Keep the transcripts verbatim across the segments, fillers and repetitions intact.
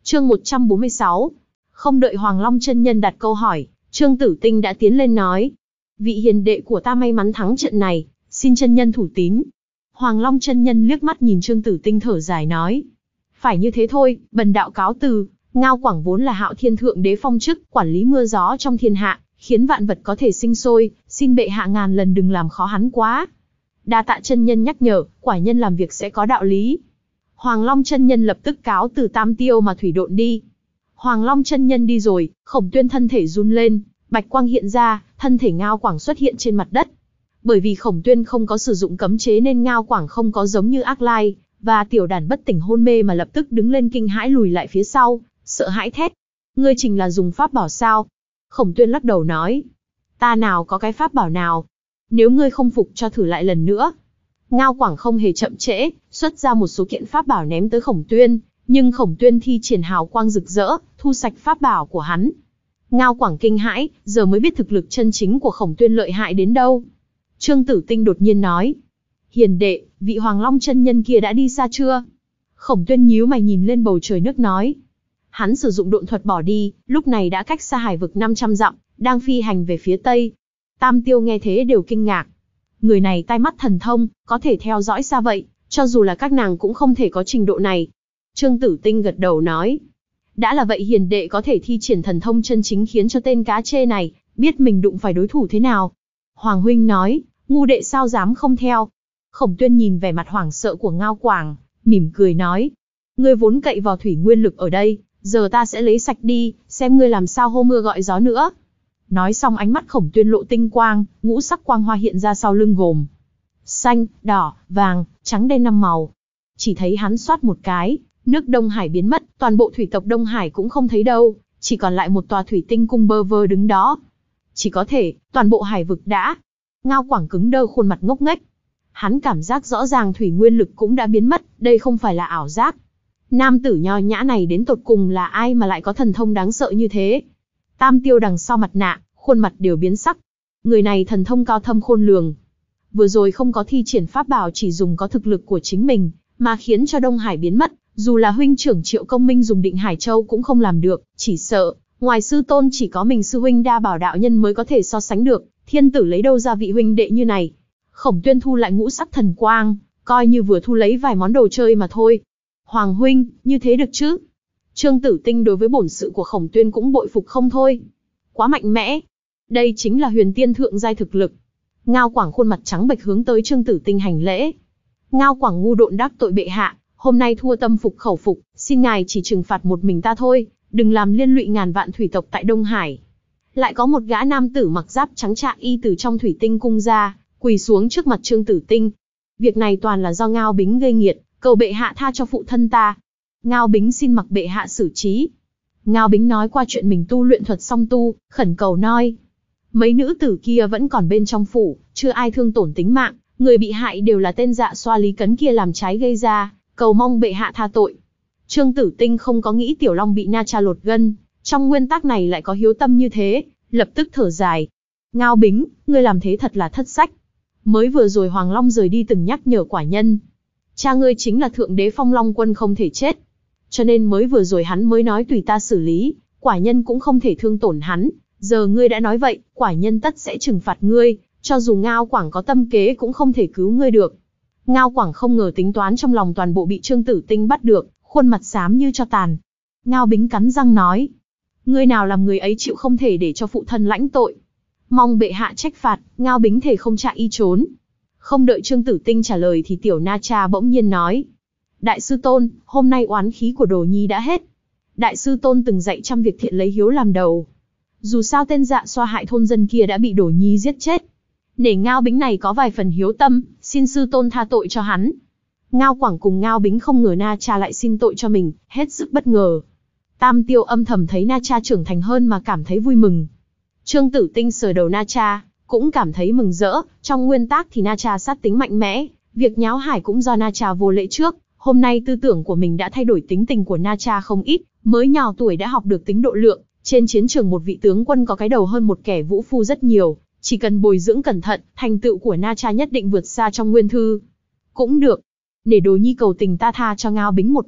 Chương một trăm bốn mươi sáu. Không đợi Hoàng Long chân nhân đặt câu hỏi, Trương Tử Tinh đã tiến lên nói: vị hiền đệ của ta may mắn thắng trận này, xin chân nhân thủ tín. Hoàng Long chân nhân liếc mắt nhìn Trương Tử Tinh thở dài nói: phải như thế thôi, bần đạo cáo từ. Ngao Quảng vốn là Hạo Thiên Thượng Đế phong chức, quản lý mưa gió trong thiên hạ, khiến vạn vật có thể sinh sôi, xin bệ hạ ngàn lần đừng làm khó hắn quá. Đa tạ chân nhân nhắc nhở, quả nhân làm việc sẽ có đạo lý. Hoàng Long chân nhân lập tức cáo từ Tam Tiêu mà thủy độn đi. Hoàng Long chân nhân đi rồi, Khổng Tuyên thân thể run lên, bạch quang hiện ra, thân thể Ngao Quảng xuất hiện trên mặt đất. Bởi vì Khổng Tuyên không có sử dụng cấm chế nên Ngao Quảng không có giống như Ác Lai và Tiểu Đản bất tỉnh hôn mê mà lập tức đứng lên kinh hãi lùi lại phía sau, sợ hãi thét: ngươi chính là dùng pháp bảo sao? Khổng Tuyên lắc đầu nói: ta nào có cái pháp bảo nào. Nếu ngươi không phục cho thử lại lần nữa. Ngao Quảng không hề chậm trễ, xuất ra một số kiện pháp bảo ném tới Khổng Tuyên, nhưng Khổng Tuyên thi triển hào quang rực rỡ, thu sạch pháp bảo của hắn. Ngao Quảng kinh hãi, giờ mới biết thực lực chân chính của Khổng Tuyên lợi hại đến đâu. Trương Tử Tinh đột nhiên nói: hiền đệ, vị Hoàng Long chân nhân kia đã đi xa chưa? Khổng Tuyên nhíu mày nhìn lên bầu trời nước nói: hắn sử dụng độn thuật bỏ đi, lúc này đã cách xa hải vực năm trăm dặm, đang phi hành về phía tây. Tam Tiêu nghe thế đều kinh ngạc. Người này tai mắt thần thông, có thể theo dõi xa vậy, cho dù là các nàng cũng không thể có trình độ này. Trương Tử Tinh gật đầu nói: đã là vậy hiền đệ có thể thi triển thần thông chân chính khiến cho tên cá chê này biết mình đụng phải đối thủ thế nào. Hoàng huynh nói: ngu đệ sao dám không theo. Khổng Tuyên nhìn vẻ mặt hoảng sợ của Ngao Quảng, mỉm cười nói: ngươi vốn cậy vào thủy nguyên lực ở đây, giờ ta sẽ lấy sạch đi, xem ngươi làm sao hô mưa gọi gió nữa. Nói xong ánh mắt Khổng Tuyên lộ tinh quang, ngũ sắc quang hoa hiện ra sau lưng gồm xanh, đỏ, vàng, trắng đen năm màu. Chỉ thấy hắn xoát một cái, nước Đông Hải biến mất, toàn bộ thủy tộc Đông Hải cũng không thấy đâu, chỉ còn lại một tòa thủy tinh cung bơ vơ đứng đó. Chỉ có thể, toàn bộ hải vực đã. Ngao Quảng cứng đơ khuôn mặt ngốc nghếch. Hắn cảm giác rõ ràng thủy nguyên lực cũng đã biến mất, đây không phải là ảo giác. Nam tử nho nhã này đến tột cùng là ai mà lại có thần thông đáng sợ như thế? Tam Tiêu đằng sau mặt nạ, khuôn mặt đều biến sắc. Người này thần thông cao thâm khôn lường. Vừa rồi không có thi triển pháp bảo chỉ dùng có thực lực của chính mình, mà khiến cho Đông Hải biến mất, dù là huynh trưởng Triệu Công Minh dùng Định Hải Châu cũng không làm được, chỉ sợ, ngoài sư tôn chỉ có mình sư huynh Đa Bảo đạo nhân mới có thể so sánh được, thiên tử lấy đâu ra vị huynh đệ như này. Khổng Tuyên thu lại ngũ sắc thần quang, coi như vừa thu lấy vài món đồ chơi mà thôi. Hoàng huynh, như thế được chứ? Trương Tử Tinh đối với bổn sự của Khổng Tuyên cũng bội phục không thôi. Quá mạnh mẽ. Đây chính là huyền tiên thượng giai thực lực. Ngao Quảng khuôn mặt trắng bệch hướng tới Trương Tử Tinh hành lễ. Ngao Quảng ngu độn đắc tội bệ hạ, hôm nay thua tâm phục khẩu phục, xin ngài chỉ trừng phạt một mình ta thôi, đừng làm liên lụy ngàn vạn thủy tộc tại Đông Hải. Lại có một gã nam tử mặc giáp trắng trạ y từ trong thủy tinh cung ra, quỳ xuống trước mặt Trương Tử Tinh. Việc này toàn là do Ngao Bính gây nghiệt, cầu bệ hạ tha cho phụ thân ta. Ngao Bính xin mặc bệ hạ xử trí. Ngao Bính nói qua chuyện mình tu luyện thuật song tu, khẩn cầu nói. Mấy nữ tử kia vẫn còn bên trong phủ, chưa ai thương tổn tính mạng, người bị hại đều là tên dạ xoa Lý Cấn kia làm trái gây ra, cầu mong bệ hạ tha tội. Trương Tử Tinh không có nghĩ Tiểu Long bị Na Cha lột gân, trong nguyên tắc này lại có hiếu tâm như thế, lập tức thở dài. Ngao Bính, ngươi làm thế thật là thất sách. Mới vừa rồi Hoàng Long rời đi từng nhắc nhở quả nhân. Cha ngươi chính là Thượng Đế Phong Long Quân không thể chết. Cho nên mới vừa rồi hắn mới nói tùy ta xử lý, quả nhân cũng không thể thương tổn hắn. Giờ ngươi đã nói vậy, quả nhân tất sẽ trừng phạt ngươi, cho dù Ngao Quảng có tâm kế cũng không thể cứu ngươi được. Ngao Quảng không ngờ tính toán trong lòng toàn bộ bị Trương Tử Tinh bắt được, khuôn mặt xám như cho tàn. Ngao Bính cắn răng nói. Ngươi nào làm người ấy chịu không thể để cho phụ thân lãnh tội. Mong bệ hạ trách phạt, Ngao Bính thể không chạy y trốn. Không đợi Trương Tử Tinh trả lời thì Tiểu Na Cha bỗng nhiên nói. Đại sư tôn, hôm nay oán khí của Đồ Nhi đã hết. Đại sư tôn từng dạy trăm việc thiện lấy hiếu làm đầu. Dù sao tên dạ xoa hại thôn dân kia đã bị Đồ Nhi giết chết. Nể Ngao Bính này có vài phần hiếu tâm, xin sư tôn tha tội cho hắn. Ngao Quảng cùng Ngao Bính không ngờ Na Cha lại xin tội cho mình, hết sức bất ngờ. Tam Tiêu âm thầm thấy Na Cha trưởng thành hơn mà cảm thấy vui mừng. Trương Tử Tinh sờ đầu Na Cha, cũng cảm thấy mừng rỡ, trong nguyên tắc thì Na Cha sát tính mạnh mẽ, việc nháo hải cũng do Na Cha vô lễ trước, hôm nay tư tưởng của mình đã thay đổi tính tình của Na Cha không ít, mới nhỏ tuổi đã học được tính độ lượng, trên chiến trường một vị tướng quân có cái đầu hơn một kẻ vũ phu rất nhiều, chỉ cần bồi dưỡng cẩn thận, thành tựu của Na Cha nhất định vượt xa trong nguyên thư. Cũng được, để Đồ Nhi cầu tình ta tha cho Ngao Bính một mạng,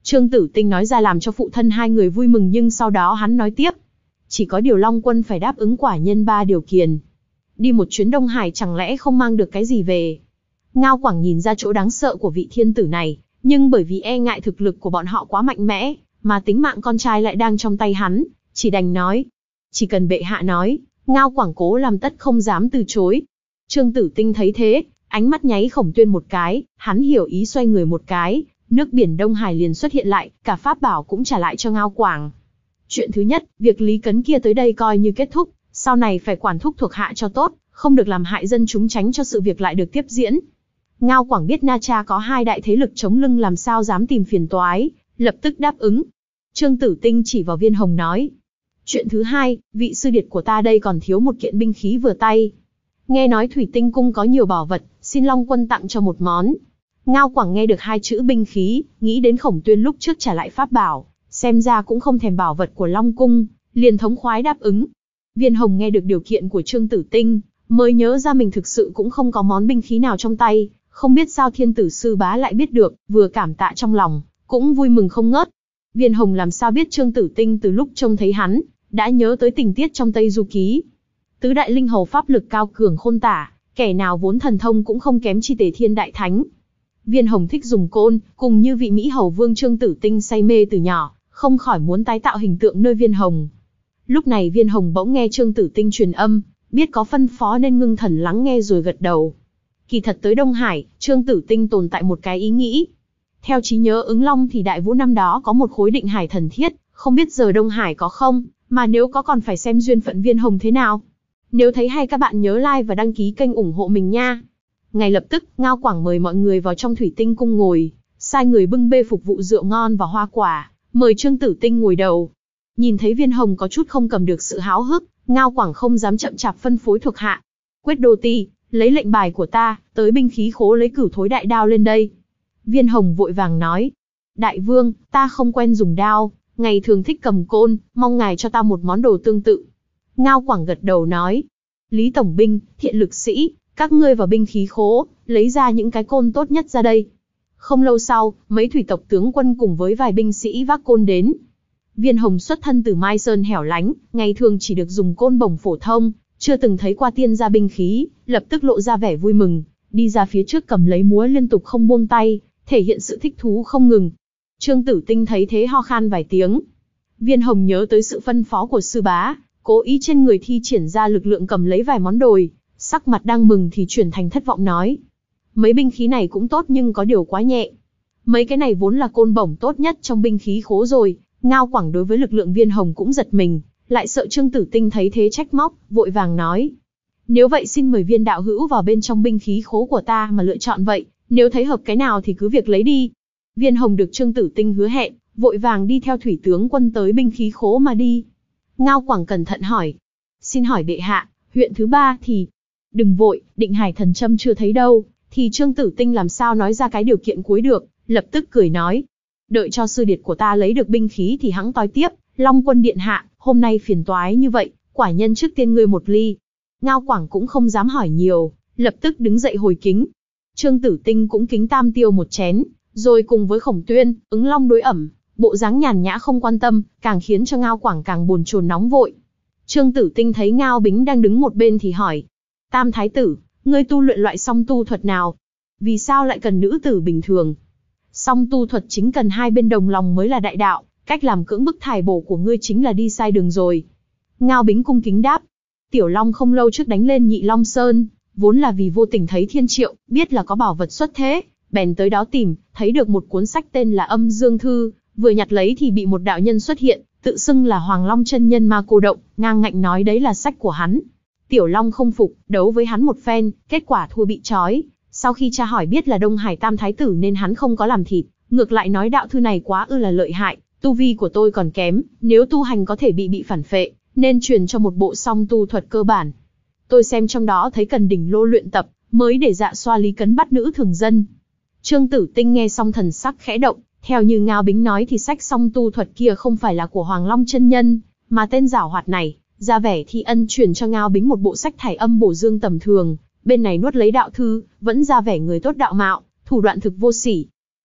Trương Tử Tinh nói ra làm cho phụ thân hai người vui mừng, nhưng sau đó hắn nói tiếp. Chỉ có điều Long Quân phải đáp ứng quả nhân ba điều kiện. Đi một chuyến Đông Hải chẳng lẽ không mang được cái gì về. Ngao Quảng nhìn ra chỗ đáng sợ của vị thiên tử này, nhưng bởi vì e ngại thực lực của bọn họ quá mạnh mẽ, mà tính mạng con trai lại đang trong tay hắn, chỉ đành nói. Chỉ cần bệ hạ nói, Ngao Quảng cố làm tất không dám từ chối. Trương Tử Tinh thấy thế, ánh mắt nháy Khổng Tuyên một cái, hắn hiểu ý xoay người một cái, nước biển Đông Hải liền xuất hiện lại, cả pháp bảo cũng trả lại cho Ngao Quảng. Chuyện thứ nhất, việc Lý Cấn kia tới đây coi như kết thúc, sau này phải quản thúc thuộc hạ cho tốt, không được làm hại dân chúng, tránh cho sự việc lại được tiếp diễn. Ngao Quảng biết Na Tra có hai đại thế lực chống lưng, làm sao dám tìm phiền toái, lập tức đáp ứng. Trương Tử Tinh chỉ vào Viên Hồng nói. Chuyện thứ hai, vị sư điệt của ta đây còn thiếu một kiện binh khí vừa tay. Nghe nói Thủy Tinh Cung có nhiều bảo vật, xin Long Quân tặng cho một món. Ngao Quảng nghe được hai chữ binh khí, nghĩ đến Khổng Tuyên lúc trước trả lại pháp bảo, xem ra cũng không thèm bảo vật của Long Cung, liền thống khoái đáp ứng. Viên Hồng nghe được điều kiện của Trương Tử Tinh, mới nhớ ra mình thực sự cũng không có món binh khí nào trong tay, không biết sao thiên tử sư bá lại biết được, vừa cảm tạ trong lòng, cũng vui mừng không ngớt. Viên Hồng làm sao biết Trương Tử Tinh từ lúc trông thấy hắn, đã nhớ tới tình tiết trong Tây Du Ký. Tứ đại linh hầu pháp lực cao cường khôn tả, kẻ nào vốn thần thông cũng không kém chi Tề Thiên Đại Thánh. Viên Hồng thích dùng côn, cùng như vị Mỹ hầu vương Trương Tử Tinh say mê từ nhỏ, không khỏi muốn tái tạo hình tượng nơi Viên Hồng. Lúc này Viên Hồng bỗng nghe Trương Tử Tinh truyền âm, biết có phân phó nên ngưng thần lắng nghe rồi gật đầu. Kỳ thật tới Đông Hải, Trương Tử Tinh tồn tại một cái ý nghĩ. Theo trí nhớ Ứng Long thì Đại Vũ năm đó có một khối định hải thần thiết, không biết giờ Đông Hải có không, mà nếu có còn phải xem duyên phận Viên Hồng thế nào. Nếu thấy hay các bạn nhớ like và đăng ký kênh ủng hộ mình nha. Ngay lập tức, Ngao Quảng mời mọi người vào trong Thủy Tinh Cung ngồi, sai người bưng bê phục vụ rượu ngon và hoa quả, mời Trương Tử Tinh ngồi đầu. Nhìn thấy Viên Hồng có chút không cầm được sự háo hức, Ngao Quảng không dám chậm chạp phân phối thuộc hạ. Quyết Đô Ti, lấy lệnh bài của ta, tới binh khí khố lấy Cửu Thối đại đao lên đây. Viên Hồng vội vàng nói. Đại vương, ta không quen dùng đao, ngày thường thích cầm côn, mong ngài cho ta một món đồ tương tự. Ngao Quảng gật đầu nói. Lý Tổng binh, Thiện Lực sĩ, các ngươi vào binh khí khố, lấy ra những cái côn tốt nhất ra đây. Không lâu sau, mấy thủy tộc tướng quân cùng với vài binh sĩ vác côn đến. Viên Hồng xuất thân từ Mai Sơn hẻo lánh, ngày thường chỉ được dùng côn bổng phổ thông, chưa từng thấy qua tiên gia binh khí, lập tức lộ ra vẻ vui mừng, đi ra phía trước cầm lấy múa liên tục không buông tay, thể hiện sự thích thú không ngừng. Trương Tử Tinh thấy thế ho khan vài tiếng. Viên Hồng nhớ tới sự phân phó của sư bá, cố ý trên người thi triển ra lực lượng cầm lấy vài món đồi, sắc mặt đang mừng thì chuyển thành thất vọng nói. Mấy binh khí này cũng tốt nhưng có điều quá nhẹ. Mấy cái này vốn là côn bổng tốt nhất trong binh khí khố rồi. Ngao Quảng đối với lực lượng Viên Hồng cũng giật mình, lại sợ Trương Tử Tinh thấy thế trách móc, vội vàng nói. Nếu vậy xin mời Viên đạo hữu vào bên trong binh khí khố của ta mà lựa chọn vậy, nếu thấy hợp cái nào thì cứ việc lấy đi. Viên Hồng được Trương Tử Tinh hứa hẹn, vội vàng đi theo thủy tướng quân tới binh khí khố mà đi. Ngao Quảng cẩn thận hỏi. Xin hỏi đệ hạ, huyện thứ ba thì... Đừng vội, định hải thần châm chưa thấy đâu, thì Trương Tử Tinh làm sao nói ra cái điều kiện cuối được, lập tức cười nói. Đợi cho sư điệt của ta lấy được binh khí thì hẵng toi tiếp, Long Quân điện hạ, hôm nay phiền toái như vậy, quả nhân trước tiên ngươi một ly. Ngao Quảng cũng không dám hỏi nhiều, lập tức đứng dậy hồi kính. Trương Tử Tinh cũng kính tam tiêu một chén, rồi cùng với Khổng Tuyên, Ứng Long đối ẩm, bộ dáng nhàn nhã không quan tâm, càng khiến cho Ngao Quảng càng buồn chồn nóng vội. Trương Tử Tinh thấy Ngao Bính đang đứng một bên thì hỏi. Tam thái tử, ngươi tu luyện loại song tu thuật nào? Vì sao lại cần nữ tử bình thường? Song tu thuật chính cần hai bên đồng lòng mới là đại đạo, cách làm cưỡng bức thải bổ của ngươi chính là đi sai đường rồi. Ngao Bính cung kính đáp. Tiểu Long không lâu trước đánh lên Nhị Long Sơn, vốn là vì vô tình thấy Thiên Triệu, biết là có bảo vật xuất thế, bèn tới đó tìm, thấy được một cuốn sách tên là Âm Dương Thư, vừa nhặt lấy thì bị một đạo nhân xuất hiện, tự xưng là Hoàng Long chân nhân Ma Cô Động, ngang ngạnh nói đấy là sách của hắn. Tiểu Long không phục, đấu với hắn một phen, kết quả thua bị trói. Sau khi tra hỏi biết là Đông Hải Tam Thái Tử nên hắn không có làm thịt, ngược lại nói đạo thư này quá ư là lợi hại, tu vi của tôi còn kém, nếu tu hành có thể bị bị phản phệ, nên truyền cho một bộ song tu thuật cơ bản. Tôi xem trong đó thấy cần đỉnh lô luyện tập, mới để dạ xoa Lý Cấn bắt nữ thường dân. Trương Tử Tinh nghe xong thần sắc khẽ động, theo như Ngao Bính nói thì sách song tu thuật kia không phải là của Hoàng Long chân nhân, mà tên giảo hoạt này, ra vẻ thi ân truyền cho Ngao Bính một bộ sách thải âm bổ dương tầm thường, bên này nuốt lấy đạo thư, vẫn ra vẻ người tốt đạo mạo, thủ đoạn thực vô sỉ.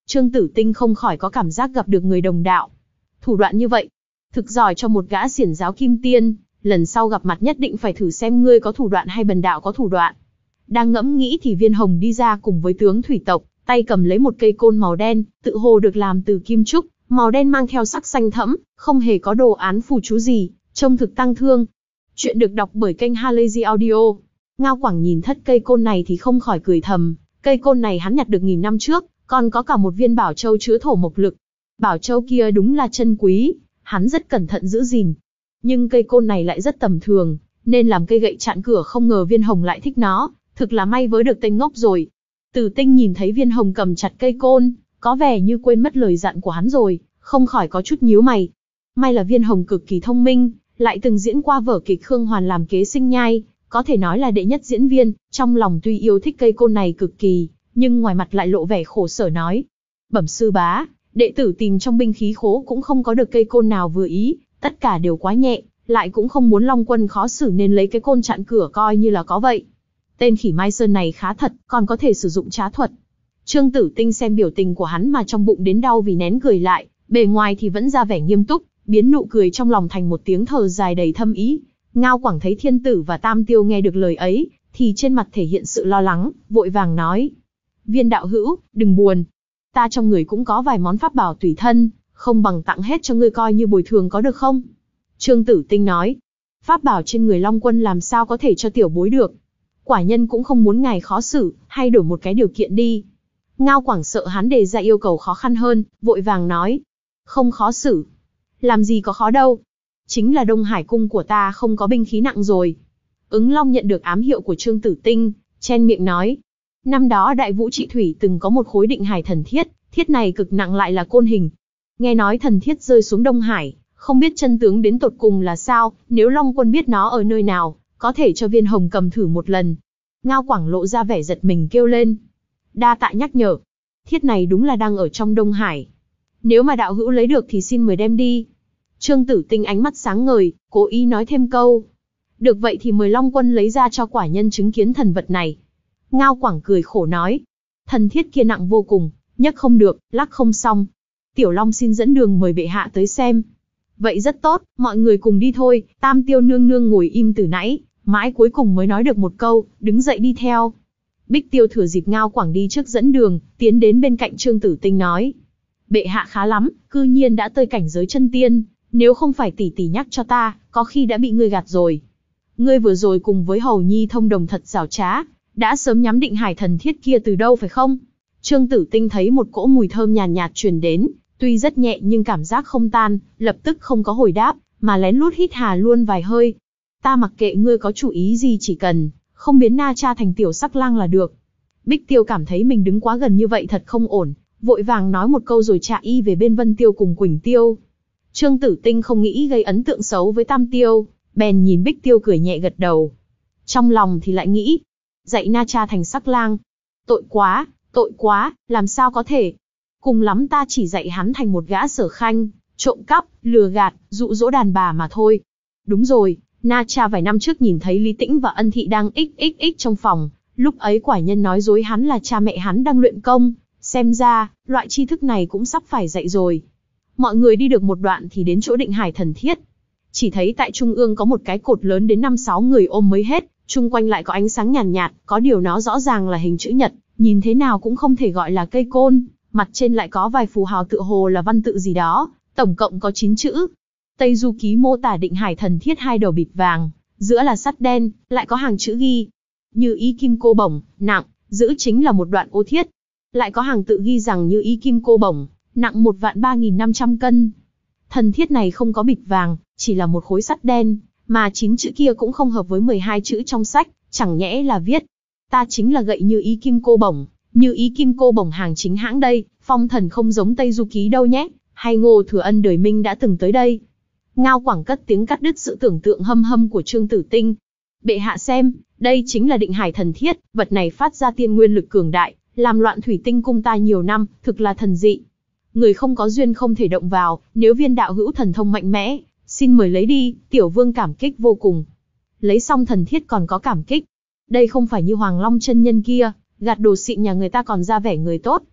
Trương Tử Tinh không khỏi có cảm giác gặp được người đồng đạo. Thủ đoạn như vậy, thực giỏi cho một gã xiển giáo kim tiên, lần sau gặp mặt nhất định phải thử xem ngươi có thủ đoạn hay bần đạo có thủ đoạn. Đang ngẫm nghĩ thì Viên Hồng đi ra cùng với tướng thủy tộc, tay cầm lấy một cây côn màu đen, tự hồ được làm từ kim trúc, màu đen mang theo sắc xanh thẫm, không hề có đồ án phù chú gì, trông thực tăng thương. Chuyện được đọc bởi kênh Halazy Audio. Ngao Quảng nhìn thất cây côn này thì không khỏi cười thầm, cây côn này hắn nhặt được nghìn năm trước, còn có cả một viên bảo châu chứa thổ mộc lực. Bảo châu kia đúng là chân quý, hắn rất cẩn thận giữ gìn. Nhưng cây côn này lại rất tầm thường, nên làm cây gậy chặn cửa, không ngờ Viên Hồng lại thích nó, thực là may với được tên ngốc rồi. Tử Tinh nhìn thấy Viên Hồng cầm chặt cây côn, có vẻ như quên mất lời dặn của hắn rồi, không khỏi có chút nhíu mày. May là Viên Hồng cực kỳ thông minh, lại từng diễn qua vở kịch Khương Hoàn làm kế sinh nhai, có thể nói là đệ nhất diễn viên, trong lòng tuy yêu thích cây côn này cực kỳ, nhưng ngoài mặt lại lộ vẻ khổ sở nói. Bẩm sư bá, đệ tử tìm trong binh khí khố cũng không có được cây côn nào vừa ý, tất cả đều quá nhẹ, lại cũng không muốn Long Quân khó xử nên lấy cái côn chặn cửa coi như là có vậy. Tên khỉ Mai Sơn này khá thật, còn có thể sử dụng trá thuật. Trương Tử Tinh xem biểu tình của hắn mà trong bụng đến đau vì nén cười lại, bề ngoài thì vẫn ra vẻ nghiêm túc, biến nụ cười trong lòng thành một tiếng thở dài đầy thâm ý. Ngao Quảng thấy Thiên Tử và Tam Tiêu nghe được lời ấy, thì trên mặt thể hiện sự lo lắng, vội vàng nói. Viên đạo hữu, đừng buồn. Ta trong người cũng có vài món pháp bảo tùy thân, không bằng tặng hết cho ngươi coi như bồi thường có được không? Trương Tử Tinh nói. Pháp bảo trên người Long Quân làm sao có thể cho tiểu bối được? Quả nhân cũng không muốn ngài khó xử, hay đổi một cái điều kiện đi. Ngao Quảng sợ hắn đề ra yêu cầu khó khăn hơn, vội vàng nói. Không khó xử. Làm gì có khó đâu. Chính là Đông Hải cung của ta không có binh khí nặng rồi. Ứng Long nhận được ám hiệu của Trương Tử Tinh, chen miệng nói. Năm đó Đại Vũ Trị Thủy từng có một khối định hải thần thiết, thiết này cực nặng lại là côn hình. Nghe nói thần thiết rơi xuống Đông Hải, không biết chân tướng đến tột cùng là sao, nếu Long Quân biết nó ở nơi nào, có thể cho Viên Hồng cầm thử một lần. Ngao Quảng lộ ra vẻ giật mình kêu lên. Đa tạ nhắc nhở. Thiết này đúng là đang ở trong Đông Hải. Nếu mà đạo hữu lấy được thì xin mời đem đi. Trương Tử Tinh ánh mắt sáng ngời, cố ý nói thêm câu. Được vậy thì mời Long Quân lấy ra cho quả nhân chứng kiến thần vật này. Ngao Quảng cười khổ nói. Thần thiết kia nặng vô cùng, nhấc không được, lắc không xong. Tiểu Long xin dẫn đường mời bệ hạ tới xem. Vậy rất tốt, mọi người cùng đi thôi. Tam Tiêu nương nương ngồi im từ nãy, mãi cuối cùng mới nói được một câu, đứng dậy đi theo. Bích Tiêu thừa dịp Ngao Quảng đi trước dẫn đường, tiến đến bên cạnh Trương Tử Tinh nói. Bệ hạ khá lắm, cư nhiên đã tới cảnh giới chân tiên, nếu không phải tỷ tỷ nhắc cho ta, có khi đã bị ngươi gạt rồi. Ngươi vừa rồi cùng với Hầu Nhi thông đồng thật giảo trá, đã sớm nhắm định hải thần thiết kia từ đâu phải không? Trương Tử Tinh thấy một cỗ mùi thơm nhàn nhạt, nhạt truyền đến, tuy rất nhẹ nhưng cảm giác không tan, lập tức không có hồi đáp, mà lén lút hít hà luôn vài hơi. Ta mặc kệ ngươi có chủ ý gì, chỉ cần không biến Na Cha thành tiểu sắc lang là được. Bích Tiêu cảm thấy mình đứng quá gần như vậy thật không ổn, vội vàng nói một câu rồi chạy y về bên Vân Tiêu cùng Quỳnh Tiêu. Trương Tử Tinh không nghĩ gây ấn tượng xấu với Tam Tiêu, bèn nhìn Bích Tiêu cười nhẹ gật đầu. Trong lòng thì lại nghĩ, dạy Na Cha thành sắc lang. Tội quá, tội quá, làm sao có thể. Cùng lắm ta chỉ dạy hắn thành một gã sở khanh, trộm cắp, lừa gạt, dụ dỗ đàn bà mà thôi. Đúng rồi, Na Cha vài năm trước nhìn thấy Lý Tĩnh và Ân Thị đang xxx trong phòng, lúc ấy quả nhân nói dối hắn là cha mẹ hắn đang luyện công, xem ra, loại tri thức này cũng sắp phải dạy rồi. Mọi người đi được một đoạn thì đến chỗ định hải thần thiết. Chỉ thấy tại trung ương có một cái cột lớn đến năm sáu người ôm mới hết, chung quanh lại có ánh sáng nhàn nhạt, nhạt, có điều nó rõ ràng là hình chữ nhật, nhìn thế nào cũng không thể gọi là cây côn, mặt trên lại có vài phù hào tựa hồ là văn tự gì đó, tổng cộng có chín chữ. Tây Du Ký mô tả định hải thần thiết hai đầu bịt vàng, giữa là sắt đen, lại có hàng chữ ghi. Như ý kim cô bổng, nặng, giữ chính là một đoạn ô thiết. Lại có hàng tự ghi rằng như ý kim cô bổng, nặng một vạn ba nghìn năm trăm cân. Thần thiết này không có bịt vàng, chỉ là một khối sắt đen, mà chín chữ kia cũng không hợp với mười hai chữ trong sách, chẳng nhẽ là viết. Ta chính là gậy như ý kim cô bổng, như ý kim cô bổng hàng chính hãng đây, phong thần không giống Tây Du Ký đâu nhé, hay Ngô Thừa Ân đời Minh đã từng tới đây. Ngao Quảng cất tiếng cắt đứt sự tưởng tượng hâm hâm của Trương Tử Tinh. Bệ hạ xem, đây chính là định hải thần thiết, vật này phát ra tiên nguyên lực cường đại, làm loạn thủy tinh cung ta nhiều năm, thực là thần dị. Người không có duyên không thể động vào, nếu viên đạo hữu thần thông mạnh mẽ, xin mời lấy đi, tiểu vương cảm kích vô cùng. Lấy xong thần thiết còn có cảm kích. Đây không phải như Hoàng Long chân nhân kia, gạt đồ xịn nhà người ta còn ra vẻ người tốt.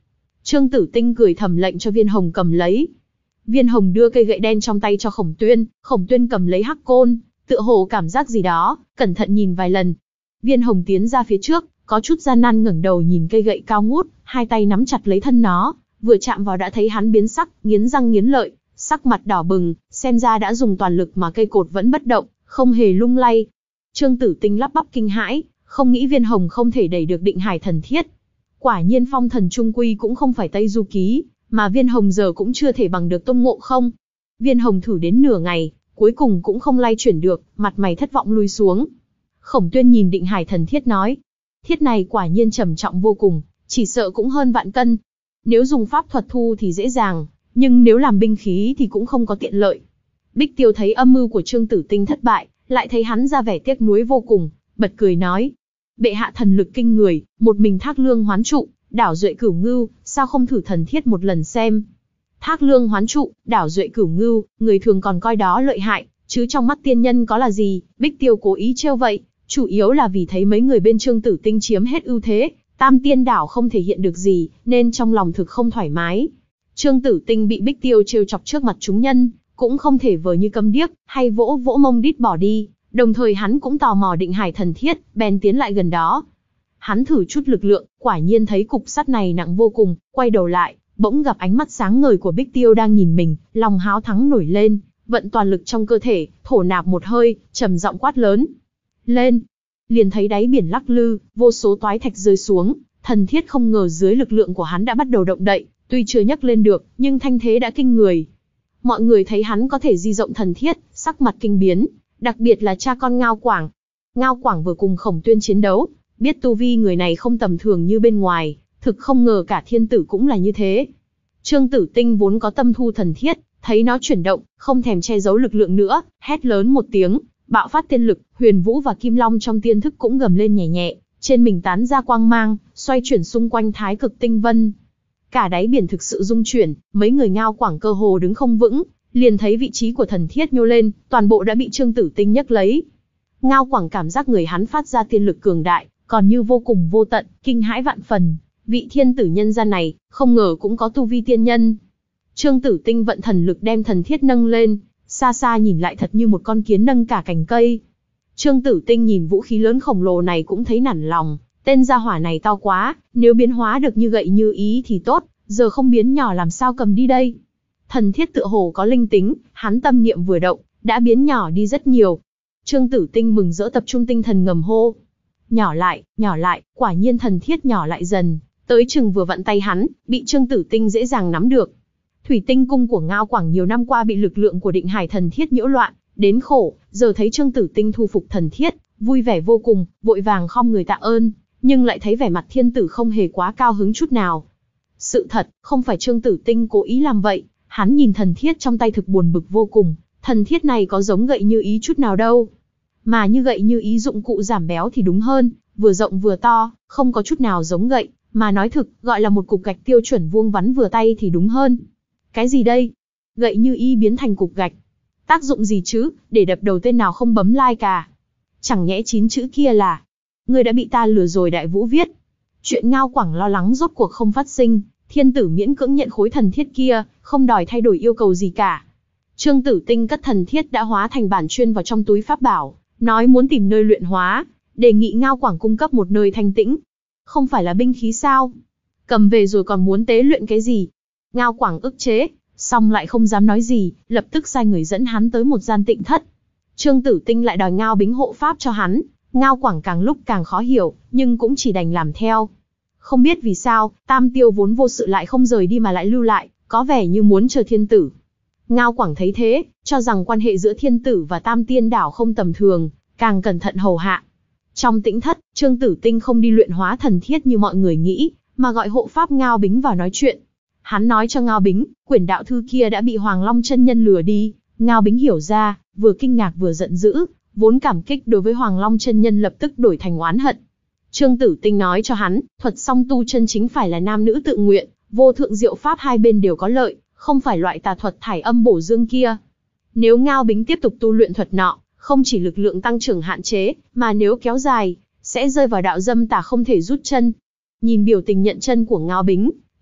Trương Tử Tinh cười thầm lệnh cho Viên Hồng cầm lấy. Viên Hồng đưa cây gậy đen trong tay cho Khổng Tuyên, Khổng Tuyên cầm lấy hắc côn, tựa hồ cảm giác gì đó, cẩn thận nhìn vài lần. Viên Hồng tiến ra phía trước, có chút gian nan ngẩng đầu nhìn cây gậy cao ngút, hai tay nắm chặt lấy thân nó, vừa chạm vào đã thấy hắn biến sắc, nghiến răng nghiến lợi, sắc mặt đỏ bừng, xem ra đã dùng toàn lực mà cây cột vẫn bất động, không hề lung lay. Trương Tử Tinh lắp bắp kinh hãi, không nghĩ Viên Hồng không thể đẩy được Định Hải thần thiết. Quả nhiên phong thần trung quy cũng không phải Tây Du Ký, mà Viên Hồng giờ cũng chưa thể bằng được Tôn Ngộ Không. Viên Hồng thử đến nửa ngày, cuối cùng cũng không lay chuyển được, mặt mày thất vọng lui xuống. Khổng Tuyên nhìn Định Hải thần thiết nói, thiết này quả nhiên trầm trọng vô cùng, chỉ sợ cũng hơn vạn cân. Nếu dùng pháp thuật thu thì dễ dàng, nhưng nếu làm binh khí thì cũng không có tiện lợi. Bích Tiêu thấy âm mưu của Trương Tử Tinh thất bại, lại thấy hắn ra vẻ tiếc nuối vô cùng, bật cười nói, bệ hạ thần lực kinh người, một mình Thác Lương hoán trụ, đảo duệ cửu ngưu, sao không thử thần thiết một lần xem. Thác Lương hoán trụ, đảo duệ cửu ngưu, người thường còn coi đó lợi hại, chứ trong mắt tiên nhân có là gì. Bích Tiêu cố ý trêu vậy, chủ yếu là vì thấy mấy người bên Trương Tử Tinh chiếm hết ưu thế, Tam Tiên đảo không thể hiện được gì, nên trong lòng thực không thoải mái. Trương Tử Tinh bị Bích Tiêu trêu chọc trước mặt chúng nhân, cũng không thể vờ như câm điếc, hay vỗ vỗ mông đít bỏ đi. Đồng thời hắn cũng tò mò Định Hải thần thiết, bèn tiến lại gần đó. Hắn thử chút lực lượng, quả nhiên thấy cục sắt này nặng vô cùng, quay đầu lại, bỗng gặp ánh mắt sáng ngời của Bích Tiêu đang nhìn mình, lòng háo thắng nổi lên, vận toàn lực trong cơ thể, thổ nạp một hơi, trầm giọng quát lớn. Lên! Liền thấy đáy biển lắc lư, vô số toái thạch rơi xuống, thần thiết không ngờ dưới lực lượng của hắn đã bắt đầu động đậy, tuy chưa nhấc lên được, nhưng thanh thế đã kinh người. Mọi người thấy hắn có thể di rộng thần thiết, sắc mặt kinh biến, đặc biệt là cha con Ngao Quảng. Ngao Quảng vừa cùng Khổng Tuyên chiến đấu, biết tu vi người này không tầm thường như bên ngoài, thực không ngờ cả thiên tử cũng là như thế. Trương Tử Tinh vốn có tâm thu thần thiết, thấy nó chuyển động, không thèm che giấu lực lượng nữa, hét lớn một tiếng, bạo phát tiên lực, Huyền Vũ và Kim Long trong tiên thức cũng gầm lên nhẹ nhẹ, trên mình tán ra quang mang, xoay chuyển xung quanh Thái Cực Tinh Vân. Cả đáy biển thực sự rung chuyển, mấy người Ngao Quảng cơ hồ đứng không vững, liền thấy vị trí của thần thiết nhô lên, toàn bộ đã bị Trương Tử Tinh nhấc lấy. Ngao Quảng cảm giác người hắn phát ra tiên lực cường đại, còn như vô cùng vô tận, kinh hãi vạn phần. Vị thiên tử nhân gian này, không ngờ cũng có tu vi tiên nhân. Trương Tử Tinh vận thần lực đem thần thiết nâng lên, xa xa nhìn lại thật như một con kiến nâng cả cành cây. Trương Tử Tinh nhìn vũ khí lớn khổng lồ này cũng thấy nản lòng, tên gia hỏa này to quá, nếu biến hóa được như gậy như ý thì tốt, giờ không biến nhỏ làm sao cầm đi đây. Thần thiết tựa hồ có linh tính, hắn tâm niệm vừa động, đã biến nhỏ đi rất nhiều. Trương Tử Tinh mừng rỡ tập trung tinh thần ngầm hô. Nhỏ lại, nhỏ lại, quả nhiên thần thiết nhỏ lại dần, tới chừng vừa vặn tay hắn, bị Trương Tử Tinh dễ dàng nắm được. Thủy Tinh cung của Ngao Quảng nhiều năm qua bị lực lượng của Định Hải thần thiết nhiễu loạn, đến khổ, giờ thấy Trương Tử Tinh thu phục thần thiết, vui vẻ vô cùng, vội vàng khom người tạ ơn, nhưng lại thấy vẻ mặt thiên tử không hề quá cao hứng chút nào. Sự thật, không phải Trương Tử Tinh cố ý làm vậy, hắn nhìn thần thiết trong tay thực buồn bực vô cùng, thần thiết này có giống gậy như ý chút nào đâu. Mà như gậy như ý dụng cụ giảm béo thì đúng hơn, vừa rộng vừa to, không có chút nào giống gậy, mà nói thực, gọi là một cục gạch tiêu chuẩn vuông vắn vừa tay thì đúng hơn. Cái gì đây? Gậy như ý biến thành cục gạch. Tác dụng gì chứ, để đập đầu tên nào không bấm like cả. Chẳng nhẽ chín chữ kia là, ngươi đã bị ta lừa rồi Đại Vũ viết. Chuyện Ngao Quảng lo lắng rốt cuộc không phát sinh, thiên tử miễn cưỡng nhận khối thần thiết kia, không đòi thay đổi yêu cầu gì cả. Trương Tử Tinh cất thần thiết đã hóa thành bản chuyên vào trong túi pháp bảo, nói muốn tìm nơi luyện hóa, đề nghị Ngao Quảng cung cấp một nơi thanh tĩnh. Không phải là binh khí sao? Cầm về rồi còn muốn tế luyện cái gì? Ngao Quảng ức chế, xong lại không dám nói gì, lập tức sai người dẫn hắn tới một gian tịnh thất. Trương Tử Tinh lại đòi Ngao Bính hộ pháp cho hắn, Ngao Quảng càng lúc càng khó hiểu, nhưng cũng chỉ đành làm theo. Không biết vì sao, Tam Tiêu vốn vô sự lại không rời đi mà lại lưu lại, có vẻ như muốn chờ thiên tử. Ngao Quảng thấy thế, cho rằng quan hệ giữa thiên tử và Tam Tiên đảo không tầm thường, càng cẩn thận hầu hạ. Trong tĩnh thất, Trương Tử Tinh không đi luyện hóa thần thiết như mọi người nghĩ, mà gọi hộ pháp Ngao Bính vào nói chuyện. Hắn nói cho Ngao Bính, quyển đạo thư kia đã bị Hoàng Long chân nhân lừa đi. Ngao Bính hiểu ra, vừa kinh ngạc vừa giận dữ, vốn cảm kích đối với Hoàng Long chân nhân lập tức đổi thành oán hận. Trương Tử Tinh nói cho hắn, thuật song tu chân chính phải là nam nữ tự nguyện, vô thượng diệu pháp hai bên đều có lợi, không phải loại tà thuật thải âm bổ dương kia. Nếu Ngao Bính tiếp tục tu luyện thuật nọ, không chỉ lực lượng tăng trưởng hạn chế, mà nếu kéo dài, sẽ rơi vào đạo dâm tà không thể rút chân. Nhìn biểu tình nhận chân của Ngao Bính,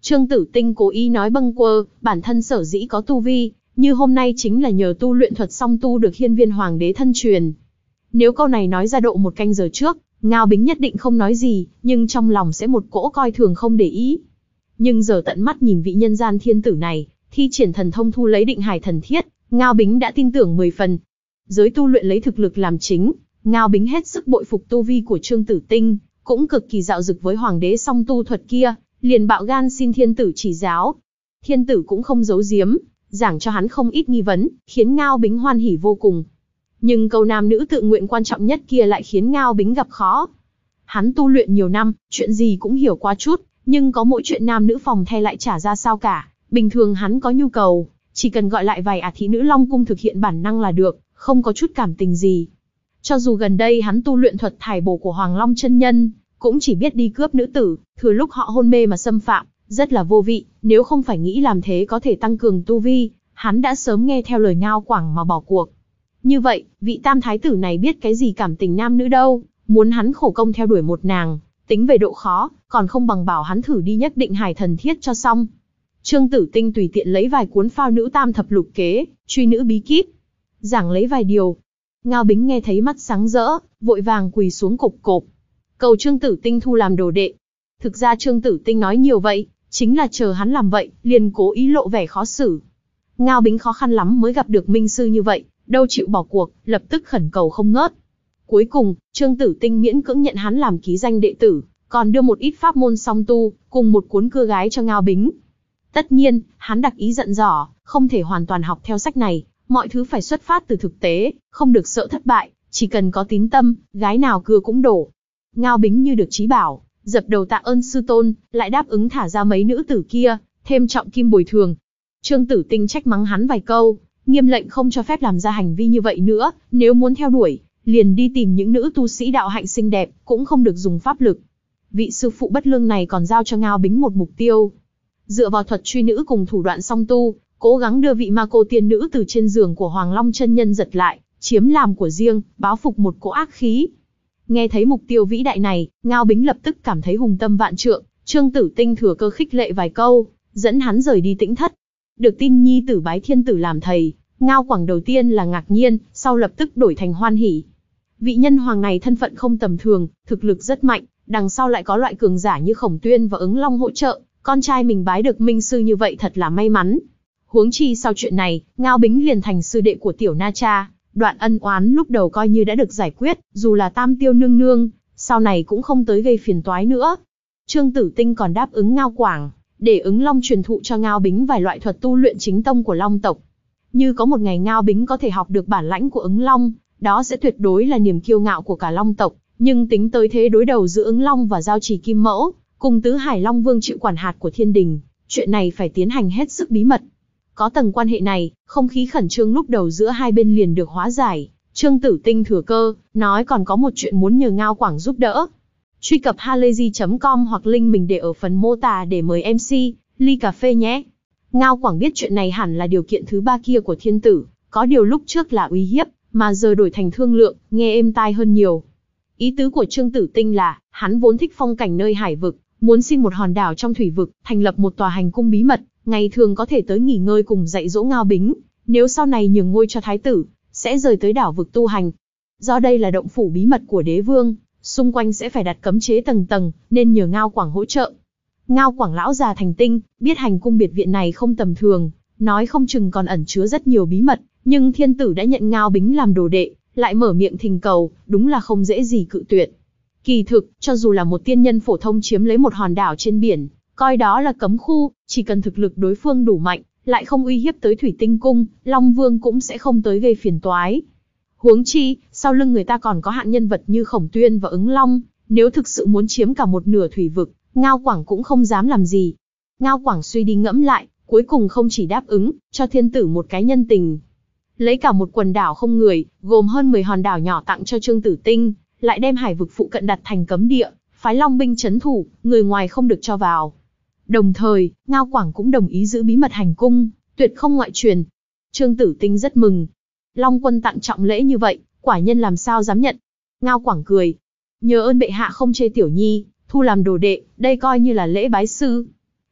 Trương Tử Tinh cố ý nói bâng quơ, bản thân sở dĩ có tu vi, như hôm nay chính là nhờ tu luyện thuật song tu được hiên viên hoàng đế thân truyền. Nếu câu này nói ra độ một canh giờ trước, Ngao Bính nhất định không nói gì, nhưng trong lòng sẽ một cỗ coi thường không để ý. Nhưng giờ tận mắt nhìn vị nhân gian thiên tử này, thi triển thần thông thu lấy định hải thần thiết, Ngao Bính đã tin tưởng mười phần. Giới tu luyện lấy thực lực làm chính, Ngao Bính hết sức bội phục tu vi của Trương Tử Tinh, cũng cực kỳ dạo dực với hoàng đế song tu thuật kia, liền bạo gan xin thiên tử chỉ giáo. Thiên tử cũng không giấu giếm, giảng cho hắn không ít nghi vấn, khiến Ngao Bính hoan hỉ vô cùng. Nhưng câu nam nữ tự nguyện quan trọng nhất kia lại khiến Ngao Bính gặp khó. Hắn tu luyện nhiều năm, chuyện gì cũng hiểu qua chút, nhưng có mỗi chuyện nam nữ phòng the lại chả ra sao cả. Bình thường hắn có nhu cầu, chỉ cần gọi lại vài ả thị nữ Long Cung thực hiện bản năng là được, không có chút cảm tình gì. Cho dù gần đây hắn tu luyện thuật thải bổ của Hoàng Long chân nhân, cũng chỉ biết đi cướp nữ tử, thừa lúc họ hôn mê mà xâm phạm, rất là vô vị. Nếu không phải nghĩ làm thế có thể tăng cường tu vi, hắn đã sớm nghe theo lời Ngao Quảng mà bỏ cuộc. Như vậy, vị tam thái tử này biết cái gì cảm tình nam nữ đâu, muốn hắn khổ công theo đuổi một nàng, tính về độ khó, còn không bằng bảo hắn thử đi nhất định hải thần thiết cho xong. Trương Tử Tinh tùy tiện lấy vài cuốn phao nữ tam thập lục kế, truy nữ bí kíp, giảng lấy vài điều. Ngao Bính nghe thấy mắt sáng rỡ, vội vàng quỳ xuống cộp cộp, cầu Trương Tử Tinh thu làm đồ đệ. Thực ra Trương Tử Tinh nói nhiều vậy, chính là chờ hắn làm vậy, liền cố ý lộ vẻ khó xử. Ngao Bính khó khăn lắm mới gặp được minh sư như vậy, đâu chịu bỏ cuộc, lập tức khẩn cầu không ngớt. Cuối cùng, Trương Tử Tinh miễn cưỡng nhận hắn làm ký danh đệ tử, còn đưa một ít pháp môn song tu, cùng một cuốn cưa gái cho Ngao Bính. Tất nhiên, hắn đặc ý dặn dò, không thể hoàn toàn học theo sách này, mọi thứ phải xuất phát từ thực tế, không được sợ thất bại, chỉ cần có tín tâm, gái nào cưa cũng đổ. Ngao Bính như được chí bảo, dập đầu tạ ơn sư tôn, lại đáp ứng thả ra mấy nữ tử kia, thêm trọng kim bồi thường. Trương Tử Tinh trách mắng hắn vài câu, nghiêm lệnh không cho phép làm ra hành vi như vậy nữa, nếu muốn theo đuổi, liền đi tìm những nữ tu sĩ đạo hạnh xinh đẹp, cũng không được dùng pháp lực. Vị sư phụ bất lương này còn giao cho Ngao Bính một mục tiêu. Dựa vào thuật truy nữ cùng thủ đoạn song tu, cố gắng đưa vị ma cô tiên nữ từ trên giường của Hoàng Long chân nhân giật lại, chiếm làm của riêng, báo phục một cỗ ác khí. Nghe thấy mục tiêu vĩ đại này, Ngao Bính lập tức cảm thấy hùng tâm vạn trượng, Trương Tử Tinh thừa cơ khích lệ vài câu, dẫn hắn rời đi Tĩnh Thất. Được tin nhi tử bái thiên tử làm thầy, Ngao Quảng đầu tiên là ngạc nhiên, sau lập tức đổi thành hoan hỉ. Vị nhân hoàng này thân phận không tầm thường, thực lực rất mạnh, đằng sau lại có loại cường giả như Khổng Tuyên và Ứng Long hỗ trợ, con trai mình bái được minh sư như vậy thật là may mắn. Huống chi sau chuyện này, Ngao Bính liền thành sư đệ của Tiểu Na Cha, đoạn ân oán lúc đầu coi như đã được giải quyết, dù là Tam Tiêu nương nương, sau này cũng không tới gây phiền toái nữa. Trương Tử Tinh còn đáp ứng Ngao Quảng, để Ứng Long truyền thụ cho Ngao Bính vài loại thuật tu luyện chính tông của Long tộc. Như có một ngày Ngao Bính có thể học được bản lãnh của Ứng Long, đó sẽ tuyệt đối là niềm kiêu ngạo của cả Long tộc, nhưng tính tới thế đối đầu giữa Ứng Long và Giao Trì Kim Mẫu, cùng Tứ Hải Long Vương chịu quản hạt của thiên đình, chuyện này phải tiến hành hết sức bí mật. Có tầng quan hệ này, không khí khẩn trương lúc đầu giữa hai bên liền được hóa giải. Trương Tử Tinh thừa cơ, nói còn có một chuyện muốn nhờ Ngao Quảng giúp đỡ. Truy cập halayzi chấm com hoặc link mình để ở phần mô tả để mời em xê, ly cà phê nhé. Ngao Quảng biết chuyện này hẳn là điều kiện thứ ba kia của thiên tử, có điều lúc trước là uy hiếp, mà giờ đổi thành thương lượng, nghe êm tai hơn nhiều. Ý tứ của Trương Tử Tinh là, hắn vốn thích phong cảnh nơi hải vực, muốn xin một hòn đảo trong thủy vực, thành lập một tòa hành cung bí mật, ngày thường có thể tới nghỉ ngơi cùng dạy dỗ Ngao Bính, nếu sau này nhường ngôi cho thái tử, sẽ rời tới đảo vực tu hành. Do đây là động phủ bí mật của đế vương, xung quanh sẽ phải đặt cấm chế tầng tầng, nên nhờ Ngao Quảng hỗ trợ. Ngao Quảng lão già thành tinh, biết hành cung biệt viện này không tầm thường, nói không chừng còn ẩn chứa rất nhiều bí mật, nhưng thiên tử đã nhận Ngao Bính làm đồ đệ, lại mở miệng thỉnh cầu, đúng là không dễ gì cự tuyệt. Kỳ thực, cho dù là một tiên nhân phổ thông chiếm lấy một hòn đảo trên biển, coi đó là cấm khu, chỉ cần thực lực đối phương đủ mạnh, lại không uy hiếp tới Thủy Tinh Cung, Long Vương cũng sẽ không tới gây phiền toái. Huống chi, sau lưng người ta còn có hạng nhân vật như Khổng Tuyên và Ứng Long, nếu thực sự muốn chiếm cả một nửa thủy vực, Ngao Quảng cũng không dám làm gì. Ngao Quảng suy đi ngẫm lại, cuối cùng không chỉ đáp ứng, cho thiên tử một cái nhân tình. Lấy cả một quần đảo không người, gồm hơn mười hòn đảo nhỏ tặng cho Trương Tử Tinh, lại đem hải vực phụ cận đặt thành cấm địa, phái Long binh trấn thủ, người ngoài không được cho vào. Đồng thời, Ngao Quảng cũng đồng ý giữ bí mật hành cung, tuyệt không ngoại truyền. Trương Tử Tinh rất mừng. Long quân tặng trọng lễ như vậy, quả nhân làm sao dám nhận. Ngao Quảng cười. Nhờ ơn bệ hạ không chê tiểu nhi, thu làm đồ đệ, đây coi như là lễ bái sư.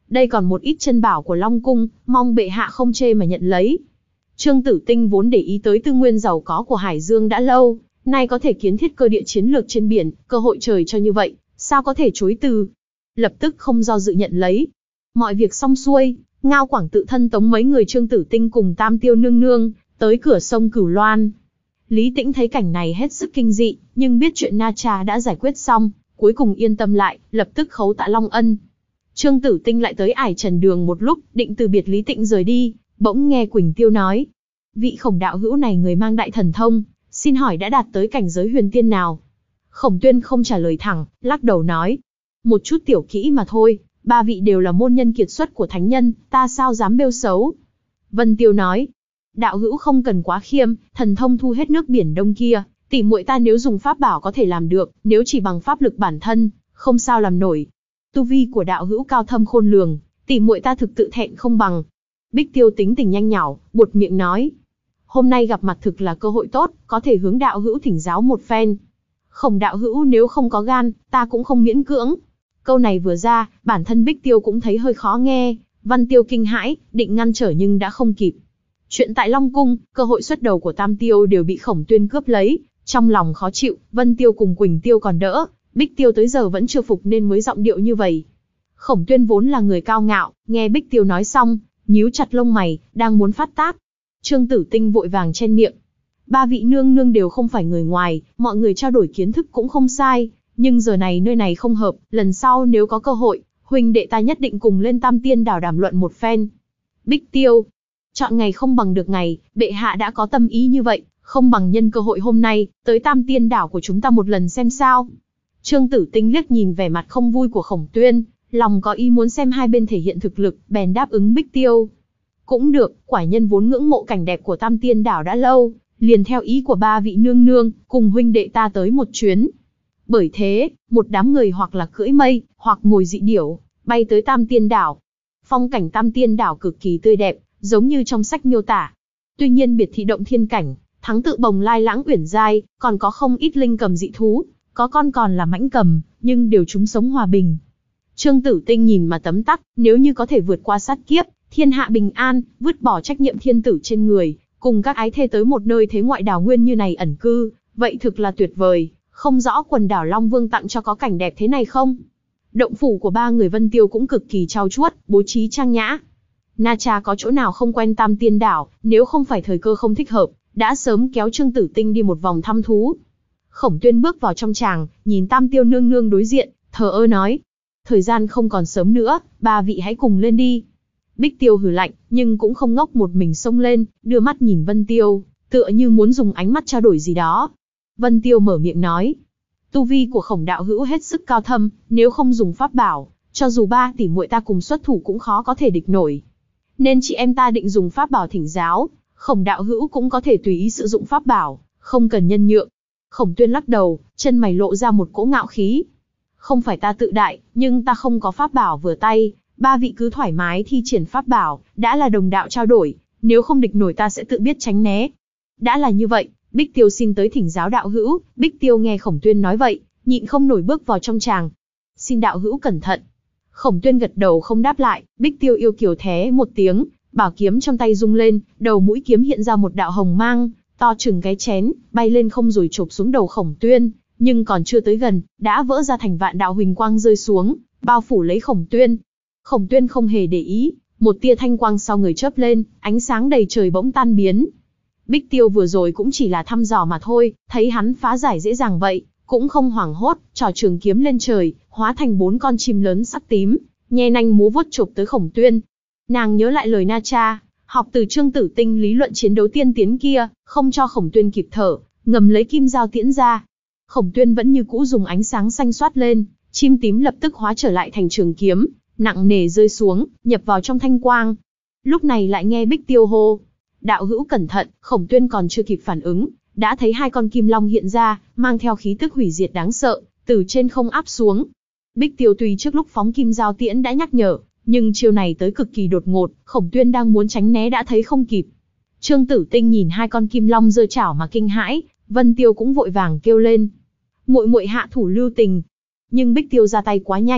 Đây còn một ít chân bảo của Long Cung, mong bệ hạ không chê mà nhận lấy. Trương Tử Tinh vốn để ý tới tư nguyên giàu có của Hải Dương đã lâu, nay có thể kiến thiết cơ địa chiến lược trên biển, cơ hội trời cho như vậy, sao có thể chối từ. Lập tức không do dự nhận lấy. Mọi việc xong xuôi, Ngao Quảng tự thân tống mấy người Trương Tử Tinh cùng Tam Tiêu nương nương, tới cửa sông Cửu Loan. Lý Tĩnh thấy cảnh này hết sức kinh dị, nhưng biết chuyện Na Cha đã giải quyết xong, cuối cùng yên tâm lại, lập tức khấu tạ Long Ân. Trương Tử Tinh lại tới ải trần đường một lúc, định từ biệt Lý Tĩnh rời đi, bỗng nghe Quỳnh Tiêu nói. Vị Khổng đạo hữu này người mang đại thần thông, xin hỏi đã đạt tới cảnh giới huyền tiên nào? Khổng Tuyên không trả lời thẳng, lắc đầu nói. Một chút tiểu kỹ mà thôi, ba vị đều là môn nhân kiệt xuất của thánh nhân, ta sao dám bêu xấu. Vân Tiêu nói. Đạo hữu không cần quá khiêm, thần thông thu hết nước biển đông kia, tỷ muội ta nếu dùng pháp bảo có thể làm được, nếu chỉ bằng pháp lực bản thân, không sao làm nổi. Tu vi của đạo hữu cao thâm khôn lường, tỷ muội ta thực tự thẹn không bằng. Bích Tiêu tính tình nhanh nhảu, buột miệng nói. Hôm nay gặp mặt thực là cơ hội tốt, có thể hướng đạo hữu thỉnh giáo một phen. Khổng đạo hữu nếu không có gan, ta cũng không miễn cưỡng. Câu này vừa ra, bản thân Bích Tiêu cũng thấy hơi khó nghe, Văn Tiêu kinh hãi, định ngăn trở nhưng đã không kịp. Chuyện tại Long Cung, cơ hội xuất đầu của Tam Tiêu đều bị Khổng Tuyên cướp lấy, trong lòng khó chịu, Vân Tiêu cùng Quỳnh Tiêu còn đỡ, Bích Tiêu tới giờ vẫn chưa phục nên mới giọng điệu như vậy. Khổng Tuyên vốn là người cao ngạo, nghe Bích Tiêu nói xong, nhíu chặt lông mày, đang muốn phát tác. Trương Tử Tinh vội vàng chen miệng. Ba vị nương nương đều không phải người ngoài, mọi người trao đổi kiến thức cũng không sai, nhưng giờ này nơi này không hợp, lần sau nếu có cơ hội, huynh đệ ta nhất định cùng lên Tam Tiên đảo đàm luận một phen. Bích Tiêu, chọn ngày không bằng được ngày, bệ hạ đã có tâm ý như vậy, không bằng nhân cơ hội hôm nay, tới Tam Tiên đảo của chúng ta một lần xem sao. Trương Tử Tinh liếc nhìn vẻ mặt không vui của Khổng Tuyên, lòng có ý muốn xem hai bên thể hiện thực lực, bèn đáp ứng Bích Tiêu. Cũng được, quả nhân vốn ngưỡng mộ cảnh đẹp của Tam Tiên đảo đã lâu, liền theo ý của ba vị nương nương, cùng huynh đệ ta tới một chuyến. Bởi thế, một đám người hoặc là cưỡi mây, hoặc ngồi dị điểu, bay tới Tam Tiên đảo. Phong cảnh Tam Tiên đảo cực kỳ tươi đẹp, giống như trong sách miêu tả. Tuy nhiên biệt thị động thiên cảnh, thắng tự bồng lai lãng uyển giai, còn có không ít linh cầm dị thú, có con còn là mãnh cầm, nhưng đều chúng sống hòa bình. Trương Tử Tinh nhìn mà tấm tắc, nếu như có thể vượt qua sát kiếp, thiên hạ bình an, vứt bỏ trách nhiệm thiên tử trên người, cùng các ái thê tới một nơi thế ngoại đảo nguyên như này ẩn cư, vậy thực là tuyệt vời, không rõ quần đảo Long Vương tặng cho có cảnh đẹp thế này không? Động phủ của ba người Vân Tiêu cũng cực kỳ trau chuốt, bố trí trang nhã. Na Cha có chỗ nào không quen Tam Tiên đảo, nếu không phải thời cơ không thích hợp, đã sớm kéo Trương Tử Tinh đi một vòng thăm thú. Khổng Tuyên bước vào trong tràng, nhìn Tam Tiêu nương nương đối diện, thờ ơ nói. Thời gian không còn sớm nữa, ba vị hãy cùng lên đi. Bích Tiêu hừ lạnh, nhưng cũng không ngốc một mình xông lên, đưa mắt nhìn Vân Tiêu, tựa như muốn dùng ánh mắt trao đổi gì đó. Vân Tiêu mở miệng nói. Tu vi của Khổng đạo hữu hết sức cao thâm, nếu không dùng pháp bảo, cho dù ba tỷ muội ta cùng xuất thủ cũng khó có thể địch nổi. Nên chị em ta định dùng pháp bảo thỉnh giáo, Khổng đạo hữu cũng có thể tùy ý sử dụng pháp bảo, không cần nhân nhượng. Khổng Tuyên lắc đầu, chân mày lộ ra một cỗ ngạo khí. Không phải ta tự đại, nhưng ta không có pháp bảo vừa tay, ba vị cứ thoải mái thi triển pháp bảo, đã là đồng đạo trao đổi, nếu không địch nổi ta sẽ tự biết tránh né. Đã là như vậy, Bích Tiêu xin tới thỉnh giáo đạo hữu. Bích Tiêu nghe Khổng Tuyên nói vậy, nhịn không nổi bước vào trong tràng. Xin đạo hữu cẩn thận. Khổng Tuyên gật đầu không đáp lại, Bích Tiêu yêu kiều thé một tiếng, bảo kiếm trong tay rung lên, đầu mũi kiếm hiện ra một đạo hồng mang, to chừng cái chén, bay lên không rồi chộp xuống đầu Khổng Tuyên, nhưng còn chưa tới gần, đã vỡ ra thành vạn đạo huỳnh quang rơi xuống, bao phủ lấy Khổng Tuyên. Khổng Tuyên không hề để ý, một tia thanh quang sau người chớp lên, ánh sáng đầy trời bỗng tan biến. Bích Tiêu vừa rồi cũng chỉ là thăm dò mà thôi, thấy hắn phá giải dễ dàng vậy, cũng không hoảng hốt, trỏ trường kiếm lên trời, hóa thành bốn con chim lớn sắc tím, nhe nanh múa vuốt chộp tới Khổng Tuyên. Nàng nhớ lại lời Na Cha, học từ Trương Tử Tinh lý luận chiến đấu tiên tiến kia, không cho Khổng Tuyên kịp thở, ngầm lấy kim dao tiễn ra. Khổng Tuyên vẫn như cũ dùng ánh sáng xanh xoát lên, chim tím lập tức hóa trở lại thành trường kiếm, nặng nề rơi xuống, nhập vào trong thanh quang. Lúc này lại nghe Bích Tiêu hô, đạo hữu cẩn thận. Khổng Tuyên còn chưa kịp phản ứng, đã thấy hai con kim long hiện ra, mang theo khí tức hủy diệt đáng sợ, từ trên không áp xuống. Bích Tiêu tuy trước lúc phóng kim dao tiễn đã nhắc nhở, nhưng chiêu này tới cực kỳ đột ngột, Khổng Tuyên đang muốn tránh né đã thấy không kịp. Trương Tử Tinh nhìn hai con kim long giơ chảo mà kinh hãi, Vân Tiêu cũng vội vàng kêu lên, muội muội hạ thủ lưu tình. Nhưng Bích Tiêu ra tay quá nhanh,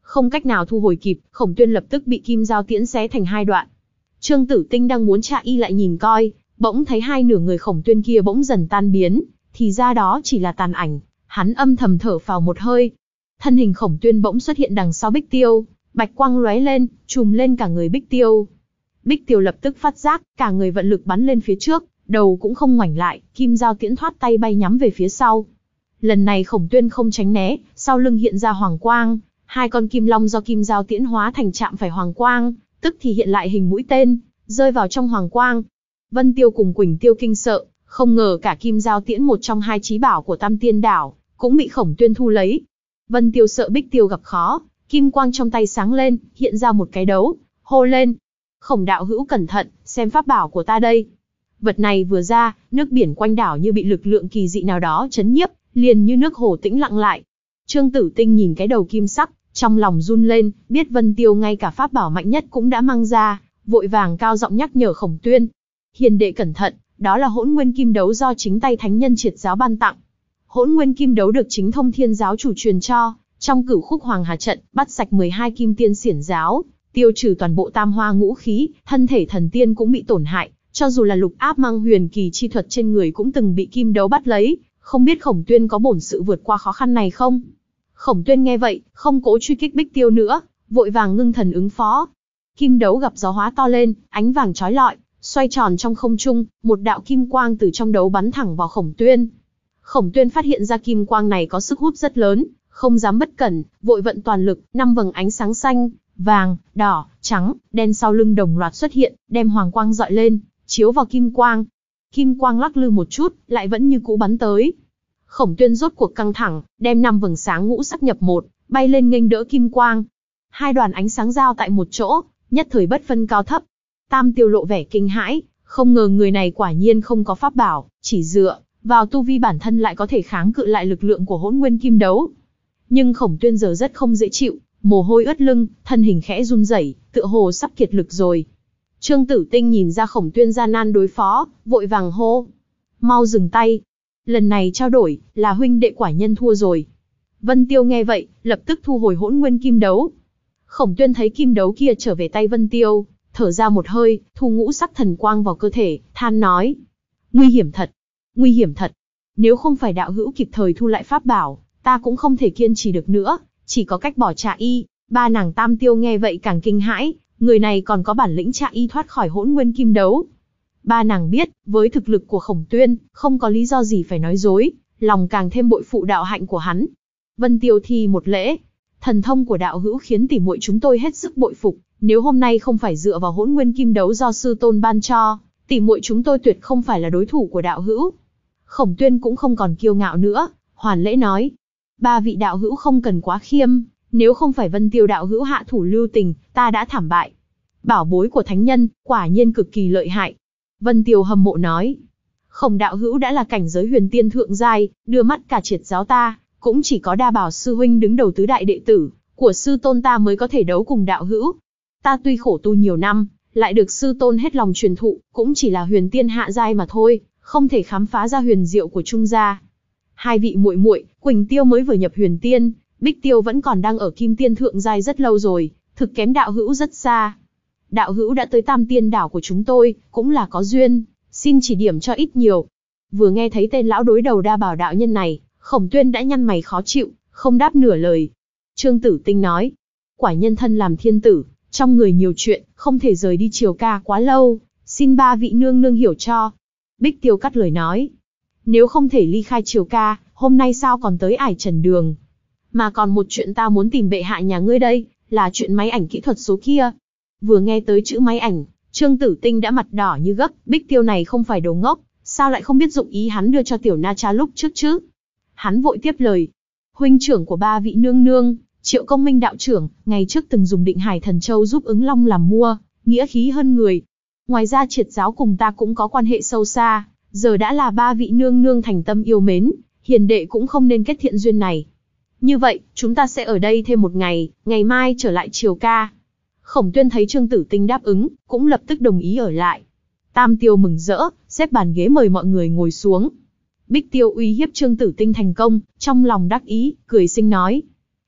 Không cách nào thu hồi kịp, Khổng Tuyên lập tức bị kim dao tiễn xé thành hai đoạn. Trương Tử Tinh đang muốn tra y lại nhìn coi, bỗng thấy hai nửa người Khổng Tuyên kia bỗng dần tan biến, thì ra đó chỉ là tàn ảnh. Hắn âm thầm thở phào một hơi. Thân hình Khổng Tuyên bỗng xuất hiện đằng sau Bích Tiêu, bạch quang lóe lên, trùm lên cả người Bích Tiêu. Bích Tiêu lập tức phát giác, cả người vận lực bắn lên phía trước, đầu cũng không ngoảnh lại, kim dao tiễn thoát tay bay nhắm về phía sau. Lần này Khổng Tuyên không tránh né, sau lưng hiện ra hoàng quang, hai con kim long do kim dao tiễn hóa thành chạm phải hoàng quang, tức thì hiện lại hình mũi tên, rơi vào trong hoàng quang. Vân Tiêu cùng Quỳnh Tiêu kinh sợ, không ngờ cả kim dao tiễn một trong hai chí bảo của Tam Tiên Đảo, cũng bị Khổng Tuyên thu lấy. Vân Tiêu sợ Bích Tiêu gặp khó, kim quang trong tay sáng lên, hiện ra một cái đấu, hô lên. Khổng đạo hữu cẩn thận, xem pháp bảo của ta đây. Vật này vừa ra, nước biển quanh đảo như bị lực lượng kỳ dị nào đó chấn nhiếp, liền như nước hồ tĩnh lặng lại. Trương Tử Tinh nhìn cái đầu kim sắc, trong lòng run lên, biết Vân Tiêu ngay cả pháp bảo mạnh nhất cũng đã mang ra, vội vàng cao giọng nhắc nhở Khổng Tuyên. Hiền đệ cẩn thận, đó là Hỗn Nguyên Kim Đấu do chính tay thánh nhân Triệt Giáo ban tặng. Hỗn Nguyên Kim Đấu được chính Thông Thiên giáo chủ truyền cho, trong Cửu Khúc Hoàng Hà trận, bắt sạch mười hai kim tiên xiển giáo, tiêu trừ toàn bộ tam hoa ngũ khí, thân thể thần tiên cũng bị tổn hại, cho dù là Lục Áp mang huyền kỳ chi thuật trên người cũng từng bị kim đấu bắt lấy, không biết Khổng Tuyên có bổn sự vượt qua khó khăn này không? Khổng Tuyên nghe vậy, không cố truy kích Bích Tiêu nữa, vội vàng ngưng thần ứng phó. Kim đấu gặp gió hóa to lên, ánh vàng chói lọi, xoay tròn trong không trung, một đạo kim quang từ trong đấu bắn thẳng vào Khổng Tuyên. Khổng Tuyên phát hiện ra kim quang này có sức hút rất lớn, không dám bất cẩn, vội vận toàn lực, năm vầng ánh sáng xanh, vàng, đỏ, trắng, đen sau lưng đồng loạt xuất hiện, đem hoàng quang dọi lên, chiếu vào kim quang. Kim quang lắc lư một chút, lại vẫn như cũ bắn tới. Khổng Tuyên rốt cuộc căng thẳng, đem năm vầng sáng ngũ sắc nhập một, bay lên nghênh đỡ kim quang. Hai đoàn ánh sáng giao tại một chỗ, nhất thời bất phân cao thấp. Tam Tiêu lộ vẻ kinh hãi, không ngờ người này quả nhiên không có pháp bảo, chỉ dựa vào tu vi bản thân lại có thể kháng cự lại lực lượng của Hỗn Nguyên Kim Đấu. Nhưng Khổng Tuyên giờ rất không dễ chịu, mồ hôi ướt lưng, thân hình khẽ run rẩy, tựa hồ sắp kiệt lực rồi. Trương Tử Tinh nhìn ra Khổng Tuyên gian nan đối phó, vội vàng hô: "Mau dừng tay! Lần này trao đổi, là huynh đệ quả nhân thua rồi." Vân Tiêu nghe vậy, lập tức thu hồi Hỗn Nguyên Kim Đấu. Khổng Tuyên thấy kim đấu kia trở về tay Vân Tiêu, thở ra một hơi, thu ngũ sắc thần quang vào cơ thể, than nói: "Nguy hiểm thật, nguy hiểm thật. Nếu không phải đạo hữu kịp thời thu lại pháp bảo, ta cũng không thể kiên trì được nữa, chỉ có cách bỏ trả y." Ba nàng Tam Tiêu nghe vậy càng kinh hãi, người này còn có bản lĩnh trả y thoát khỏi Hỗn Nguyên Kim Đấu. Ba nàng biết, với thực lực của Khổng Tuyên, không có lý do gì phải nói dối, lòng càng thêm bội phụ đạo hạnh của hắn. Vân Tiêu thi một lễ: "Thần thông của đạo hữu khiến tỉ muội chúng tôi hết sức bội phục, nếu hôm nay không phải dựa vào Hỗn Nguyên Kim Đấu do sư tôn ban cho, tỉ muội chúng tôi tuyệt không phải là đối thủ của đạo hữu." Khổng Tuyên cũng không còn kiêu ngạo nữa, hoàn lễ nói: "Ba vị đạo hữu không cần quá khiêm, nếu không phải Vân Tiêu đạo hữu hạ thủ lưu tình, ta đã thảm bại. Bảo bối của thánh nhân, quả nhiên cực kỳ lợi hại." Vân Tiêu hâm mộ nói: "Khổng đạo hữu đã là cảnh giới huyền tiên thượng giai, đưa mắt cả Triệt Giáo ta, cũng chỉ có Đa Bảo sư huynh đứng đầu tứ đại đệ tử của sư tôn ta mới có thể đấu cùng đạo hữu. Ta tuy khổ tu nhiều năm, lại được sư tôn hết lòng truyền thụ, cũng chỉ là huyền tiên hạ giai mà thôi, không thể khám phá ra huyền diệu của Trung gia. Hai vị muội muội, Quỳnh Tiêu mới vừa nhập huyền tiên, Bích Tiêu vẫn còn đang ở kim tiên thượng giai rất lâu rồi, thực kém đạo hữu rất xa. Đạo hữu đã tới Tam Tiên Đảo của chúng tôi, cũng là có duyên, xin chỉ điểm cho ít nhiều." Vừa nghe thấy tên lão đối đầu Đa Bảo đạo nhân này, Khổng Tuyên đã nhăn mày khó chịu, không đáp nửa lời. Trương Tử Tinh nói: "Quả nhân thân làm thiên tử, trong người nhiều chuyện, không thể rời đi Triều Ca quá lâu, xin ba vị nương nương hiểu cho." Bích Tiêu cắt lời nói: "Nếu không thể ly khai Triều Ca, hôm nay sao còn tới Ải Trần Đường? Mà còn một chuyện ta muốn tìm bệ hạ nhà ngươi đây, là chuyện máy ảnh kỹ thuật số kia." Vừa nghe tới chữ máy ảnh, Trương Tử Tinh đã mặt đỏ như gấc, Bích Tiêu này không phải đồ ngốc, sao lại không biết dụng ý hắn đưa cho Tiểu Na Cha lúc trước chứ? Hắn vội tiếp lời: "Huynh trưởng của ba vị nương nương, Triệu Công Minh đạo trưởng, ngày trước từng dùng Định Hải Thần Châu giúp Ứng Long làm mua, nghĩa khí hơn người. Ngoài ra Triệt Giáo cùng ta cũng có quan hệ sâu xa, giờ đã là ba vị nương nương thành tâm yêu mến, hiền đệ cũng không nên kết thiện duyên này. Như vậy, chúng ta sẽ ở đây thêm một ngày, ngày mai trở lại Triều Ca." Khổng Tuyên thấy Trương Tử Tinh đáp ứng, cũng lập tức đồng ý ở lại. Tam Tiêu mừng rỡ, xếp bàn ghế mời mọi người ngồi xuống. Bích Tiêu uy hiếp Trương Tử Tinh thành công, trong lòng đắc ý, cười xinh nói: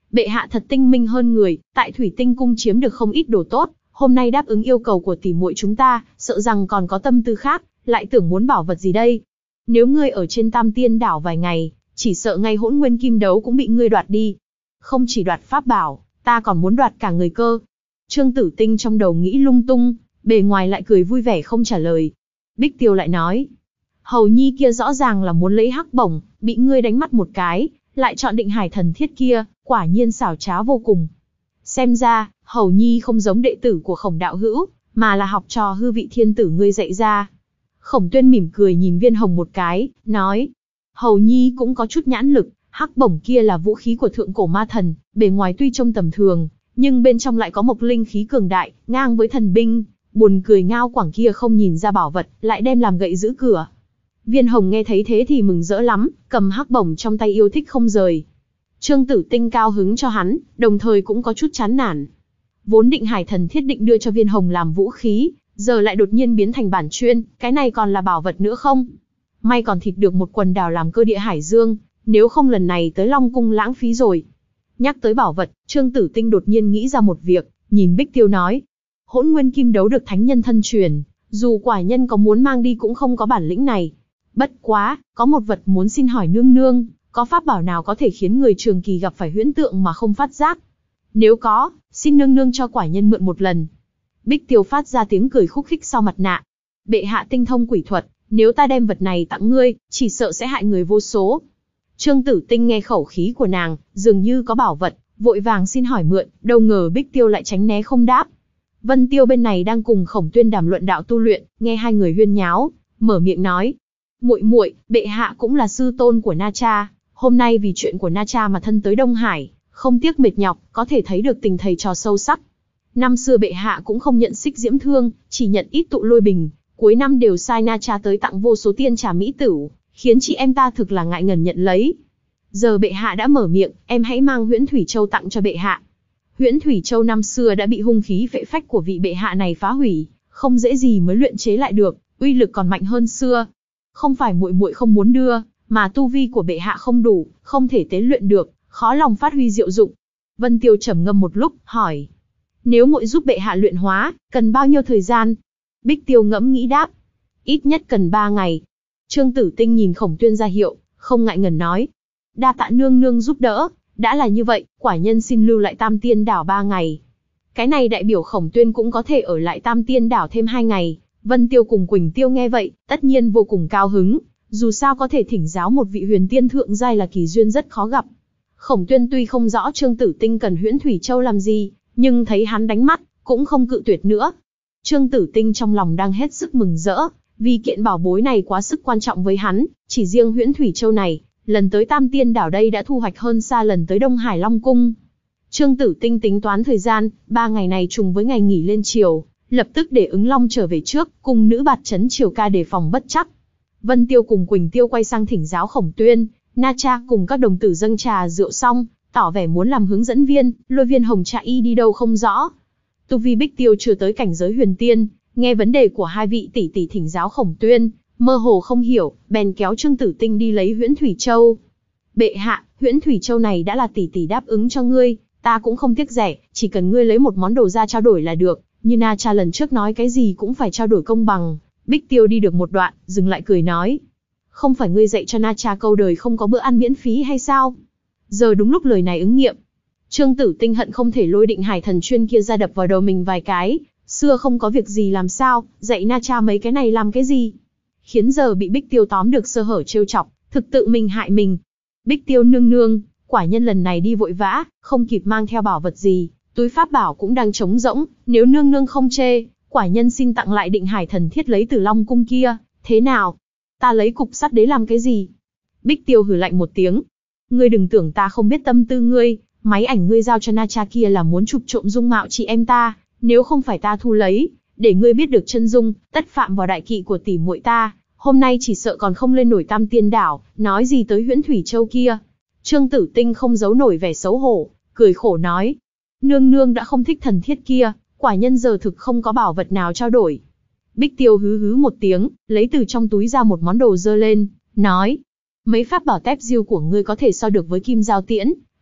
bệ hạ thật tinh minh hơn người, tại Thủy Tinh cung chiếm được không ít đồ tốt, hôm nay đáp ứng yêu cầu của tỷ muội chúng ta, sợ rằng còn có tâm tư khác, lại tưởng muốn bảo vật gì đây? Nếu ngươi ở trên Tam Tiên đảo vài ngày, chỉ sợ ngay Hỗn Nguyên Kim Đấu cũng bị ngươi đoạt đi. Không chỉ đoạt pháp bảo, ta còn muốn đoạt cả người cơ. Trương Tử Tinh trong đầu nghĩ lung tung, bề ngoài lại cười vui vẻ không trả lời. Bích Tiêu lại nói, Hầu Nhi kia rõ ràng là muốn lấy hắc bổng, bị ngươi đánh mắt một cái, lại chọn Định Hải thần thiết kia, quả nhiên xảo trá vô cùng. Xem ra, Hầu Nhi không giống đệ tử của Khổng đạo hữu, mà là học trò hư vị thiên tử ngươi dạy ra. Khổng Tuyên mỉm cười nhìn Viên Hồng một cái, nói, Hầu Nhi cũng có chút nhãn lực, hắc bổng kia là vũ khí của thượng cổ ma thần, bề ngoài tuy trông tầm thường, nhưng bên trong lại có một linh khí cường đại, ngang với thần binh. Buồn cười Ngao Quảng kia không nhìn ra bảo vật, lại đem làm gậy giữ cửa. Viên Hồng nghe thấy thế thì mừng rỡ lắm, cầm hắc bổng trong tay yêu thích không rời. Trương Tử Tinh cao hứng cho hắn, đồng thời cũng có chút chán nản. Vốn Định Hải thần thiết định đưa cho Viên Hồng làm vũ khí, giờ lại đột nhiên biến thành bản chuyên, cái này còn là bảo vật nữa không? May còn thịt được một quần đảo làm cơ địa hải dương, nếu không lần này tới Long Cung lãng phí rồi. Nhắc tới bảo vật, Trương Tử Tinh đột nhiên nghĩ ra một việc, nhìn Bích Tiêu nói. Hỗn Nguyên Kim Đấu được thánh nhân thân truyền, dù quả nhân có muốn mang đi cũng không có bản lĩnh này. Bất quá, có một vật muốn xin hỏi nương nương, có pháp bảo nào có thể khiến người trường kỳ gặp phải huyễn tượng mà không phát giác? Nếu có, xin nương nương cho quả nhân mượn một lần. Bích Tiêu phát ra tiếng cười khúc khích sau mặt nạ. Bệ hạ tinh thông quỷ thuật, nếu ta đem vật này tặng ngươi, chỉ sợ sẽ hại người vô số. Trương Tử Tinh nghe khẩu khí của nàng, dường như có bảo vật, vội vàng xin hỏi mượn, đâu ngờ Bích Tiêu lại tránh né không đáp. Vân Tiêu bên này đang cùng Khổng Tuyên đàm luận đạo tu luyện, nghe hai người huyên nháo, mở miệng nói: "Muội muội, bệ hạ cũng là sư tôn của Na Cha, hôm nay vì chuyện của Na Cha mà thân tới Đông Hải, không tiếc mệt nhọc, có thể thấy được tình thầy trò sâu sắc. Năm xưa bệ hạ cũng không nhận xích diễm thương, chỉ nhận ít tụ lôi bình, cuối năm đều sai Na Cha tới tặng vô số tiên trà mỹ tửu, khiến chị em ta thực là ngại ngần nhận lấy. Giờ bệ hạ đã mở miệng, em hãy mang Huyễn Thủy Châu tặng cho bệ hạ." Huyễn Thủy Châu năm xưa đã bị hung khí phệ phách của vị bệ hạ này phá hủy, không dễ gì mới luyện chế lại được, uy lực còn mạnh hơn xưa. Không phải muội muội không muốn đưa, mà tu vi của bệ hạ không đủ, không thể tế luyện được, khó lòng phát huy diệu dụng. Vân Tiêu trầm ngâm một lúc, hỏi: "Nếu muội giúp bệ hạ luyện hóa, cần bao nhiêu thời gian?" Bích Tiêu ngẫm nghĩ đáp: "Ít nhất cần ba ngày." Trương Tử Tinh nhìn Khổng Tuyên ra hiệu, không ngại ngần nói: "Đa tạ nương nương giúp đỡ, đã là như vậy, quả nhân xin lưu lại Tam Tiên đảo ba ngày." Cái này đại biểu Khổng Tuyên cũng có thể ở lại Tam Tiên đảo thêm hai ngày. Vân Tiêu cùng Quỳnh Tiêu nghe vậy, tất nhiên vô cùng cao hứng, dù sao có thể thỉnh giáo một vị huyền tiên thượng giai là kỳ duyên rất khó gặp. Khổng Tuyên tuy không rõ Trương Tử Tinh cần Huyễn Thủy Châu làm gì, nhưng thấy hắn đánh mắt, cũng không cự tuyệt nữa. Trương Tử Tinh trong lòng đang hết sức mừng rỡ, vì kiện bảo bối này quá sức quan trọng với hắn, chỉ riêng Huyễn Thủy Châu này, lần tới Tam Tiên đảo đây đã thu hoạch hơn xa lần tới Đông Hải Long Cung. Trương Tử Tinh tính toán thời gian, ba ngày này trùng với ngày nghỉ lên triều, lập tức để ứng long trở về trước, cùng nữ bạt trấn triều ca đề phòng bất chắc. Vân Tiêu cùng Quỳnh Tiêu quay sang thỉnh giáo Khổng Tuyên, Na Cha cùng các đồng tử dâng trà rượu xong, tỏ vẻ muốn làm hướng dẫn viên, Lôi Viên Hồng Trạ y đi đâu không rõ. Tu vi Bích Tiêu chưa tới cảnh giới huyền tiên, nghe vấn đề của hai vị tỷ tỷ thỉnh giáo Khổng Tuyên, mơ hồ không hiểu, bèn kéo Trương Tử Tinh đi lấy Huyễn Thủy Châu. "Bệ hạ, Huyễn Thủy Châu này đã là tỷ tỷ đáp ứng cho ngươi, ta cũng không tiếc rẻ, chỉ cần ngươi lấy một món đồ ra trao đổi là được, như Na Cha lần trước nói cái gì cũng phải trao đổi công bằng." Bích Tiêu đi được một đoạn, dừng lại cười nói: "Không phải ngươi dạy cho Na Cha câu đời không có bữa ăn miễn phí hay sao? Giờ đúng lúc lời này ứng nghiệm." Trương Tử Tinh hận không thể lôi Định Hải thần chuyên kia ra đập vào đầu mình vài cái, xưa không có việc gì làm sao, dạy Na Cha mấy cái này làm cái gì? Khiến giờ bị Bích Tiêu tóm được sơ hở trêu chọc, thực tự mình hại mình. "Bích Tiêu nương nương, quả nhân lần này đi vội vã, không kịp mang theo bảo vật gì, túi pháp bảo cũng đang trống rỗng, nếu nương nương không chê, quả nhân xin tặng lại Định Hải thần thiết lấy từ Long Cung kia, thế nào?" "Ta lấy cục sắt đế làm cái gì?" Bích Tiêu hừ lạnh một tiếng: "Ngươi đừng tưởng ta không biết tâm tư ngươi, máy ảnh ngươi giao cho Na Cha kia là muốn chụp trộm dung mạo chị em ta, nếu không phải ta thu lấy, để ngươi biết được chân dung, tất phạm vào đại kỵ của tỷ muội ta, hôm nay chỉ sợ còn không lên nổi Tam Tiên đảo, nói gì tới Huyễn Thủy Châu kia." Trương Tử Tinh không giấu nổi vẻ xấu hổ, cười khổ nói: "Nương nương đã không thích thần thiết kia, quả nhân giờ thực không có bảo vật nào trao đổi." Bích Tiêu hứ hứ một tiếng, lấy từ trong túi ra một món đồ dơ lên, nói: "Mấy pháp bảo tép diêu của ngươi có thể so được với kim giao tiễn,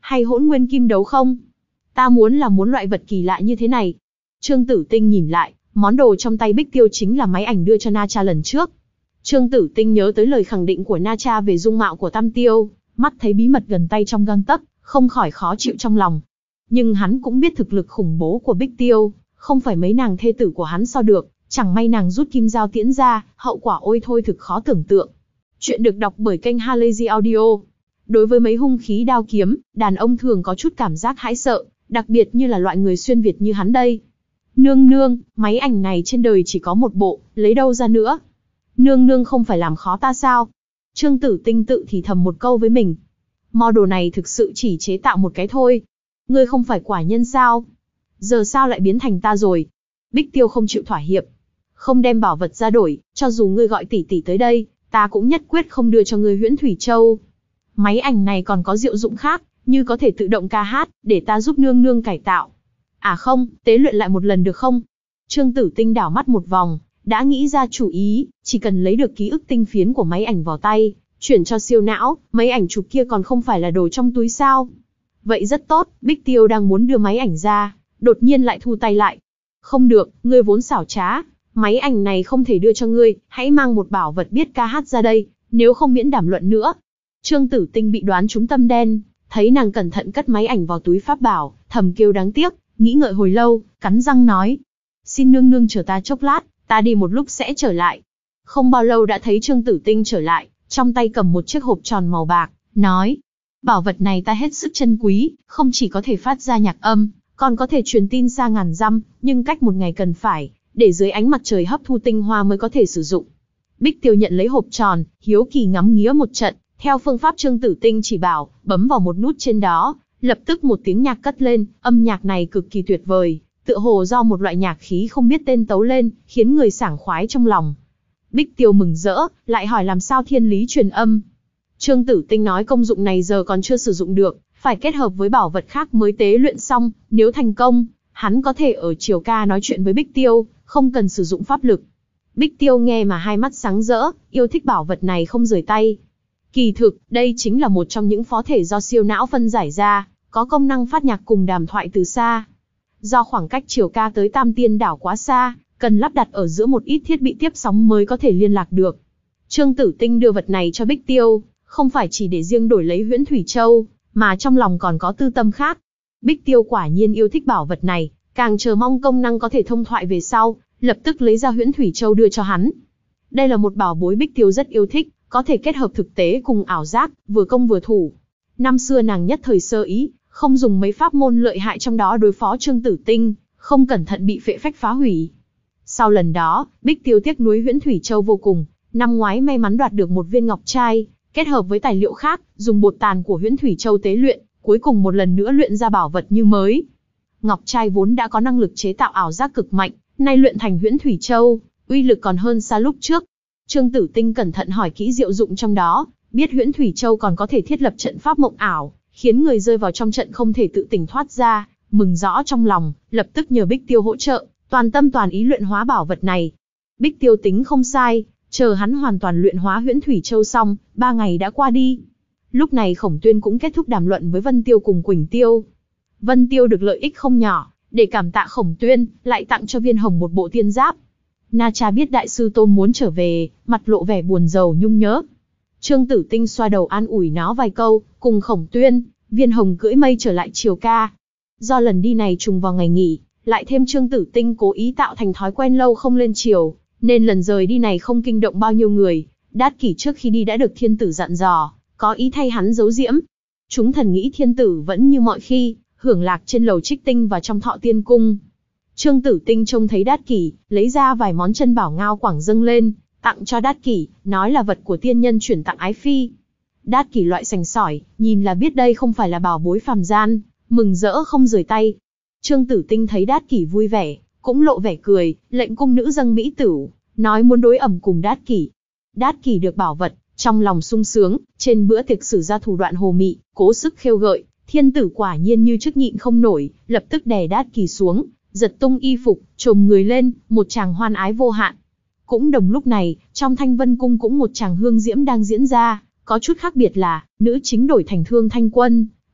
hay hỗn nguyên kim đấu không? Ta muốn là muốn loại vật kỳ lạ như thế này. Trương Tử Tinh nhìn lại, món đồ trong tay Bích Tiêu chính là máy ảnh đưa cho Na Cha lần trước. Trương Tử Tinh nhớ tới lời khẳng định của Na Cha về dung mạo của Tam Tiêu, mắt thấy bí mật gần tay trong gang tấc, không khỏi khó chịu trong lòng. Nhưng hắn cũng biết thực lực khủng bố của Bích Tiêu, không phải mấy nàng thê tử của hắn so được, chẳng may nàng rút kim dao tiễn ra, hậu quả ôi thôi thực khó tưởng tượng. Chuyện được đọc bởi kênh Halazy Audio. Đối với mấy hung khí đao kiếm, đàn ông thường có chút cảm giác hãi sợ, đặc biệt như là loại người xuyên Việt như hắn đây. Nương nương, máy ảnh này trên đời chỉ có một bộ, lấy đâu ra nữa? Nương nương không phải làm khó ta sao? Trương Tử Tinh tự thì thầm một câu với mình. Mô đồ này thực sự chỉ chế tạo một cái thôi. Ngươi không phải quả nhân sao? Giờ sao lại biến thành ta rồi? Bích Tiêu không chịu thỏa hiệp. Không đem bảo vật ra đổi, cho dù ngươi gọi tỷ tỷ tới đây, ta cũng nhất quyết không đưa cho ngươi Huyễn Thủy Châu. Máy ảnh này còn có diệu dụng khác, như có thể tự động ca hát, để ta giúp nương nương cải tạo. À không, tế luyện lại một lần được không? Trương Tử Tinh đảo mắt một vòng, đã nghĩ ra chủ ý, chỉ cần lấy được ký ức tinh phiến của máy ảnh vào tay, chuyển cho siêu não, mấy ảnh chụp kia còn không phải là đồ trong túi sao? Vậy rất tốt, Bích Tiêu đang muốn đưa máy ảnh ra, đột nhiên lại thu tay lại. Không được, ngươi vốn xảo trá, máy ảnh này không thể đưa cho ngươi, hãy mang một bảo vật biết ca hát ra đây, nếu không miễn đàm luận nữa. Trương Tử Tinh bị đoán trúng tâm đen, thấy nàng cẩn thận cất máy ảnh vào túi pháp bảo, thầm kêu đáng tiếc, nghĩ ngợi hồi lâu, cắn răng nói. Xin nương nương chờ ta chốc lát, ta đi một lúc sẽ trở lại. Không bao lâu đã thấy Trương Tử Tinh trở lại, trong tay cầm một chiếc hộp tròn màu bạc, nói. Bảo vật này ta hết sức trân quý, không chỉ có thể phát ra nhạc âm, còn có thể truyền tin xa ngàn dặm, nhưng cách một ngày cần phải, để dưới ánh mặt trời hấp thu tinh hoa mới có thể sử dụng. Bích Tiêu nhận lấy hộp tròn, hiếu kỳ ngắm nghía một trận, theo phương pháp Trương Tử Tinh chỉ bảo, bấm vào một nút trên đó, lập tức một tiếng nhạc cất lên, âm nhạc này cực kỳ tuyệt vời, tựa hồ do một loại nhạc khí không biết tên tấu lên, khiến người sảng khoái trong lòng. Bích Tiêu mừng rỡ, lại hỏi làm sao thiên lý truyền âm. Trương Tử Tinh nói công dụng này giờ còn chưa sử dụng được, phải kết hợp với bảo vật khác mới tế luyện xong, nếu thành công, hắn có thể ở chiều ca nói chuyện với Bích Tiêu, không cần sử dụng pháp lực. Bích Tiêu nghe mà hai mắt sáng rỡ, yêu thích bảo vật này không rời tay. Kỳ thực, đây chính là một trong những phó thể do siêu não phân giải ra, có công năng phát nhạc cùng đàm thoại từ xa. Do khoảng cách chiều ca tới Tam Tiên đảo quá xa, cần lắp đặt ở giữa một ít thiết bị tiếp sóng mới có thể liên lạc được. Trương Tử Tinh đưa vật này cho Bích Tiêu, không phải chỉ để riêng đổi lấy Huyễn Thủy Châu, mà trong lòng còn có tư tâm khác. Bích Tiêu quả nhiên yêu thích bảo vật này, càng chờ mong công năng có thể thông thoại về sau, lập tức lấy ra Huyễn Thủy Châu đưa cho hắn. Đây là một bảo bối Bích Tiêu rất yêu thích, có thể kết hợp thực tế cùng ảo giác, vừa công vừa thủ. Năm xưa nàng nhất thời sơ ý, không dùng mấy pháp môn lợi hại trong đó đối phó Trương Tử Tinh, không cẩn thận bị phệ phách phá hủy. Sau lần đó, Bích Tiêu tiếc nuối Huyễn Thủy Châu vô cùng, năm ngoái may mắn đoạt được một viên ngọc trai, kết hợp với tài liệu khác, dùng bột tàn của Huyễn Thủy Châu tế luyện, cuối cùng một lần nữa luyện ra bảo vật như mới. Ngọc trai vốn đã có năng lực chế tạo ảo giác cực mạnh, nay luyện thành Huyễn Thủy Châu, uy lực còn hơn xa lúc trước. Trương Tử Tinh cẩn thận hỏi kỹ diệu dụng trong đó, biết Huyễn Thủy Châu còn có thể thiết lập trận pháp mộng ảo, khiến người rơi vào trong trận không thể tự tỉnh thoát ra, mừng rõ trong lòng, lập tức nhờ Bích Tiêu hỗ trợ, toàn tâm toàn ý luyện hóa bảo vật này. Bích Tiêu tính không sai, chờ hắn hoàn toàn luyện hóa Huyễn Thủy Châu xong, ba ngày đã qua đi. Lúc này Khổng Tuyên cũng kết thúc đàm luận với Vân Tiêu cùng Quỳnh Tiêu. Vân Tiêu được lợi ích không nhỏ, để cảm tạ Khổng Tuyên, lại tặng cho Viên Hồng một bộ tiên giáp. Na Cha biết đại sư Tôn muốn trở về, mặt lộ vẻ buồn rầu nhung nhớ. Trương Tử Tinh xoa đầu an ủi nó vài câu, cùng Khổng Tuyên, Viên Hồng cưỡi mây trở lại triều ca. Do lần đi này trùng vào ngày nghỉ, lại thêm Trương Tử Tinh cố ý tạo thành thói quen lâu không lên triều, nên lần rời đi này không kinh động bao nhiêu người. Đát Kỷ trước khi đi đã được thiên tử dặn dò, có ý thay hắn giấu diễm. Chúng thần nghĩ thiên tử vẫn như mọi khi, hưởng lạc trên lầu Trích Tinh và trong Thọ Tiên Cung. Trương Tử Tinh trông thấy Đát Kỷ, lấy ra vài món chân bảo ngao quảng dâng lên, tặng cho Đát Kỷ, nói là vật của tiên nhân chuyển tặng ái phi. Đát Kỷ loại sành sỏi, nhìn là biết đây không phải là bảo bối phàm gian, mừng rỡ không rời tay. Trương Tử Tinh thấy Đát Kỷ vui vẻ, cũng lộ vẻ cười, lệnh cung nữ dâng mỹ tửu, nói muốn đối ẩm cùng Đát Kỷ. Đát Kỷ được bảo vật, trong lòng sung sướng, trên bữa tiệc sử ra thủ đoạn hồ mị, cố sức khêu gợi, thiên tử quả nhiên như trước nhịn không nổi, lập tức đè Đát Kỷ xuống, giật tung y phục, trồm người lên, một tràng hoan ái vô hạn. Cũng đồng lúc này, trong Thanh Vân Cung cũng một tràng hương diễm đang diễn ra, có chút khác biệt là, nữ chính đổi thành Thương Thanh Quân,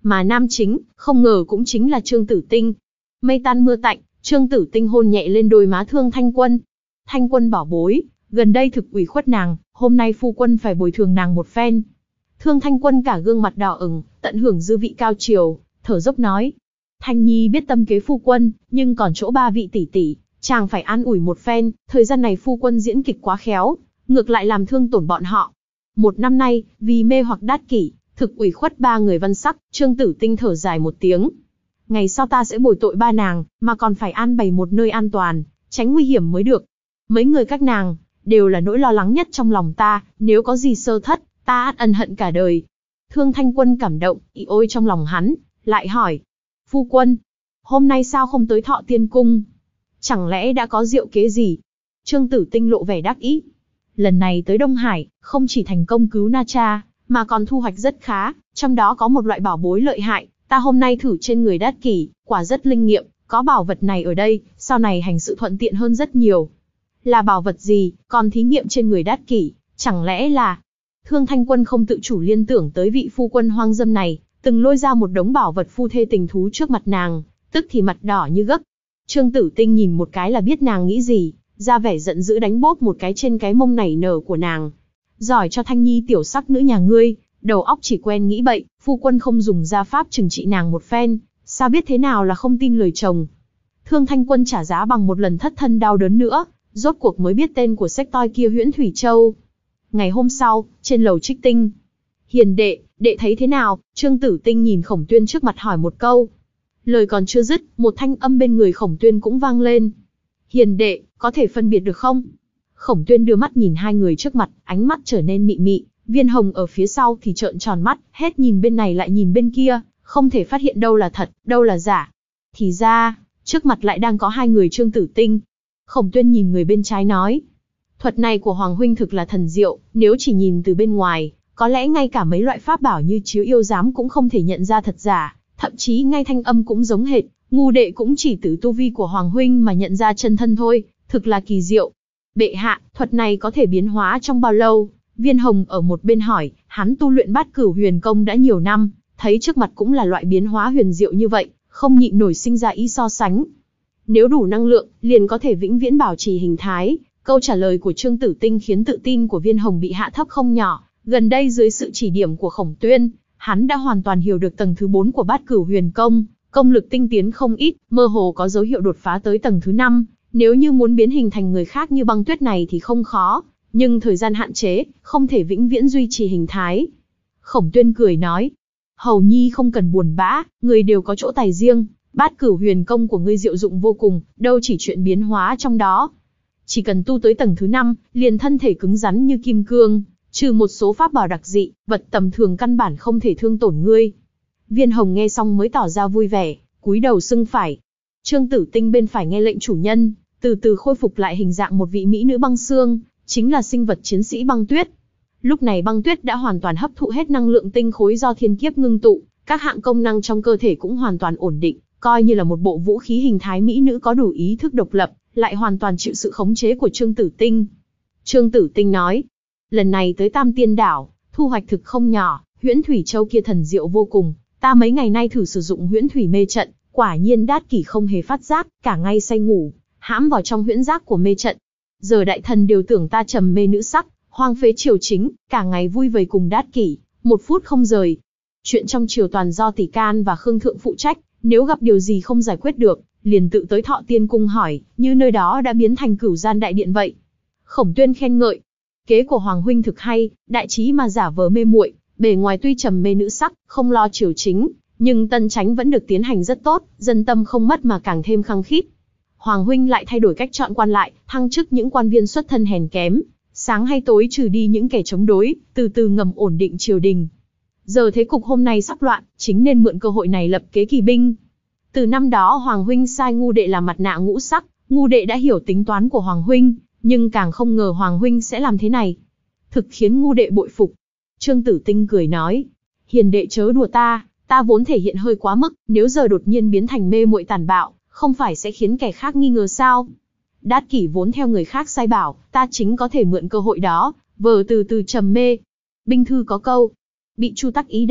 Mà nam chính, không ngờ cũng chính là Trương Tử Tinh. Mây tan mưa tạnh, Trương Tử Tinh hôn nhẹ lên đôi má Thương Thanh Quân. Thanh Quân bảo bối, gần đây thực ủy khuất nàng, hôm nay phu quân phải bồi thường nàng một phen. Thương Thanh Quân cả gương mặt đỏ ửng, tận hưởng dư vị cao triều, thở dốc nói. Thanh Nhi biết tâm kế phu quân, nhưng còn chỗ ba vị tỷ tỷ, chàng phải an ủi một phen, thời gian này phu quân diễn kịch quá khéo, ngược lại làm thương tổn bọn họ. Một năm nay, vì mê hoặc Đát Kỷ, thực ủy khuất ba người Văn Sắc, Trương Tử Tinh thở dài một tiếng. Ngày sau ta sẽ bồi tội ba nàng, mà còn phải an bày một nơi an toàn, tránh nguy hiểm mới được. Mấy người các nàng, đều là nỗi lo lắng nhất trong lòng ta, nếu có gì sơ thất, ta ắt ân hận cả đời. Thương Thanh Quân cảm động, ị ôi trong lòng hắn, lại hỏi. Phu quân, hôm nay sao không tới Thọ Tiên Cung? Chẳng lẽ đã có diệu kế gì? Trương Tử Tinh lộ vẻ đắc ý. Lần này tới Đông Hải, không chỉ thành công cứu Na Cha, mà còn thu hoạch rất khá, trong đó có một loại bảo bối lợi hại, ta hôm nay thử trên người Đát Kỷ, quả rất linh nghiệm, có bảo vật này ở đây, sau này hành sự thuận tiện hơn rất nhiều. Là bảo vật gì, còn thí nghiệm trên người Đát Kỷ, chẳng lẽ là... Thương Thanh Quân không tự chủ liên tưởng tới vị phu quân hoang dâm này, từng lôi ra một đống bảo vật phu thê tình thú trước mặt nàng, tức thì mặt đỏ như gấc. Trương Tử Tinh nhìn một cái là biết nàng nghĩ gì, ra vẻ giận dữ đánh bóp một cái trên cái mông nảy nở của nàng. Giỏi cho Thanh Nhi tiểu sắc nữ nhà ngươi, đầu óc chỉ quen nghĩ bậy, phu quân không dùng gia pháp trừng trị nàng một phen, sao biết thế nào là không tin lời chồng. Thương Thanh Quân trả giá bằng một lần thất thân đau đớn nữa, rốt cuộc mới biết tên của sách toi kia Huyễn Thủy Châu. Ngày hôm sau, trên lầu Trích Tinh. Hiền đệ, đệ thấy thế nào? Trương Tử Tinh nhìn Khổng Tuyên trước mặt hỏi một câu. Lời còn chưa dứt, một thanh âm bên người Khổng Tuyên cũng vang lên. Hiền đệ, có thể phân biệt được không? Khổng Tuyên đưa mắt nhìn hai người trước mặt, ánh mắt trở nên mị mị. Viên Hồng ở phía sau thì trợn tròn mắt, hết nhìn bên này lại nhìn bên kia, không thể phát hiện đâu là thật, đâu là giả. Thì ra, trước mặt lại đang có hai người Trương Tử Tinh. Khổng Tuyên nhìn người bên trái nói. Thuật này của Hoàng huynh thực là thần diệu, nếu chỉ nhìn từ bên ngoài, có lẽ ngay cả mấy loại pháp bảo như chiếu yêu giám cũng không thể nhận ra thật giả, thậm chí ngay thanh âm cũng giống hệt, ngu đệ cũng chỉ từ tu vi của Hoàng huynh mà nhận ra chân thân thôi, thực là kỳ diệu. Bệ hạ, thuật này có thể biến hóa trong bao lâu? Viên Hồng ở một bên hỏi, hắn tu luyện Bát Cửu Huyền Công đã nhiều năm, thấy trước mặt cũng là loại biến hóa huyền diệu như vậy, không nhịn nổi sinh ra ý so sánh. Nếu đủ năng lượng, liền có thể vĩnh viễn bảo trì hình thái. Câu trả lời của Trương Tử Tinh khiến tự tin của Viên Hồng bị hạ thấp không nhỏ. Gần đây dưới sự chỉ điểm của Khổng Tuyên, hắn đã hoàn toàn hiểu được tầng thứ bốn của Bát Cửu Huyền Công, công lực tinh tiến không ít, mơ hồ có dấu hiệu đột phá tới tầng thứ năm. Nếu như muốn biến hình thành người khác như Băng Tuyết này thì không khó, nhưng thời gian hạn chế, không thể vĩnh viễn duy trì hình thái. Khổng Tuyên cười nói, Hầu Nhi không cần buồn bã, người đều có chỗ tài riêng, Bát Cửu Huyền Công của ngươi diệu dụng vô cùng, đâu chỉ chuyện biến hóa trong đó. Chỉ cần tu tới tầng thứ năm, liền thân thể cứng rắn như kim cương, trừ một số pháp bảo đặc dị, vật tầm thường căn bản không thể thương tổn ngươi. Viên Hồng nghe xong mới tỏ ra vui vẻ, cúi đầu xưng phải. Trương Tử Tinh bên phải nghe lệnh chủ nhân, từ từ khôi phục lại hình dạng một vị mỹ nữ băng xương, chính là sinh vật chiến sĩ Băng Tuyết. Lúc này Băng Tuyết đã hoàn toàn hấp thụ hết năng lượng tinh khối do thiên kiếp ngưng tụ, các hạng công năng trong cơ thể cũng hoàn toàn ổn định, coi như là một bộ vũ khí hình thái mỹ nữ có đủ ý thức độc lập, lại hoàn toàn chịu sự khống chế của Trương Tử Tinh. Trương Tử Tinh nói, lần này tới Tam Tiên Đảo, thu hoạch thực không nhỏ, Huyễn Thủy Châu kia thần diệu vô cùng, ta mấy ngày nay thử sử dụng Huyễn Thủy mê trận, quả nhiên Đát Kỷ không hề phát giác, cả ngày say ngủ, hãm vào trong huyễn giác của mê trận. Giờ đại thần đều tưởng ta trầm mê nữ sắc, hoang phế triều chính, cả ngày vui vầy cùng Đát Kỷ, một phút không rời. Chuyện trong triều toàn do Tỷ Can và Khương Thượng phụ trách, nếu gặp điều gì không giải quyết được, liền tự tới Thọ Tiên Cung hỏi, như nơi đó đã biến thành Cửu Gian đại điện vậy. Khổng Tuyên khen ngợi, kế của Hoàng huynh thực hay, đại trí mà giả vờ mê muội, bề ngoài tuy trầm mê nữ sắc, không lo triều chính, nhưng tân chánh vẫn được tiến hành rất tốt, dân tâm không mất mà càng thêm khăng khít. Hoàng huynh lại thay đổi cách chọn quan lại, thăng chức những quan viên xuất thân hèn kém, sáng hay tối trừ đi những kẻ chống đối, từ từ ngầm ổn định triều đình. Giờ thế cục hôm nay sắp loạn, chính nên mượn cơ hội này lập kế kỳ binh. Từ năm đó Hoàng huynh sai ngu đệ làm mặt nạ ngũ sắc, ngu đệ đã hiểu tính toán của Hoàng huynh, nhưng càng không ngờ Hoàng huynh sẽ làm thế này. Thực khiến ngu đệ bội phục. Trương Tử Tinh cười nói, hiền đệ chớ đùa ta, ta vốn thể hiện hơi quá mức, nếu giờ đột nhiên biến thành mê muội tàn bạo, không phải sẽ khiến kẻ khác nghi ngờ sao? Đát Kỷ vốn theo người khác sai bảo, ta chính có thể mượn cơ hội đó, vờ từ từ trầm mê. Binh thư có câu, bị Chu Tắc ý đãi,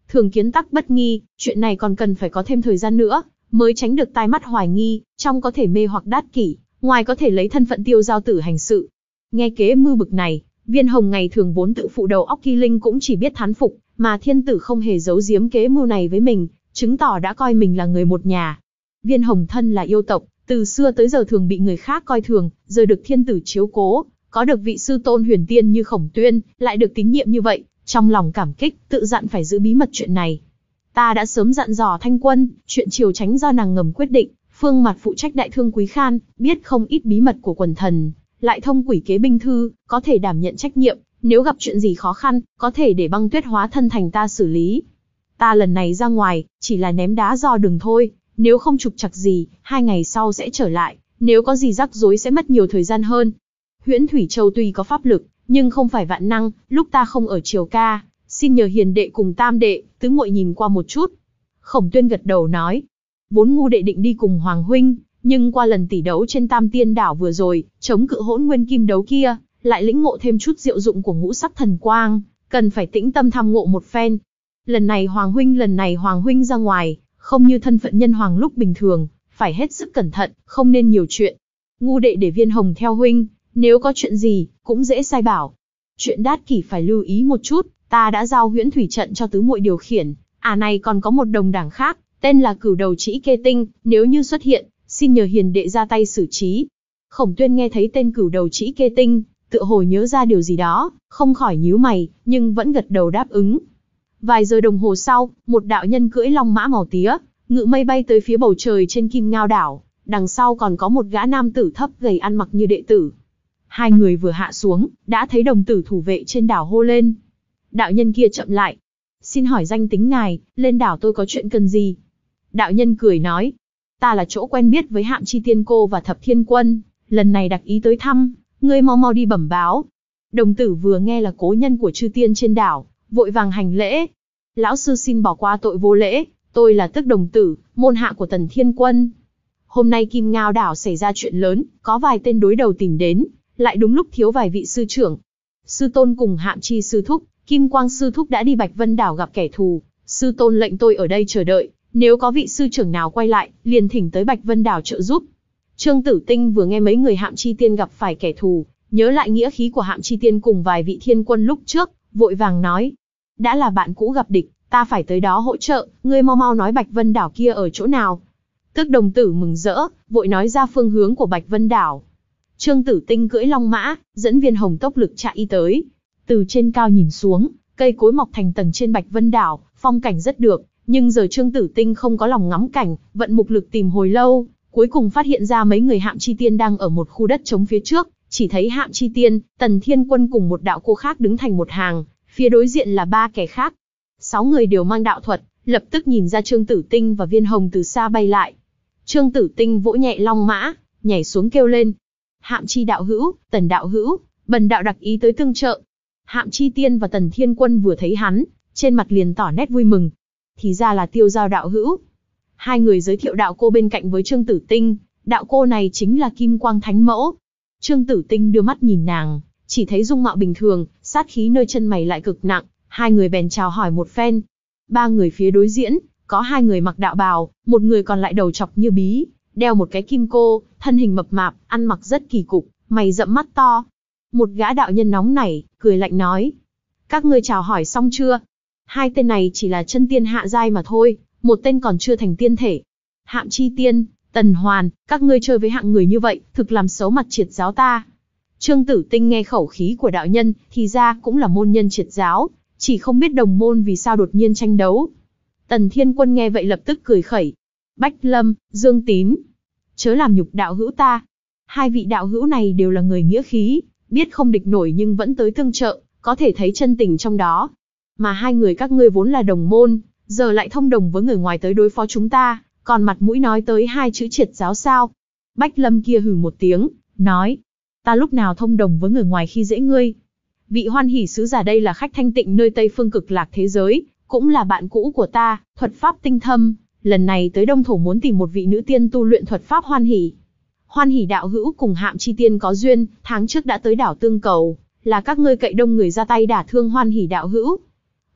thường kiến tắc bất nghi, chuyện này còn cần phải có thêm thời gian nữa, mới tránh được tai mắt hoài nghi, trong có thể mê hoặc đát kỷ, ngoài có thể lấy thân phận Tiêu Giao Tử hành sự. Nghe kế mưu bực này, Viên Hồng ngày thường vốn tự phụ đầu óc kỳ linh cũng chỉ biết thán phục, mà thiên tử không hề giấu giếm kế mưu này với mình, chứng tỏ đã coi mình là người một nhà. Viên Hồng thân là yêu tộc, từ xưa tới giờ thường bị người khác coi thường, giờ được thiên tử chiếu cố, có được vị sư tôn huyền tiên như Khổng Tuyên, lại được tín nhiệm như vậy, trong lòng cảm kích, tự dặn phải giữ bí mật chuyện này. Ta đã sớm dặn dò Thanh Quân, chuyện triều tránh do nàng ngầm quyết định, Phương Mặt phụ trách đại thương Quý Khan, biết không ít bí mật của quần thần, lại thông quỷ kế binh thư, có thể đảm nhận trách nhiệm, nếu gặp chuyện gì khó khăn, có thể để Băng Tuyết hóa thân thành ta xử lý. Ta lần này ra ngoài, chỉ là ném đá do đường thôi, nếu không trục trặc gì, hai ngày sau sẽ trở lại, nếu có gì rắc rối sẽ mất nhiều thời gian hơn. Huyễn Thủy Châu tuy có pháp lực, nhưng không phải vạn năng, lúc ta không ở triều ca, xin nhờ hiền đệ cùng tam đệ, tứ muội nhìn qua một chút. Khổng Tuyên gật đầu nói, vốn ngu đệ định đi cùng Hoàng huynh, nhưng qua lần tỷ đấu trên Tam Tiên đảo vừa rồi, chống cự hỗn nguyên kim đấu kia, lại lĩnh ngộ thêm chút diệu dụng của ngũ sắc thần quang, cần phải tĩnh tâm tham ngộ một phen. Lần này Hoàng huynh lần này Hoàng huynh ra ngoài, không như thân phận nhân hoàng lúc bình thường, phải hết sức cẩn thận, không nên nhiều chuyện. Ngu đệ để Viên Hồng theo huynh, nếu có chuyện gì, cũng dễ sai bảo. Chuyện đát kỷ phải lưu ý một chút, ta đã giao Huyễn Thủy trận cho tứ muội điều khiển, à này còn có một đồng đảng khác, tên là Cửu Đầu Trĩ Kê Tinh, nếu như xuất hiện, xin nhờ hiền đệ ra tay xử trí. Khổng Tuyên nghe thấy tên Cửu Đầu Trĩ Kê Tinh, tựa hồ nhớ ra điều gì đó, không khỏi nhíu mày, nhưng vẫn gật đầu đáp ứng. Vài giờ đồng hồ sau, một đạo nhân cưỡi long mã màu tía, ngự mây bay tới phía bầu trời trên Kim Ngao đảo, đằng sau còn có một gã nam tử thấp gầy ăn mặc như đệ tử. Hai người vừa hạ xuống, đã thấy đồng tử thủ vệ trên đảo hô lên. Đạo nhân kia chậm lại. Xin hỏi danh tính ngài, lên đảo tôi có chuyện cần gì? Đạo nhân cười nói. Ta là chỗ quen biết với Hạm Chi Tiên cô và Thập Thiên Quân, lần này đặc ý tới thăm, ngươi mau mau đi bẩm báo. Đồng tử vừa nghe là cố nhân của chư tiên trên đảo, vội vàng hành lễ. Lão sư xin bỏ qua tội vô lễ, tôi là Tức Đồng Tử, môn hạ của Tần Thiên Quân. Hôm nay Kim Ngao đảo xảy ra chuyện lớn, có vài tên đối đầu tìm đến, lại đúng lúc thiếu vài vị sư trưởng. Sư tôn cùng Hạm Chi sư thúc, Kim Quang sư thúc đã đi Bạch Vân đảo gặp kẻ thù, sư tôn lệnh tôi ở đây chờ đợi, nếu có vị sư trưởng nào quay lại, liền thỉnh tới Bạch Vân đảo trợ giúp. Trương Tử Tinh vừa nghe mấy người Hạm Chi Tiên gặp phải kẻ thù, nhớ lại nghĩa khí của Hạm Chi Tiên cùng vài vị thiên quân lúc trước, vội vàng nói: đã là bạn cũ gặp địch, ta phải tới đó hỗ trợ, ngươi mau mau nói Bạch Vân đảo kia ở chỗ nào. Tức Đồng Tử mừng rỡ, vội nói ra phương hướng của Bạch Vân đảo. Trương Tử Tinh cưỡi long mã, dẫn Viên Hồng tốc lực chạy tới. Từ trên cao nhìn xuống, cây cối mọc thành tầng trên Bạch Vân đảo, phong cảnh rất được, nhưng giờ Trương Tử Tinh không có lòng ngắm cảnh, vận mục lực tìm hồi lâu, cuối cùng phát hiện ra mấy người Hạm Chi Tiên đang ở một khu đất trống phía trước, chỉ thấy Hạm Chi Tiên, Tần Thiên Quân cùng một đạo cô khác đứng thành một hàng, phía đối diện là ba kẻ khác. Sáu người đều mang đạo thuật, lập tức nhìn ra Trương Tử Tinh và Viên Hồng từ xa bay lại. Trương Tử Tinh vỗ nhẹ long mã, nhảy xuống kêu lên: Hạm Chi đạo hữu, Tần đạo hữu, bần đạo đặc ý tới tương trợ. Hạm Chi Tiên và Tần Thiên Quân vừa thấy hắn, trên mặt liền tỏ nét vui mừng. Thì ra là Tiêu Giao đạo hữu. Hai người giới thiệu đạo cô bên cạnh với Trương Tử Tinh, đạo cô này chính là Kim Quang Thánh Mẫu. Trương Tử Tinh đưa mắt nhìn nàng, chỉ thấy dung mạo bình thường, sát khí nơi chân mày lại cực nặng, hai người bèn chào hỏi một phen. Ba người phía đối diễn, có hai người mặc đạo bào, một người còn lại đầu chọc như bí, đeo một cái kim cô, thân hình mập mạp, ăn mặc rất kỳ cục, mày rậm mắt to. Một gã đạo nhân nóng nảy, cười lạnh nói: các ngươi chào hỏi xong chưa? Hai tên này chỉ là chân tiên hạ giai mà thôi, một tên còn chưa thành tiên thể. Hạm Chi Tiên, Tần Hoàn, các ngươi chơi với hạng người như vậy, thực làm xấu mặt triệt giáo ta. Trương Tử Tinh nghe khẩu khí của đạo nhân, thì ra cũng là môn nhân triệt giáo, chỉ không biết đồng môn vì sao đột nhiên tranh đấu. Tần Thiên Quân nghe vậy lập tức cười khẩy: Bách Lâm, Dương Tín, chớ làm nhục đạo hữu ta. Hai vị đạo hữu này đều là người nghĩa khí, biết không địch nổi nhưng vẫn tới tương trợ, có thể thấy chân tình trong đó. Mà hai người các ngươi vốn là đồng môn, giờ lại thông đồng với người ngoài tới đối phó chúng ta, còn mặt mũi nói tới hai chữ triệt giáo sao? Bách Lâm kia hừ một tiếng, nói: ta lúc nào thông đồng với người ngoài khi dễ ngươi? Vị Hoan Hỷ sứ giả đây là khách thanh tịnh nơi Tây Phương Cực Lạc thế giới, cũng là bạn cũ của ta, thuật pháp tinh thâm, lần này tới Đông Thổ muốn tìm một vị nữ tiên tu luyện thuật pháp Hoan Hỷ. Hoan Hỷ đạo hữu cùng Hạm Chi Tiên có duyên, tháng trước đã tới đảo Tương Cầu, là các ngươi cậy đông người ra tay đả thương Hoan Hỷ đạo hữu.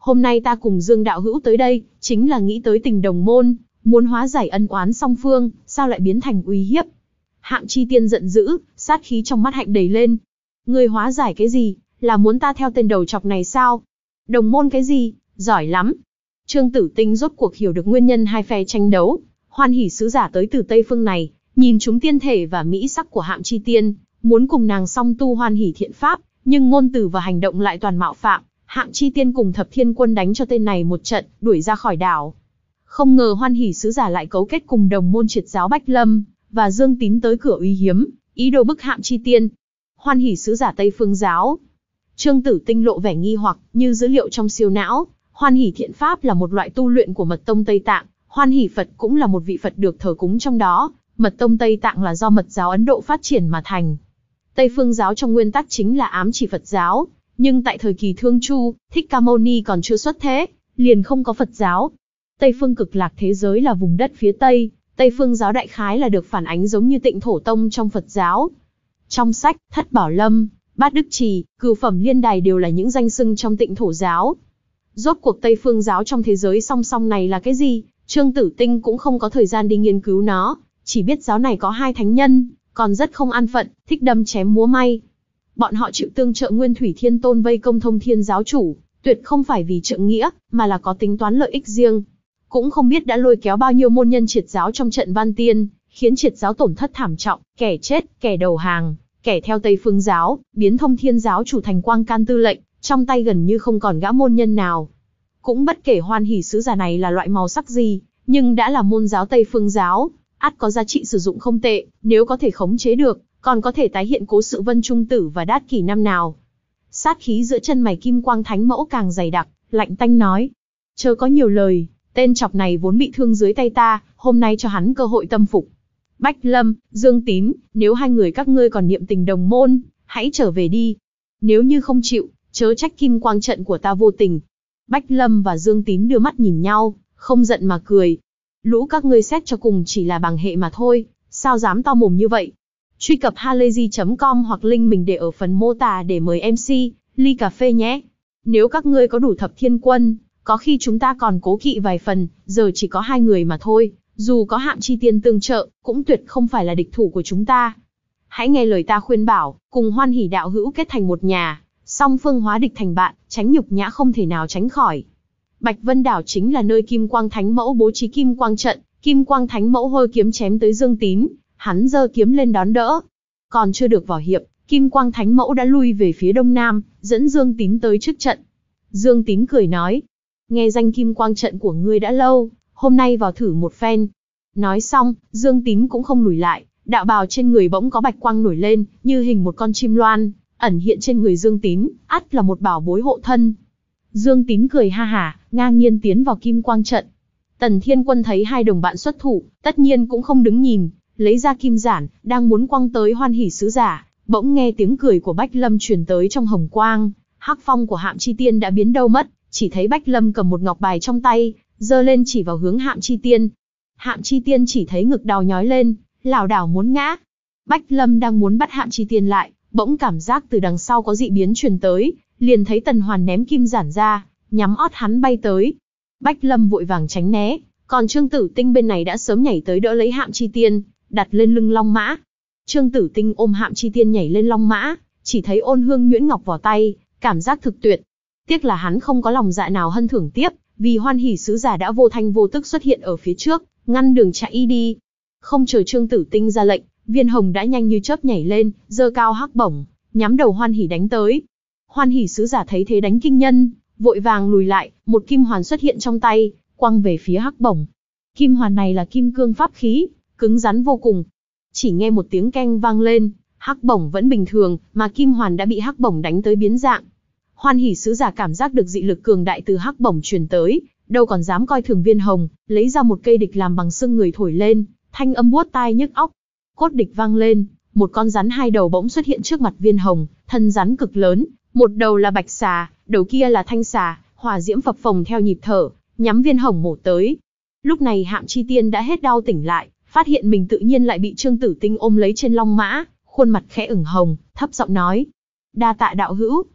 hôm nay ta cùng Dương đạo hữu tới đây, chính là nghĩ tới tình đồng môn, muốn hóa giải ân oán song phương, sao lại biến thành uy hiếp? Hạm Chi Tiên giận dữ, sát khí trong mắt Hạnh đầy lên. Ngươi hóa giải cái gì, là muốn ta theo tên đầu chọc này sao? Đồng môn cái gì, giỏi lắm. Trương Tử Tinh rốt cuộc hiểu được nguyên nhân hai phe tranh đấu. Hoan Hỉ sứ giả tới từ Tây Phương này, nhìn chúng tiên thể và mỹ sắc của Hạm Chi Tiên, muốn cùng nàng song tu Hoan Hỉ thiện pháp, nhưng ngôn từ và hành động lại toàn mạo phạm. Hạm Chi Tiên cùng Thập Thiên Quân đánh cho tên này một trận, đuổi ra khỏi đảo. Không ngờ Hoan Hỉ sứ giả lại cấu kết cùng đồng môn triệt giáo Bách Lâm và Dương Tín tới cửa uy hiếm, ý đồ bức Hạm Chi Tiên. Hoan Hỉ sứ giả Tây Phương giáo. Trương Tử Tinh lộ vẻ nghi hoặc, như dữ liệu trong siêu não. Hoan Hỉ thiện pháp là một loại tu luyện của Mật tông Tây Tạng, Hoan Hỉ Phật cũng là một vị Phật được thờ cúng trong đó. Mật tông Tây Tạng là do Mật giáo Ấn Độ phát triển mà thành. Tây Phương giáo trong nguyên tắc chính là ám chỉ Phật giáo, nhưng tại thời kỳ Thương Chu, Thích Ca Mâu Ni còn chưa xuất thế, liền không có Phật giáo. Tây Phương Cực Lạc thế giới là vùng đất phía Tây, Tây Phương giáo đại khái là được phản ánh giống như Tịnh Thổ Tông trong Phật giáo. Trong sách Thất Bảo Lâm, Bát Đức Trì, Cửu Phẩm Liên Đài đều là những danh xưng trong Tịnh Thổ giáo. Rốt cuộc Tây Phương giáo trong thế giới song song này là cái gì? Trương Tử Tinh cũng không có thời gian đi nghiên cứu nó, chỉ biết giáo này có hai thánh nhân, còn rất không an phận, thích đâm chém múa may. Bọn họ chịu tương trợ Nguyên Thủy Thiên Tôn vây công Thông Thiên giáo chủ, tuyệt không phải vì trượng nghĩa, mà là có tính toán lợi ích riêng. Cũng không biết đã lôi kéo bao nhiêu môn nhân triệt giáo trong trận Văn Tiên, khiến triệt giáo tổn thất thảm trọng, kẻ chết, kẻ đầu hàng, kẻ theo Tây Phương giáo, biến Thông Thiên giáo chủ thành Quang Can tư lệnh, trong tay gần như không còn gã môn nhân nào. Cũng bất kể Hoan Hỉ sứ giả này là loại màu sắc gì, nhưng đã là môn giáo Tây Phương giáo, ắt có giá trị sử dụng không tệ, nếu có thể khống chế được, còn có thể tái hiện cố sự Vân Trung Tử và Đát Kỷ năm nào. Sát khí giữa chân mày Kim Quang Thánh Mẫu càng dày đặc, lạnh tanh nói. Chớ có nhiều lời, tên chọc này vốn bị thương dưới tay ta, hôm nay cho hắn cơ hội tâm phục. Bách Lâm, Dương Tín, nếu hai người các ngươi còn niệm tình đồng môn, hãy trở về đi. Nếu như không chịu, chớ trách Kim Quang trận của ta vô tình. Bách Lâm và Dương Tín đưa mắt nhìn nhau, không giận mà cười. Lũ các ngươi xét cho cùng chỉ là bằng hệ mà thôi, sao dám to mồm như vậy? Truy cập halayzi chấm com hoặc link mình để ở phần mô tả để mời em xê, ly cà phê nhé. Nếu các ngươi có đủ Thập Thiên Quân, có khi chúng ta còn cố kỵ vài phần, giờ chỉ có hai người mà thôi, dù có Hạm Chi Tiên tương trợ, cũng tuyệt không phải là địch thủ của chúng ta. Hãy nghe lời ta khuyên bảo, cùng Hoan Hỉ đạo hữu kết thành một nhà, song phương hóa địch thành bạn, tránh nhục nhã không thể nào tránh khỏi. Bạch Vân đảo chính là nơi Kim Quang Thánh Mẫu bố trí Kim Quang trận, Kim Quang Thánh Mẫu hôi kiếm chém tới Dương Tín, hắn giơ kiếm lên đón đỡ. Còn chưa được vào hiệp, Kim Quang Thánh Mẫu đã lui về phía đông nam, dẫn Dương Tín tới trước trận. Dương Tín cười nói, nghe danh Kim Quang trận của ngươi đã lâu, hôm nay vào thử một phen. Nói xong, Dương Tín cũng không lùi lại, đạo bào trên người bỗng có bạch quang nổi lên, như hình một con chim loan, ẩn hiện trên người Dương Tín, ắt là một bảo bối hộ thân. Dương Tín cười ha hả, ngang nhiên tiến vào Kim Quang trận. Tần Thiên Quân thấy hai đồng bạn xuất thủ, tất nhiên cũng không đứng nhìn, lấy ra kim giản, đang muốn quăng tới Hoan Hỉ sứ giả, bỗng nghe tiếng cười của Bách Lâm truyền tới trong hồng quang. Hắc phong của Hạm Chi Tiên đã biến đâu mất, chỉ thấy Bách Lâm cầm một ngọc bài trong tay, giơ lên chỉ vào hướng Hạm Chi Tiên. Hạm Chi Tiên chỉ thấy ngực đau nhói lên, lảo đảo muốn ngã. Bách Lâm đang muốn bắt Hạm Chi Tiên lại, bỗng cảm giác từ đằng sau có dị biến truyền tới, liền thấy Tần Hoàn ném kim giản ra, nhắm ót hắn bay tới. Bách Lâm vội vàng tránh né, còn Trương Tử Tinh bên này đã sớm nhảy tới đỡ lấy Hạm Chi Tiên, đặt lên lưng long mã. Trương Tử Tinh ôm Hạm Chi Tiên nhảy lên long mã, chỉ thấy ôn hương nhuyễn ngọc vào tay, cảm giác thực tuyệt. Tiếc là hắn không có lòng dạ nào hân thưởng tiếp, vì Hoan Hỉ sứ giả đã vô thanh vô tức xuất hiện ở phía trước, ngăn đường chạy y đi. Không chờ Trương Tử Tinh ra lệnh, Viên Hồng đã nhanh như chớp nhảy lên, giơ cao hắc bổng, nhắm đầu Hoan Hỉ đánh tới. Hoan Hỉ sứ giả thấy thế đánh kinh nhân, vội vàng lùi lại, một kim hoàn xuất hiện trong tay, quăng về phía hắc bổng. Kim hoàn này là kim cương pháp khí, cứng rắn vô cùng. Chỉ nghe một tiếng keng vang lên, hắc bổng vẫn bình thường, mà kim hoàn đã bị hắc bổng đánh tới biến dạng. Hoan Hỉ sứ giả cảm giác được dị lực cường đại từ hắc bổng truyền tới, đâu còn dám coi thường Viên Hồng, lấy ra một cây địch làm bằng xương người thổi lên, thanh âm buốt tai nhức óc. Cốt địch vang lên, một con rắn hai đầu bỗng xuất hiện trước mặt Viên Hồng, thân rắn cực lớn, một đầu là bạch xà, đầu kia là thanh xà, hỏa diễm phập phồng theo nhịp thở, nhắm Viên Hồng mổ tới. Lúc này Hạm Chi Tiên đã hết đau tỉnh lại, phát hiện mình tự nhiên lại bị Trương Tử Tinh ôm lấy trên long mã, khuôn mặt khẽ ửng hồng, thấp giọng nói: "Đa tạ đạo hữu."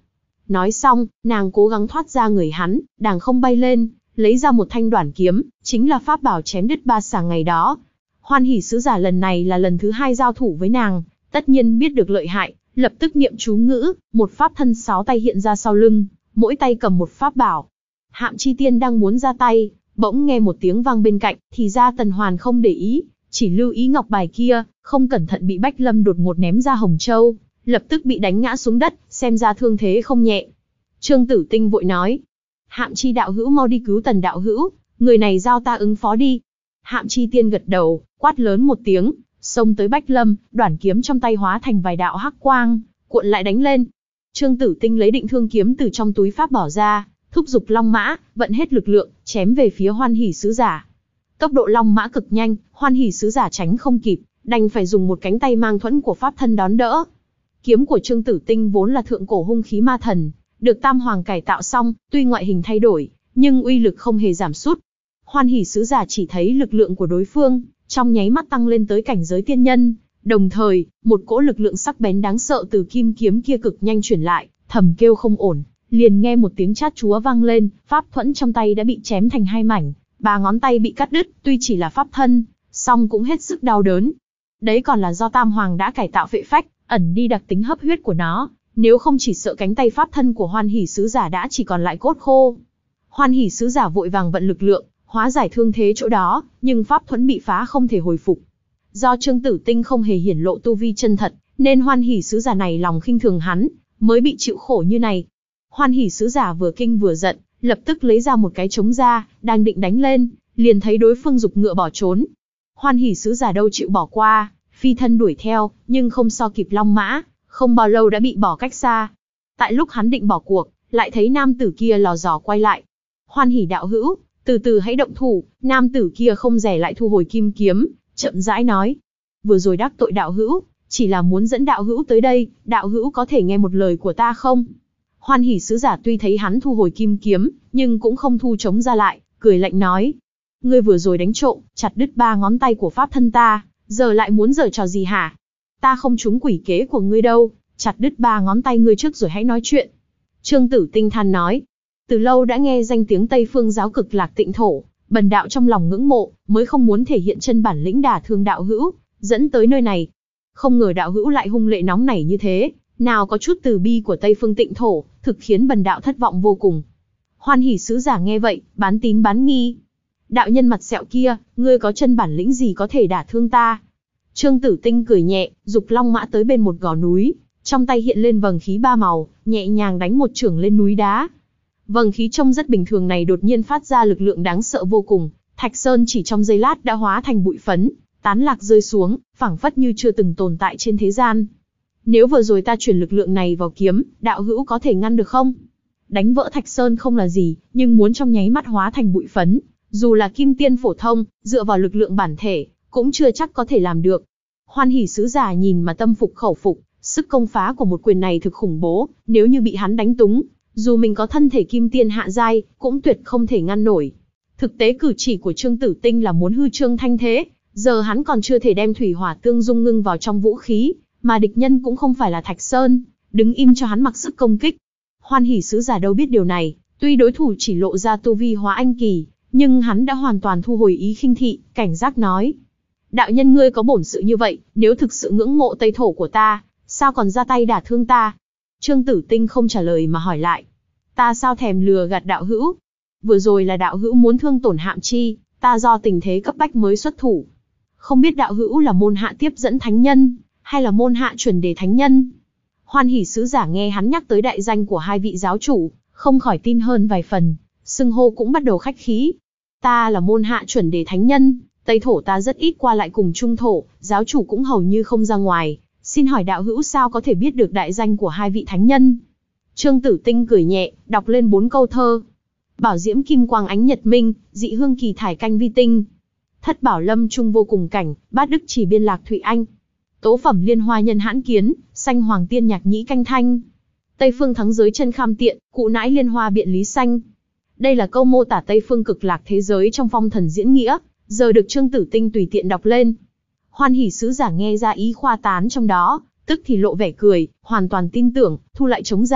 Nói xong, nàng cố gắng thoát ra người hắn, đàng không bay lên, lấy ra một thanh đoản kiếm, chính là pháp bảo chém đứt ba xà ngày đó. Hoan Hỷ sứ giả lần này là lần thứ hai giao thủ với nàng, tất nhiên biết được lợi hại, lập tức niệm chú ngữ, một pháp thân sáu tay hiện ra sau lưng, mỗi tay cầm một pháp bảo. Hạm Chi Tiên đang muốn ra tay, bỗng nghe một tiếng vang bên cạnh, thì ra Tần Hoàn không để ý, chỉ lưu ý ngọc bài kia, không cẩn thận bị Bách Lâm đột ngột ném ra Hồng Châu, lập tức bị đánh ngã xuống đất, xem ra thương thế không nhẹ. Trương Tử Tinh vội nói, Hạm Chi đạo hữu mau đi cứu Tần đạo hữu, người này giao ta ứng phó đi. Hạm Chi Tiên gật đầu, quát lớn một tiếng, xông tới Bách Lâm, đoản kiếm trong tay hóa thành vài đạo hắc quang, cuộn lại đánh lên. Trương Tử Tinh lấy Định Thương kiếm từ trong túi pháp bỏ ra, thúc giục long mã, vận hết lực lượng, chém về phía Hoan Hỷ sứ giả. Tốc độ long mã cực nhanh, Hoan Hỷ sứ giả tránh không kịp, đành phải dùng một cánh tay mang thuẫn của pháp thân đón đỡ. Kiếm của Trương Tử Tinh vốn là thượng cổ hung khí ma thần, được Tam Hoàng cải tạo xong, tuy ngoại hình thay đổi, nhưng uy lực không hề giảm sút. Hoan Hỷ sứ giả chỉ thấy lực lượng của đối phương, trong nháy mắt tăng lên tới cảnh giới tiên nhân, đồng thời, một cỗ lực lượng sắc bén đáng sợ từ kim kiếm kia cực nhanh chuyển lại, thầm kêu không ổn, liền nghe một tiếng chát chúa vang lên, pháp thuẫn trong tay đã bị chém thành hai mảnh, ba ngón tay bị cắt đứt, tuy chỉ là pháp thân, song cũng hết sức đau đớn. Đấy còn là do Tam Hoàng đã cải tạo phệ phách, ẩn đi đặc tính hấp huyết của nó, nếu không chỉ sợ cánh tay pháp thân của Hoan Hỷ sứ giả đã chỉ còn lại cốt khô. Hoan Hỷ sứ giả vội vàng vận lực lượng, hóa giải thương thế chỗ đó, nhưng pháp thuẫn bị phá không thể hồi phục. Do Trương Tử Tinh không hề hiển lộ tu vi chân thật, nên Hoan Hỷ sứ giả này lòng khinh thường hắn, mới bị chịu khổ như này. Hoan Hỷ sứ giả vừa kinh vừa giận, lập tức lấy ra một cái trống ra, đang định đánh lên, liền thấy đối phương giục ngựa bỏ trốn. Hoan Hỷ sứ giả đâu chịu bỏ qua, phi thân đuổi theo, nhưng không so kịp long mã, không bao lâu đã bị bỏ cách xa. Tại lúc hắn định bỏ cuộc, lại thấy nam tử kia lò dò quay lại. Hoan Hỷ đạo hữu, từ từ hãy động thủ. Nam tử kia không dè lại thu hồi kim kiếm, chậm rãi nói, vừa rồi đắc tội đạo hữu, chỉ là muốn dẫn đạo hữu tới đây, đạo hữu có thể nghe một lời của ta không? Hoan Hỷ sứ giả tuy thấy hắn thu hồi kim kiếm, nhưng cũng không thu trống ra lại, cười lạnh nói, ngươi vừa rồi đánh trộm, chặt đứt ba ngón tay của pháp thân ta, giờ lại muốn giở trò gì hả? Ta không trúng quỷ kế của ngươi đâu, chặt đứt ba ngón tay ngươi trước rồi hãy nói chuyện. Trương Tử Tinh than nói, từ lâu đã nghe danh tiếng Tây Phương giáo Cực Lạc Tịnh Thổ, bần đạo trong lòng ngưỡng mộ, mới không muốn thể hiện chân bản lĩnh đả thương đạo hữu, dẫn tới nơi này. Không ngờ đạo hữu lại hung lệ nóng nảy như thế, nào có chút từ bi của Tây Phương Tịnh Thổ, thực khiến bần đạo thất vọng vô cùng. Hoan Hỷ sứ giả nghe vậy, bán tín bán nghi. Đạo nhân mặt sẹo kia, ngươi có chân bản lĩnh gì có thể đả thương ta? Trương Tử Tinh cười nhẹ, dục long mã tới bên một gò núi, trong tay hiện lên vầng khí ba màu, nhẹ nhàng đánh một chưởng lên núi đá. Vầng khí trông rất bình thường này đột nhiên phát ra lực lượng đáng sợ vô cùng, Thạch Sơn chỉ trong giây lát đã hóa thành bụi phấn, tán lạc rơi xuống, phảng phất như chưa từng tồn tại trên thế gian. Nếu vừa rồi ta chuyển lực lượng này vào kiếm, đạo hữu có thể ngăn được không? Đánh vỡ Thạch Sơn không là gì, nhưng muốn trong nháy mắt hóa thành bụi phấn, dù là kim tiên phổ thông, dựa vào lực lượng bản thể, cũng chưa chắc có thể làm được. Hoan Hỷ sứ giả nhìn mà tâm phục khẩu phục, sức công phá của một quyền này thực khủng bố, nếu như bị hắn đánh túng, dù mình có thân thể kim tiên hạ giai, cũng tuyệt không thể ngăn nổi. Thực tế cử chỉ của Trương Tử Tinh là muốn hư trương thanh thế, giờ hắn còn chưa thể đem thủy hỏa tương dung ngưng vào trong vũ khí, mà địch nhân cũng không phải là Thạch Sơn, đứng im cho hắn mặc sức công kích. Hoan Hỷ sứ giả đâu biết điều này, tuy đối thủ chỉ lộ ra tu vi hóa anh kỳ, nhưng hắn đã hoàn toàn thu hồi ý khinh thị, cảnh giác nói, đạo nhân ngươi có bổn sự như vậy, nếu thực sự ngưỡng mộ Tây Thổ của ta, sao còn ra tay đả thương ta? Trương Tử Tinh không trả lời mà hỏi lại, ta sao thèm lừa gạt đạo hữu? Vừa rồi là đạo hữu muốn thương tổn Hạm Chi, ta do tình thế cấp bách mới xuất thủ. Không biết đạo hữu là môn hạ tiếp dẫn thánh nhân, hay là môn hạ chuẩn đề thánh nhân? Hoan Hỷ sứ giả nghe hắn nhắc tới đại danh của hai vị giáo chủ, không khỏi tin hơn vài phần, xưng hô cũng bắt đầu khách khí. Ta là môn hạ chuẩn đề thánh nhân, Tây Thổ ta rất ít qua lại cùng Trung Thổ, giáo chủ cũng hầu như không ra ngoài, xin hỏi đạo hữu sao có thể biết được đại danh của hai vị thánh nhân? Trương Tử Tinh cười nhẹ, đọc lên bốn câu thơ. Bảo diễm kim quang ánh nhật minh, dị hương kỳ thải canh vi tinh. Thất bảo lâm trung vô cùng cảnh, bát đức chỉ biên lạc thụy anh. Tố phẩm liên hoa nhân hãn kiến, xanh hoàng tiên nhạc nhĩ canh thanh. Tây phương thắng giới chân kham tiện, cụ nãi liên hoa biện lý xanh. Đây là câu mô tả Tây phương cực lạc thế giới trong phong thần diễn nghĩa, giờ được Trương Tử Tinh tùy tiện đọc lên. Hoan Hỷ sứ giả nghe ra ý khoa tán trong đó, tức thì lộ vẻ cười, hoàn toàn tin tưởng, thu lại trống ra,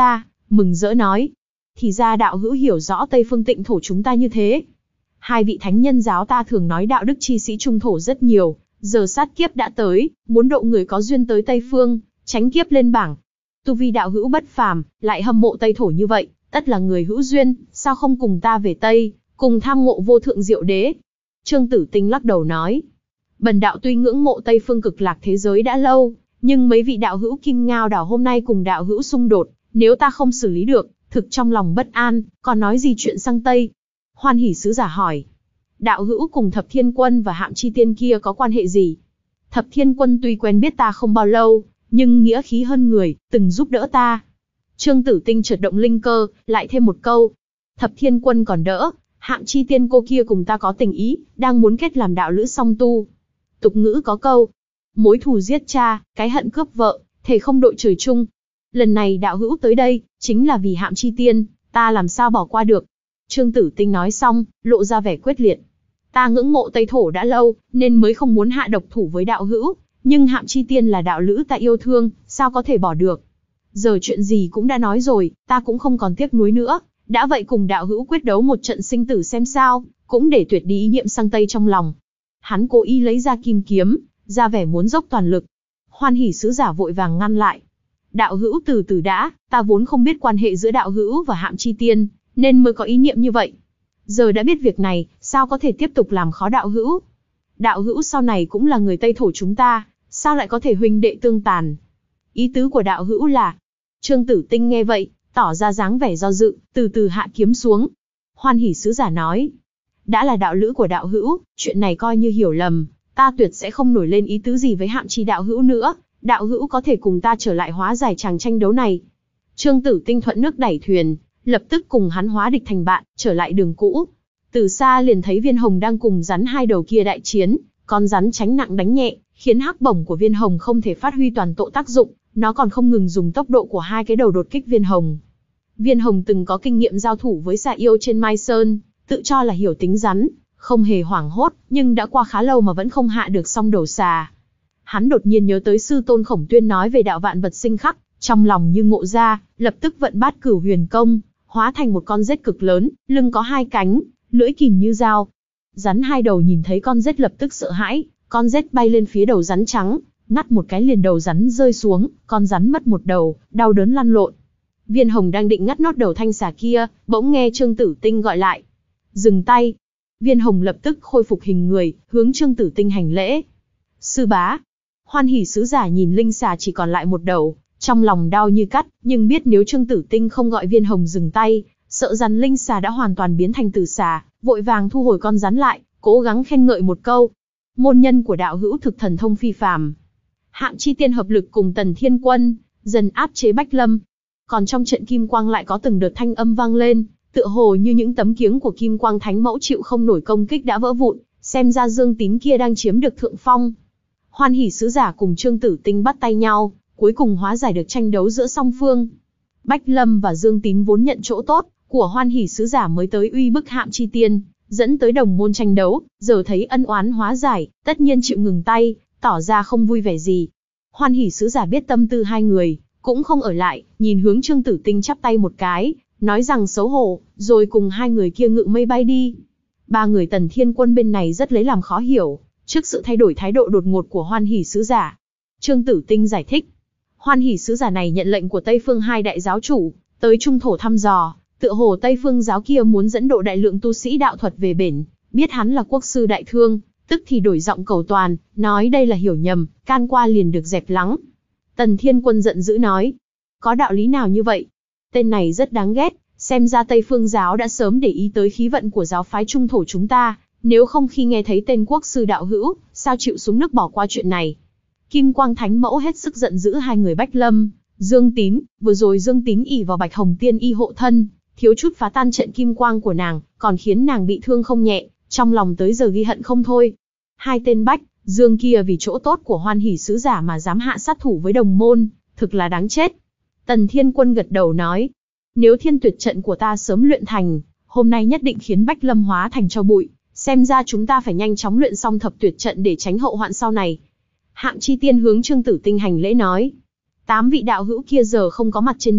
mừng rỡ nói. Thì ra đạo hữu hiểu rõ Tây Phương Tịnh thổ chúng ta như thế. Hai vị thánh nhân giáo ta thường nói đạo đức chi sĩ trung thổ rất nhiều, giờ sát kiếp đã tới, muốn độ người có duyên tới Tây Phương, tránh kiếp lên bảng. Tu vi đạo hữu bất phàm, lại hâm mộ Tây thổ như vậy, tất là người hữu duyên, sao không cùng ta về Tây, cùng tham ngộ vô thượng diệu đế. Trương Tử Tinh lắc đầu nói, bần đạo tuy ngưỡng mộ Tây Phương cực lạc thế giới đã lâu, nhưng mấy vị đạo hữu Kim Ngao đảo hôm nay cùng đạo hữu xung đột, nếu ta không xử lý được, thực trong lòng bất an, còn nói gì chuyện sang Tây. Hoan Hỷ sứ giả hỏi, đạo hữu cùng Thập Thiên Quân và Hạm Chi Tiên kia có quan hệ gì? Thập Thiên Quân tuy quen biết ta không bao lâu, nhưng nghĩa khí hơn người, từng giúp đỡ ta. Trương Tử Tinh chợt động linh cơ, lại thêm một câu. Thập Thiên Quân còn đỡ, Hạm Chi Tiên cô kia cùng ta có tình ý, đang muốn kết làm đạo lữ song tu. Tục ngữ có câu, mối thù giết cha, cái hận cướp vợ, thề không đội trời chung. Lần này đạo hữu tới đây, chính là vì Hạm Chi Tiên, ta làm sao bỏ qua được. Trương Tử Tinh nói xong, lộ ra vẻ quyết liệt. Ta ngưỡng mộ Tây thổ đã lâu, nên mới không muốn hạ độc thủ với đạo hữu, nhưng Hạm Chi Tiên là đạo lữ ta yêu thương, sao có thể bỏ được. Giờ chuyện gì cũng đã nói rồi, ta cũng không còn tiếc nuối nữa, đã vậy cùng đạo hữu quyết đấu một trận sinh tử xem sao, cũng để tuyệt đi ý niệm sang Tây trong lòng. Hắn cố ý lấy ra kim kiếm, ra vẻ muốn dốc toàn lực. Hoan Hỷ sứ giả vội vàng ngăn lại. Đạo hữu từ từ đã, ta vốn không biết quan hệ giữa đạo hữu và Hạm Chi Tiên, nên mới có ý niệm như vậy. Giờ đã biết việc này, sao có thể tiếp tục làm khó đạo hữu? Đạo hữu sau này cũng là người Tây thổ chúng ta, sao lại có thể huynh đệ tương tàn? Ý tứ của đạo hữu là... Trương Tử Tinh nghe vậy, tỏ ra dáng vẻ do dự, từ từ hạ kiếm xuống. Hoan Hỷ sứ giả nói, đã là đạo lữ của đạo hữu, chuyện này coi như hiểu lầm, ta tuyệt sẽ không nổi lên ý tứ gì với Hạm Chi đạo hữu nữa, đạo hữu có thể cùng ta trở lại hóa giải tràng tranh đấu này. Trương Tử Tinh thuận nước đẩy thuyền, lập tức cùng hắn hóa địch thành bạn, trở lại đường cũ. Từ xa liền thấy Viên Hồng đang cùng rắn hai đầu kia đại chiến, con rắn tránh nặng đánh nhẹ, khiến hắc bổng của Viên Hồng không thể phát huy toàn bộ tác dụng, nó còn không ngừng dùng tốc độ của hai cái đầu đột kích Viên Hồng. Viên Hồng từng có kinh nghiệm giao thủ với xà yêu trên Mai Sơn, tự cho là hiểu tính rắn, không hề hoảng hốt, nhưng đã qua khá lâu mà vẫn không hạ được song đầu xà. Hắn đột nhiên nhớ tới sư tôn Khổng Tuyên nói về đạo vạn vật sinh khắc, trong lòng như ngộ ra, lập tức vận bát cửu huyền công, hóa thành một con rết cực lớn, lưng có hai cánh, lưỡi kìm như dao. Rắn hai đầu nhìn thấy con rết lập tức sợ hãi, con rết bay lên phía đầu rắn trắng, ngắt một cái liền đầu rắn rơi xuống, con rắn mất một đầu, đau đớn lăn lộn. Viên Hồng đang định ngắt nốt đầu thanh xà kia, bỗng nghe Trương Tử Tinh gọi lại. Dừng tay. Viên Hồng lập tức khôi phục hình người, hướng Trương Tử Tinh hành lễ. Sư bá. Hoan Hỷ sứ giả nhìn linh xà chỉ còn lại một đầu, trong lòng đau như cắt, nhưng biết nếu Trương Tử Tinh không gọi Viên Hồng dừng tay, sợ rằng linh xà đã hoàn toàn biến thành tử xà, vội vàng thu hồi con rắn lại, cố gắng khen ngợi một câu. Môn nhân của đạo hữu thực thần thông phi phàm. Hạm Chi Tiên hợp lực cùng Tần Thiên Quân, dần áp chế Bách Lâm. Còn trong trận kim quang lại có từng đợt thanh âm vang lên, tựa hồ như những tấm kiếng của kim quang thánh mẫu chịu không nổi công kích đã vỡ vụn, xem ra Dương Tín kia đang chiếm được thượng phong. Hoan Hỷ sứ giả cùng Trương Tử Tinh bắt tay nhau, cuối cùng hóa giải được tranh đấu giữa song phương. Bách Lâm và Dương Tín vốn nhận chỗ tốt của Hoan Hỷ sứ giả mới tới uy bức Hạm Chi Tiên, dẫn tới đồng môn tranh đấu, giờ thấy ân oán hóa giải, tất nhiên chịu ngừng tay, tỏ ra không vui vẻ gì. Hoan Hỷ sứ giả biết tâm tư hai người, cũng không ở lại, nhìn hướng Trương Tử Tinh chắp tay một cái, nói rằng xấu hổ, rồi cùng hai người kia ngự mây bay đi. Ba người Tần Thiên Quân bên này rất lấy làm khó hiểu, trước sự thay đổi thái độ đột ngột của Hoan Hỷ sứ giả. Trương Tử Tinh giải thích, Hoan Hỷ sứ giả này nhận lệnh của Tây Phương hai đại giáo chủ, tới Trung thổ thăm dò, tựa hồ Tây Phương giáo kia muốn dẫn độ đại lượng tu sĩ đạo thuật về bển, biết hắn là quốc sư đại thương, tức thì đổi giọng cầu toàn, nói đây là hiểu nhầm, can qua liền được dẹp lắng. Tần Thiên Quân giận dữ nói, có đạo lý nào như vậy? Tên này rất đáng ghét, xem ra Tây Phương giáo đã sớm để ý tới khí vận của giáo phái Trung thổ chúng ta, nếu không khi nghe thấy tên quốc sư đạo hữu, sao chịu xuống nước bỏ qua chuyện này. Kim Quang Thánh Mẫu hết sức giận dữ hai người Bách Lâm, Dương Tín, vừa rồi Dương Tín ỷ vào Bạch Hồng Tiên y hộ thân, thiếu chút phá tan trận kim quang của nàng, còn khiến nàng bị thương không nhẹ, trong lòng tới giờ ghi hận không thôi. Hai tên Bách, Dương kia vì chỗ tốt của Hoan Hỷ sứ giả mà dám hạ sát thủ với đồng môn, thực là đáng chết. Tần Thiên Quân gật đầu nói, nếu thiên tuyệt trận của ta sớm luyện thành, hôm nay nhất định khiến Bách Lâm hóa thành tro bụi, xem ra chúng ta phải nhanh chóng luyện xong thập tuyệt trận để tránh hậu hoạn sau này. Hạm Chi Tiên hướng Trương Tử Tinh hành lễ nói, tám vị đạo hữu kia giờ không có mặt trên đảo,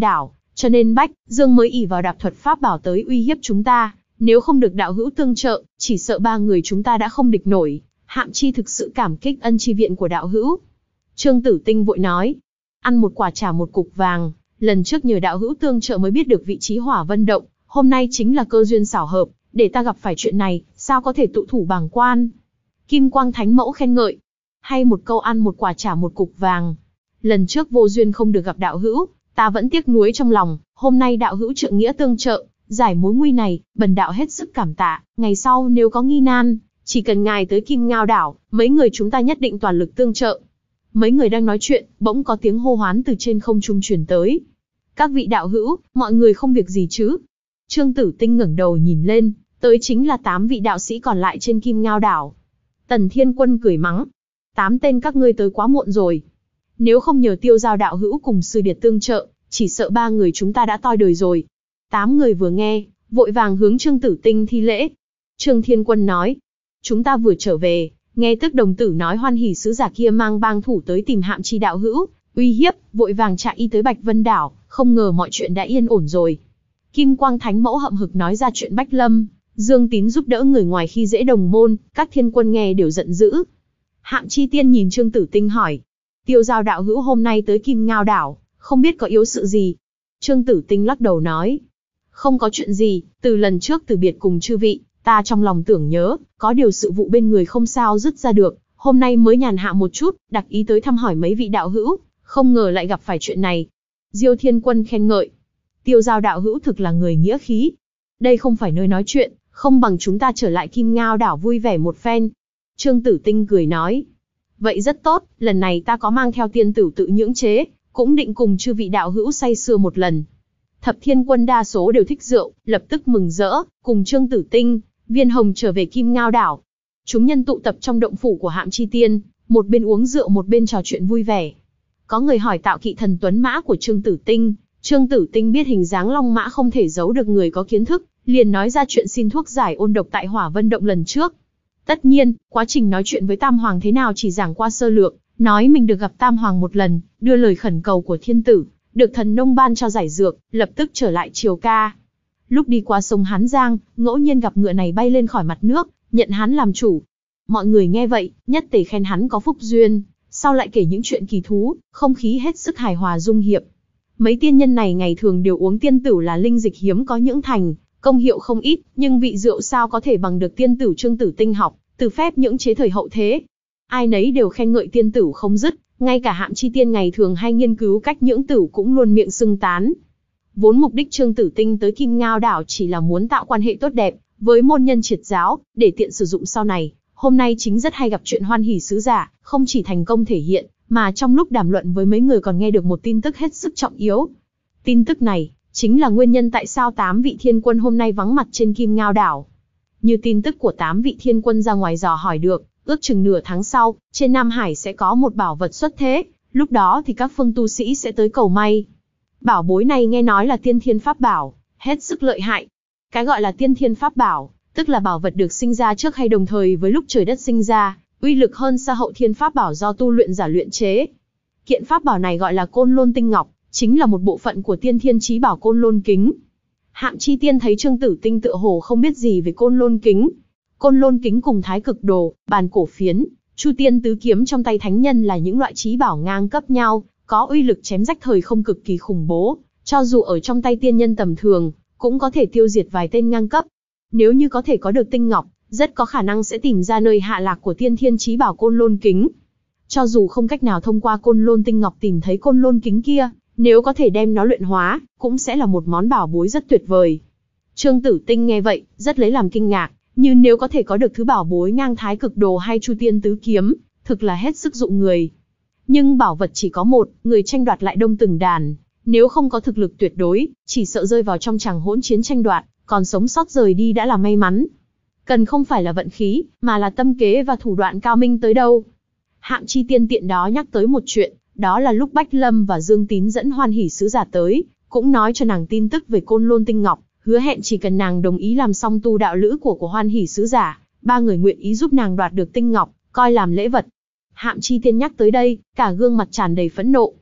Cho nên Bách, Dương mới ỷ vào đạp thuật pháp bảo tới uy hiếp chúng ta, nếu không được đạo hữu tương trợ, chỉ sợ ba người chúng ta đã không địch nổi. Hạm Chi thực sự cảm kích ân chi viện của đạo hữu. Trương Tử Tinh vội nói, ăn một quả trả một cục vàng, lần trước nhờ đạo hữu tương trợ mới biết được vị trí Hỏa Vân Động, hôm nay chính là cơ duyên xảo hợp, để ta gặp phải chuyện này, sao có thể tụ thủ bàng quan. Kim Quang Thánh Mẫu khen ngợi, hay một câu ăn một quả trả một cục vàng. Lần trước vô duyên không được gặp đạo hữu, ta vẫn tiếc nuối trong lòng, hôm nay đạo hữu trượng nghĩa tương trợ, giải mối nguy này, bần đạo hết sức cảm tạ, ngày sau nếu có nghi nan, chỉ cần ngài tới Kim Ngao đảo, mấy người chúng ta nhất định toàn lực tương trợ. Mấy người đang nói chuyện, bỗng có tiếng hô hoán từ trên không trung truyền tới. Các vị đạo hữu, mọi người không việc gì chứ? Trương Tử Tinh ngẩng đầu nhìn lên, tới chính là tám vị đạo sĩ còn lại trên Kim Ngao đảo. Tần Thiên Quân cười mắng, tám tên các ngươi tới quá muộn rồi. Nếu không nhờ Tiêu Giao đạo hữu cùng sư điệt tương trợ, chỉ sợ ba người chúng ta đã toi đời rồi. Tám người vừa nghe, vội vàng hướng Trương Tử Tinh thi lễ. Trương Thiên Quân nói, chúng ta vừa trở về, nghe tức đồng tử nói Hoan Hỷ sứ giả kia mang bang thủ tới tìm Hạm Chi đạo hữu, uy hiếp, vội vàng chạy y tới Bạch Vân đảo, không ngờ mọi chuyện đã yên ổn rồi. Kim Quang Thánh Mẫu hậm hực nói ra chuyện Bách Lâm, Dương Tín giúp đỡ người ngoài khi dễ đồng môn, các thiên quân nghe đều giận dữ. Hạm Chi tiên nhìn Trương Tử Tinh hỏi, Tiêu Giao đạo hữu hôm nay tới Kim Ngao đảo, không biết có yếu sự gì? Trương Tử Tinh lắc đầu nói, không có chuyện gì, từ lần trước từ biệt cùng chư vị, ta trong lòng tưởng nhớ, có điều sự vụ bên người không sao dứt ra được, hôm nay mới nhàn hạ một chút, đặc ý tới thăm hỏi mấy vị đạo hữu, không ngờ lại gặp phải chuyện này. Diêu Thiên Quân khen ngợi, Tiêu Giao đạo hữu thực là người nghĩa khí. Đây không phải nơi nói chuyện, không bằng chúng ta trở lại Kim Ngao đảo vui vẻ một phen. Trương Tử Tinh cười nói, vậy rất tốt, lần này ta có mang theo tiên tử tự nhưỡng chế, cũng định cùng chư vị đạo hữu say sưa một lần. Thập Thiên Quân đa số đều thích rượu, lập tức mừng rỡ, cùng Trương Tử Tinh, Viên Hồng trở về Kim Ngao đảo. Chúng nhân tụ tập trong động phủ của Hạm Chi Tiên, một bên uống rượu một bên trò chuyện vui vẻ. Có người hỏi tạo kỵ thần tuấn mã của Trương Tử Tinh, Trương Tử Tinh biết hình dáng long mã không thể giấu được người có kiến thức, liền nói ra chuyện xin thuốc giải ôn độc tại Hỏa Vân Động lần trước. Tất nhiên, quá trình nói chuyện với Tam Hoàng thế nào chỉ giảng qua sơ lược, nói mình được gặp Tam Hoàng một lần, đưa lời khẩn cầu của thiên tử, được thần nông ban cho giải dược, lập tức trở lại triều ca. Lúc đi qua sông Hán Giang, ngẫu nhiên gặp ngựa này bay lên khỏi mặt nước, nhận hắn làm chủ. Mọi người nghe vậy, nhất tề khen hắn có phúc duyên, sau lại kể những chuyện kỳ thú, không khí hết sức hài hòa dung hiệp. Mấy tiên nhân này ngày thường đều uống tiên tửu là linh dịch hiếm có nhưỡng thành, công hiệu không ít, nhưng vị rượu sao có thể bằng được tiên tửu Trương Tử Tinh học, từ phép nhưỡng chế thời hậu thế. Ai nấy đều khen ngợi tiên tửu không dứt, ngay cả Hạm Chi Tiên ngày thường hay nghiên cứu cách nhưỡng tửu cũng luôn miệng xưng tán. Vốn mục đích Trương Tử Tinh tới Kim Ngao đảo chỉ là muốn tạo quan hệ tốt đẹp với môn nhân triệt giáo, để tiện sử dụng sau này. Hôm nay chính rất hay gặp chuyện Hoan Hỷ sứ giả, không chỉ thành công thể hiện, mà trong lúc đàm luận với mấy người còn nghe được một tin tức hết sức trọng yếu. Tin tức này chính là nguyên nhân tại sao tám vị thiên quân hôm nay vắng mặt trên Kim Ngao đảo. Như tin tức của tám vị thiên quân ra ngoài dò hỏi được, ước chừng nửa tháng sau, trên Nam Hải sẽ có một bảo vật xuất thế, lúc đó thì các phương tu sĩ sẽ tới cầu may. Bảo bối này nghe nói là tiên thiên pháp bảo, hết sức lợi hại. Cái gọi là tiên thiên pháp bảo, tức là bảo vật được sinh ra trước hay đồng thời với lúc trời đất sinh ra, uy lực hơn xa hậu thiên pháp bảo do tu luyện giả luyện chế. Kiện pháp bảo này gọi là Côn Lôn Tinh Ngọc, chính là một bộ phận của tiên thiên chí bảo Côn Lôn Kính. Hạm Chi Tiên thấy Trương Tử Tinh tựa hồ không biết gì về Côn Lôn Kính. Côn Lôn Kính cùng Thái Cực Đồ, Bàn Cổ Phiến, Chu Tiên Tứ Kiếm trong tay thánh nhân là những loại chí bảo ngang cấp nhau, có uy lực chém rách thời không cực kỳ khủng bố, cho dù ở trong tay tiên nhân tầm thường, cũng có thể tiêu diệt vài tên ngang cấp. Nếu như có thể có được tinh ngọc, rất có khả năng sẽ tìm ra nơi hạ lạc của tiên thiên chí bảo Côn Lôn Kính. Cho dù không cách nào thông qua Côn Lôn Tinh Ngọc tìm thấy Côn Lôn Kính kia, nếu có thể đem nó luyện hóa, cũng sẽ là một món bảo bối rất tuyệt vời. Trương Tử Tinh nghe vậy, rất lấy làm kinh ngạc, như nếu có thể có được thứ bảo bối ngang Thái Cực Đồ hay Chu Tiên Tứ Kiếm, thực là hết sức dụng người. Nhưng bảo vật chỉ có một, người tranh đoạt lại đông từng đàn, nếu không có thực lực tuyệt đối, chỉ sợ rơi vào trong tràng hỗn chiến tranh đoạt, còn sống sót rời đi đã là may mắn. Cần không phải là vận khí, mà là tâm kế và thủ đoạn cao minh tới đâu. Hạm Chi Tiên tiện đó nhắc tới một chuyện, đó là lúc Bách Lâm và Dương Tín dẫn Hoan Hỷ sứ giả tới, cũng nói cho nàng tin tức về Côn Lôn Tinh Ngọc, hứa hẹn chỉ cần nàng đồng ý làm xong tu đạo lữ của của Hoan Hỷ sứ giả, ba người nguyện ý giúp nàng đoạt được tinh ngọc, coi làm lễ vật. Hạm Chi Tiên nhắc tới đây, cả gương mặt tràn đầy phẫn nộ.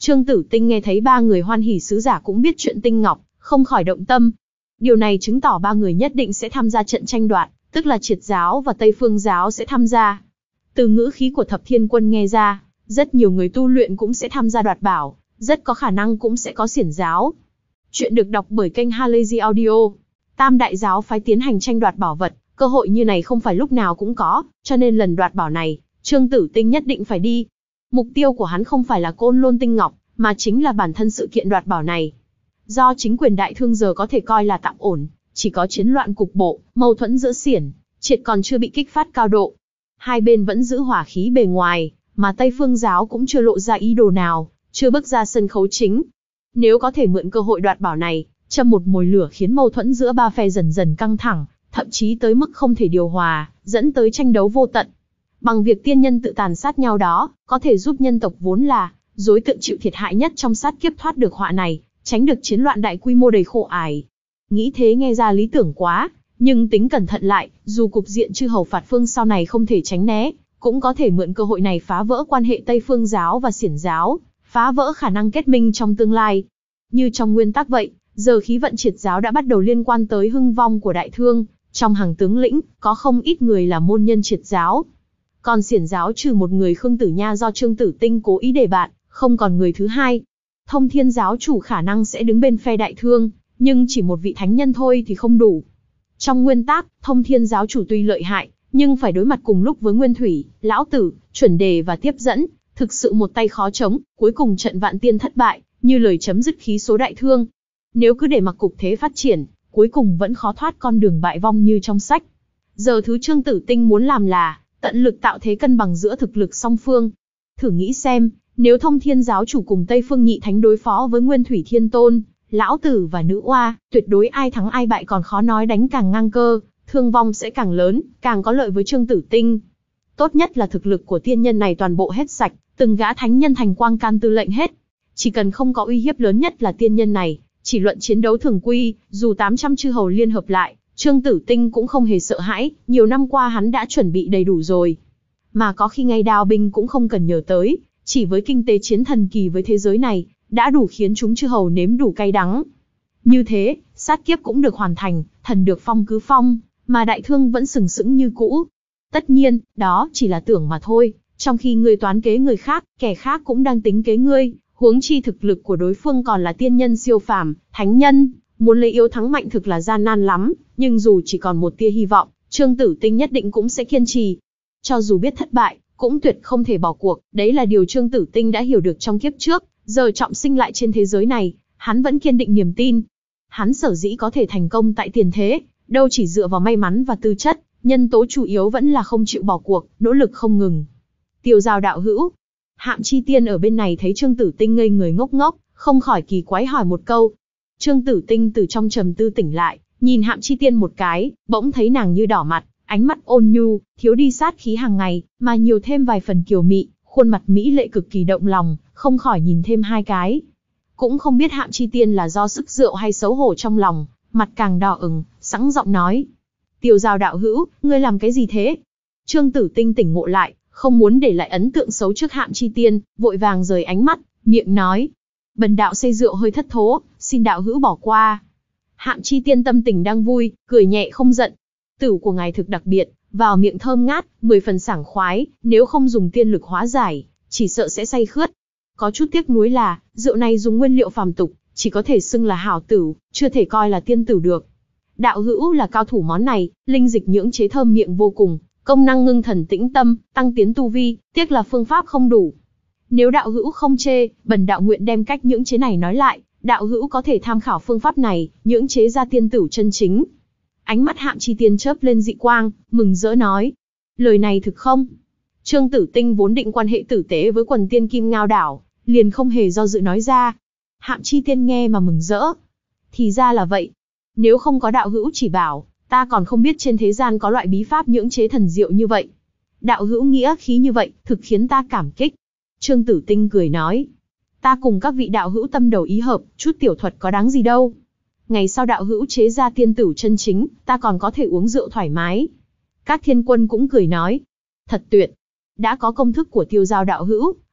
Trương Tử Tinh nghe thấy ba người hoan hỉ sứ giả cũng biết chuyện tinh ngọc, không khỏi động tâm. Điều này chứng tỏ ba người nhất định sẽ tham gia trận tranh đoạt, tức là Triệt giáo và Tây Phương giáo sẽ tham gia. Từ ngữ khí của Thập Thiên Quân nghe ra, rất nhiều người tu luyện cũng sẽ tham gia đoạt bảo, rất có khả năng cũng sẽ có xiển giáo. Chuyện được đọc bởi kênh Halazy Audio. Tam đại giáo phái tiến hành tranh đoạt bảo vật, cơ hội như này không phải lúc nào cũng có, cho nên lần đoạt bảo này, Trương Tử Tinh nhất định phải đi. Mục tiêu của hắn không phải là Côn Lôn Tinh Ngọc, mà chính là bản thân sự kiện đoạt bảo này. Do chính quyền Đại Thương giờ có thể coi là tạm ổn, chỉ có chiến loạn cục bộ, mâu thuẫn giữa xiển, Triệt còn chưa bị kích phát cao độ. Hai bên vẫn giữ hỏa khí bề ngoài, mà Tây Phương giáo cũng chưa lộ ra ý đồ nào, chưa bước ra sân khấu chính. Nếu có thể mượn cơ hội đoạt bảo này, châm một mồi lửa khiến mâu thuẫn giữa ba phe dần dần căng thẳng, thậm chí tới mức không thể điều hòa, dẫn tới tranh đấu vô tận. Bằng việc tiên nhân tự tàn sát nhau đó, có thể giúp nhân tộc vốn là đối tượng chịu thiệt hại nhất trong sát kiếp thoát được họa này, tránh được chiến loạn đại quy mô đầy khổ ải. Nghĩ thế nghe ra lý tưởng quá, nhưng tính cẩn thận lại, dù cục diện chư hầu phạt phương sau này không thể tránh né, cũng có thể mượn cơ hội này phá vỡ quan hệ Tây Phương giáo và xiển giáo, phá vỡ khả năng kết minh trong tương lai. Như trong nguyên tắc vậy, giờ khí vận Triệt giáo đã bắt đầu liên quan tới hưng vong của Đại Thương, trong hàng tướng lĩnh, có không ít người là môn nhân Triệt giáo. Còn xiển giáo trừ một người Khương Tử Nha do Trương Tử Tinh cố ý để bạn, không còn người thứ hai. Thông Thiên giáo chủ khả năng sẽ đứng bên phe Đại Thương, nhưng chỉ một vị thánh nhân thôi thì không đủ. Trong nguyên tắc, Thông Thiên giáo chủ tuy lợi hại, nhưng phải đối mặt cùng lúc với Nguyên Thủy, Lão Tử, Chuẩn Đề và Tiếp Dẫn, thực sự một tay khó chống, cuối cùng trận Vạn Tiên thất bại, như lời chấm dứt khí số Đại Thương. Nếu cứ để mặc cục thế phát triển, cuối cùng vẫn khó thoát con đường bại vong như trong sách. Giờ thứ Trương Tử Tinh muốn làm là tận lực tạo thế cân bằng giữa thực lực song phương. Thử nghĩ xem, nếu Thông Thiên giáo chủ cùng Tây Phương Nhị Thánh đối phó với Nguyên Thủy Thiên Tôn, Lão Tử và Nữ Oa, tuyệt đối ai thắng ai bại còn khó nói, đánh càng ngang cơ, thương vong sẽ càng lớn, càng có lợi với Trương Tử Tinh. Tốt nhất là thực lực của tiên nhân này toàn bộ hết sạch, từng gã thánh nhân thành quang can tư lệnh hết. Chỉ cần không có uy hiếp lớn nhất là tiên nhân này, chỉ luận chiến đấu thường quy, dù tám trăm chư hầu liên hợp lại, Trương Tử Tinh cũng không hề sợ hãi, nhiều năm qua hắn đã chuẩn bị đầy đủ rồi. Mà có khi ngay đao binh cũng không cần nhờ tới, chỉ với kinh tế chiến thần kỳ với thế giới này, đã đủ khiến chúng chư hầu nếm đủ cay đắng. Như thế, sát kiếp cũng được hoàn thành, thần được phong cứ phong, mà Đại Thương vẫn sừng sững như cũ. Tất nhiên, đó chỉ là tưởng mà thôi, trong khi ngươi toán kế người khác, kẻ khác cũng đang tính kế ngươi, huống chi thực lực của đối phương còn là tiên nhân siêu phàm, thánh nhân, muốn lấy yếu thắng mạnh thực là gian nan lắm, nhưng dù chỉ còn một tia hy vọng, Trương Tử Tinh nhất định cũng sẽ kiên trì. Cho dù biết thất bại, cũng tuyệt không thể bỏ cuộc, đấy là điều Trương Tử Tinh đã hiểu được trong kiếp trước, giờ trọng sinh lại trên thế giới này, hắn vẫn kiên định niềm tin. Hắn sở dĩ có thể thành công tại tiền thế, đâu chỉ dựa vào may mắn và tư chất, nhân tố chủ yếu vẫn là không chịu bỏ cuộc, nỗ lực không ngừng. Tiêu Giao đạo hữu, Hạm Chi Tiên ở bên này thấy Trương Tử Tinh ngây người ngốc ngốc, không khỏi kỳ quái hỏi một câu. Trương Tử Tinh từ trong trầm tư tỉnh lại, nhìn Hạm Chi Tiên một cái, bỗng thấy nàng như đỏ mặt, ánh mắt ôn nhu, thiếu đi sát khí hàng ngày, mà nhiều thêm vài phần kiều mị, khuôn mặt mỹ lệ cực kỳ động lòng, không khỏi nhìn thêm hai cái. Cũng không biết Hạm Chi Tiên là do sức rượu hay xấu hổ trong lòng, mặt càng đỏ ửng, sẵn giọng nói. Tiêu Giao đạo hữu, ngươi làm cái gì thế? Trương Tử Tinh tỉnh ngộ lại, không muốn để lại ấn tượng xấu trước Hạm Chi Tiên, vội vàng rời ánh mắt, miệng nói. Bần đạo say rượu hơi thất thố, xin đạo hữu bỏ qua. Hạm Chi Tiên tâm tình đang vui, cười nhẹ không giận. Tử của ngài thực đặc biệt, vào miệng thơm ngát, mười phần sảng khoái, nếu không dùng tiên lực hóa giải, chỉ sợ sẽ say khướt. Có chút tiếc nuối là, rượu này dùng nguyên liệu phàm tục, chỉ có thể xưng là hảo tử, chưa thể coi là tiên tử được. Đạo hữu là cao thủ món này, linh dịch nhưỡng chế thơm miệng vô cùng, công năng ngưng thần tĩnh tâm, tăng tiến tu vi, tiếc là phương pháp không đủ. Nếu đạo hữu không chê, bần đạo nguyện đem cách nhưỡng chế này nói lại, đạo hữu có thể tham khảo phương pháp này, nhưỡng chế ra tiên tử chân chính. Ánh mắt Hạm Chi Tiên chớp lên dị quang, mừng rỡ nói. Lời này thực không? Trương Tử Tinh vốn định quan hệ tử tế với quần tiên Kim Ngao đảo, liền không hề do dự nói ra. Hạm Chi Tiên nghe mà mừng rỡ. Thì ra là vậy. Nếu không có đạo hữu chỉ bảo, ta còn không biết trên thế gian có loại bí pháp nhưỡng chế thần diệu như vậy. Đạo hữu nghĩa khí như vậy, thực khiến ta cảm kích. Trương Tử Tinh cười nói. Ta cùng các vị đạo hữu tâm đầu ý hợp, chút tiểu thuật có đáng gì đâu. Ngày sau đạo hữu chế ra tiên tử chân chính, ta còn có thể uống rượu thoải mái. Các thiên quân cũng cười nói. Thật tuyệt. Đã có công thức của Tiêu Giao đạo hữu,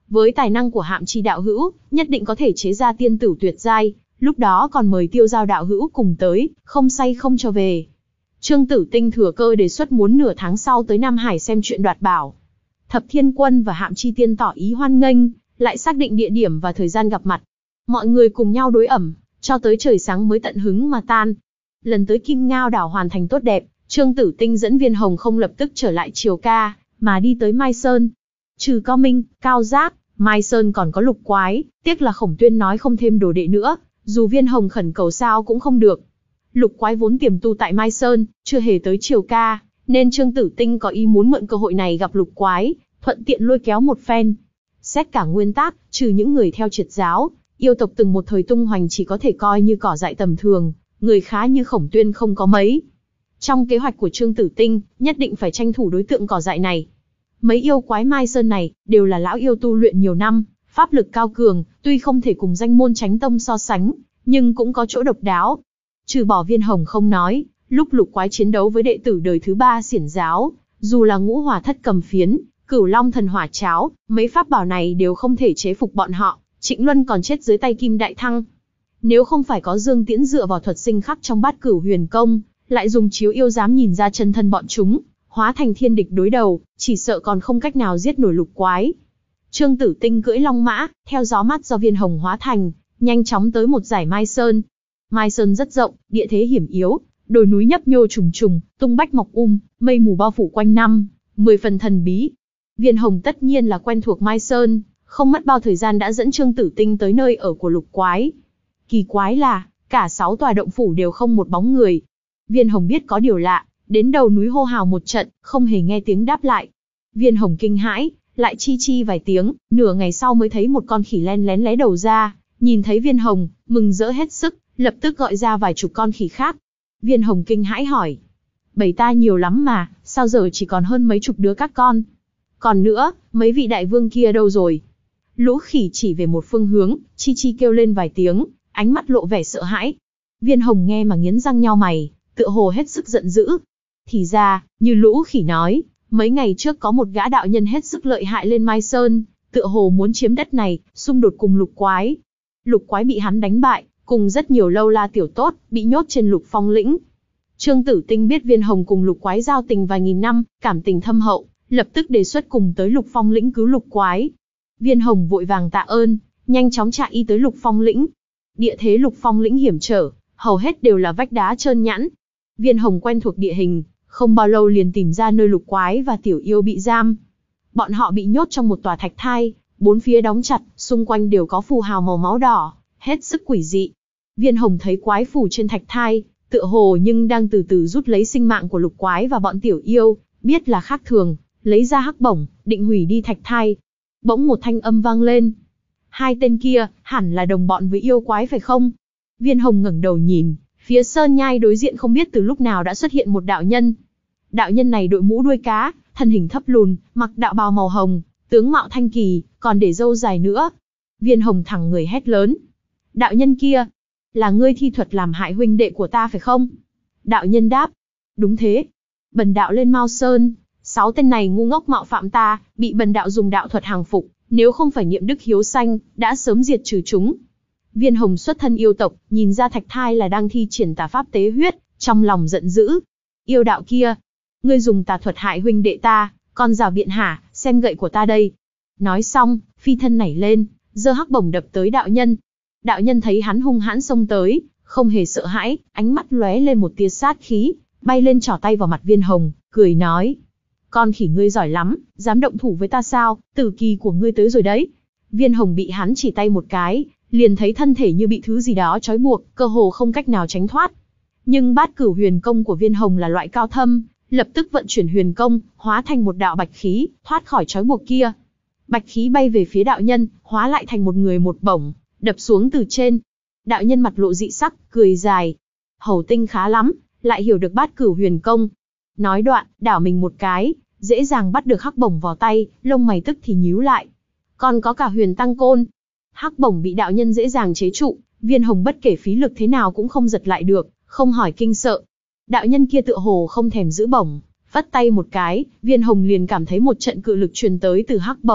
với tài năng của Hạm Chi đạo hữu, nhất định có thể chế ra tiên tử tuyệt giai, lúc đó còn mời Tiêu Giao đạo hữu cùng tới, không say không cho về. Trương Tử Tinh thừa cơ đề xuất muốn nửa tháng sau tới Nam Hải xem chuyện đoạt bảo. Thập Thiên Quân và Hạm Chi Tiên tỏ ý hoan nghênh, lại xác định địa điểm và thời gian gặp mặt. Mọi người cùng nhau đối ẩm, cho tới trời sáng mới tận hứng mà tan. Lần tới Kim Ngao đảo hoàn thành tốt đẹp, Trương Tử Tinh dẫn Viên Hồng không lập tức trở lại Triều Ca, mà đi tới Mai Sơn. Trừ Cao Minh, Cao Giác, Mai Sơn còn có Lục Quái, tiếc là Khổng Tuyên nói không thêm đồ đệ nữa, dù Viên Hồng khẩn cầu sao cũng không được. Lục Quái vốn tiềm tu tại Mai Sơn, chưa hề tới Triều Ca, nên Trương Tử Tinh có ý muốn mượn cơ hội này gặp Lục Quái, thuận tiện lôi kéo một phen. Xét cả nguyên tắc, trừ những người theo triệt giáo, yêu tộc từng một thời tung hoành chỉ có thể coi như cỏ dại tầm thường, người khá như Khổng Tuyên không có mấy. Trong kế hoạch của Trương Tử Tinh, nhất định phải tranh thủ đối tượng cỏ dại này. Mấy yêu quái Mai Sơn này, đều là lão yêu tu luyện nhiều năm, pháp lực cao cường, tuy không thể cùng danh môn Chánh Tông so sánh, nhưng cũng có chỗ độc đáo. Trừ bỏ Viên Hồng không nói, lúc Lục Quái chiến đấu với đệ tử đời thứ ba Xiển giáo, dù là Ngũ Hỏa Thất Cầm Phiến, Cửu Long Thần Hỏa Cháo, mấy pháp bảo này đều không thể chế phục bọn họ, Trịnh Luân còn chết dưới tay Kim Đại Thăng. Nếu không phải có Dương Tiễn dựa vào thuật sinh khắc trong Bát Cửu Huyền Công, lại dùng chiếu yêu dám nhìn ra chân thân bọn chúng, hóa thành thiên địch đối đầu, chỉ sợ còn không cách nào giết nổi Lục Quái. Trương Tử Tinh cưỡi long mã, theo gió mát do Viên Hồng hóa thành, nhanh chóng tới một dải Mai Sơn. Mai Sơn rất rộng, địa thế hiểm yếu, đồi núi nhấp nhô trùng trùng, tung bách mọc um, mây mù bao phủ quanh năm, mười phần thần bí. Viên Hồng tất nhiên là quen thuộc Mai Sơn, không mất bao thời gian đã dẫn Trương Tử Tinh tới nơi ở của Lục Quái. Kỳ quái là, cả sáu tòa động phủ đều không một bóng người. Viên Hồng biết có điều lạ, đến đầu núi hô hào một trận, không hề nghe tiếng đáp lại. Viên Hồng kinh hãi, lại chi chi vài tiếng, nửa ngày sau mới thấy một con khỉ len lén lé đầu ra, nhìn thấy Viên Hồng, mừng rỡ hết sức, lập tức gọi ra vài chục con khỉ khác. Viên Hồng kinh hãi hỏi, bầy ta nhiều lắm mà, sao giờ chỉ còn hơn mấy chục đứa các con? Còn nữa, mấy vị đại vương kia đâu rồi? Lũ khỉ chỉ về một phương hướng, chi chi kêu lên vài tiếng, ánh mắt lộ vẻ sợ hãi. Viên Hồng nghe mà nghiến răng nhao mày, tựa hồ hết sức giận dữ. Thì ra, như lũ khỉ nói, mấy ngày trước có một gã đạo nhân hết sức lợi hại lên Mai Sơn, tựa hồ muốn chiếm đất này, xung đột cùng Lục Quái. Lục Quái bị hắn đánh bại, cùng rất nhiều lâu la tiểu tốt, bị nhốt trên Lục Phong lĩnh. Trương Tử Tinh biết Viên Hồng cùng Lục Quái giao tình vài nghìn năm, cảm tình thâm hậu, lập tức đề xuất cùng tới Lục Phong lĩnh cứu Lục Quái. Viên Hồng vội vàng tạ ơn, nhanh chóng chạy y tới Lục Phong lĩnh. Địa thế Lục Phong lĩnh hiểm trở, hầu hết đều là vách đá trơn nhẵn. Viên Hồng quen thuộc địa hình, không bao lâu liền tìm ra nơi Lục Quái và Tiểu Yêu bị giam. Bọn họ bị nhốt trong một tòa thạch thai, bốn phía đóng chặt, xung quanh đều có phù hào màu máu đỏ, hết sức quỷ dị. Viên Hồng thấy quái phù trên thạch thai, tựa hồ nhưng đang từ từ rút lấy sinh mạng của Lục Quái và bọn Tiểu Yêu, biết là khác thường, lấy ra hắc bổng, định hủy đi thạch thai. Bỗng một thanh âm vang lên. Hai tên kia, hẳn là đồng bọn với yêu quái phải không? Viên Hồng ngẩng đầu nhìn, phía sơn nhai đối diện không biết từ lúc nào đã xuất hiện một đạo nhân. Đạo nhân này đội mũ đuôi cá, thân hình thấp lùn, mặc đạo bào màu hồng, tướng mạo thanh kỳ, còn để râu dài nữa. Viên Hồng thẳng người hét lớn. Đạo nhân kia, là ngươi thi thuật làm hại huynh đệ của ta phải không? Đạo nhân đáp. Đúng thế. Bần đạo lên Mao Sơn, sáu tên này ngu ngốc mạo phạm ta, bị bần đạo dùng đạo thuật hàng phục, nếu không phải niệm đức hiếu sanh, đã sớm diệt trừ chúng. Viên Hồng xuất thân yêu tộc, nhìn ra thạch thai là đang thi triển tà pháp tế huyết, trong lòng giận dữ. Yêu đạo kia, ngươi dùng tà thuật hại huynh đệ ta, con rào biện hả, xem gậy của ta đây. Nói xong, phi thân nảy lên, giơ hắc bổng đập tới đạo nhân. Đạo nhân thấy hắn hung hãn xông tới, không hề sợ hãi, ánh mắt lóe lên một tia sát khí, bay lên trỏ tay vào mặt Viên Hồng, cười nói. Con khỉ ngươi giỏi lắm, dám động thủ với ta sao, tử kỳ của ngươi tới rồi đấy. Viên Hồng bị hắn chỉ tay một cái, liền thấy thân thể như bị thứ gì đó trói buộc, cơ hồ không cách nào tránh thoát. Nhưng Bát Cửu Huyền Công của Viên Hồng là loại cao thâm, lập tức vận chuyển huyền công, hóa thành một đạo bạch khí, thoát khỏi trói buộc kia. Bạch khí bay về phía đạo nhân, hóa lại thành một người một bổng, đập xuống từ trên. Đạo nhân mặt lộ dị sắc, cười dài. Hầu tinh khá lắm, lại hiểu được Bát Cửu Huyền Công. Nói đoạn, đảo mình một cái, dễ dàng bắt được hắc bổng vào tay, lông mày tức thì nhíu lại. Còn có cả Huyền Tăng Côn. Hắc bổng bị đạo nhân dễ dàng chế trụ, Viên Hồng bất kể phí lực thế nào cũng không giật lại được, không hỏi kinh sợ. Đạo nhân kia tựa hồ không thèm giữ bổng, vắt tay một cái, Viên Hồng liền cảm thấy một trận cự lực truyền tới từ hắc bổng,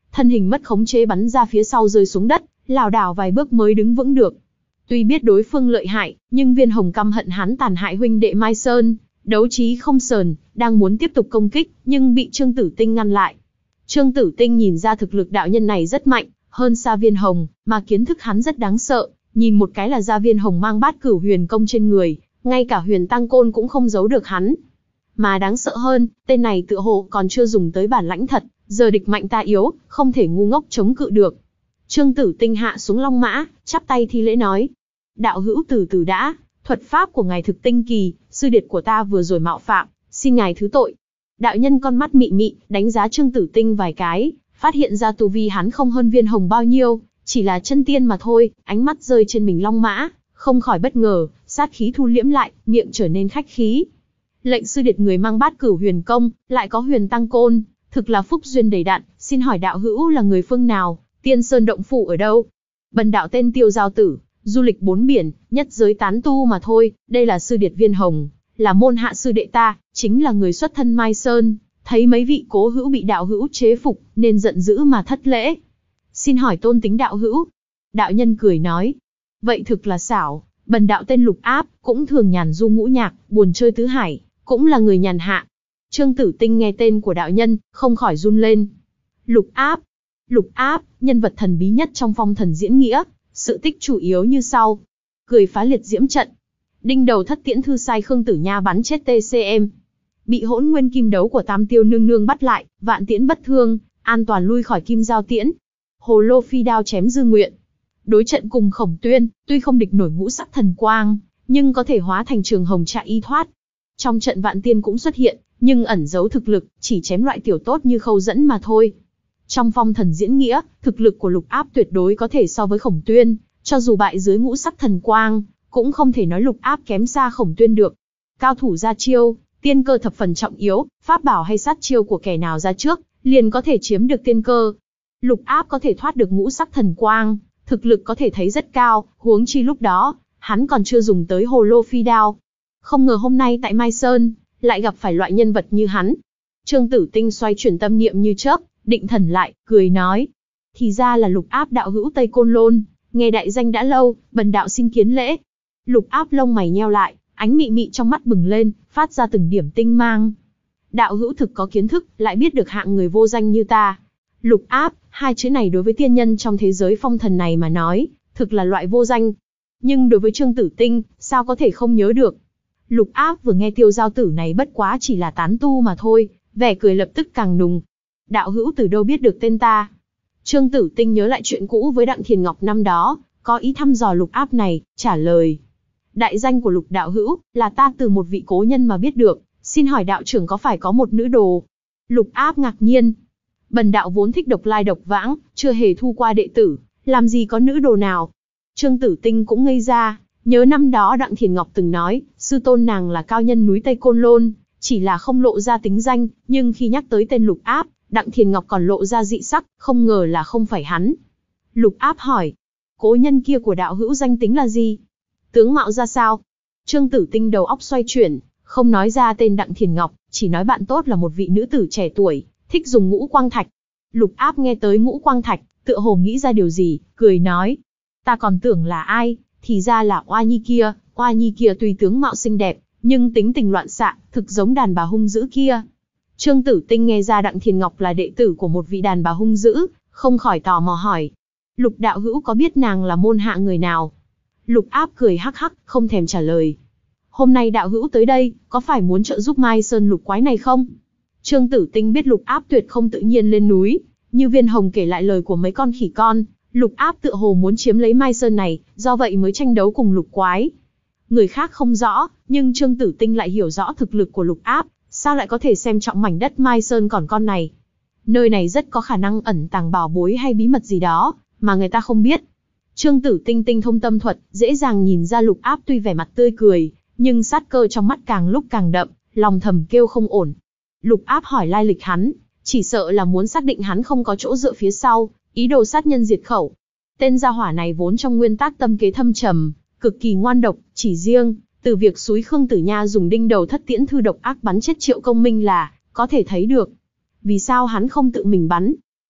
thân hình mất khống chế bắn ra phía sau rơi xuống đất, lảo đảo vài bước mới đứng vững được. Tuy biết đối phương lợi hại, nhưng Viên Hồng căm hận hắn tàn hại huynh đệ Mai Sơn, đấu trí không sờn, đang muốn tiếp tục công kích, nhưng bị Trương Tử Tinh ngăn lại. Trương Tử Tinh nhìn ra thực lực đạo nhân này rất mạnh, hơn xa Viên Hồng, mà kiến thức hắn rất đáng sợ, nhìn một cái là ra Viên Hồng mang bát cửu huyền công trên người, ngay cả huyền tăng côn cũng không giấu được hắn. Mà đáng sợ hơn, tên này tựa hồ còn chưa dùng tới bản lãnh thật, giờ địch mạnh ta yếu, không thể ngu ngốc chống cự được. Trương Tử Tinh hạ xuống long mã, chắp tay thi lễ nói: đạo hữu từ từ đã, thuật pháp của ngài thực tinh kỳ, sư điệt của ta vừa rồi mạo phạm, xin ngài thứ tội. Đạo nhân con mắt mị mị, đánh giá Trương Tử Tinh vài cái, phát hiện ra tu vi hắn không hơn Viên Hồng bao nhiêu, chỉ là chân tiên mà thôi, ánh mắt rơi trên mình long mã, không khỏi bất ngờ, sát khí thu liễm lại, miệng trở nên khách khí. Lệnh sư điệt người mang bát cửu huyền công, lại có huyền tăng côn, thực là phúc duyên đầy đặn, xin hỏi đạo hữu là người phương nào, Tiên Sơn động phủ ở đâu? Bần đạo tên Tiêu Giao Tử, du lịch bốn biển, nhất giới tán tu mà thôi, đây là sư điệt Viên Hồng, là môn hạ sư đệ ta, chính là người xuất thân Mai Sơn, thấy mấy vị cố hữu bị đạo hữu chế phục, nên giận dữ mà thất lễ. Xin hỏi tôn tính đạo hữu? Đạo nhân cười nói: vậy thực là xảo, bần đạo tên Lục Áp, cũng thường nhàn du ngũ nhạc, buồn chơi tứ hải, cũng là người nhàn hạ. Trương Tử Tinh nghe tên của đạo nhân, không khỏi run lên. Lục Áp, Lục Áp, nhân vật thần bí nhất trong phong thần diễn nghĩa, sự tích chủ yếu như sau. Cười phá liệt diễm trận, đinh đầu thất tiễn thư sai Khương Tử Nha bắn chết tê xê em. Bị hỗn nguyên kim đấu của Tam Tiêu nương nương bắt lại, vạn tiễn bất thương, an toàn lui khỏi kim giao tiễn. Hồ lô phi đao chém dư nguyện. Đối trận cùng Khổng Tuyên, tuy không địch nổi ngũ sắc thần quang, nhưng có thể hóa thành trường hồng trại y thoát. Trong trận vạn tiên cũng xuất hiện, nhưng ẩn giấu thực lực, chỉ chém loại tiểu tốt như Khâu Dẫn mà thôi. Trong phong thần diễn nghĩa, thực lực của Lục Áp tuyệt đối có thể so với Khổng Tuyên, cho dù bại dưới ngũ sắc thần quang, cũng không thể nói Lục Áp kém xa Khổng Tuyên được. Cao thủ ra chiêu, tiên cơ thập phần trọng yếu, pháp bảo hay sát chiêu của kẻ nào ra trước, liền có thể chiếm được tiên cơ. Lục Áp có thể thoát được ngũ sắc thần quang, thực lực có thể thấy rất cao, huống chi lúc đó, hắn còn chưa dùng tới hồ lô phi đao. Không ngờ hôm nay tại Mai Sơn, lại gặp phải loại nhân vật như hắn. Trương Tử Tinh xoay chuyển tâm niệm như chớp, định thần lại, cười nói: thì ra là Lục Áp đạo hữu Tây Côn Lôn, nghe đại danh đã lâu, bần đạo xin kiến lễ. Lục Áp lông mày nheo lại, ánh mị mị trong mắt bừng lên, phát ra từng điểm tinh mang. Đạo hữu thực có kiến thức, lại biết được hạng người vô danh như ta. Lục Áp, hai chữ này đối với tiên nhân trong thế giới phong thần này mà nói, thực là loại vô danh. Nhưng đối với Trương Tử Tinh, sao có thể không nhớ được. Lục Áp vừa nghe Tiêu Giao Tử này bất quá chỉ là tán tu mà thôi, vẻ cười lập tức càng nùng. Đạo hữu từ đâu biết được tên ta? Trương Tử Tinh nhớ lại chuyện cũ với Đặng Thiền Ngọc năm đó, có ý thăm dò Lục Áp này, trả lời: đại danh của Lục đạo hữu, là ta từ một vị cố nhân mà biết được, xin hỏi đạo trưởng có phải có một nữ đồ? Lục Áp ngạc nhiên: bần đạo vốn thích độc lai độc vãng, chưa hề thu qua đệ tử, làm gì có nữ đồ nào? Trương Tử Tinh cũng ngây ra, nhớ năm đó Đặng Thiền Ngọc từng nói, sư tôn nàng là cao nhân núi Tây Côn Lôn, chỉ là không lộ ra tính danh, nhưng khi nhắc tới tên Lục Áp, Đặng Thiền Ngọc còn lộ ra dị sắc, không ngờ là không phải hắn. Lục Áp hỏi: cố nhân kia của đạo hữu danh tính là gì? Tướng mạo ra sao? Trương Tử Tinh đầu óc xoay chuyển, không nói ra tên Đặng Thiền Ngọc, chỉ nói bạn tốt là một vị nữ tử trẻ tuổi, thích dùng ngũ quang thạch. Lục Áp nghe tới ngũ quang thạch, tựa hồ nghĩ ra điều gì, cười nói: ta còn tưởng là ai, thì ra là Oa Nhi kia. Oa Nhi kia tuy tướng mạo xinh đẹp, nhưng tính tình loạn xạ, thực giống đàn bà hung dữ kia. Trương Tử Tinh nghe ra Đặng Thiền Ngọc là đệ tử của một vị đàn bà hung dữ, không khỏi tò mò hỏi: Lục đạo hữu có biết nàng là môn hạ người nào? Lục Áp cười hắc hắc, không thèm trả lời. Hôm nay đạo hữu tới đây, có phải muốn trợ giúp Mai Sơn lục quái này không? Trương Tử Tinh biết Lục Áp tuyệt không tự nhiên lên núi, như Viên Hồng kể lại lời của mấy con khỉ con, Lục Áp tựa hồ muốn chiếm lấy Mai Sơn này, do vậy mới tranh đấu cùng lục quái. Người khác không rõ, nhưng Trương Tử Tinh lại hiểu rõ thực lực của Lục Áp, sao lại có thể xem trọng mảnh đất Mai Sơn còn con này. Nơi này rất có khả năng ẩn tàng bảo bối hay bí mật gì đó, mà người ta không biết. Trương Tử Tinh tinh thông tâm thuật, dễ dàng nhìn ra Lục Áp tuy vẻ mặt tươi cười, nhưng sát cơ trong mắt càng lúc càng đậm, lòng thầm kêu không ổn. Lục Áp hỏi lai lịch hắn, chỉ sợ là muốn xác định hắn không có chỗ dựa phía sau, ý đồ sát nhân diệt khẩu. Tên gia hỏa này vốn trong nguyên tắc tâm kế thâm trầm, cực kỳ ngoan độc, chỉ riêng từ việc xúi Khương Tử Nha dùng đinh đầu thất tiễn thư độc ác bắn chết Triệu Công Minh là có thể thấy được. Vì sao hắn không tự mình bắn?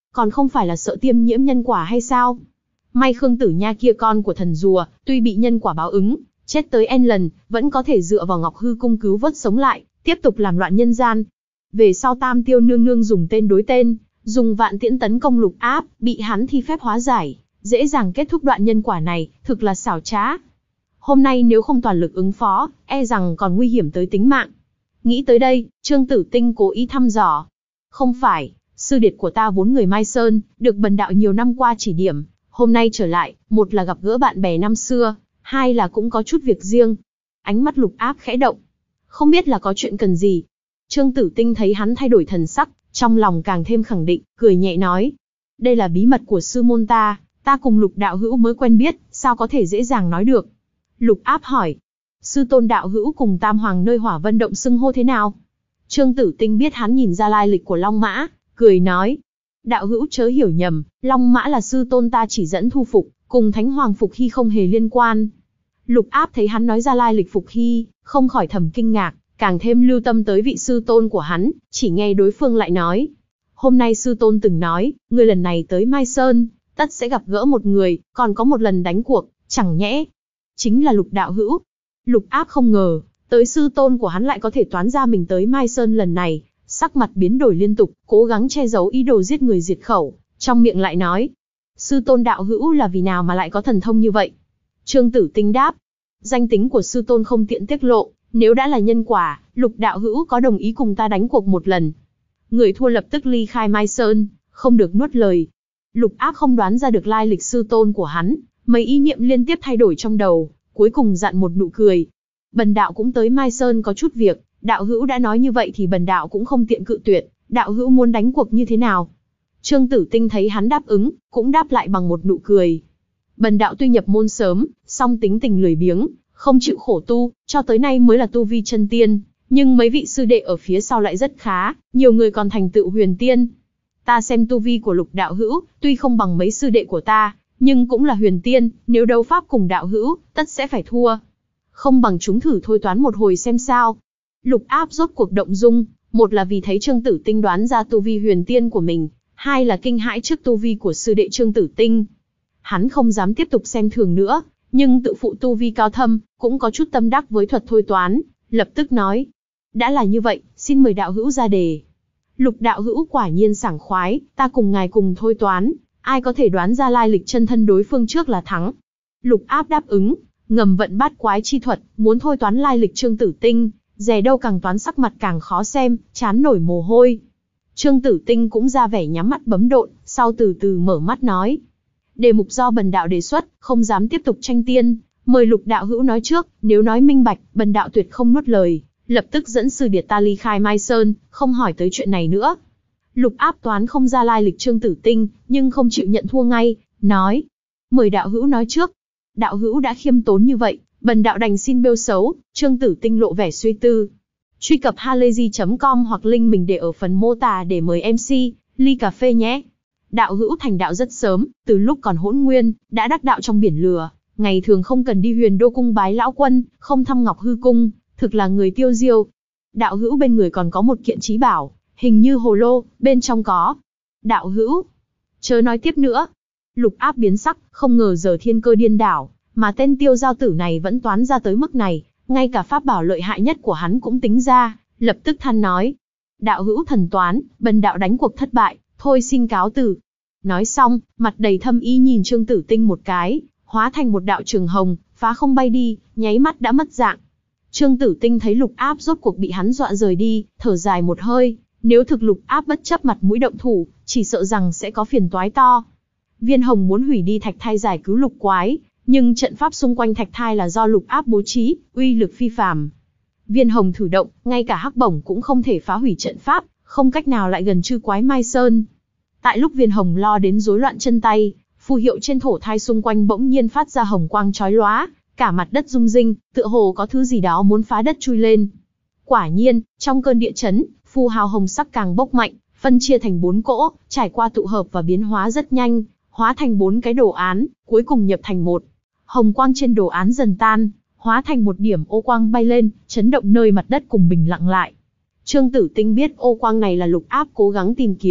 còn không phải là sợ tiêm nhiễm nhân quả hay sao? May Khương Tử Nha kia con của thần rùa, tuy bị nhân quả báo ứng, chết tới n lần, vẫn có thể dựa vào Ngọc Hư Cung cứu vớt sống lại, tiếp tục làm loạn nhân gian. Về sau Tam Tiêu nương nương dùng tên đối tên, dùng vạn tiễn tấn công Lục Áp, bị hắn thi phép hóa giải, dễ dàng kết thúc đoạn nhân quả này, thực là xảo trá. Hôm nay nếu không toàn lực ứng phó, e rằng còn nguy hiểm tới tính mạng. Nghĩ tới đây, Trương Tử Tinh cố ý thăm dò. Không phải, sư điệt của ta vốn người Mai Sơn, được bần đạo nhiều năm qua chỉ điểm, hôm nay trở lại, một là gặp gỡ bạn bè năm xưa, hai là cũng có chút việc riêng. Ánh mắt Lục Áp khẽ động. Không biết là có chuyện cần gì. Trương Tử Tinh thấy hắn thay đổi thần sắc, trong lòng càng thêm khẳng định, cười nhẹ nói. Đây là bí mật của sư môn ta, ta cùng Lục đạo hữu mới quen biết, sao có thể dễ dàng nói được. Lục Áp hỏi. Sư tôn đạo hữu cùng Tam Hoàng nơi Hỏa Vân Động xưng hô thế nào? Trương Tử Tinh biết hắn nhìn ra lai lịch của Long Mã, cười nói. Đạo hữu chớ hiểu nhầm, Long Mã là sư tôn ta chỉ dẫn thu phục, cùng Thánh Hoàng Phục Hy không hề liên quan. Lục Áp thấy hắn nói ra lai lịch Phục Hy, không khỏi thầm kinh ngạc, càng thêm lưu tâm tới vị sư tôn của hắn, chỉ nghe đối phương lại nói. Hôm nay sư tôn từng nói, người lần này tới Mai Sơn, tất sẽ gặp gỡ một người, còn có một lần đánh cuộc, chẳng nhẽ chính là Lục đạo hữu. Lục Áp không ngờ, tới sư tôn của hắn lại có thể toán ra mình tới Mai Sơn lần này, sắc mặt biến đổi liên tục, cố gắng che giấu ý đồ giết người diệt khẩu, trong miệng lại nói. Sư tôn đạo hữu là vì nào mà lại có thần thông như vậy? Trương Tử Tinh đáp. Danh tính của sư tôn không tiện tiết lộ, nếu đã là nhân quả, Lục đạo hữu có đồng ý cùng ta đánh cuộc một lần. Người thua lập tức ly khai Mai Sơn, không được nuốt lời. Lục Áp không đoán ra được lai lịch sư tôn của hắn, mấy ý niệm liên tiếp thay đổi trong đầu, cuối cùng dặn một nụ cười. Bần đạo cũng tới Mai Sơn có chút việc, đạo hữu đã nói như vậy thì bần đạo cũng không tiện cự tuyệt, đạo hữu muốn đánh cuộc như thế nào? Trương Tử Tinh thấy hắn đáp ứng, cũng đáp lại bằng một nụ cười. Bần đạo tuy nhập môn sớm, song tính tình lười biếng, không chịu khổ tu, cho tới nay mới là tu vi chân tiên, nhưng mấy vị sư đệ ở phía sau lại rất khá, nhiều người còn thành tựu huyền tiên. Ta xem tu vi của Lục đạo hữu, tuy không bằng mấy sư đệ của ta, nhưng cũng là huyền tiên, nếu đấu pháp cùng đạo hữu, tất sẽ phải thua. Không bằng chúng thử thôi toán một hồi xem sao. Lục Áp rốt cuộc động dung, một là vì thấy Trương Tử Tinh đoán ra tu vi huyền tiên của mình, hai là kinh hãi trước tu vi của sư đệ Trương Tử Tinh. Hắn không dám tiếp tục xem thường nữa, nhưng tự phụ tu vi cao thâm, cũng có chút tâm đắc với thuật thôi toán, lập tức nói. Đã là như vậy, xin mời đạo hữu ra đề. Lục đạo hữu quả nhiên sảng khoái, ta cùng ngài cùng thôi toán, ai có thể đoán ra lai lịch chân thân đối phương trước là thắng. Lục Áp đáp ứng, ngầm vận bát quái chi thuật, muốn thôi toán lai lịch Trương Tử Tinh, dè đâu càng toán sắc mặt càng khó xem, chán nổi mồ hôi. Trương Tử Tinh cũng ra vẻ nhắm mắt bấm độn, sau từ từ mở mắt nói. Đề mục do bần đạo đề xuất, không dám tiếp tục tranh tiên, mời Lục đạo hữu nói trước, nếu nói minh bạch, bần đạo tuyệt không nuốt lời, lập tức dẫn sư điệt ta ly khai Mai Sơn, không hỏi tới chuyện này nữa. Lục Áp toán không ra lai lịch Trương Tử Tinh, nhưng không chịu nhận thua ngay, nói. Mời đạo hữu nói trước. Đạo hữu đã khiêm tốn như vậy, bần đạo đành xin bêu xấu. Trương Tử Tinh lộ vẻ suy tư. Truy cập halayzi chấm com hoặc link mình để ở phần mô tả để mời em xê, ly cà phê nhé. Đạo hữu thành đạo rất sớm, từ lúc còn hỗn nguyên, đã đắc đạo trong biển lửa, ngày thường không cần đi Huyền Đô cung bái lão quân, không thăm Ngọc Hư cung, thực là người tiêu diêu. Đạo hữu bên người còn có một kiện trí bảo, hình như hồ lô, bên trong có. Đạo hữu, chớ nói tiếp nữa. Lục Áp biến sắc, không ngờ giờ thiên cơ điên đảo, mà tên tiêu giao tử này vẫn toán ra tới mức này, ngay cả pháp bảo lợi hại nhất của hắn cũng tính ra, lập tức than nói. Đạo hữu thần toán, bần đạo đánh cuộc thất bại, thôi xin cáo từ. Nói xong, mặt đầy thâm ý nhìn Trương Tử Tinh một cái, hóa thành một đạo trường hồng, phá không bay đi, nháy mắt đã mất dạng. Trương Tử Tinh thấy Lục Áp rốt cuộc bị hắn dọa rời đi, thở dài một hơi, nếu thực Lục Áp bất chấp mặt mũi động thủ, chỉ sợ rằng sẽ có phiền toái to. Viên Hồng muốn hủy đi thạch thai giải cứu lục quái, nhưng trận pháp xung quanh thạch thai là do Lục Áp bố trí, uy lực phi phàm. Viên Hồng thử động, ngay cả hắc bổng cũng không thể phá hủy trận pháp, không cách nào lại gần chư quái Mai Sơn. Tại lúc Viên Hồng lo đến rối loạn chân tay, phù hiệu trên thổ thai xung quanh bỗng nhiên phát ra hồng quang chói lóa, cả mặt đất rung rinh, tựa hồ có thứ gì đó muốn phá đất chui lên. Quả nhiên, trong cơn địa chấn, phù hào hồng sắc càng bốc mạnh, phân chia thành bốn cỗ, trải qua tụ hợp và biến hóa rất nhanh, hóa thành bốn cái đồ án, cuối cùng nhập thành một. Hồng quang trên đồ án dần tan, hóa thành một điểm ô quang bay lên, chấn động nơi mặt đất cùng bình lặng lại. Trương Tử Tinh biết ô quang này là Lục Áp cố gắng tìm kiếm,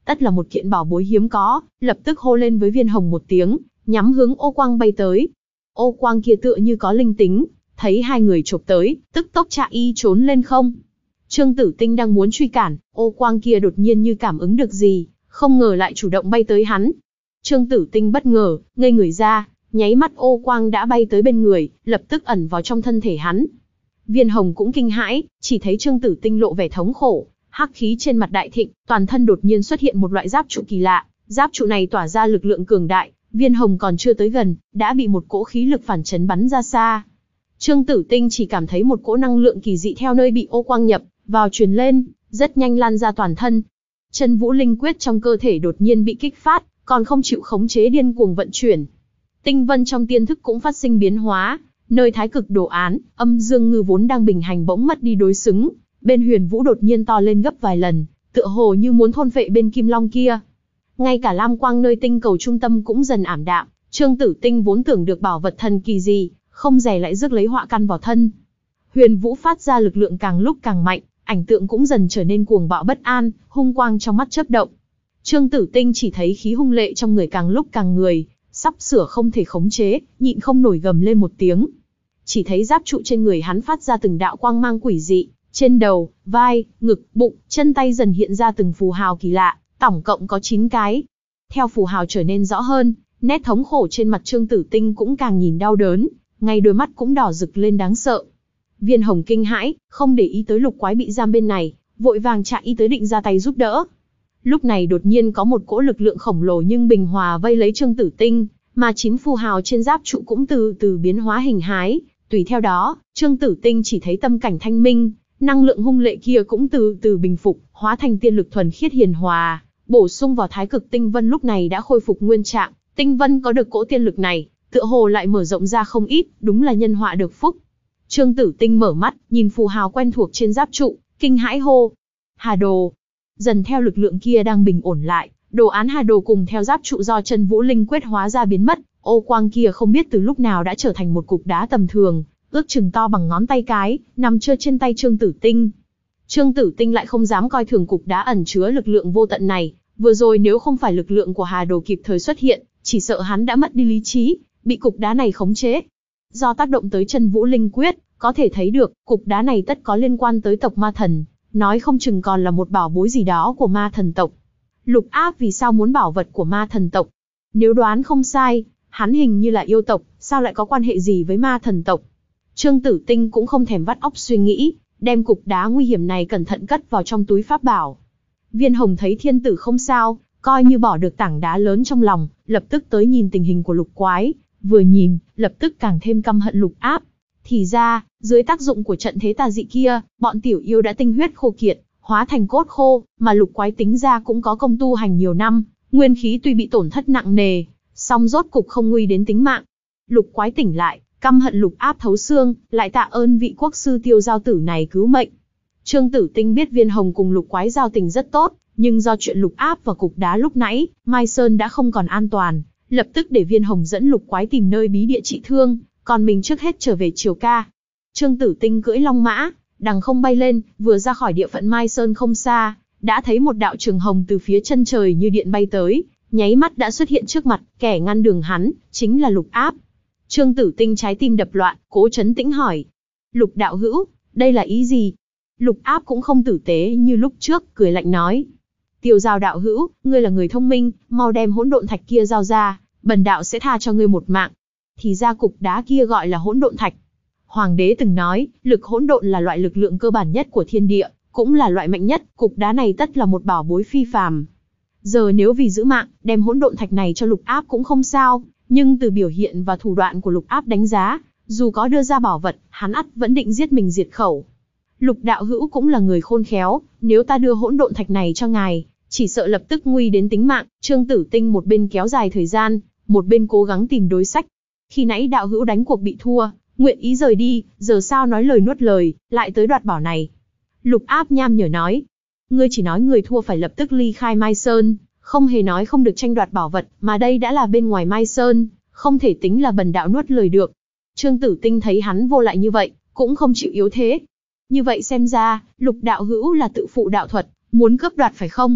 tất là một kiện bảo bối hiếm có, lập tức hô lên với Viên Hồng một tiếng, nhắm hướng ô quang bay tới. Ô quang kia tựa như có linh tính, thấy hai người chộp tới, tức tốc chạy y trốn lên không. Trương Tử Tinh đang muốn truy cản, ô quang kia đột nhiên như cảm ứng được gì, không ngờ lại chủ động bay tới hắn. Trương Tử Tinh bất ngờ, ngây người ra, nháy mắt ô quang đã bay tới bên người, lập tức ẩn vào trong thân thể hắn. Viên Hồng cũng kinh hãi, chỉ thấy Trương Tử Tinh lộ vẻ thống khổ, hắc khí trên mặt đại thịnh, toàn thân đột nhiên xuất hiện một loại giáp trụ kỳ lạ, giáp trụ này tỏa ra lực lượng cường đại, Viên Hồng còn chưa tới gần, đã bị một cỗ khí lực phản chấn bắn ra xa. Trương Tử Tinh chỉ cảm thấy một cỗ năng lượng kỳ dị theo nơi bị ô quang nhập vào truyền lên, rất nhanh lan ra toàn thân. Chân Vũ Linh Quyết trong cơ thể đột nhiên bị kích phát, còn không chịu khống chế điên cuồng vận chuyển. Tinh vân trong tiên thức cũng phát sinh biến hóa, nơi thái cực đồ án, âm dương ngư vốn đang bình hành bỗng mất đi đối xứng, bên Huyền Vũ đột nhiên to lên gấp vài lần, tựa hồ như muốn thôn phệ bên Kim Long kia. Ngay cả lam quang nơi tinh cầu trung tâm cũng dần ảm đạm, Trương Tử Tinh vốn tưởng được bảo vật thần kỳ gì, không dè lại rước lấy họa căn vào thân. Huyền Vũ phát ra lực lượng càng lúc càng mạnh, ảnh tượng cũng dần trở nên cuồng bạo bất an, hung quang trong mắt chớp động. Trương Tử Tinh chỉ thấy khí hung lệ trong người càng lúc càng người, sắp sửa không thể khống chế, nhịn không nổi gầm lên một tiếng. Chỉ thấy giáp trụ trên người hắn phát ra từng đạo quang mang quỷ dị, trên đầu, vai, ngực, bụng, chân tay dần hiện ra từng phù hào kỳ lạ, tổng cộng có chín cái. Theo phù hào trở nên rõ hơn, nét thống khổ trên mặt Trương Tử Tinh cũng càng nhìn đau đớn, ngay đôi mắt cũng đỏ rực lên đáng sợ. Viên Hồng kinh hãi, không để ý tới lục quái bị giam bên này, vội vàng chạy y tới định ra tay giúp đỡ. Lúc này đột nhiên có một cỗ lực lượng khổng lồ nhưng bình hòa vây lấy Trương Tử Tinh, mà chín phù hào trên giáp trụ cũng từ từ biến hóa hình hái. Tùy theo đó, Trương Tử Tinh chỉ thấy tâm cảnh thanh minh, năng lượng hung lệ kia cũng từ từ bình phục, hóa thành tiên lực thuần khiết hiền hòa, bổ sung vào thái cực tinh vân lúc này đã khôi phục nguyên trạng. Tinh vân có được cỗ tiên lực này, tựa hồ lại mở rộng ra không ít, đúng là nhân họa được phúc. Trương Tử Tinh mở mắt, nhìn phù hào quen thuộc trên giáp trụ, kinh hãi hô: Hà Đồ! Dần theo lực lượng kia đang bình ổn lại, đồ án Hà Đồ cùng theo giáp trụ do Chân Vũ Linh Quyết hóa ra biến mất, ô quang kia không biết từ lúc nào đã trở thành một cục đá tầm thường, ước chừng to bằng ngón tay cái, nằm trơ trên tay Trương Tử Tinh. Trương Tử Tinh lại không dám coi thường cục đá ẩn chứa lực lượng vô tận này, vừa rồi nếu không phải lực lượng của Hà Đồ kịp thời xuất hiện, chỉ sợ hắn đã mất đi lý trí, bị cục đá này khống chế. Do tác động tới Chân Vũ Linh Quyết, có thể thấy được, cục đá này tất có liên quan tới tộc ma thần, nói không chừng còn là một bảo bối gì đó của ma thần tộc. Lục Áp vì sao muốn bảo vật của ma thần tộc? Nếu đoán không sai, hắn hình như là yêu tộc, sao lại có quan hệ gì với ma thần tộc? Trương Tử Tinh cũng không thèm vắt óc suy nghĩ, đem cục đá nguy hiểm này cẩn thận cất vào trong túi pháp bảo. Viên Hồng thấy thiên tử không sao, coi như bỏ được tảng đá lớn trong lòng, lập tức tới nhìn tình hình của lục quái, vừa nhìn, lập tức càng thêm căm hận Lục Áp. Thì ra, dưới tác dụng của trận thế tà dị kia, bọn tiểu yêu đã tinh huyết khô kiệt, hóa thành cốt khô, mà lục quái tính ra cũng có công tu hành nhiều năm, nguyên khí tuy bị tổn thất nặng nề, song rốt cục không nguy đến tính mạng. Lục quái tỉnh lại, căm hận Lục Áp thấu xương, lại tạ ơn vị quốc sư Tiêu Giao Tử này cứu mệnh. Trương Tử Tinh biết Viên Hồng cùng lục quái giao tình rất tốt, nhưng do chuyện Lục Áp và cục đá lúc nãy, Mai Sơn đã không còn an toàn, lập tức để Viên Hồng dẫn lục quái tìm nơi bí địa trị thương, còn mình trước hết trở về Triều Ca. Trương Tử Tinh cưỡi long mã, đằng không bay lên, vừa ra khỏi địa phận Mai Sơn không xa, đã thấy một đạo trường hồng từ phía chân trời như điện bay tới, nháy mắt đã xuất hiện trước mặt, kẻ ngăn đường hắn, chính là Lục Áp. Trương Tử Tinh trái tim đập loạn, cố trấn tĩnh hỏi: Lục đạo hữu, đây là ý gì? Lục Áp cũng không tử tế như lúc trước, cười lạnh nói: Tiêu Giao đạo hữu, ngươi là người thông minh, mau đem hỗn độn thạch kia giao ra, bần đạo sẽ tha cho ngươi một mạng. Thì ra cục đá kia gọi là hỗn độn thạch. Hoàng đế từng nói, lực hỗn độn là loại lực lượng cơ bản nhất của thiên địa, cũng là loại mạnh nhất, cục đá này tất là một bảo bối phi phàm. Giờ nếu vì giữ mạng, đem hỗn độn thạch này cho Lục Áp cũng không sao, nhưng từ biểu hiện và thủ đoạn của Lục Áp đánh giá, dù có đưa ra bảo vật, hắn ắt vẫn định giết mình diệt khẩu. Lục đạo hữu cũng là người khôn khéo, nếu ta đưa hỗn độn thạch này cho ngài, chỉ sợ lập tức nguy đến tính mạng. Trương Tử Tinh một bên kéo dài thời gian, một bên cố gắng tìm đối sách. Khi nãy đạo hữu đánh cuộc bị thua, nguyện ý rời đi, giờ sao nói lời nuốt lời, lại tới đoạt bảo này? Lục Áp nham nhở nói: Ngươi chỉ nói người thua phải lập tức ly khai Mai Sơn, không hề nói không được tranh đoạt bảo vật, mà đây đã là bên ngoài Mai Sơn, không thể tính là bần đạo nuốt lời được. Trương Tử Tinh thấy hắn vô lại như vậy, cũng không chịu yếu thế. Như vậy xem ra, Lục đạo hữu là tự phụ đạo thuật, muốn cướp đoạt phải không?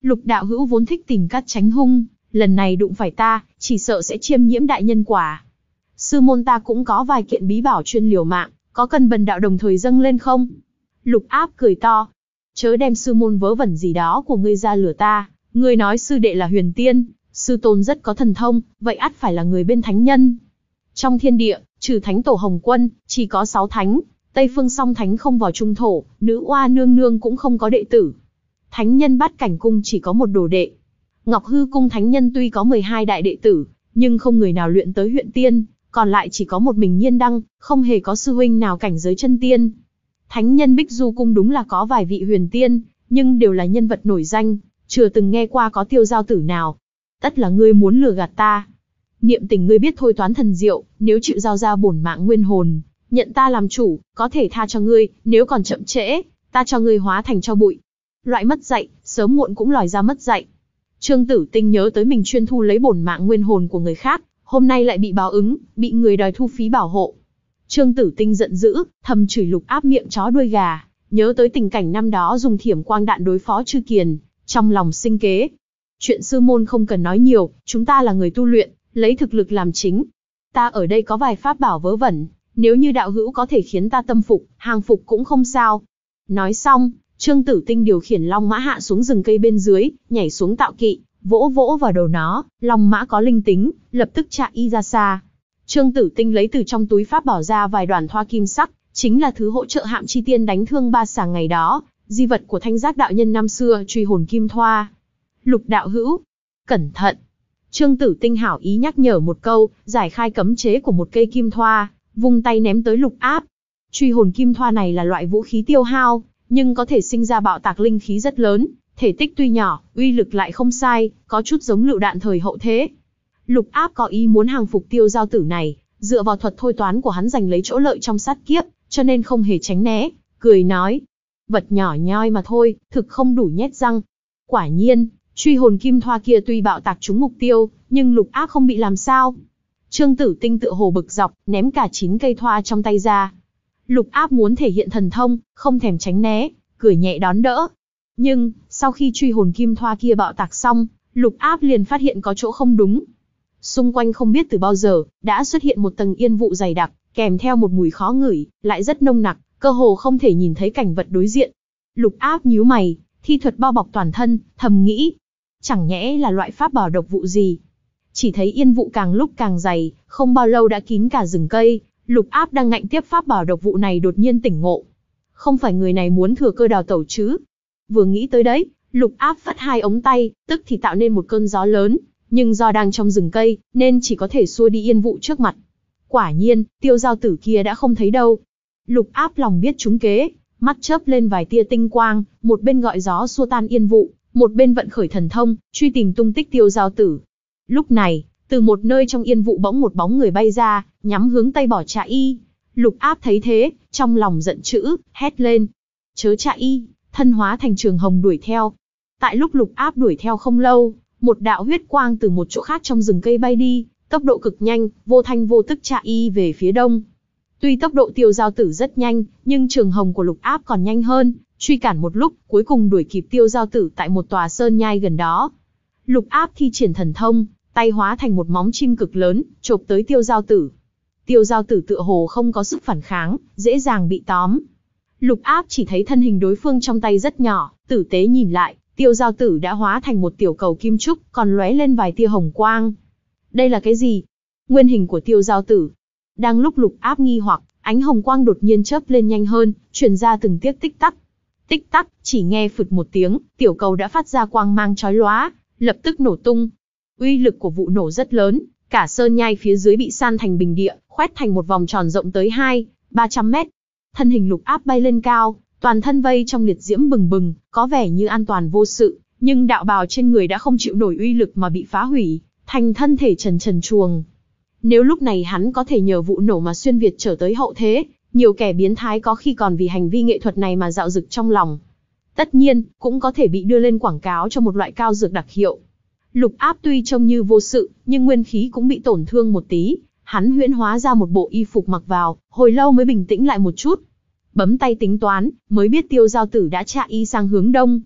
Lục đạo hữu vốn thích tìm cắt tránh hung, lần này đụng phải ta, chỉ sợ sẽ chiêm nhiễm đại nhân quả. Sư môn ta cũng có vài kiện bí bảo chuyên liều mạng, có cần bần đạo đồng thời dâng lên không? Lục Áp cười to. Chớ đem sư môn vớ vẩn gì đó của ngươi ra lừa ta, ngươi nói sư đệ là huyền tiên, sư tôn rất có thần thông, vậy ắt phải là người bên thánh nhân. Trong thiên địa, trừ thánh tổ Hồng Quân, chỉ có sáu thánh, Tây Phương Song Thánh không vào trung thổ, nữ oa nương nương cũng không có đệ tử. Thánh nhân Bát Cảnh cung chỉ có một đồ đệ. Ngọc Hư cung thánh nhân tuy có mười hai đại đệ tử, nhưng không người nào luyện tới huyện tiên, còn lại chỉ có một mình Nhiên Đăng, không hề có sư huynh nào cảnh giới chân tiên. Thánh nhân Bích Du cung đúng là có vài vị huyền tiên, nhưng đều là nhân vật nổi danh, chưa từng nghe qua có tiêu giao tử nào. Tất là ngươi muốn lừa gạt ta. Niệm tình ngươi biết thôi toán thần diệu, nếu chịu giao ra bổn mạng nguyên hồn, nhận ta làm chủ, có thể tha cho ngươi, nếu còn chậm trễ, ta cho ngươi hóa thành tro bụi. Loại mất dạy, sớm muộn cũng lòi ra mất dạy. Trương Tử Tinh nhớ tới mình chuyên thu lấy bổn mạng nguyên hồn của người khác, hôm nay lại bị báo ứng, bị người đòi thu phí bảo hộ. Trương Tử Tinh giận dữ, thầm chửi Lục Áp miệng chó đuôi gà, nhớ tới tình cảnh năm đó dùng thiểm quang đạn đối phó Chư Kiền, trong lòng sinh kế. Chuyện sư môn không cần nói nhiều, chúng ta là người tu luyện, lấy thực lực làm chính. Ta ở đây có vài pháp bảo vớ vẩn, nếu như đạo hữu có thể khiến ta tâm phục, hàng phục cũng không sao. Nói xong, Trương Tử Tinh điều khiển long mã hạ xuống rừng cây bên dưới, nhảy xuống tạo kỵ, vỗ vỗ vào đầu nó, long mã có linh tính, lập tức chạy y ra xa. Trương Tử Tinh lấy từ trong túi pháp bảo ra vài đoàn thoa kim sắc, chính là thứ hỗ trợ Hạm Chi Tiên đánh thương ba sàng ngày đó, di vật của Thanh Giác đạo nhân năm xưa, truy hồn kim thoa. Lục đạo hữu, cẩn thận. Trương Tử Tinh hảo ý nhắc nhở một câu, giải khai cấm chế của một cây kim thoa, vung tay ném tới Lục Áp. Truy hồn kim thoa này là loại vũ khí tiêu hao, nhưng có thể sinh ra bạo tạc linh khí rất lớn, thể tích tuy nhỏ, uy lực lại không sai, có chút giống lựu đạn thời hậu thế. Lục Áp có ý muốn hàng phục tiêu giao tử này, dựa vào thuật thôi toán của hắn giành lấy chỗ lợi trong sát kiếp, cho nên không hề tránh né, cười nói. Vật nhỏ nhoi mà thôi, thực không đủ nhét răng. Quả nhiên, truy hồn kim thoa kia tuy bạo tạc trúng mục tiêu, nhưng Lục Áp không bị làm sao. Trương Tử Tinh tựa hồ bực dọc, ném cả chín cây thoa trong tay ra. Lục Áp muốn thể hiện thần thông, không thèm tránh né, cười nhẹ đón đỡ. Nhưng, sau khi truy hồn kim thoa kia bạo tạc xong, Lục Áp liền phát hiện có chỗ không đúng. Xung quanh không biết từ bao giờ, đã xuất hiện một tầng yên vụ dày đặc, kèm theo một mùi khó ngửi, lại rất nồng nặc, cơ hồ không thể nhìn thấy cảnh vật đối diện. Lục Áp nhíu mày, thi thuật bao bọc toàn thân, thầm nghĩ. Chẳng nhẽ là loại pháp bảo độc vụ gì? Chỉ thấy yên vụ càng lúc càng dày, không bao lâu đã kín cả rừng cây. Lục Áp đang ngạnh tiếp pháp bảo độc vụ này đột nhiên tỉnh ngộ. Không phải người này muốn thừa cơ đào tẩu chứ? Vừa nghĩ tới đấy, Lục Áp phất hai ống tay, tức thì tạo nên một cơn gió lớn, nhưng do đang trong rừng cây, nên chỉ có thể xua đi yên vụ trước mặt. Quả nhiên, tiêu giao tử kia đã không thấy đâu. Lục Áp lòng biết trúng kế, mắt chớp lên vài tia tinh quang, một bên gọi gió xua tan yên vụ, một bên vận khởi thần thông, truy tìm tung tích tiêu giao tử. Lúc này, từ một nơi trong yên vụ bỗng một bóng người bay ra, nhắm hướng tây bỏ chạy y. Lục Áp thấy thế, trong lòng giận dữ, hét lên. Chớ chạy y, thân hóa thành trường hồng đuổi theo. Tại lúc Lục Áp đuổi theo không lâu, một đạo huyết quang từ một chỗ khác trong rừng cây bay đi, tốc độ cực nhanh, vô thanh vô tức chạy y về phía đông. Tuy tốc độ tiêu giao tử rất nhanh, nhưng trường hồng của Lục Áp còn nhanh hơn, truy cản một lúc, cuối cùng đuổi kịp tiêu giao tử tại một tòa sơn nhai gần đó. Lục Áp thi triển thần thông, tay hóa thành một móng chim cực lớn, chộp tới tiêu giao tử. Tiêu giao tử tựa hồ không có sức phản kháng, dễ dàng bị tóm. Lục Áp chỉ thấy thân hình đối phương trong tay rất nhỏ, tử tế nhìn lại, tiêu giao tử đã hóa thành một tiểu cầu kim trúc, còn lóe lên vài tia hồng quang. Đây là cái gì? Nguyên hình của tiêu giao tử. Đang lúc Lục Áp nghi hoặc, ánh hồng quang đột nhiên chớp lên nhanh hơn, truyền ra từng tiếc tích tắc. Tích tắc, chỉ nghe phụt một tiếng, tiểu cầu đã phát ra quang mang chói lóa, lập tức nổ tung. Uy lực của vụ nổ rất lớn, cả sơn nhai phía dưới bị san thành bình địa, khoét thành một vòng tròn rộng tới hai, ba trăm mét. Thân hình Lục Áp bay lên cao, toàn thân vây trong liệt diễm bừng bừng, có vẻ như an toàn vô sự, nhưng đạo bào trên người đã không chịu nổi uy lực mà bị phá hủy, thành thân thể trần trần truồng. Nếu lúc này hắn có thể nhờ vụ nổ mà xuyên việt trở tới hậu thế, nhiều kẻ biến thái có khi còn vì hành vi nghệ thuật này mà dạo dực trong lòng. Tất nhiên, cũng có thể bị đưa lên quảng cáo cho một loại cao dược đặc hiệu. Lục Áp tuy trông như vô sự, nhưng nguyên khí cũng bị tổn thương một tí, hắn huyễn hóa ra một bộ y phục mặc vào, hồi lâu mới bình tĩnh lại một chút. Bấm tay tính toán, mới biết tiêu giao tử đã chạy y sang hướng đông.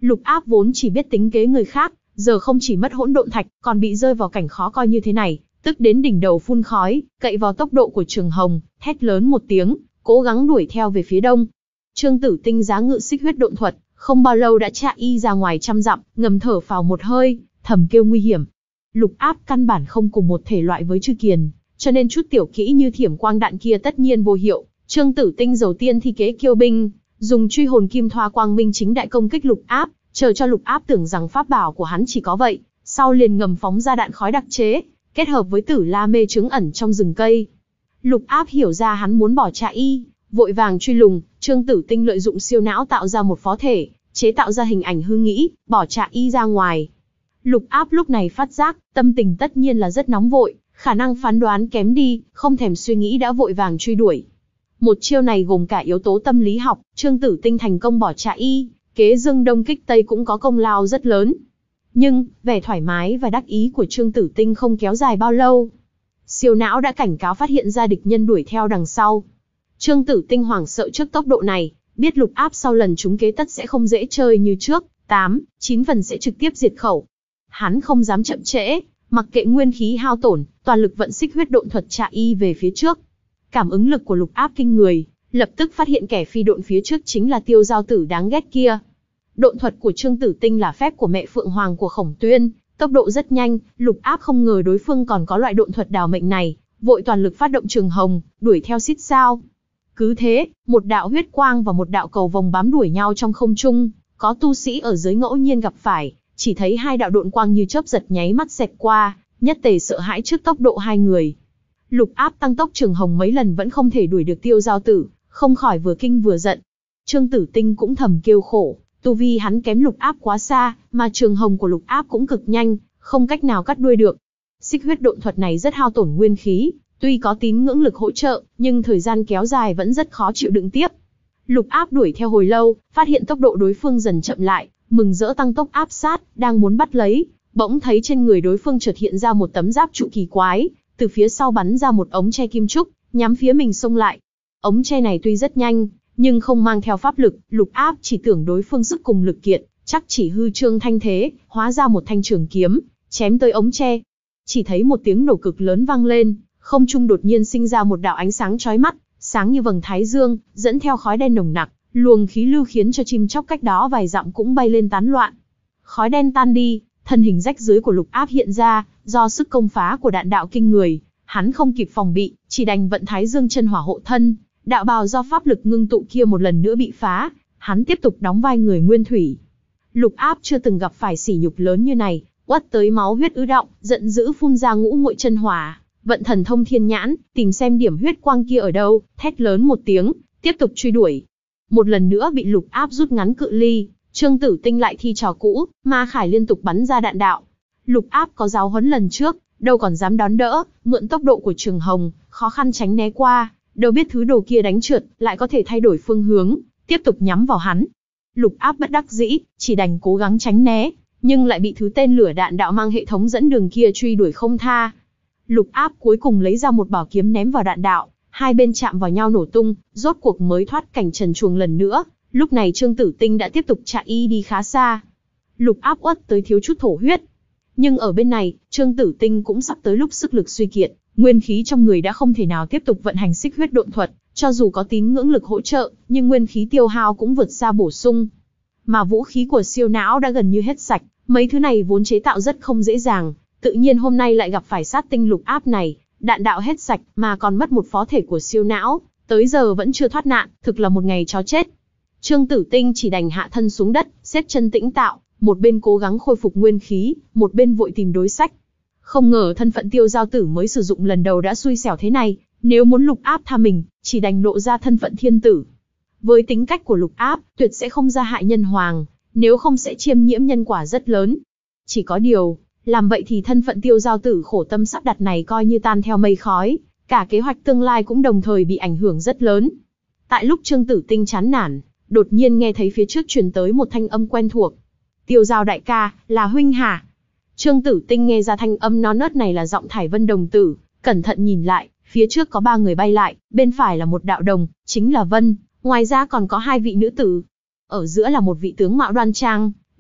Lục Áp vốn chỉ biết tính kế người khác, giờ không chỉ mất hỗn độn thạch, còn bị rơi vào cảnh khó coi như thế này, tức đến đỉnh đầu phun khói, cậy vào tốc độ của Trường Hồng, thét lớn một tiếng, cố gắng đuổi theo về phía đông. Trương Tử Tinh giá ngự xích huyết độn thuật, không bao lâu đã chạy y ra ngoài trăm dặm, ngầm thở phào một hơi, thầm kêu nguy hiểm. Lục Áp căn bản không cùng một thể loại với Chư Kiền, cho nên chút tiểu kỹ như thiểm quang đạn kia tất nhiên vô hiệu. Trương Tử Tinh đầu tiên thi kế kiêu binh, dùng truy hồn kim thoa quang minh chính đại công kích Lục Áp, chờ cho Lục Áp tưởng rằng pháp bảo của hắn chỉ có vậy, sau liền ngầm phóng ra đạn khói đặc chế, kết hợp với Tử La mê trướng ẩn trong rừng cây. Lục Áp hiểu ra hắn muốn bỏ chạy y, vội vàng truy lùng. Trương Tử Tinh lợi dụng siêu não tạo ra một phó thể, chế tạo ra hình ảnh hư nghĩ, bỏ chạy y ra ngoài. Lục Áp lúc này phát giác, tâm tình tất nhiên là rất nóng vội, khả năng phán đoán kém đi, không thèm suy nghĩ đã vội vàng truy đuổi. Một chiêu này gồm cả yếu tố tâm lý học, Trương Tử Tinh thành công bỏ chạy y, kế dương đông kích tây cũng có công lao rất lớn. Nhưng, vẻ thoải mái và đắc ý của Trương Tử Tinh không kéo dài bao lâu. Siêu não đã cảnh cáo phát hiện ra địch nhân đuổi theo đằng sau. Trương Tử Tinh hoảng sợ trước tốc độ này, biết Lục Áp sau lần trúng kế tất sẽ không dễ chơi như trước, tám, chín phần sẽ trực tiếp diệt khẩu. Hắn không dám chậm trễ, mặc kệ nguyên khí hao tổn, toàn lực vận xích huyết độn thuật chạy y về phía trước. Cảm ứng lực của Lục Áp kinh người, lập tức phát hiện kẻ phi độn phía trước chính là Tiêu Giao Tử đáng ghét kia. Độn thuật của Trương Tử Tinh là phép của mẹ Phượng Hoàng của Khổng Tuyên, tốc độ rất nhanh, Lục Áp không ngờ đối phương còn có loại độn thuật đào mệnh này, vội toàn lực phát động Trường Hồng, đuổi theo xít sao. Cứ thế, một đạo huyết quang và một đạo cầu vồng bám đuổi nhau trong không trung, có tu sĩ ở dưới ngẫu nhiên gặp phải, chỉ thấy hai đạo độn quang như chớp giật nháy mắt xẹt qua, nhất tề sợ hãi trước tốc độ hai người. Lục Áp tăng tốc Trường Hồng mấy lần vẫn không thể đuổi được Tiêu Giao Tử, không khỏi vừa kinh vừa giận. Trương Tử Tinh cũng thầm kêu khổ, tu vi hắn kém Lục Áp quá xa, mà Trường Hồng của Lục Áp cũng cực nhanh, không cách nào cắt đuôi được. Xích huyết độn thuật này rất hao tổn nguyên khí, tuy có tín ngưỡng lực hỗ trợ, nhưng thời gian kéo dài vẫn rất khó chịu đựng tiếp. Lục Áp đuổi theo hồi lâu, phát hiện tốc độ đối phương dần chậm lại, mừng rỡ tăng tốc áp sát, đang muốn bắt lấy, bỗng thấy trên người đối phương chợt hiện ra một tấm giáp trụ kỳ quái, từ phía sau bắn ra một ống tre kim trúc, nhắm phía mình xông lại. Ống tre này tuy rất nhanh, nhưng không mang theo pháp lực, Lục Áp chỉ tưởng đối phương sức cùng lực kiện, chắc chỉ hư trương thanh thế, hóa ra một thanh trường kiếm, chém tới ống tre. Chỉ thấy một tiếng nổ cực lớn vang lên, không trung đột nhiên sinh ra một đạo ánh sáng chói mắt, sáng như vầng thái dương, dẫn theo khói đen nồng nặc, luồng khí lưu khiến cho chim chóc cách đó vài dặm cũng bay lên tán loạn. Khói đen tan đi, thân hình rách rưới của Lục Áp hiện ra, do sức công phá của đạn đạo kinh người, hắn không kịp phòng bị, chỉ đành vận Thái Dương chân hỏa hộ thân, đạo bào do pháp lực ngưng tụ kia một lần nữa bị phá, hắn tiếp tục đóng vai người nguyên thủy. Lục Áp chưa từng gặp phải sỉ nhục lớn như này, uất tới máu huyết ứ đọng, giận dữ phun ra ngũ nguội chân hỏa, vận thần thông thiên nhãn, tìm xem điểm huyết quang kia ở đâu, thét lớn một tiếng, tiếp tục truy đuổi. Một lần nữa bị Lục Áp rút ngắn cự ly, Trương Tử Tinh lại thi trò cũ, ma khải liên tục bắn ra đạn đạo. Lục Áp có giáo huấn lần trước, đâu còn dám đón đỡ, mượn tốc độ của Trường Hồng, khó khăn tránh né qua, đâu biết thứ đồ kia đánh trượt, lại có thể thay đổi phương hướng, tiếp tục nhắm vào hắn. Lục Áp bất đắc dĩ, chỉ đành cố gắng tránh né, nhưng lại bị thứ tên lửa đạn đạo mang hệ thống dẫn đường kia truy đuổi không tha. Lục Áp cuối cùng lấy ra một bảo kiếm ném vào đạn đạo, hai bên chạm vào nhau nổ tung, rốt cuộc mới thoát cảnh trần truồng lần nữa. Lúc này Trương Tử Tinh đã tiếp tục chạy y đi khá xa. Lục Áp uất tới thiếu chút thổ huyết. Nhưng ở bên này, Trương Tử Tinh cũng sắp tới lúc sức lực suy kiệt, nguyên khí trong người đã không thể nào tiếp tục vận hành xích huyết độn thuật, cho dù có tín ngưỡng lực hỗ trợ, nhưng nguyên khí tiêu hao cũng vượt xa bổ sung. Mà vũ khí của siêu não đã gần như hết sạch, mấy thứ này vốn chế tạo rất không dễ dàng, tự nhiên hôm nay lại gặp phải sát tinh Lục Áp này, đạn đạo hết sạch mà còn mất một phó thể của siêu não, tới giờ vẫn chưa thoát nạn, thực là một ngày chó chết. Trương Tử Tinh chỉ đành hạ thân xuống đất, xếp chân tĩnh tạo, một bên cố gắng khôi phục nguyên khí, một bên vội tìm đối sách. Không ngờ thân phận Tiêu Giao Tử mới sử dụng lần đầu đã xui xẻo thế này, nếu muốn Lục Áp tha mình, chỉ đành lộ ra thân phận thiên tử. Với tính cách của Lục Áp, tuyệt sẽ không ra hại nhân hoàng, nếu không sẽ chiêm nhiễm nhân quả rất lớn. Chỉ có điều, làm vậy thì thân phận Tiêu Giao Tử khổ tâm sắp đặt này coi như tan theo mây khói, cả kế hoạch tương lai cũng đồng thời bị ảnh hưởng rất lớn. Tại lúc Trương Tử Tinh chán nản, đột nhiên nghe thấy phía trước truyền tới một thanh âm quen thuộc. Tiêu Giao đại ca, là huynh hả? Trương Tử Tinh nghe ra thanh âm non nớt này là giọng Thải Vân đồng tử, cẩn thận nhìn lại, phía trước có ba người bay lại, bên phải là một đạo đồng, chính là Vân, ngoài ra còn có hai vị nữ tử. Ở giữa là một vị tướng mạo đoan trang,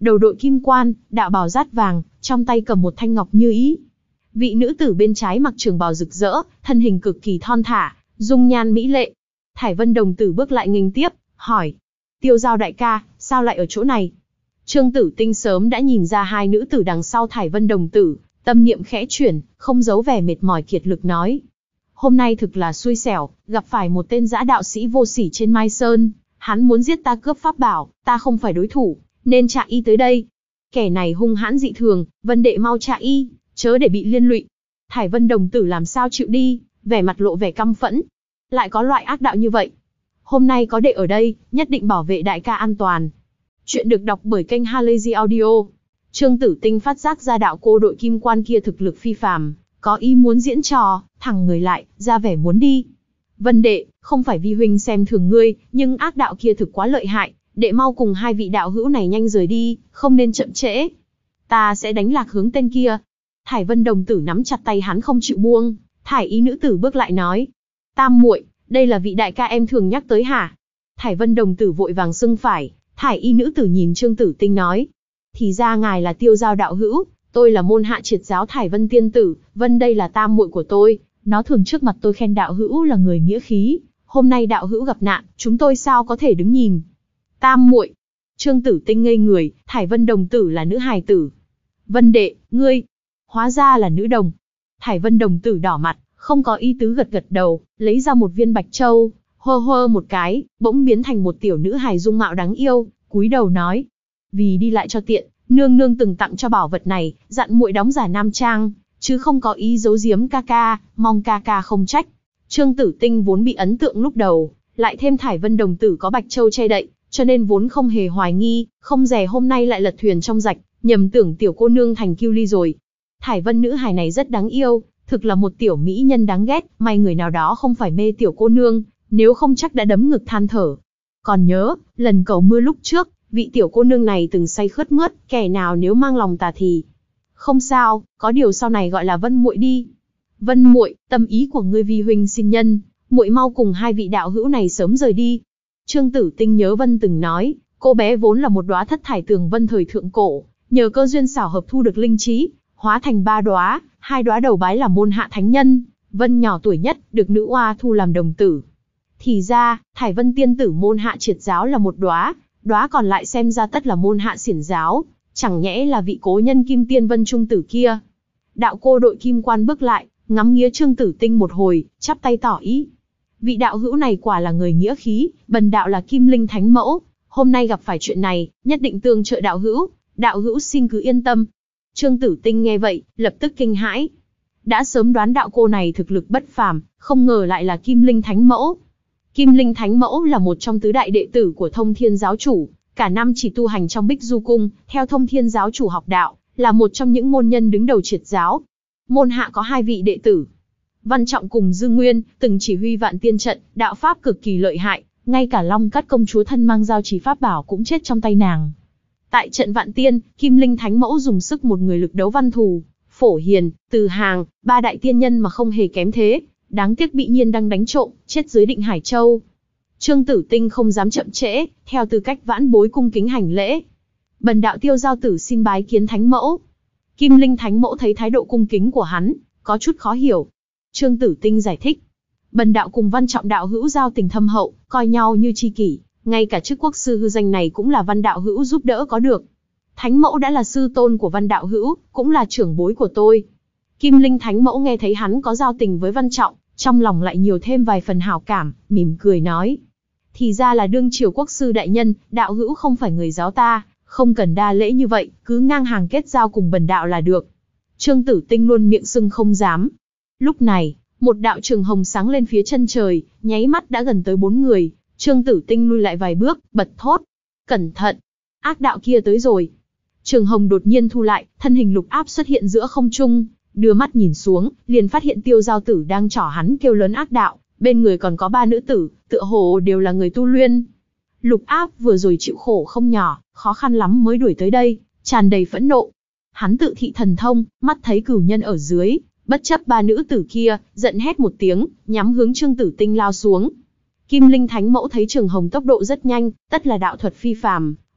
đầu đội kim quan, đạo bào dát vàng, trong tay cầm một thanh ngọc như ý. Vị nữ tử bên trái mặc trường bào rực rỡ, thân hình cực kỳ thon thả, dung nhan mỹ lệ. Thải Vân đồng tử bước lại nghênh tiếp, hỏi: Tiêu Giao đại ca, sao lại ở chỗ này? Trương Tử Tinh sớm đã nhìn ra hai nữ tử đằng sau Thải Vân đồng tử, tâm niệm khẽ chuyển, không giấu vẻ mệt mỏi kiệt lực nói: Hôm nay thực là xui xẻo, gặp phải một tên dã đạo sĩ vô sỉ trên Mai Sơn, hắn muốn giết ta cướp pháp bảo, ta không phải đối thủ, nên trả y tới đây. Kẻ này hung hãn dị thường, Vân đệ mau trả y, chớ để bị liên lụy. Thải Vân đồng tử làm sao chịu đi, vẻ mặt lộ vẻ căm phẫn. Lại có loại ác đạo như vậy. Hôm nay có đệ ở đây, nhất định bảo vệ đại ca an toàn. Chuyện được đọc bởi kênh Halazy Audio. Trương Tử Tinh phát giác ra đạo cô đội kim quan kia thực lực phi phàm, có ý muốn diễn trò, thẳng người lại, ra vẻ muốn đi. Vân đệ, không phải vi huynh xem thường ngươi, nhưng ác đạo kia thực quá lợi hại, đệ mau cùng hai vị đạo hữu này nhanh rời đi, không nên chậm trễ. Ta sẽ đánh lạc hướng tên kia. Thải Vân đồng tử nắm chặt tay hắn không chịu buông, Thải y nữ tử bước lại nói: Tam muội, đây là vị đại ca em thường nhắc tới hả? Thải Vân đồng tử vội vàng xưng phải. Thải y nữ tử nhìn Trương Tử Tinh nói: Thì ra ngài là Tiêu Giao đạo hữu, tôi là môn hạ triệt giáo Thải Vân tiên tử, Vân đây là tam muội của tôi, nó thường trước mặt tôi khen đạo hữu là người nghĩa khí, hôm nay đạo hữu gặp nạn, chúng tôi sao có thể đứng nhìn. Tam muội. Trương Tử Tinh ngây người, Thải Vân đồng tử là nữ hài tử. Vân đệ, ngươi, hóa ra là nữ đồng. Thải Vân đồng tử đỏ mặt, không có ý tứ gật gật đầu, lấy ra một viên bạch châu, hơ hơ một cái, bỗng biến thành một tiểu nữ hài dung mạo đáng yêu, cúi đầu nói: Vì đi lại cho tiện, nương nương từng tặng cho bảo vật này, dặn muội đóng giả nam trang, chứ không có ý giấu giếm ca ca, mong ca ca không trách. Trương Tử Tinh vốn bị ấn tượng lúc đầu, lại thêm Thải Vân đồng tử có bạch châu che đậy, cho nên vốn không hề hoài nghi, không dè hôm nay lại lật thuyền trong rạch, nhầm tưởng tiểu cô nương thành kiêu ly rồi. Thải Vân nữ hài này rất đáng yêu, thực là một tiểu mỹ nhân đáng ghét, may người nào đó không phải mê tiểu cô nương, nếu không chắc đã đấm ngực than thở. Còn nhớ, lần cầu mưa lúc trước, vị tiểu cô nương này từng say khướt mướt, kẻ nào nếu mang lòng tà thì... Không sao, có điều sau này gọi là Vân muội đi. Vân muội, tâm ý của ngươi vi huynh xin nhân, muội mau cùng hai vị đạo hữu này sớm rời đi. Trương Tử Tinh nhớ Vân từng nói, cô bé vốn là một đóa thất thải tường vân thời thượng cổ, nhờ cơ duyên xảo hợp thu được linh trí, hóa thành ba đóa, hai đóa đầu bái là môn hạ thánh nhân, Vân nhỏ tuổi nhất, được nữ oa thu làm đồng tử. Thì ra, Thải Vân tiên tử môn hạ triệt giáo là một đóa, đóa còn lại xem ra tất là môn hạ xiển giáo, chẳng nhẽ là vị cố nhân Kim Tiên Vân Trung tử kia. Đạo cô đội kim quan bước lại, ngắm nghía Trương Tử Tinh một hồi, chắp tay tỏ ý. Vị đạo hữu này quả là người nghĩa khí, bần đạo là Kim Linh Thánh Mẫu, hôm nay gặp phải chuyện này, nhất định tương trợ đạo hữu, đạo hữu xin cứ yên tâm. Trương Tử Tinh nghe vậy, lập tức kinh hãi. Đã sớm đoán đạo cô này thực lực bất phàm, không ngờ lại là Kim Linh Thánh Mẫu. Kim Linh Thánh Mẫu là một trong tứ đại đệ tử của Thông Thiên giáo chủ, cả năm chỉ tu hành trong Bích Du Cung, theo Thông Thiên giáo chủ học đạo, là một trong những môn nhân đứng đầu triệt giáo. Môn hạ có hai vị đệ tử, Văn Trọng cùng Dương Nguyên, từng chỉ huy vạn tiên trận, đạo pháp cực kỳ lợi hại, ngay cả Long Cát công chúa thân mang giao trì pháp bảo cũng chết trong tay nàng. Tại trận vạn tiên, Kim Linh Thánh Mẫu dùng sức một người lực đấu Văn Thù, Phổ Hiền, Từ Hàng, ba đại tiên nhân mà không hề kém thế, đáng tiếc bị Nhiên Đăng đánh trộm, chết dưới Định Hải Châu. Trương Tử Tinh không dám chậm trễ, theo tư cách vãn bối cung kính hành lễ. Bần đạo Tiêu Giao tử xin bái kiến Thánh Mẫu. Kim Linh Thánh Mẫu thấy thái độ cung kính của hắn, có chút khó hiểu. Trương Tử Tinh giải thích, bần đạo cùng Văn Trọng đạo hữu giao tình thâm hậu, coi nhau như tri kỷ, ngay cả chức quốc sư hư danh này cũng là Văn đạo hữu giúp đỡ có được. Thánh Mẫu đã là sư tôn của Văn đạo hữu, cũng là trưởng bối của tôi. Kim Linh Thánh Mẫu nghe thấy hắn có giao tình với Văn Trọng, trong lòng lại nhiều thêm vài phần hảo cảm, mỉm cười nói. Thì ra là đương triều quốc sư đại nhân, đạo hữu không phải người giáo ta, không cần đa lễ như vậy, cứ ngang hàng kết giao cùng bần đạo là được. Trương Tử Tinh luôn miệng sưng không dám. Lúc này, một đạo trường hồng sáng lên phía chân trời, nháy mắt đã gần tới bốn người. Trương Tử Tinh lui lại vài bước, bật thốt. Cẩn thận! Ác đạo kia tới rồi. Trường hồng đột nhiên thu lại, thân hình Lục Áp xuất hiện giữa không trung, đưa mắt nhìn xuống, liền phát hiện Tiêu Giao tử đang trỏ hắn kêu lớn ác đạo, bên người còn có ba nữ tử, tựa hồ đều là người tu luyện. Lục Áp vừa rồi chịu khổ không nhỏ, khó khăn lắm mới đuổi tới đây, tràn đầy phẫn nộ. Hắn tự thị thần thông, mắt thấy cửu nhân ở dưới, bất chấp ba nữ tử kia, giận hét một tiếng, nhắm hướng Trương Tử Tinh lao xuống. Kim Linh Thánh Mẫu thấy Trường Hồng tốc độ rất nhanh, tất là đạo thuật phi phàm,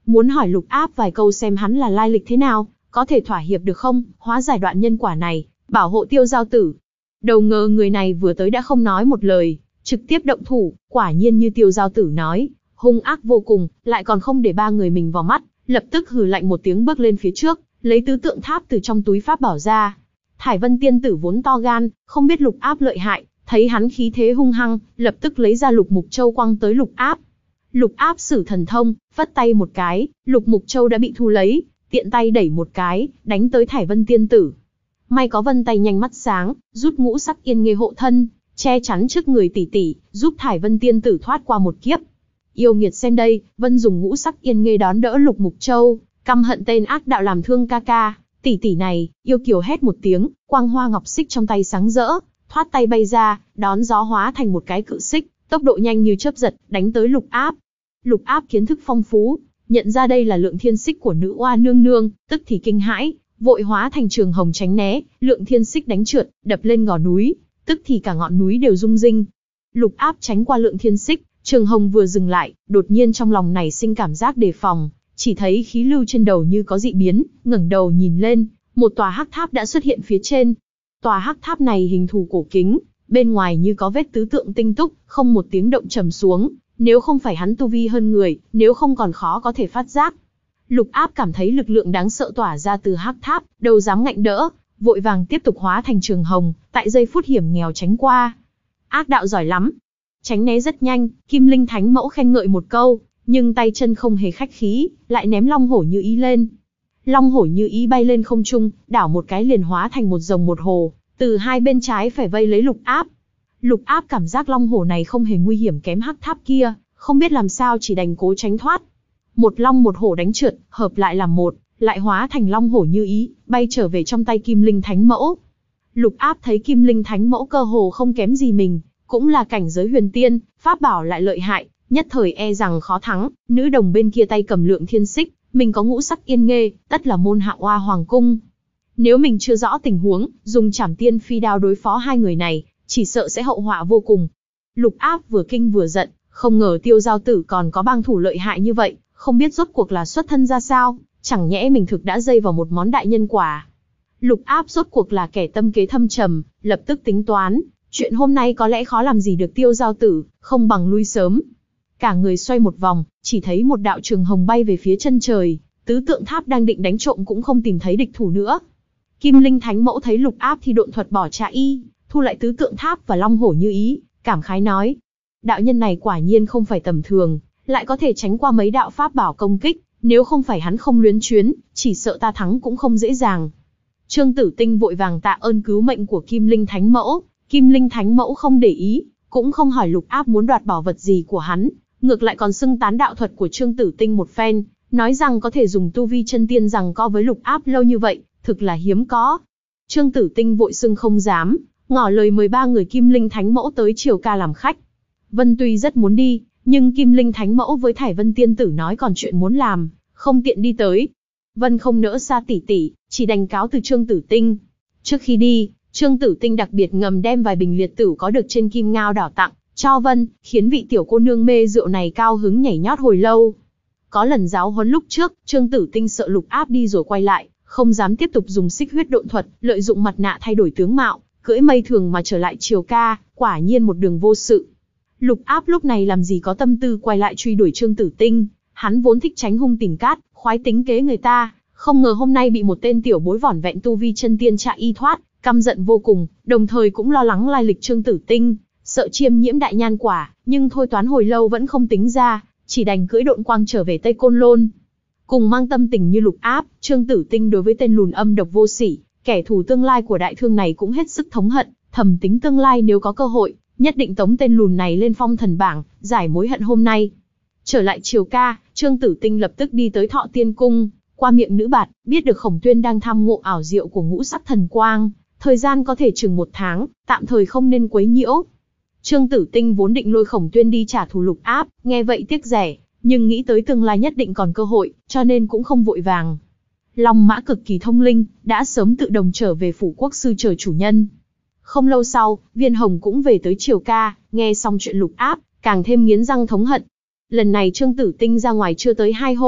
muốn hỏi Lục Áp vài câu xem hắn là lai lịch thế nào, có thể thỏa hiệp được không, hóa giải đoạn nhân quả này, bảo hộ Tiêu Giao Tử. Đầu ngờ người này vừa tới đã không nói một lời, trực tiếp động thủ, quả nhiên như Tiêu Giao Tử nói, hung ác vô cùng, lại còn không để ba người mình vào mắt, lập tức hừ lạnh một tiếng bước lên phía trước, lấy tứ tượng tháp từ trong túi pháp bảo ra. Thải Vân tiên tử vốn to gan, không biết Lục Áp lợi hại, thấy hắn khí thế hung hăng, lập tức lấy ra Lục Mục Châu quăng tới Lục Áp. Lục Áp sử thần thông, vất tay một cái, Lục Mục Châu đã bị thu lấy, tiện tay đẩy một cái, đánh tới Thải Vân tiên tử. May có Vân tay nhanh mắt sáng, rút ngũ sắc yên nghê hộ thân, che chắn trước người tỷ tỷ, giúp Thải Vân tiên tử thoát qua một kiếp. Yêu nghiệt xem đây, Vân dùng ngũ sắc yên nghê đón đỡ Lục Mục Châu, căm hận tên ác đạo làm thương ca ca, tỷ tỷ này, yêu kiều hét một tiếng, quang hoa ngọc xích trong tay sáng rỡ, thoát tay bay ra, đón gió hóa thành một cái cự xích, tốc độ nhanh như chớp giật, đánh tới Lục Áp. Lục Áp kiến thức phong phú, nhận ra đây là Lượng Thiên Xích của nữ oa nương nương, tức thì kinh hãi, vội hóa thành trường hồng tránh né, Lượng Thiên Xích đánh trượt, đập lên gò núi, tức thì cả ngọn núi đều rung rinh. Lục Áp tránh qua Lượng Thiên Xích, trường hồng vừa dừng lại, đột nhiên trong lòng nảy sinh cảm giác đề phòng, chỉ thấy khí lưu trên đầu như có dị biến, ngẩng đầu nhìn lên, một tòa hắc tháp đã xuất hiện phía trên. Tòa hắc tháp này hình thù cổ kính, bên ngoài như có vết tứ tượng tinh túc, không một tiếng động trầm xuống, nếu không phải hắn tu vi hơn người, nếu không còn khó có thể phát giác. Lục Áp cảm thấy lực lượng đáng sợ tỏa ra từ hắc tháp, đâu dám ngạnh đỡ, vội vàng tiếp tục hóa thành trường hồng, tại giây phút hiểm nghèo tránh qua. Ác đạo giỏi lắm, tránh né rất nhanh, Kim Linh Thánh Mẫu khen ngợi một câu, nhưng tay chân không hề khách khí, lại ném Long Hổ Như Ý lên. Long Hổ Như Ý bay lên không trung, đảo một cái liền hóa thành một rồng một hồ, từ hai bên trái phải vây lấy Lục Áp. Lục Áp cảm giác Long Hổ này không hề nguy hiểm kém hắc tháp kia, không biết làm sao chỉ đành cố tránh thoát. Một long một hổ đánh trượt, hợp lại làm một, lại hóa thành Long Hổ Như Ý, bay trở về trong tay Kim Linh Thánh Mẫu. Lục Áp thấy Kim Linh Thánh Mẫu cơ hồ không kém gì mình, cũng là cảnh giới huyền tiên, pháp bảo lại lợi hại, nhất thời e rằng khó thắng. Nữ đồng bên kia tay cầm Lượng Thiên Xích, mình có ngũ sắc yên nghê, tất là môn hạ oa hoàng cung. Nếu mình chưa rõ tình huống, dùng Trảm Tiên Phi đao đối phó hai người này, chỉ sợ sẽ hậu họa vô cùng. Lục Áp vừa kinh vừa giận, không ngờ Tiêu Giao Tử còn có bang thủ lợi hại như vậy, không biết rốt cuộc là xuất thân ra sao, chẳng nhẽ mình thực đã dây vào một món đại nhân quả. Lục Áp rốt cuộc là kẻ tâm kế thâm trầm, lập tức tính toán, chuyện hôm nay có lẽ khó làm gì được Tiêu Giao Tử, không bằng lui sớm. Cả người xoay một vòng, chỉ thấy một đạo trường hồng bay về phía chân trời, tứ tượng tháp đang định đánh trộm cũng không tìm thấy địch thủ nữa. Kim Linh Thánh Mẫu thấy Lục Áp thì độn thuật bỏ trà y, thu lại tứ tượng tháp và Long Hổ Như Ý, cảm khái nói: đạo nhân này quả nhiên không phải tầm thường, lại có thể tránh qua mấy đạo pháp bảo công kích, nếu không phải hắn không luyến chuyến, chỉ sợ ta thắng cũng không dễ dàng. Trương Tử Tinh vội vàng tạ ơn cứu mệnh của Kim Linh Thánh Mẫu, Kim Linh Thánh Mẫu không để ý, cũng không hỏi Lục Áp muốn đoạt bảo vật gì của hắn, ngược lại còn xưng tán đạo thuật của Trương Tử Tinh một phen, nói rằng có thể dùng tu vi chân tiên rằng co với Lục Áp lâu như vậy, thực là hiếm có. Trương Tử Tinh vội xưng không dám, ngỏ lời mời ba người Kim Linh Thánh Mẫu tới Triều Ca làm khách. Vân tuy rất muốn đi, nhưng Kim Linh Thánh Mẫu với Thải Vân tiên tử nói còn chuyện muốn làm, không tiện đi tới. Vân không nỡ xa tỷ tỷ, chỉ đành cáo từ Trương Tử Tinh. Trước khi đi, Trương Tử Tinh đặc biệt ngầm đem vài bình liệt tử có được trên Kim Ngao đảo tặng cho Vân, khiến vị tiểu cô nương mê rượu này cao hứng nhảy nhót hồi lâu. Có lần giáo huấn lúc trước, Trương Tử Tinh sợ Lục Áp đi rồi quay lại, không dám tiếp tục dùng xích huyết độn thuật, lợi dụng mặt nạ thay đổi tướng mạo, cưỡi mây thường mà trở lại Triều Ca, quả nhiên một đường vô sự. Lục Áp lúc này làm gì có tâm tư quay lại truy đuổi Trương Tử Tinh, hắn vốn thích tránh hung tìm cát, khoái tính kế người ta, không ngờ hôm nay bị một tên tiểu bối vỏn vẹn tu vi chân tiên trạ y thoát, căm giận vô cùng, đồng thời cũng lo lắng lai lịch Trương Tử Tinh, sợ chiêm nhiễm đại nhan quả, nhưng thôi toán hồi lâu vẫn không tính ra, chỉ đành cưỡi độn quang trở về Tây Côn Lôn. Cùng mang tâm tình như Lục Áp, Trương Tử Tinh đối với tên lùn âm độc vô sỉ, kẻ thù tương lai của đại thương này cũng hết sức thống hận, thầm tính tương lai nếu có cơ hội, nhất định tống tên lùn này lên phong thần bảng, giải mối hận hôm nay. Trở lại Triều Ca, Trương Tử Tinh lập tức đi tới Thọ Tiên Cung, qua miệng nữ bạt, biết được Khổng Tuyên đang tham ngộ ảo diệu của ngũ sắc thần quang, thời gian có thể chừng một tháng, tạm thời không nên quấy nhiễu. Trương Tử Tinh vốn định lôi Khổng Tuyên đi trả thù Lục Áp, nghe vậy tiếc rẻ, nhưng nghĩ tới tương lai nhất định còn cơ hội, cho nên cũng không vội vàng. Long mã cực kỳ thông linh, đã sớm tự đồng trở về phủ quốc sư chờ chủ nhân. Không lâu sau, Viên Hồng cũng về tới Triều Ca, nghe xong chuyện Lục Áp, càng thêm nghiến răng thống hận. Lần này Trương Tử Tinh ra ngoài chưa tới hai hôm,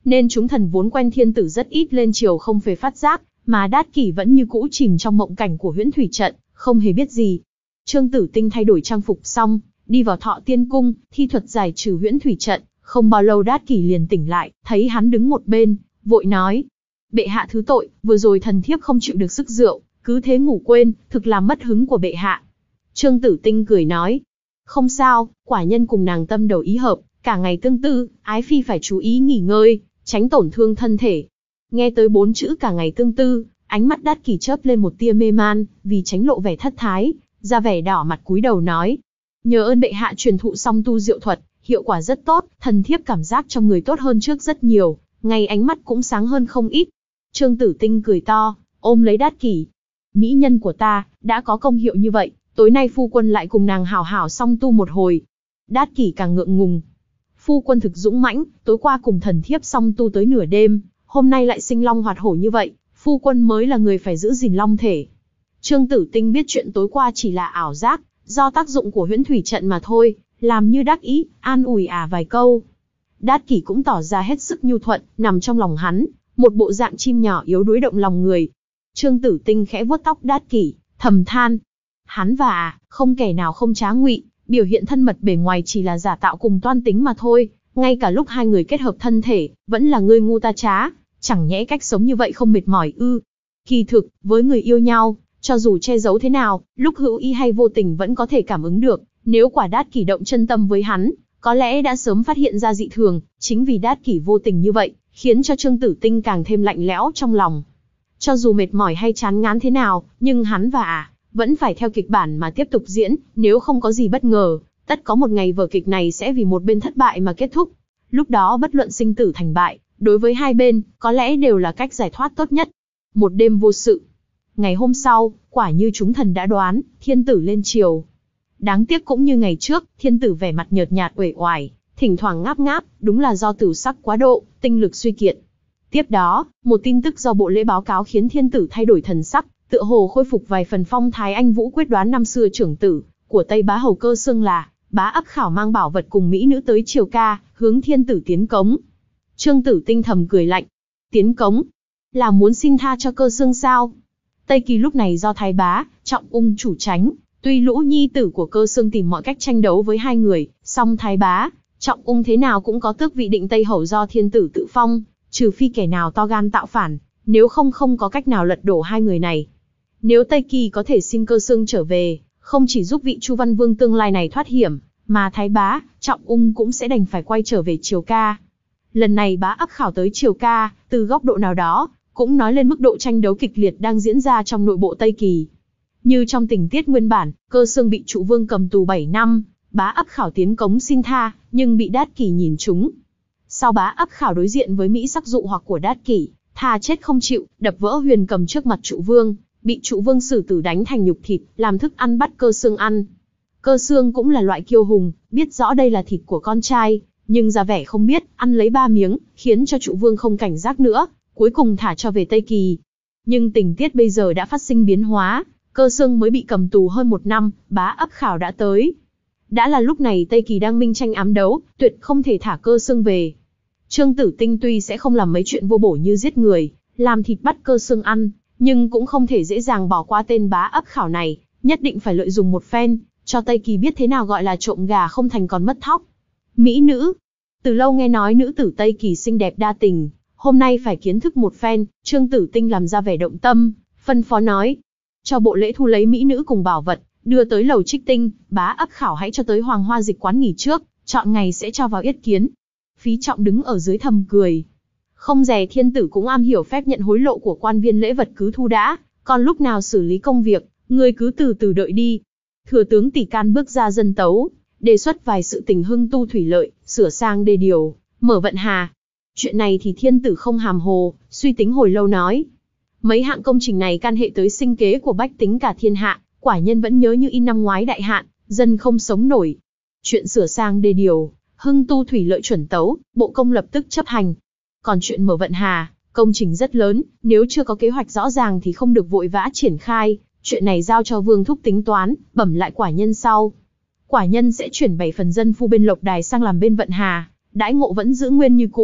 nên chúng thần vốn quen thiên tử rất ít lên triều không hề phát giác, mà Đát Kỷ vẫn như cũ chìm trong mộng cảnh của huyễn thủy trận, không hề biết gì. Trương Tử Tinh thay đổi trang phục xong, đi vào Thọ Tiên Cung, thi thuật giải trừ huyễn thủy trận, không bao lâu Đát Kỷ liền tỉnh lại, thấy hắn đứng một bên, vội nói: bệ hạ thứ tội, vừa rồi thần thiếp không chịu được sức rượu, cứ thế ngủ quên, thực làm mất hứng của bệ hạ. Trương Tử Tinh cười nói: không sao, quả nhân cùng nàng tâm đầu ý hợp, cả ngày tương tư, ái phi phải chú ý nghỉ ngơi, tránh tổn thương thân thể. Nghe tới bốn chữ cả ngày tương tư, ánh mắt Đát Kỷ chớp lên một tia mê man, vì tránh lộ vẻ thất thái, ra vẻ đỏ mặt cúi đầu nói: nhờ ơn bệ hạ truyền thụ song tu diệu thuật, hiệu quả rất tốt, thần thiếp cảm giác trong người tốt hơn trước rất nhiều, ngay ánh mắt cũng sáng hơn không ít. Trương Tử Tinh cười to, ôm lấy Đát Kỷ: mỹ nhân của ta, đã có công hiệu như vậy, tối nay phu quân lại cùng nàng hảo hảo song tu một hồi. Đát Kỷ càng ngượng ngùng: phu quân thực dũng mãnh, tối qua cùng thần thiếp song tu tới nửa đêm, hôm nay lại sinh long hoạt hổ như vậy, phu quân mới là người phải giữ gìn long thể. Trương Tử Tinh biết chuyện tối qua chỉ là ảo giác, do tác dụng của huyễn thủy trận mà thôi, làm như đắc ý, an ủi ả à vài câu. Đát Kỷ cũng tỏ ra hết sức nhu thuận, nằm trong lòng hắn, một bộ dạng chim nhỏ yếu đuối động lòng người. Trương Tử Tinh khẽ vuốt tóc Đát Kỷ, thầm than: hắn và ả, không kẻ nào không trá ngụy, biểu hiện thân mật bề ngoài chỉ là giả tạo cùng toan tính mà thôi, ngay cả lúc hai người kết hợp thân thể, vẫn là ngươi ngu ta trá, chẳng nhẽ cách sống như vậy không mệt mỏi ư? Kỳ thực, với người yêu nhau, cho dù che giấu thế nào, lúc hữu ý hay vô tình vẫn có thể cảm ứng được, nếu quả Đát Kỷ động chân tâm với hắn, có lẽ đã sớm phát hiện ra dị thường, chính vì Đát Kỷ vô tình như vậy, khiến cho Trương Tử Tinh càng thêm lạnh lẽo trong lòng. Cho dù mệt mỏi hay chán ngán thế nào, nhưng hắn và ả, vẫn phải theo kịch bản mà tiếp tục diễn, nếu không có gì bất ngờ, tất có một ngày vở kịch này sẽ vì một bên thất bại mà kết thúc. Lúc đó bất luận sinh tử thành bại, đối với hai bên, có lẽ đều là cách giải thoát tốt nhất. Một đêm vô sự. Ngày hôm sau, quả như chúng thần đã đoán, thiên tử lên triều. Đáng tiếc cũng như ngày trước, thiên tử vẻ mặt nhợt nhạt uể oải, thỉnh thoảng ngáp ngáp, đúng là do tửu sắc quá độ, tinh lực suy kiệt. Tiếp đó, một tin tức do bộ lễ báo cáo khiến thiên tử thay đổi thần sắc, tựa hồ khôi phục vài phần phong thái anh vũ quyết đoán năm xưa trưởng tử của Tây Bá Hầu Cơ Xương là Bá Ấp Khảo mang bảo vật cùng mỹ nữ tới triều ca, hướng thiên tử tiến cống. Trương Tử Tinh thầm cười lạnh: tiến cống là muốn xin tha cho Cơ Xương sao? Tây Kỳ lúc này do Thái Bá Trọng Ung chủ tránh, tuy lũ nhi tử của Cơ Xương tìm mọi cách tranh đấu với hai người, song Thái Bá Trọng Ung thế nào cũng có tước vị định Tây Hầu do thiên tử tự phong, trừ phi kẻ nào to gan tạo phản, nếu không không có cách nào lật đổ hai người này. Nếu Tây Kỳ có thể xin Cơ Xương trở về, không chỉ giúp vị Chu Văn Vương tương lai này thoát hiểm, mà Thái Bá Trọng Ung cũng sẽ đành phải quay trở về triều ca. Lần này Bá Ấp Khảo tới triều ca, từ góc độ nào đó, cũng nói lên mức độ tranh đấu kịch liệt đang diễn ra trong nội bộ Tây Kỳ. Như trong tình tiết nguyên bản, Cơ Xương bị Trụ Vương cầm tù bảy năm, Bá Ấp Khảo tiến cống xin tha, nhưng bị Đát Kỷ nhìn trúng. Sau Bá Ấp Khảo đối diện với mỹ sắc dụ hoặc của Đát Kỷ, thà chết không chịu, đập vỡ huyền cầm trước mặt Trụ Vương, bị Trụ Vương xử tử đánh thành nhục thịt, làm thức ăn bắt Cơ Xương ăn. Cơ Xương cũng là loại kiêu hùng, biết rõ đây là thịt của con trai, nhưng ra vẻ không biết, ăn lấy ba miếng, khiến cho Trụ Vương không cảnh giác nữa, cuối cùng thả cho về Tây Kỳ. Nhưng tình tiết bây giờ đã phát sinh biến hóa, Cơ Xương mới bị cầm tù hơn một năm, Bá Ấp Khảo đã tới. Đã là lúc này Tây Kỳ đang minh tranh ám đấu, tuyệt không thể thả Cơ Xương về. Trương Tử Tinh tuy sẽ không làm mấy chuyện vô bổ như giết người, làm thịt bắt Cơ Xương ăn, nhưng cũng không thể dễ dàng bỏ qua tên Bá Ấp Khảo này, nhất định phải lợi dụng một phen, cho Tây Kỳ biết thế nào gọi là trộm gà không thành còn mất thóc. Mỹ nữ. Từ lâu nghe nói nữ tử Tây Kỳ xinh đẹp đa tình, hôm nay phải kiến thức một phen. Trương Tử Tinh làm ra vẻ động tâm, phân phó nói: cho bộ lễ thu lấy mỹ nữ cùng bảo vật, đưa tới lầu Trích Tinh, Bá Ấp Khảo hãy cho tới Hoàng Hoa Dịch quán nghỉ trước, chọn ngày sẽ cho vào yết kiến. Phí Trọng đứng ở dưới thầm cười. Không dè thiên tử cũng am hiểu phép nhận hối lộ của quan viên, lễ vật cứ thu đã, còn lúc nào xử lý công việc, người cứ từ từ đợi đi. Thừa tướng Tỷ Can bước ra dân tấu, đề xuất vài sự tình hưng tu thủy lợi, sửa sang đê điều, mở vận hà. Chuyện này thì thiên tử không hàm hồ, suy tính hồi lâu nói: mấy hạng công trình này can hệ tới sinh kế của bách tính cả thiên hạ, quả nhân vẫn nhớ như in năm ngoái đại hạn, dân không sống nổi. Chuyện sửa sang đê điều, hưng tu thủy lợi chuẩn tấu, bộ công lập tức chấp hành. Còn chuyện mở vận hà, công trình rất lớn, nếu chưa có kế hoạch rõ ràng thì không được vội vã triển khai, chuyện này giao cho Vương thúc tính toán, bẩm lại quả nhân sau. Quả nhân sẽ chuyển bảy phần dân phu bên Lộc Đài sang làm bên vận hà, đãi ngộ vẫn giữ nguyên như cũ,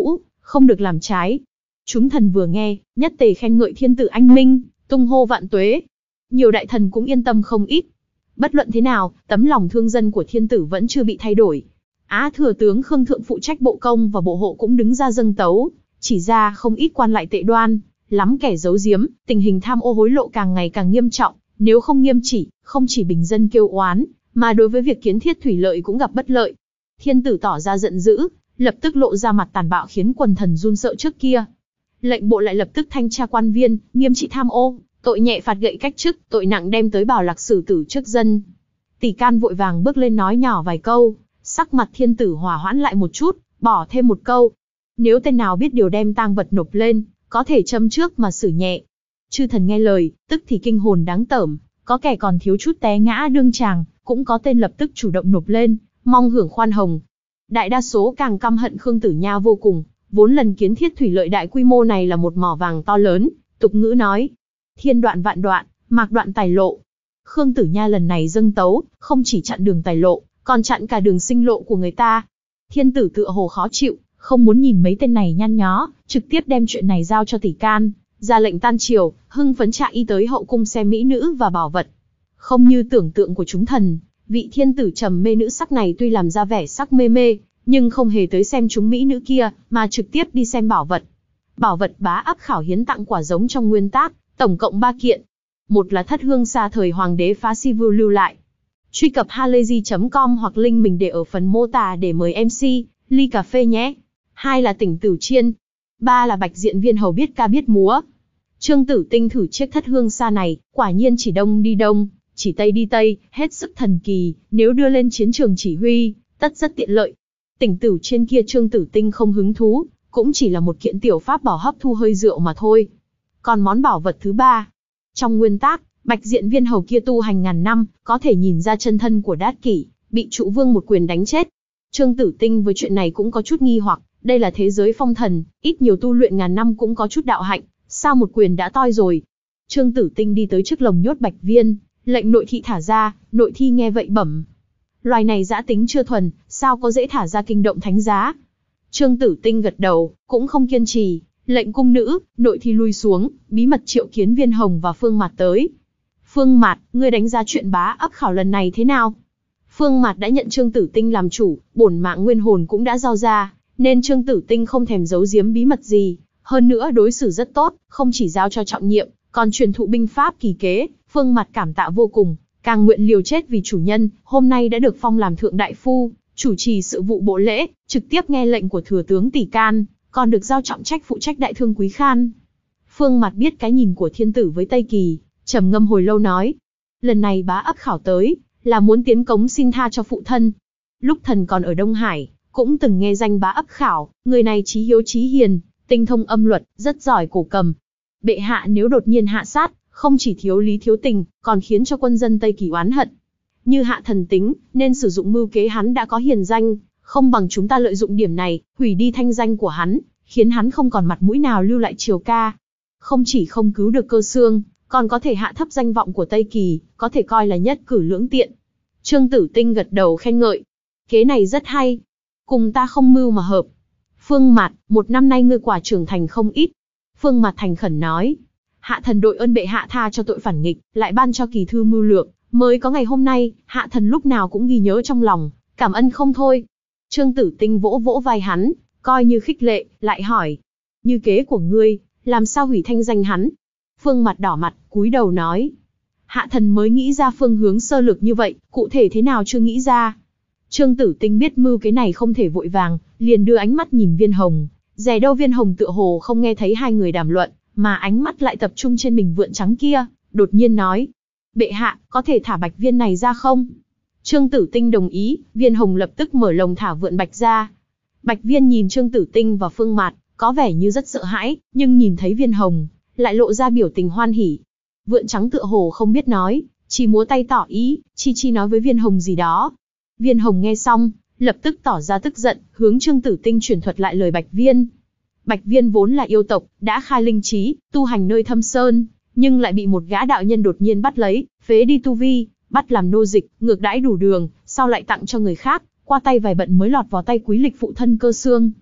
không được làm trái. Chúng thần vừa nghe, nhất tề khen ngợi thiên tử anh minh, tung hô vạn tuế. Nhiều đại thần cũng yên tâm không ít. Bất luận thế nào, tấm lòng thương dân của thiên tử vẫn chưa bị thay đổi. Á thừa tướng Khương Thượng phụ trách bộ công và bộ hộ cũng đứng ra dâng tấu, chỉ ra không ít quan lại tệ đoan, lắm kẻ giấu giếm, tình hình tham ô hối lộ càng ngày càng nghiêm trọng, nếu không nghiêm chỉ, không chỉ bình dân kêu oán, mà đối với việc kiến thiết thủy lợi cũng gặp bất lợi. Thiên tử tỏ ra giận dữ, lập tức lộ ra mặt tàn bạo khiến quần thần run sợ trước kia. Lệnh bộ lại lập tức thanh tra quan viên, nghiêm trị tham ô, tội nhẹ phạt gậy cách chức, tội nặng đem tới bảo lạc xử tử trước dân. Tỷ Can vội vàng bước lên nói nhỏ vài câu, sắc mặt thiên tử hòa hoãn lại một chút, bỏ thêm một câu. Nếu tên nào biết điều đem tang vật nộp lên, có thể châm trước mà xử nhẹ. Chư thần nghe lời, tức thì kinh hồn đáng tởm, có kẻ còn thiếu chút té ngã đương tràng, cũng có tên lập tức chủ động nộp lên, mong hưởng khoan hồng. Đại đa số càng căm hận Khương Tử Nha vô cùng, vốn lần kiến thiết thủy lợi đại quy mô này là một mỏ vàng to lớn, tục ngữ nói, thiên đoạn vạn đoạn, mạc đoạn tài lộ. Khương Tử Nha lần này dâng tấu, không chỉ chặn đường tài lộ, còn chặn cả đường sinh lộ của người ta. Thiên tử tựa hồ khó chịu, không muốn nhìn mấy tên này nhăn nhó, trực tiếp đem chuyện này giao cho Tỷ Can, ra lệnh tan triều, hưng phấn chạy y tới hậu cung xem mỹ nữ và bảo vật. Không như tưởng tượng của chúng thần, vị thiên tử trầm mê nữ sắc này tuy làm ra vẻ sắc mê mê, nhưng không hề tới xem chúng mỹ nữ kia, mà trực tiếp đi xem bảo vật. Bảo vật bá ấp khảo hiến tặng quả giống trong nguyên tác, tổng cộng ba kiện. Một là thất hương xa thời hoàng đế Phá Si Vưu lưu lại. Truy cập halayzi chấm com hoặc link mình để ở phần mô tả để mời em xê, ly cà phê nhé. Hai là tỉnh Tử Chiên. Ba là bạch diện viên hầu biết ca biết múa. Trương Tử Tinh thử chiếc thất hương xa này, quả nhiên chỉ đông đi đông, chỉ tây đi tây, hết sức thần kỳ, nếu đưa lên chiến trường chỉ huy, tất rất tiện lợi. Tỉnh Tử Chiên kia Trương Tử Tinh không hứng thú, cũng chỉ là một kiện tiểu pháp bảo hấp thu hơi rượu mà thôi. Còn món bảo vật thứ ba, trong nguyên tác, bạch diện viên hầu kia tu hành ngàn năm, có thể nhìn ra chân thân của Đát Kỷ, bị Trụ Vương một quyền đánh chết. Trương Tử Tinh với chuyện này cũng có chút nghi hoặc, đây là thế giới phong thần, ít nhiều tu luyện ngàn năm cũng có chút đạo hạnh, sao một quyền đã toi rồi. Trương Tử Tinh đi tới trước lồng nhốt bạch viên, lệnh nội thị thả ra, nội thi nghe vậy bẩm. Loài này dã tính chưa thuần, sao có dễ thả ra kinh động thánh giá. Trương Tử Tinh gật đầu, cũng không kiên trì, lệnh cung nữ, nội thi lui xuống, bí mật triệu kiến Viên Hồng và Phương Mạt tới. Phương Mạt, ngươi đánh giá chuyện bá ấp khảo lần này thế nào? Phương Mạt đã nhận Trương Tử Tinh làm chủ, bổn mạng nguyên hồn cũng đã giao ra, nên Trương Tử Tinh không thèm giấu giếm bí mật gì, hơn nữa đối xử rất tốt, không chỉ giao cho trọng nhiệm, còn truyền thụ binh pháp kỳ kế. Phương Mạt cảm tạ vô cùng, càng nguyện liều chết vì chủ nhân, hôm nay đã được phong làm thượng đại phu, chủ trì sự vụ bộ lễ, trực tiếp nghe lệnh của thừa tướng Tỷ Can, còn được giao trọng trách phụ trách đại thương Quý Khan. Phương Mạt biết cái nhìn của thiên tử với Tây Kỳ, trầm ngâm hồi lâu nói, lần này bá ấp khảo tới, là muốn tiến cống xin tha cho phụ thân. Lúc thần còn ở Đông Hải, cũng từng nghe danh bá ấp khảo, người này trí hiếu trí hiền, tinh thông âm luật, rất giỏi cổ cầm. Bệ hạ nếu đột nhiên hạ sát, không chỉ thiếu lý thiếu tình, còn khiến cho quân dân Tây Kỳ oán hận. Như hạ thần tính, nên sử dụng mưu kế hắn đã có hiền danh, không bằng chúng ta lợi dụng điểm này, hủy đi thanh danh của hắn, khiến hắn không còn mặt mũi nào lưu lại triều ca. Không chỉ không cứu được Cơ Xương, còn có thể hạ thấp danh vọng của Tây Kỳ, có thể coi là nhất cử lưỡng tiện. Trương Tử Tinh gật đầu khen ngợi. Kế này rất hay. Cùng ta không mưu mà hợp. Phương Mạt, một năm nay ngươi quả trưởng thành không ít. Phương Mạt thành khẩn nói. Hạ thần đội ơn bệ hạ tha cho tội phản nghịch, lại ban cho kỳ thư mưu lược, mới có ngày hôm nay, hạ thần lúc nào cũng ghi nhớ trong lòng, cảm ơn không thôi. Trương Tử Tinh vỗ vỗ vai hắn, coi như khích lệ, lại hỏi. Như kế của ngươi, làm sao hủy thanh danh hắn? Phương Mạt đỏ mặt, cúi đầu nói. Hạ thần mới nghĩ ra phương hướng sơ lược như vậy, cụ thể thế nào chưa nghĩ ra. Trương Tử Tinh biết mưu cái này không thể vội vàng, liền đưa ánh mắt nhìn Viên Hồng, dè đâu Viên Hồng tựa hồ không nghe thấy hai người đàm luận, mà ánh mắt lại tập trung trên mình vượn trắng kia, đột nhiên nói. Bệ hạ, có thể thả bạch viên này ra không? Trương Tử Tinh đồng ý, Viên Hồng lập tức mở lồng thả vượn bạch ra. Bạch viên nhìn Trương Tử Tinh và Phương Mạt, có vẻ như rất sợ hãi, nhưng nhìn thấy Viên Hồng, lại lộ ra biểu tình hoan hỉ. Vượn trắng tựa hồ không biết nói, chỉ múa tay tỏ ý, chi chi nói với Viên Hồng gì đó. Viên Hồng nghe xong, lập tức tỏ ra tức giận, hướng Trương Tử Tinh truyền thuật lại lời Bạch Viên. Bạch Viên vốn là yêu tộc, đã khai linh trí, tu hành nơi thâm sơn, nhưng lại bị một gã đạo nhân đột nhiên bắt lấy, phế đi tu vi, bắt làm nô dịch, ngược đãi đủ đường, sau lại tặng cho người khác, qua tay vài bận mới lọt vào tay quý lịch phụ thân Cơ Xương.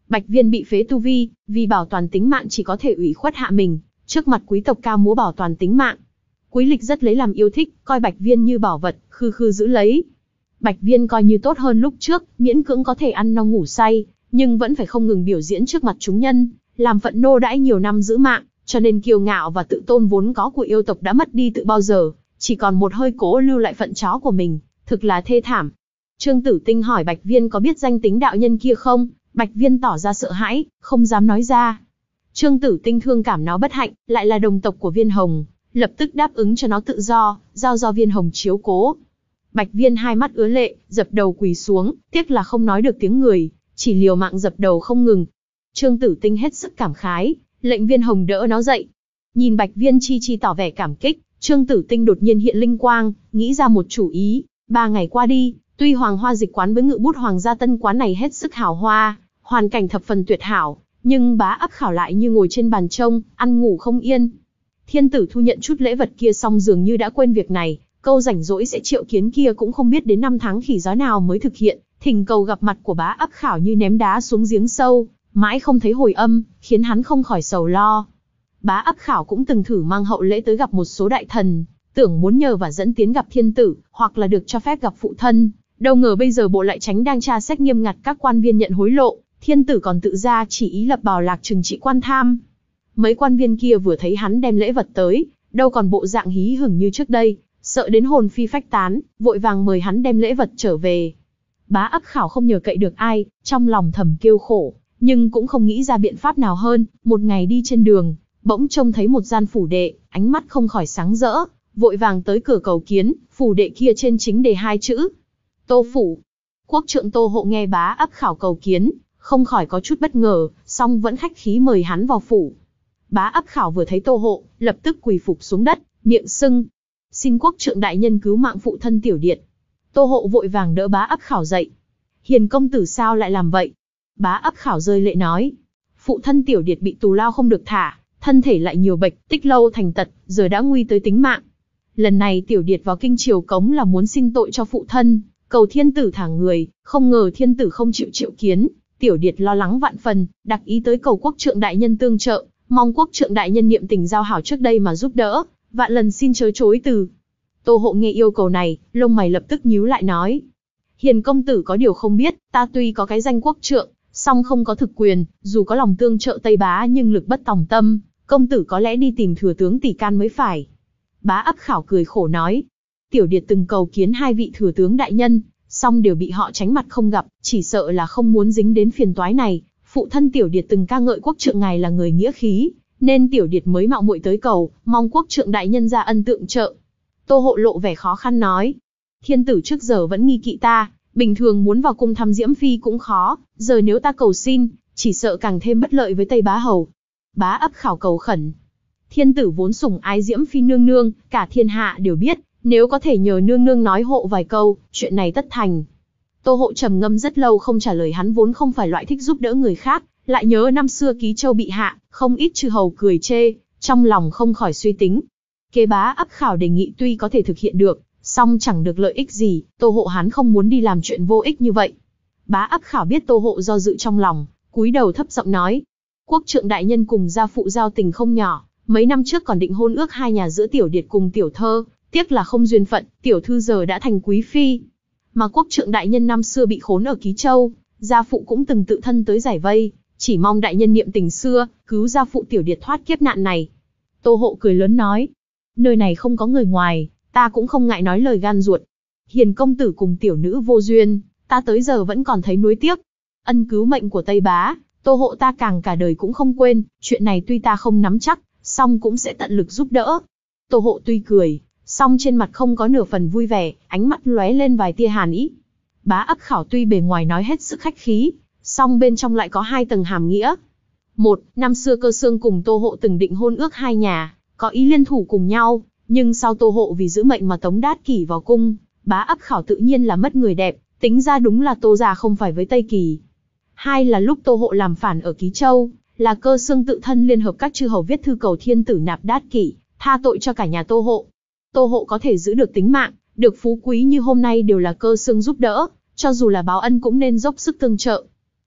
Bạch Viên bị phế tu vi, vì bảo toàn tính mạng chỉ có thể ủy khuất hạ mình, trước mặt quý tộc ca múa bảo toàn tính mạng. Quý Lịch rất lấy làm yêu thích, coi Bạch Viên như bảo vật, khư khư giữ lấy. Bạch Viên coi như tốt hơn lúc trước, miễn cưỡng có thể ăn no ngủ say, nhưng vẫn phải không ngừng biểu diễn trước mặt chúng nhân, làm phận nô đãi nhiều năm giữ mạng, cho nên kiêu ngạo và tự tôn vốn có của yêu tộc đã mất đi từ bao giờ, chỉ còn một hơi cố lưu lại phận chó của mình, thực là thê thảm. Trương Tử Tinh hỏi Bạch Viên có biết danh tính đạo nhân kia không? Bạch Viên tỏ ra sợ hãi, không dám nói ra. Trương Tử Tinh thương cảm nó bất hạnh, lại là đồng tộc của Viên Hồng, lập tức đáp ứng cho nó tự do, giao do Viên Hồng chiếu cố. Bạch Viên hai mắt ứa lệ, dập đầu quỳ xuống, tiếc là không nói được tiếng người, chỉ liều mạng dập đầu không ngừng. Trương Tử Tinh hết sức cảm khái, lệnh Viên Hồng đỡ nó dậy. Nhìn Bạch Viên chi chi tỏ vẻ cảm kích, Trương Tử Tinh đột nhiên hiện linh quang, nghĩ ra một chủ ý. Ba ngày qua đi, tuy Hoàng Hoa Dịch quán với Ngự Bút Hoàng gia Tân quán này hết sức hào hoa, hoàn cảnh thập phần tuyệt hảo, nhưng Bá Ấp Khảo lại như ngồi trên bàn trông, ăn ngủ không yên. Thiên Tử thu nhận chút lễ vật kia xong dường như đã quên việc này, câu rảnh rỗi sẽ triệu kiến kia cũng không biết đến năm tháng khỉ gió nào mới thực hiện, thỉnh cầu gặp mặt của Bá Ấp Khảo như ném đá xuống giếng sâu, mãi không thấy hồi âm, khiến hắn không khỏi sầu lo. Bá Ấp Khảo cũng từng thử mang hậu lễ tới gặp một số đại thần, tưởng muốn nhờ và dẫn tiến gặp Thiên Tử, hoặc là được cho phép gặp phụ thân, đâu ngờ bây giờ bộ lại tránh đang tra xét nghiêm ngặt các quan viên nhận hối lộ, Thiên Tử còn tự ra chỉ ý lập bào lạc trừng trị quan tham. Mấy quan viên kia vừa thấy hắn đem lễ vật tới, đâu còn bộ dạng hí hửng như trước đây, sợ đến hồn phi phách tán, vội vàng mời hắn đem lễ vật trở về. Bá Ấp Khảo không nhờ cậy được ai, trong lòng thầm kêu khổ, nhưng cũng không nghĩ ra biện pháp nào hơn. Một ngày đi trên đường, bỗng trông thấy một gian phủ đệ, ánh mắt không khỏi sáng rỡ, vội vàng tới cửa cầu kiến. Phủ đệ kia trên chính đề hai chữ Tô phủ. Quốc trượng Tô Hộ nghe Bá Ấp Khảo cầu kiến, không khỏi có chút bất ngờ, song vẫn khách khí mời hắn vào phủ. Bá Ấp Khảo vừa thấy Tô Hộ, lập tức quỳ phục xuống đất, miệng sưng: "Xin quốc trượng đại nhân cứu mạng phụ thân tiểu điệt." Tô Hộ vội vàng đỡ Bá Ấp Khảo dậy. "Hiền công tử sao lại làm vậy?" Bá Ấp Khảo rơi lệ nói: "Phụ thân tiểu điệt bị tù lao không được thả, thân thể lại nhiều bệnh, tích lâu thành tật, giờ đã nguy tới tính mạng. Lần này tiểu điệt vào kinh triều cống là muốn xin tội cho phụ thân, cầu Thiên Tử thả người, không ngờ Thiên Tử không chịu triệu kiến, tiểu điệt lo lắng vạn phần, đặc ý tới cầu quốc trượng đại nhân tương trợ, mong quốc trượng đại nhân niệm tình giao hảo trước đây mà giúp đỡ, vạn lần xin chớ chối từ." Tô Hộ nghe yêu cầu này, lông mày lập tức nhíu lại nói: "Hiền công tử có điều không biết, ta tuy có cái danh quốc trượng, song không có thực quyền, dù có lòng tương trợ Tây Bá nhưng lực bất tòng tâm, công tử có lẽ đi tìm thừa tướng Tỷ Can mới phải." Bá Ấp Khảo cười khổ nói: "Tiểu điệt từng cầu kiến hai vị thừa tướng đại nhân, song đều bị họ tránh mặt không gặp, chỉ sợ là không muốn dính đến phiền toái này. Phụ thân tiểu điệt từng ca ngợi quốc trượng ngài là người nghĩa khí, nên tiểu điệt mới mạo muội tới cầu, mong quốc trượng đại nhân ra ân tượng trợ." Tô Hộ lộ vẻ khó khăn nói: "Thiên Tử trước giờ vẫn nghi kỵ ta, bình thường muốn vào cung thăm Diễm Phi cũng khó, giờ nếu ta cầu xin, chỉ sợ càng thêm bất lợi với Tây Bá Hầu." Bá Ấp Khảo cầu khẩn: "Thiên Tử vốn sủng ái Diễm Phi nương nương, cả thiên hạ đều biết, nếu có thể nhờ nương nương nói hộ vài câu, chuyện này tất thành." Tô Hộ trầm ngâm rất lâu không trả lời, hắn vốn không phải loại thích giúp đỡ người khác, lại nhớ năm xưa Ký Châu bị hạ, không ít chư hầu cười chê, trong lòng không khỏi suy tính. Kế Bá Ấp Khảo đề nghị tuy có thể thực hiện được, song chẳng được lợi ích gì, Tô Hộ hắn không muốn đi làm chuyện vô ích như vậy. Bá Ấp Khảo biết Tô Hộ do dự trong lòng, cúi đầu thấp giọng nói: "Quốc trượng đại nhân cùng gia phụ giao tình không nhỏ, mấy năm trước còn định hôn ước hai nhà giữa tiểu điệt cùng tiểu thơ, tiếc là không duyên phận, tiểu thư giờ đã thành quý phi. Mà quốc trượng đại nhân năm xưa bị khốn ở Ký Châu, gia phụ cũng từng tự thân tới giải vây, chỉ mong đại nhân niệm tình xưa, cứu gia phụ tiểu điệt thoát kiếp nạn này." Tô Hộ cười lớn nói: "Nơi này không có người ngoài, ta cũng không ngại nói lời gan ruột. Hiền công tử cùng tiểu nữ vô duyên, ta tới giờ vẫn còn thấy nuối tiếc. Ân cứu mệnh của Tây Bá, Tô Hộ ta càng cả đời cũng không quên, chuyện này tuy ta không nắm chắc, song cũng sẽ tận lực giúp đỡ." Tô Hộ tuy cười, song trên mặt không có nửa phần vui vẻ, ánh mắt lóe lên vài tia hàn ý. Bá Ấp Khảo tuy bề ngoài nói hết sức khách khí, song bên trong lại có hai tầng hàm nghĩa. Một, năm xưa Cơ Xương cùng Tô Hộ từng định hôn ước hai nhà, có ý liên thủ cùng nhau, nhưng sau Tô Hộ vì giữ mệnh mà tống Đát Kỷ vào cung, Bá Ấp Khảo tự nhiên là mất người đẹp, tính ra đúng là Tô già không phải với Tây Kỳ. Hai là lúc Tô Hộ làm phản ở Ký Châu, là Cơ Xương tự thân liên hợp các chư hầu viết thư cầu Thiên Tử nạp Đát Kỷ, tha tội cho cả nhà Tô Hộ. Tô Hộ có thể giữ được tính mạng, được phú quý như hôm nay đều là Cơ Xương giúp đỡ, cho dù là báo ân cũng nên dốc sức tương trợ.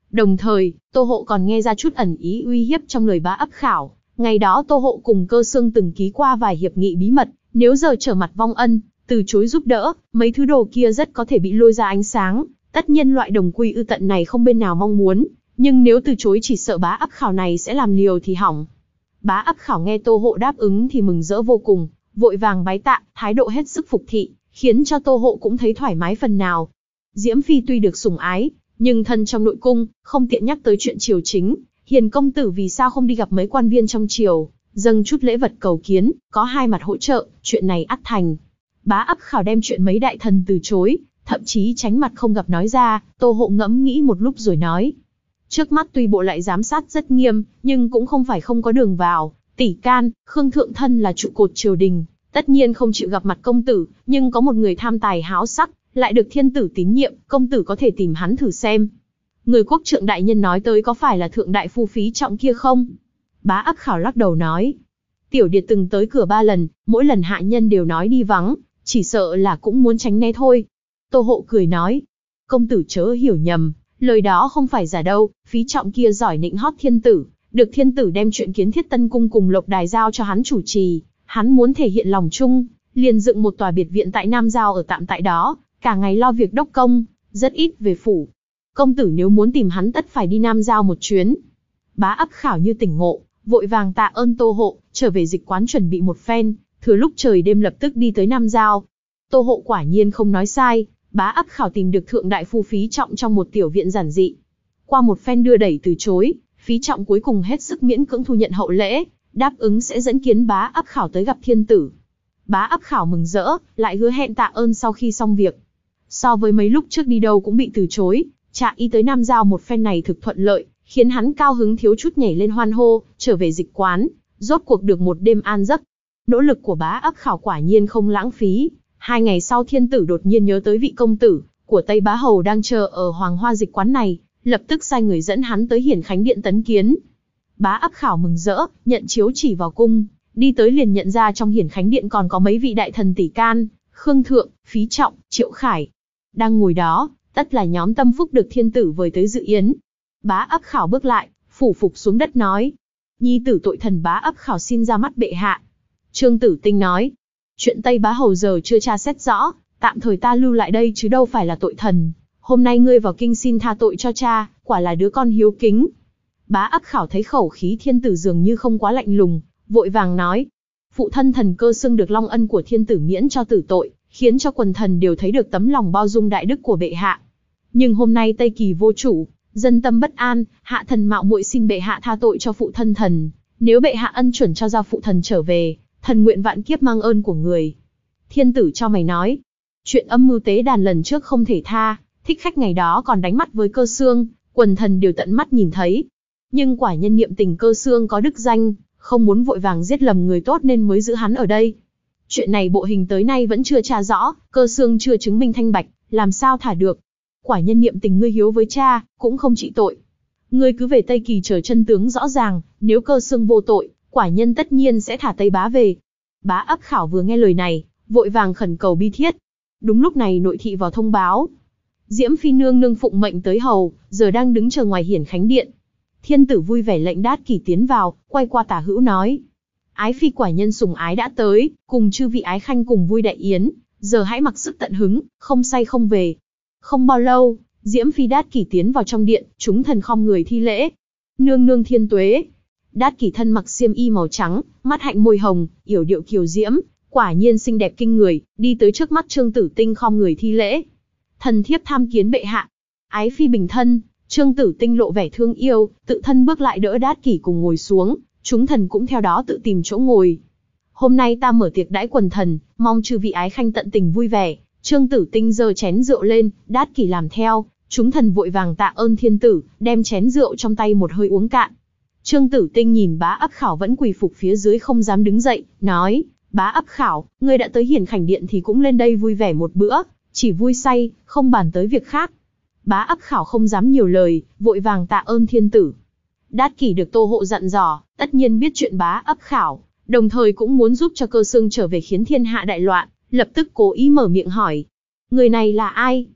Đồng thời, Tô Hộ còn nghe ra chút ẩn ý uy hiếp trong lời Bá Ấp Khảo. Ngày đó Tô Hộ cùng Cơ Xương từng ký qua vài hiệp nghị bí mật, nếu giờ trở mặt vong ân, từ chối giúp đỡ, mấy thứ đồ kia rất có thể bị lôi ra ánh sáng. Tất nhiên loại đồng quy ư tận này không bên nào mong muốn, nhưng nếu từ chối chỉ sợ Bá Ấp Khảo này sẽ làm liều thì hỏng. Bá Ấp Khảo nghe Tô Hộ đáp ứng thì mừng rỡ vô cùng, vội vàng bái tạ, thái độ hết sức phục thị, khiến cho Tô Hộ cũng thấy thoải mái phần nào. Diễm Phi tuy được sủng ái, nhưng thân trong nội cung, không tiện nhắc tới chuyện triều chính. Hiền công tử vì sao không đi gặp mấy quan viên trong triều, dâng chút lễ vật cầu kiến, có hai mặt hỗ trợ, chuyện này ắt thành. Bá Ấp Khảo đem chuyện mấy đại thần từ chối, thậm chí tránh mặt không gặp nói ra. Tô Hộ ngẫm nghĩ một lúc rồi nói: trước mắt tuy bộ lại giám sát rất nghiêm, nhưng cũng không phải không có đường vào. Tỷ can, Khương Thượng Thân là trụ cột triều đình, tất nhiên không chịu gặp mặt công tử, nhưng có một người tham tài háo sắc, lại được thiên tử tín nhiệm, công tử có thể tìm hắn thử xem. Người quốc trượng đại nhân nói tới có phải là thượng đại phu Phí Trọng kia không? Bá Ấp Khảo lắc đầu nói: tiểu điệt từng tới cửa ba lần, mỗi lần hạ nhân đều nói đi vắng, chỉ sợ là cũng muốn tránh né thôi. Tô Hộ cười nói: công tử chớ hiểu nhầm, lời đó không phải giả đâu. Phí Trọng kia giỏi nịnh hót thiên tử, được thiên tử đem chuyện kiến thiết Tân Cung cùng Lộc Đài giao cho hắn chủ trì. Hắn muốn thể hiện lòng trung, liền dựng một tòa biệt viện tại Nam Giao ở tạm tại đó, cả ngày lo việc đốc công, rất ít về phủ. Công tử nếu muốn tìm hắn tất phải đi Nam Giao một chuyến. Bá Ấp Khảo như tỉnh ngộ, vội vàng tạ ơn Tô Hộ, trở về dịch quán chuẩn bị một phen, thừa lúc trời đêm lập tức đi tới Nam Giao. Tô Hộ quả nhiên không nói sai, Bá Ấp Khảo tìm được thượng đại phu Phí Trọng trong một tiểu viện giản dị. Qua một phen đưa đẩy từ chối, Phí Trọng cuối cùng hết sức miễn cưỡng thu nhận hậu lễ, đáp ứng sẽ dẫn kiến Bá Ấp Khảo tới gặp thiên tử. Bá Ấp Khảo mừng rỡ, lại hứa hẹn tạ ơn sau khi xong việc. So với mấy lúc trước đi đâu cũng bị từ chối, trạ y tới Nam Giao một phen này thực thuận lợi, khiến hắn cao hứng thiếu chút nhảy lên hoan hô. Trở về dịch quán, rốt cuộc được một đêm an giấc. Nỗ lực của Bá Ấp Khảo quả nhiên không lãng phí. Hai ngày sau thiên tử đột nhiên nhớ tới vị công tử của Tây Bá Hầu đang chờ ở Hoàng Hoa dịch quán này, lập tức sai người dẫn hắn tới Hiển Khánh Điện tấn kiến. Bá Ấp Khảo mừng rỡ, nhận chiếu chỉ vào cung, đi tới liền nhận ra trong Hiển Khánh Điện còn có mấy vị đại thần tỷ can, Khương Thượng, Phí Trọng, Triệu Khải. Đang ngồi đó, tất là nhóm tâm phúc được thiên tử vời tới dự yến. Bá Ấp Khảo bước lại, phủ phục xuống đất nói: nhi tử tội thần Bá Ấp Khảo xin ra mắt bệ hạ. Trương Tử Tinh nói: chuyện Tây Bá Hầu giờ chưa tra xét rõ, tạm thời ta lưu lại đây chứ đâu phải là tội thần. Hôm nay ngươi vào kinh xin tha tội cho cha, quả là đứa con hiếu kính. Bá Ấp Khảo thấy khẩu khí thiên tử dường như không quá lạnh lùng, vội vàng nói: phụ thân thần Cơ Xương được long ân của thiên tử miễn cho tử tội, khiến cho quần thần đều thấy được tấm lòng bao dung đại đức của bệ hạ. Nhưng hôm nay Tây Kỳ vô chủ, dân tâm bất an, hạ thần mạo muội xin bệ hạ tha tội cho phụ thân thần. Nếu bệ hạ ân chuẩn cho ra phụ thần trở về, thần nguyện vạn kiếp mang ơn của người. Thiên tử cho mày nói: chuyện âm mưu tế đàn lần trước không thể tha, thích khách ngày đó còn đánh mắt với Cơ Xương, quần thần đều tận mắt nhìn thấy. Nhưng quả nhân niệm tình Cơ Xương có đức danh, không muốn vội vàng giết lầm người tốt nên mới giữ hắn ở đây. Chuyện này bộ hình tới nay vẫn chưa tra rõ, Cơ Xương chưa chứng minh thanh bạch, làm sao thả được. Quả nhân niệm tình ngươi hiếu với cha, cũng không trị tội. Ngươi cứ về Tây Kỳ chờ chân tướng rõ ràng, nếu Cơ Xương vô tội, quả nhân tất nhiên sẽ thả Tây Bá về. Bá Ấp Khảo vừa nghe lời này, vội vàng khẩn cầu bi thiết. Đúng lúc này nội thị vào thông báo: Diễm Phi nương nương phụng mệnh tới hầu, giờ đang đứng chờ ngoài Hiển Khánh Điện. Thiên tử vui vẻ lệnh Đát Kỷ tiến vào, quay qua Tả Hữu nói: ái phi quả nhân sủng ái đã tới, cùng chư vị ái khanh cùng vui đại yến, giờ hãy mặc sức tận hứng, không say không về. Không bao lâu, Diễm Phi Đát Kỷ tiến vào trong điện, chúng thần khom người thi lễ: nương nương thiên tuế. Đát Kỷ thân mặc xiêm y màu trắng, mắt hạnh môi hồng, yểu điệu kiều diễm, quả nhiên xinh đẹp kinh người, đi tới trước mắt Trương Tử Tinh khom người thi lễ: thần thiếp tham kiến bệ hạ. Ái phi bình thân. Trương Tử Tinh lộ vẻ thương yêu, tự thân bước lại đỡ Đát Kỷ cùng ngồi xuống, chúng thần cũng theo đó tự tìm chỗ ngồi. Hôm nay ta mở tiệc đãi quần thần, mong chư vị ái khanh tận tình vui vẻ. Trương Tử Tinh giơ chén rượu lên, Đát Kỷ làm theo, chúng thần vội vàng tạ ơn thiên tử, đem chén rượu trong tay một hơi uống cạn. Trương Tử Tinh nhìn Bá Ấp Khảo vẫn quỳ phục phía dưới không dám đứng dậy, nói: Bá Ấp Khảo, ngươi đã tới Hiển Khánh Điện thì cũng lên đây vui vẻ một bữa, chỉ vui say, không bàn tới việc khác. Bá Ấp Khảo không dám nhiều lời, vội vàng tạ ơn thiên tử. Đát Kỷ được Tô Hộ dặn dò, tất nhiên biết chuyện Bá Ấp Khảo, đồng thời cũng muốn giúp cho Cơ Xương trở về khiến thiên hạ đại loạn, lập tức cố ý mở miệng hỏi: người này là ai?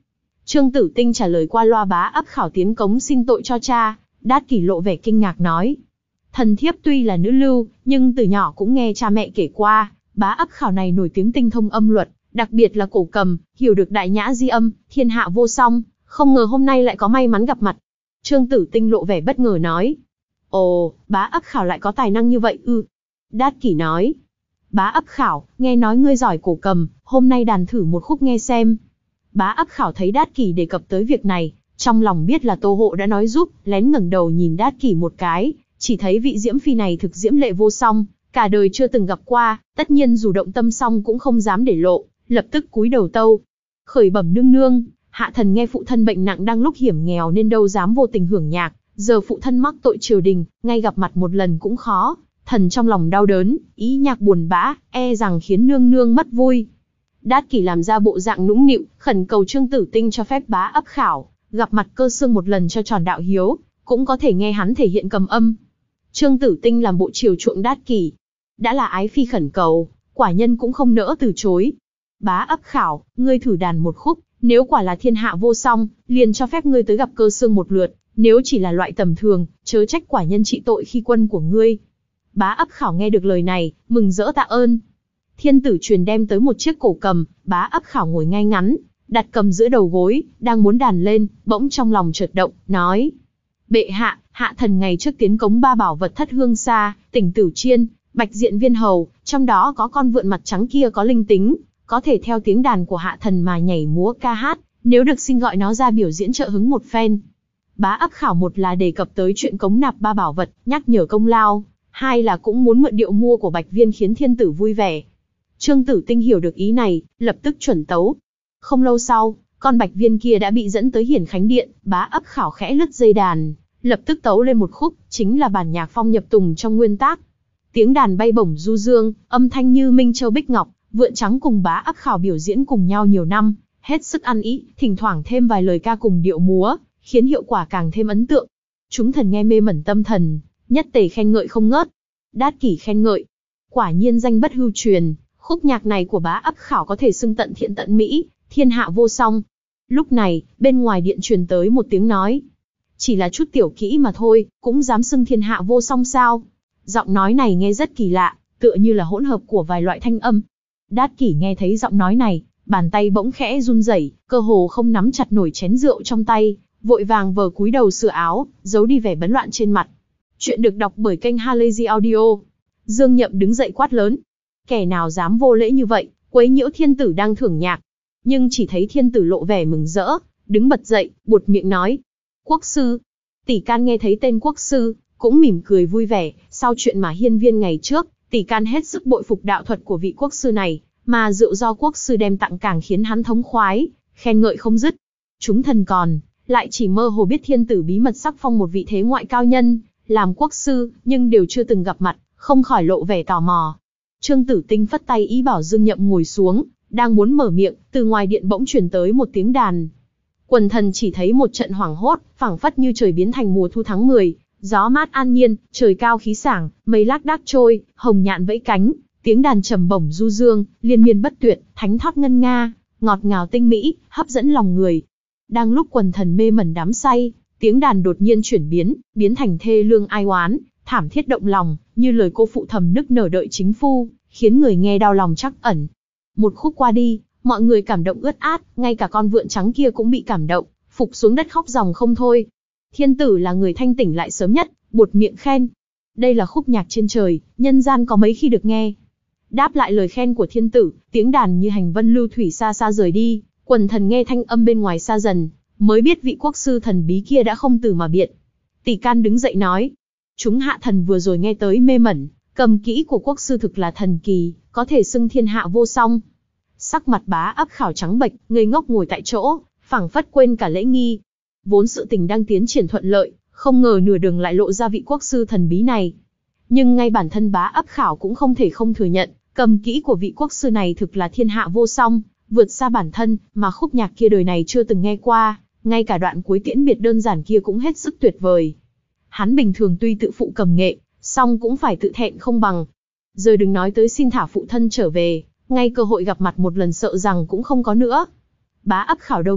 Trương Tử Tinh trả lời qua loa bá ấp khảo tiến cống xin tội cho cha. Đát Kỷ lộ vẻ kinh ngạc nói. Thần thiếp tuy là nữ lưu, nhưng từ nhỏ cũng nghe cha mẹ kể qua, bá ấp khảo này nổi tiếng tinh thông âm luật, đặc biệt là cổ cầm, hiểu được đại nhã di âm, thiên hạ vô song, không ngờ hôm nay lại có may mắn gặp mặt. Trương Tử Tinh lộ vẻ bất ngờ nói. Ồ, bá ấp khảo lại có tài năng như vậy ư? Đát Kỷ nói. Bá ấp khảo, nghe nói ngươi giỏi cổ cầm, hôm nay đàn thử một khúc nghe xem. Bá ấp khảo thấy Đát Kỷ đề cập tới việc này, trong lòng biết là Tô Hộ đã nói giúp, lén ngẩng đầu nhìn Đát Kỷ một cái, chỉ thấy vị diễm phi này thực diễm lệ vô song, cả đời chưa từng gặp qua, tất nhiên dù động tâm song cũng không dám để lộ, lập tức cúi đầu tâu. Khởi bẩm nương nương, hạ thần nghe phụ thân bệnh nặng đang lúc hiểm nghèo nên đâu dám vô tình hưởng nhạc, giờ phụ thân mắc tội triều đình, ngay gặp mặt một lần cũng khó, thần trong lòng đau đớn, ý nhạc buồn bã, e rằng khiến nương nương mất vui. Đát Kỷ làm ra bộ dạng nũng nịu, khẩn cầu Trương Tử Tinh cho phép bá ấp khảo gặp mặt Cơ Xương một lần cho tròn đạo hiếu, cũng có thể nghe hắn thể hiện cầm âm. Trương Tử Tinh làm bộ chiều chuộng Đát Kỷ, đã là ái phi khẩn cầu, quả nhân cũng không nỡ từ chối. Bá ấp khảo, ngươi thử đàn một khúc, nếu quả là thiên hạ vô song, liền cho phép ngươi tới gặp Cơ Xương một lượt, nếu chỉ là loại tầm thường, chớ trách quả nhân trị tội khi quân của ngươi. Bá ấp khảo nghe được lời này, mừng rỡ tạ ơn. Thiên tử truyền đem tới một chiếc cổ cầm, bá ấp khảo ngồi ngay ngắn, đặt cầm giữa đầu gối, đang muốn đàn lên, bỗng trong lòng chợt động, nói. Bệ hạ, hạ thần ngày trước tiến cống ba bảo vật thất hương xa, tỉnh Tửu Chiên, bạch diện viên hầu, trong đó có con vượn mặt trắng kia có linh tính, có thể theo tiếng đàn của hạ thần mà nhảy múa ca hát, nếu được xin gọi nó ra biểu diễn trợ hứng một phen. Bá ấp khảo một là đề cập tới chuyện cống nạp ba bảo vật, nhắc nhở công lao, hai là cũng muốn mượn điệu mua của bạch viên khiến thiên tử vui vẻ. Trương Tử Tinh hiểu được ý này, lập tức chuẩn tấu. Không lâu sau, con bạch viên kia đã bị dẫn tới Hiển Khánh Điện, bá ấp khảo khẽ lướt dây đàn, lập tức tấu lên một khúc, chính là bản nhạc phong nhập tùng trong nguyên tác. Tiếng đàn bay bổng du dương, âm thanh như minh châu bích ngọc, vượn trắng cùng bá ấp khảo biểu diễn cùng nhau nhiều năm, hết sức ăn ý, thỉnh thoảng thêm vài lời ca cùng điệu múa, khiến hiệu quả càng thêm ấn tượng. Chúng thần nghe mê mẩn tâm thần, nhất tề khen ngợi không ngớt. Đát Kỷ khen ngợi, quả nhiên danh bất hư truyền, khúc nhạc này của bá ấp khảo có thể xưng tận thiện tận mỹ, thiên hạ vô song. Lúc này, bên ngoài điện truyền tới một tiếng nói, chỉ là chút tiểu kỹ mà thôi, cũng dám xưng thiên hạ vô song sao? Giọng nói này nghe rất kỳ lạ, tựa như là hỗn hợp của vài loại thanh âm. Đát Kỷ nghe thấy giọng nói này, bàn tay bỗng khẽ run rẩy, cơ hồ không nắm chặt nổi chén rượu trong tay, vội vàng vờ cúi đầu sửa áo, giấu đi vẻ bấn loạn trên mặt. Chuyện được đọc bởi kênh Halazy Audio. Dương Nhậm đứng dậy quát lớn, kẻ nào dám vô lễ như vậy, quấy nhiễu thiên tử đang thưởng nhạc. Nhưng chỉ thấy thiên tử lộ vẻ mừng rỡ, đứng bật dậy, buột miệng nói, quốc sư. Tỷ can nghe thấy tên quốc sư, cũng mỉm cười vui vẻ, sau chuyện mà hiên viên ngày trước, tỷ can hết sức bội phục đạo thuật của vị quốc sư này, mà rượu do quốc sư đem tặng càng khiến hắn thống khoái, khen ngợi không dứt. Chúng thần còn lại chỉ mơ hồ biết thiên tử bí mật sắc phong một vị thế ngoại cao nhân làm quốc sư, nhưng đều chưa từng gặp mặt, không khỏi lộ vẻ tò mò. Trương Tử Tinh phất tay ý bảo Dương Nhậm ngồi xuống, đang muốn mở miệng, từ ngoài điện bỗng truyền tới một tiếng đàn. Quần thần chỉ thấy một trận hoảng hốt, phảng phất như trời biến thành mùa thu tháng mười, gió mát an nhiên, trời cao khí sảng, mây lác đác trôi, hồng nhạn vẫy cánh, tiếng đàn trầm bổng du dương, liên miên bất tuyệt, thánh thót ngân nga, ngọt ngào tinh mỹ, hấp dẫn lòng người. Đang lúc quần thần mê mẩn đắm say, tiếng đàn đột nhiên chuyển biến, biến thành thê lương ai oán, thảm thiết động lòng, như lời cô phụ thầm nức nở đợi chính phu, khiến người nghe đau lòng trắc ẩn. Một khúc qua đi, mọi người cảm động ướt át, ngay cả con vượn trắng kia cũng bị cảm động, phục xuống đất khóc ròng không thôi. Thiên tử là người thanh tỉnh lại sớm nhất, buột miệng khen. Đây là khúc nhạc trên trời, nhân gian có mấy khi được nghe. Đáp lại lời khen của thiên tử, tiếng đàn như hành vân lưu thủy xa xa rời đi, quần thần nghe thanh âm bên ngoài xa dần, mới biết vị quốc sư thần bí kia đã không từ mà biệt. Tỷ can đứng dậy nói, chúng hạ thần vừa rồi nghe tới mê mẩn, cầm kỹ của quốc sư thực là thần kỳ, có thể xưng thiên hạ vô song. Sắc mặt bá ấp khảo trắng bệch, ngây ngốc ngồi tại chỗ, phảng phất quên cả lễ nghi. Vốn sự tình đang tiến triển thuận lợi, không ngờ nửa đường lại lộ ra vị quốc sư thần bí này. Nhưng ngay bản thân bá ấp khảo cũng không thể không thừa nhận, cầm kỹ của vị quốc sư này thực là thiên hạ vô song, vượt xa bản thân, mà khúc nhạc kia đời này chưa từng nghe qua, ngay cả đoạn cuối tiễn biệt đơn giản kia cũng hết sức tuyệt vời. Hắn bình thường tuy tự phụ cầm nghệ, song cũng phải tự thẹn không bằng. Giờ đừng nói tới xin thả phụ thân trở về, ngay cơ hội gặp mặt một lần sợ rằng cũng không có nữa. Bá ấp khảo đâu biết,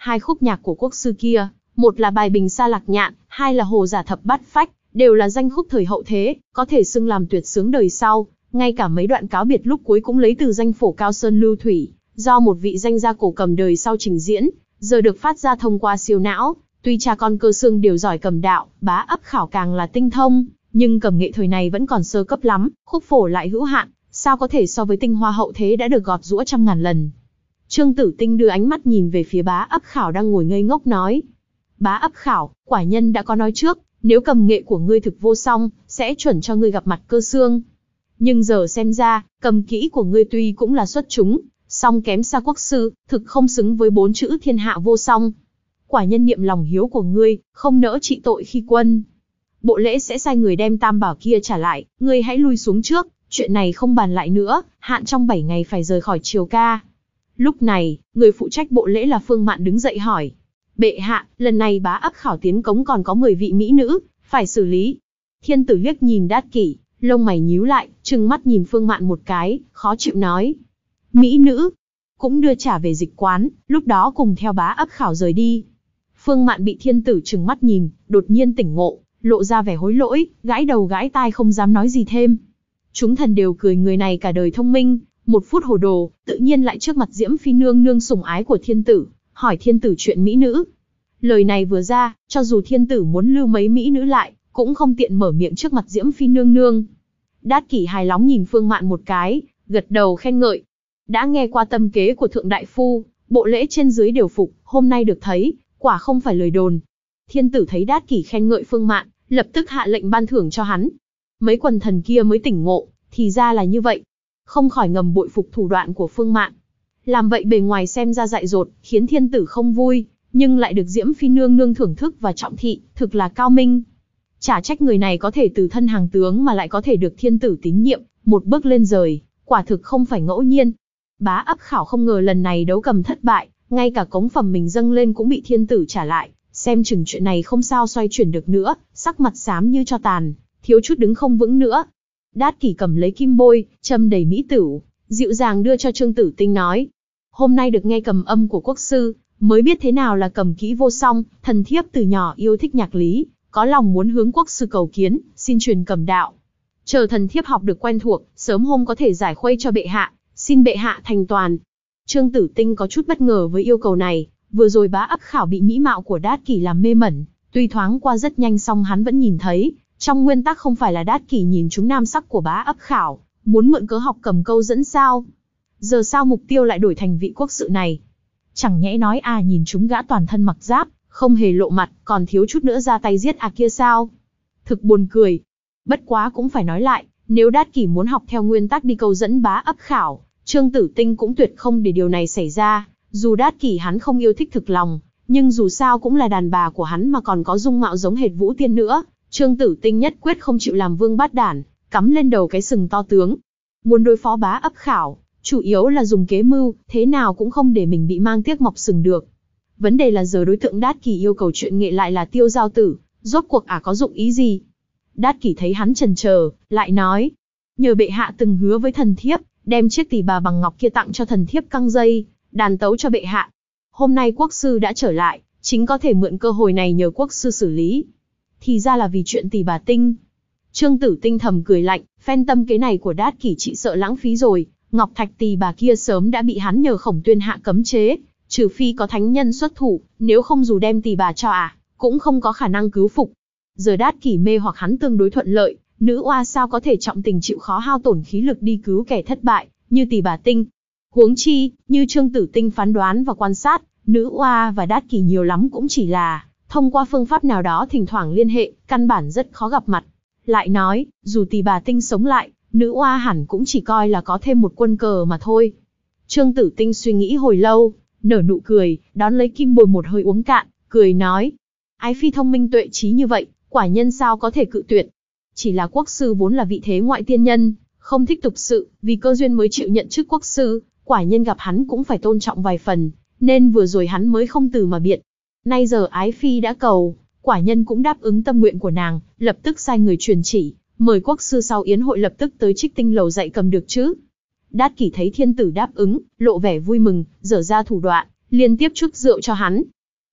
Hai khúc nhạc của quốc sư kia, một là bài Bình Sa Lạc Nhạn, hai là Hồ Giả Thập Bát Phách, đều là danh khúc thời hậu thế, có thể xưng làm tuyệt sướng đời sau. Ngay cả mấy đoạn cáo biệt lúc cuối cũng lấy từ danh phổ Cao Sơn Lưu Thủy, do một vị danh gia cổ cầm đời sau trình diễn, giờ được phát ra thông qua siêu não. Tuy cha con Cơ Xương đều giỏi cầm đạo, Bá Ấp Khảo càng là tinh thông, nhưng cầm nghệ thời này vẫn còn sơ cấp lắm, khúc phổ lại hữu hạn, sao có thể so với tinh hoa hậu thế đã được gọt giũa trăm ngàn lần. Trương Tử Tinh đưa ánh mắt nhìn về phía Bá Ấp Khảo đang ngồi ngây ngốc nói. Bá Ấp Khảo, quả nhân đã có nói trước, nếu cầm nghệ của ngươi thực vô song, sẽ chuẩn cho ngươi gặp mặt Cơ Xương. Nhưng giờ xem ra, cầm kỹ của ngươi tuy cũng là xuất chúng, song kém xa quốc sư, thực không xứng với bốn chữ thiên hạ vô song. Quả nhân niệm lòng hiếu của ngươi, không nỡ trị tội khi quân. Bộ lễ sẽ sai người đem tam bảo kia trả lại, ngươi hãy lui xuống trước, chuyện này không bàn lại nữa, hạn trong bảy ngày phải rời khỏi Triều Ca. Lúc này, người phụ trách bộ lễ là Phương Mạn đứng dậy hỏi. Bệ hạ, lần này Bá Ấp Khảo tiến cống còn có mười vị mỹ nữ, phải xử lý. Thiên tử liếc nhìn Đát Kỷ, lông mày nhíu lại, trừng mắt nhìn Phương Mạn một cái, khó chịu nói. Mỹ nữ, cũng đưa trả về dịch quán, lúc đó cùng theo Bá Ấp Khảo rời đi. Phương Mạn bị thiên tử trừng mắt nhìn, đột nhiên tỉnh ngộ, lộ ra vẻ hối lỗi, gãi đầu gãi tai không dám nói gì thêm. Chúng thần đều cười người này cả đời thông minh, một phút hồ đồ, tự nhiên lại trước mặt Diễm Phi nương nương sủng ái của thiên tử, hỏi thiên tử chuyện mỹ nữ. Lời này vừa ra, cho dù thiên tử muốn lưu mấy mỹ nữ lại, cũng không tiện mở miệng trước mặt Diễm Phi nương nương. Đát Kỷ hài lòng nhìn Phương Mạn một cái, gật đầu khen ngợi. Đã nghe qua tâm kế của thượng đại phu, bộ lễ trên dưới đều phục, hôm nay được thấy, quả không phải lời đồn. Thiên tử thấy Đát Kỷ khen ngợi Phương Mạn, lập tức hạ lệnh ban thưởng cho hắn. Mấy quần thần kia mới tỉnh ngộ, thì ra là như vậy. Không khỏi ngầm bội phục thủ đoạn của Phương Mạn. Làm vậy bề ngoài xem ra dại dột, khiến thiên tử không vui, nhưng lại được Diễm Phi nương nương thưởng thức và trọng thị, thực là cao minh. Chả trách người này có thể từ thân hàng tướng mà lại có thể được thiên tử tín nhiệm, một bước lên rời, quả thực không phải ngẫu nhiên. Bá Ấp Khảo không ngờ lần này đấu cầm thất bại, ngay cả cống phẩm mình dâng lên cũng bị thiên tử trả lại, xem chừng chuyện này không sao xoay chuyển được nữa, sắc mặt xám như tro tàn, thiếu chút đứng không vững nữa. Đát Kỷ cầm lấy kim bôi, châm đầy mỹ tửu, dịu dàng đưa cho Trương Tử Tinh nói. Hôm nay được nghe cầm âm của quốc sư, mới biết thế nào là cầm kỹ vô song, thần thiếp từ nhỏ yêu thích nhạc lý, có lòng muốn hướng quốc sư cầu kiến, xin truyền cầm đạo. Chờ thần thiếp học được quen thuộc, sớm hôm có thể giải khuây cho bệ hạ, xin bệ hạ thành toàn. Trương Tử Tinh có chút bất ngờ với yêu cầu này, vừa rồi Bá Ấp Khảo bị mỹ mạo của Đát Kỷ làm mê mẩn, tuy thoáng qua rất nhanh song hắn vẫn nhìn thấy, trong nguyên tắc không phải là Đát Kỷ nhìn trúng nam sắc của Bá Ấp Khảo, muốn mượn cớ học cầm câu dẫn sao? Giờ sao mục tiêu lại đổi thành vị quốc sự này? Chẳng nhẽ nói à nhìn chúng gã toàn thân mặc giáp, không hề lộ mặt, còn thiếu chút nữa ra tay giết à kia sao? Thực buồn cười. Bất quá cũng phải nói lại, nếu Đát Kỷ muốn học theo nguyên tắc đi câu dẫn Bá Ấp Khảo, Trương Tử Tinh cũng tuyệt không để điều này xảy ra. Dù Đát Kỷ hắn không yêu thích thực lòng, nhưng dù sao cũng là đàn bà của hắn mà còn có dung mạo giống hệt Vũ Tiên nữa, Trương Tử Tinh nhất quyết không chịu làm vương bát đản, cắm lên đầu cái sừng to tướng. Muốn đối phó Bá Ấp Khảo, chủ yếu là dùng kế mưu, thế nào cũng không để mình bị mang tiếc mọc sừng được. Vấn đề là giờ đối tượng Đát Kỷ yêu cầu chuyện nghệ lại là Tiêu Giao Tử, rốt cuộc ả có dụng ý gì? Đát Kỷ thấy hắn chần chờ, lại nói, nhờ bệ hạ từng hứa với thần thiếp, đem chiếc tỷ bà bằng ngọc kia tặng cho thần thiếp căng dây, đàn tấu cho bệ hạ. Hôm nay quốc sư đã trở lại, chính có thể mượn cơ hội này nhờ quốc sư xử lý. Thì ra là vì chuyện tỷ bà Tinh. Trương Tử Tinh thầm cười lạnh, phen tâm kế này của Đát Kỷ chỉ sợ lãng phí rồi, ngọc thạch tỷ bà kia sớm đã bị hắn nhờ Khổng Tuyên hạ cấm chế, trừ phi có thánh nhân xuất thủ, nếu không dù đem tỷ bà cho ả, cũng không có khả năng cứu phục. Giờ Đát Kỷ mê hoặc hắn tương đối thuận lợi, nữ oa sao có thể trọng tình chịu khó hao tổn khí lực đi cứu kẻ thất bại, như tỷ bà Tinh. Huống chi, như Trương Tử Tinh phán đoán và quan sát, nữ oa và Đát Kỷ nhiều lắm cũng chỉ là thông qua phương pháp nào đó thỉnh thoảng liên hệ, căn bản rất khó gặp mặt. Lại nói, dù tỷ bà Tinh sống lại, nữ oa hẳn cũng chỉ coi là có thêm một quân cờ mà thôi. Trương Tử Tinh suy nghĩ hồi lâu, nở nụ cười, đón lấy kim bồi một hơi uống cạn, cười nói. Ái phi thông minh tuệ trí như vậy, quả nhân sao có thể cự tuyệt. Chỉ là quốc sư vốn là vị thế ngoại tiên nhân, không thích tục sự, vì cơ duyên mới chịu nhận chức quốc sư, quả nhân gặp hắn cũng phải tôn trọng vài phần, nên vừa rồi hắn mới không từ mà biện. Nay giờ ái phi đã cầu, quả nhân cũng đáp ứng tâm nguyện của nàng, lập tức sai người truyền chỉ, mời quốc sư sau yến hội lập tức tới Trích Tinh lầu dạy cầm được chứ. Đát Kỷ thấy thiên tử đáp ứng, lộ vẻ vui mừng, dở ra thủ đoạn, liên tiếp chuốc rượu cho hắn,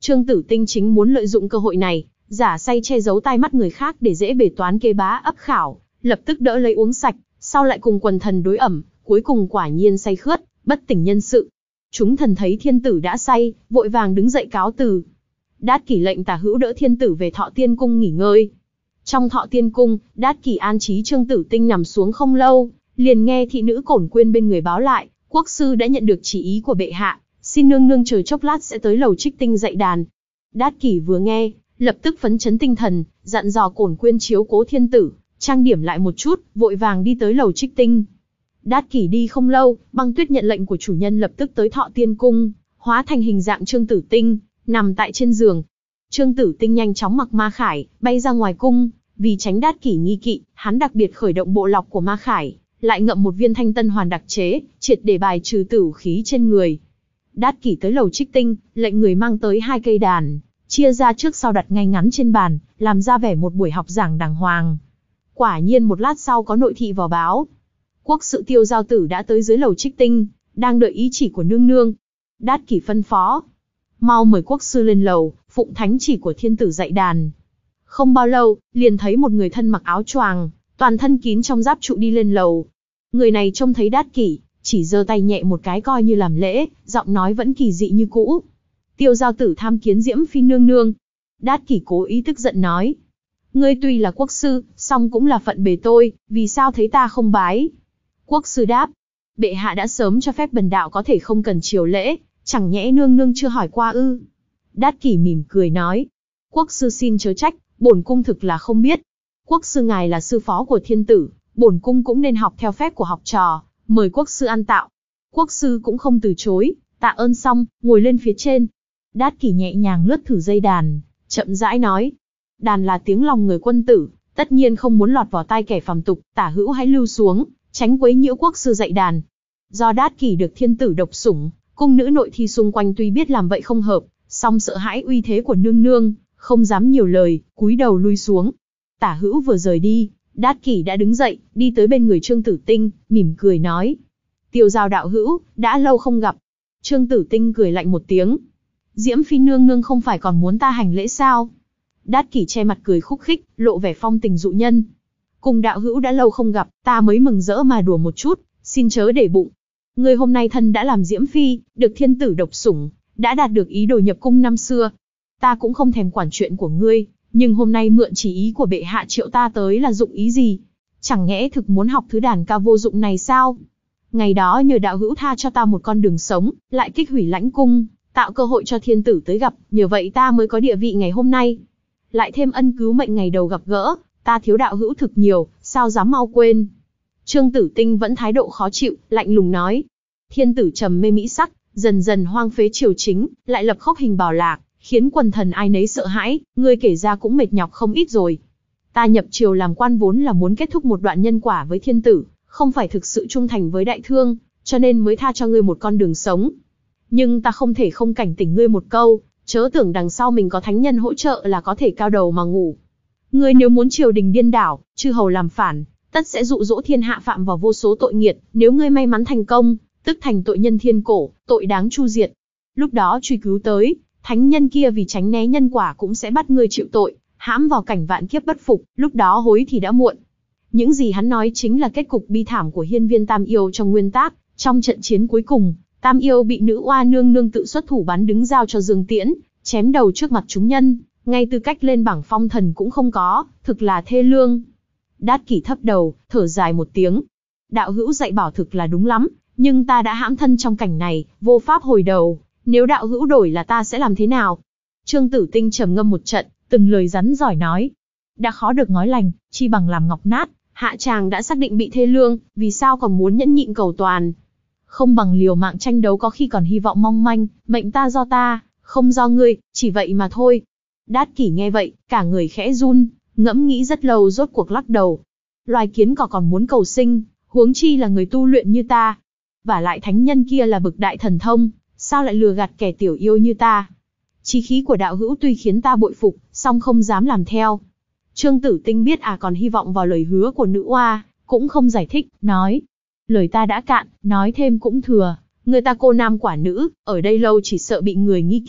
Trương Tử Tinh chính muốn lợi dụng cơ hội này, giả say che giấu tai mắt người khác để dễ bề toán kế bá ấp khảo, lập tức đỡ lấy uống sạch, sau lại cùng quần thần đối ẩm, cuối cùng quả nhiên say khướt, bất tỉnh nhân sự. Chúng thần thấy thiên tử đã say, vội vàng đứng dậy cáo từ. Đát Kỷ lệnh Tả Hữu đỡ thiên tử về Thọ Tiên cung nghỉ ngơi. Trong Thọ Tiên cung, Đát Kỷ an trí Trương Tử Tinh nằm xuống không lâu, liền nghe thị nữ Cổn Quyên bên người báo lại, quốc sư đã nhận được chỉ ý của bệ hạ, xin nương nương chờ chốc lát sẽ tới lầu Trích Tinh dạy đàn. Đát Kỷ vừa nghe, lập tức phấn chấn tinh thần, dặn dò Cổn Quyên chiếu cố thiên tử, trang điểm lại một chút, vội vàng đi tới lầu Trích Tinh. Đát Kỷ đi không lâu, Băng Tuyết nhận lệnh của chủ nhân lập tức tới Thọ Tiên cung, hóa thành hình dạng Trương Tử Tinh, nằm tại trên giường. Trương Tử Tinh nhanh chóng mặc ma khải, bay ra ngoài cung, vì tránh Đát Kỷ nghi kỵ, hắn đặc biệt khởi động bộ lọc của ma khải, lại ngậm một viên thanh tân hoàn đặc chế, triệt để bài trừ tử khí trên người. Đát Kỷ tới lầu Trích Tinh, lệnh người mang tới hai cây đàn, chia ra trước sau đặt ngay ngắn trên bàn, làm ra vẻ một buổi học giảng đàng hoàng. Quả nhiên một lát sau có nội thị vào báo. Quốc sự Tiêu Giao Tử đã tới dưới lầu Trích Tinh, đang đợi ý chỉ của nương nương. Đát Kỷ phân phó, mau mời quốc sư lên lầu, phụng thánh chỉ của thiên tử dạy đàn. Không bao lâu, liền thấy một người thân mặc áo choàng, toàn thân kín trong giáp trụ đi lên lầu. Người này trông thấy Đát Kỷ, chỉ giơ tay nhẹ một cái coi như làm lễ, giọng nói vẫn kỳ dị như cũ. Tiêu Giao Tử tham kiến Diễm phi nương nương. Đát Kỷ cố ý tức giận nói, ngươi tuy là quốc sư, song cũng là phận bề tôi, vì sao thấy ta không bái? Quốc sư đáp, bệ hạ đã sớm cho phép bần đạo có thể không cần triều lễ, chẳng nhẽ nương nương chưa hỏi qua ư? Đát Kỷ mỉm cười nói, quốc sư xin chớ trách, bổn cung thực là không biết. Quốc sư ngài là sư phó của thiên tử, bổn cung cũng nên học theo phép của học trò, mời quốc sư ăn tạo. Quốc sư cũng không từ chối, tạ ơn xong, ngồi lên phía trên. Đát Kỷ nhẹ nhàng lướt thử dây đàn, chậm rãi nói, đàn là tiếng lòng người quân tử, tất nhiên không muốn lọt vào tai kẻ phàm tục, Tả Hữu hãy lưu xuống, tránh quấy nhiễu quốc sư dạy đàn. Do Đát Kỷ được thiên tử độc sủng, cung nữ nội thi xung quanh tuy biết làm vậy không hợp, song sợ hãi uy thế của nương nương, không dám nhiều lời, cúi đầu lui xuống. Tả Hữu vừa rời đi, Đát Kỷ đã đứng dậy, đi tới bên người Trương Tử Tinh, mỉm cười nói, Tiêu Giao đạo hữu, đã lâu không gặp. Trương Tử Tinh cười lạnh một tiếng, Diễm phi nương nương không phải còn muốn ta hành lễ sao? Đát Kỷ che mặt cười khúc khích, lộ vẻ phong tình dụ nhân. Cùng đạo hữu đã lâu không gặp, ta mới mừng rỡ mà đùa một chút, xin chớ để bụng. Ngươi hôm nay thân đã làm Diễm phi, được thiên tử độc sủng, đã đạt được ý đồ nhập cung năm xưa. Ta cũng không thèm quản chuyện của ngươi, nhưng hôm nay mượn chỉ ý của bệ hạ triệu ta tới là dụng ý gì? Chẳng nhẽ thực muốn học thứ đàn ca vô dụng này sao? Ngày đó nhờ đạo hữu tha cho ta một con đường sống, lại kích hủy lãnh cung, tạo cơ hội cho thiên tử tới gặp, nhờ vậy ta mới có địa vị ngày hôm nay. Lại thêm ân cứu mệnh ngày đầu gặp gỡ, ta thiếu đạo hữu thực nhiều, sao dám mau quên. Trương Tử Tinh vẫn thái độ khó chịu, lạnh lùng nói. Thiên tử trầm mê mỹ sắc, dần dần hoang phế triều chính, lại lập khốc hình bảo lạc, khiến quần thần ai nấy sợ hãi, ngươi kể ra cũng mệt nhọc không ít rồi. Ta nhập triều làm quan vốn là muốn kết thúc một đoạn nhân quả với thiên tử, không phải thực sự trung thành với đại thương, cho nên mới tha cho ngươi một con đường sống. Nhưng ta không thể không cảnh tỉnh ngươi một câu, chớ tưởng đằng sau mình có thánh nhân hỗ trợ là có thể cao đầu mà ngủ. Ngươi nếu muốn triều đình điên đảo, chư hầu làm phản, tất sẽ dụ dỗ thiên hạ phạm vào vô số tội nghiệt, nếu ngươi may mắn thành công, tức thành tội nhân thiên cổ, tội đáng chu diệt. Lúc đó truy cứu tới, thánh nhân kia vì tránh né nhân quả cũng sẽ bắt ngươi chịu tội, hãm vào cảnh vạn kiếp bất phục, lúc đó hối thì đã muộn. Những gì hắn nói chính là kết cục bi thảm của hiên viên Tam Yêu trong nguyên tác, trong trận chiến cuối cùng, Tam Yêu bị nữ oa nương nương tự xuất thủ bắn đứng giao cho Dương Tiễn, chém đầu trước mặt chúng nhân, ngay tư cách lên bảng phong thần cũng không có, thực là thê lương. Đát Kỷ thấp đầu, thở dài một tiếng. Đạo hữu dạy bảo thực là đúng lắm, nhưng ta đã hãm thân trong cảnh này, vô pháp hồi đầu, nếu đạo hữu đổi là ta sẽ làm thế nào? Trương Tử Tinh trầm ngâm một trận, từng lời rắn giỏi nói. Đã khó được ngói lành, chi bằng làm ngọc nát, hạ chàng đã xác định bị thê lương, vì sao còn muốn nhẫn nhịn cầu toàn? Không bằng liều mạng tranh đấu có khi còn hy vọng mong manh, mệnh ta do ta, không do ngươi, chỉ vậy mà thôi. Đát Kỷ nghe vậy, cả người khẽ run, ngẫm nghĩ rất lâu rốt cuộc lắc đầu. Loài kiến cỏ còn muốn cầu sinh, huống chi là người tu luyện như ta. Và lại thánh nhân kia là bực đại thần thông, sao lại lừa gạt kẻ tiểu yêu như ta? Chí khí của đạo hữu tuy khiến ta bội phục, song không dám làm theo. Trương Tử Tinh biết à còn hy vọng vào lời hứa của nữ oa, cũng không giải thích, nói. Lời ta đã cạn, nói thêm cũng thừa, người ta cô nam quả nữ, ở đây lâu chỉ sợ bị người nghi kỵ,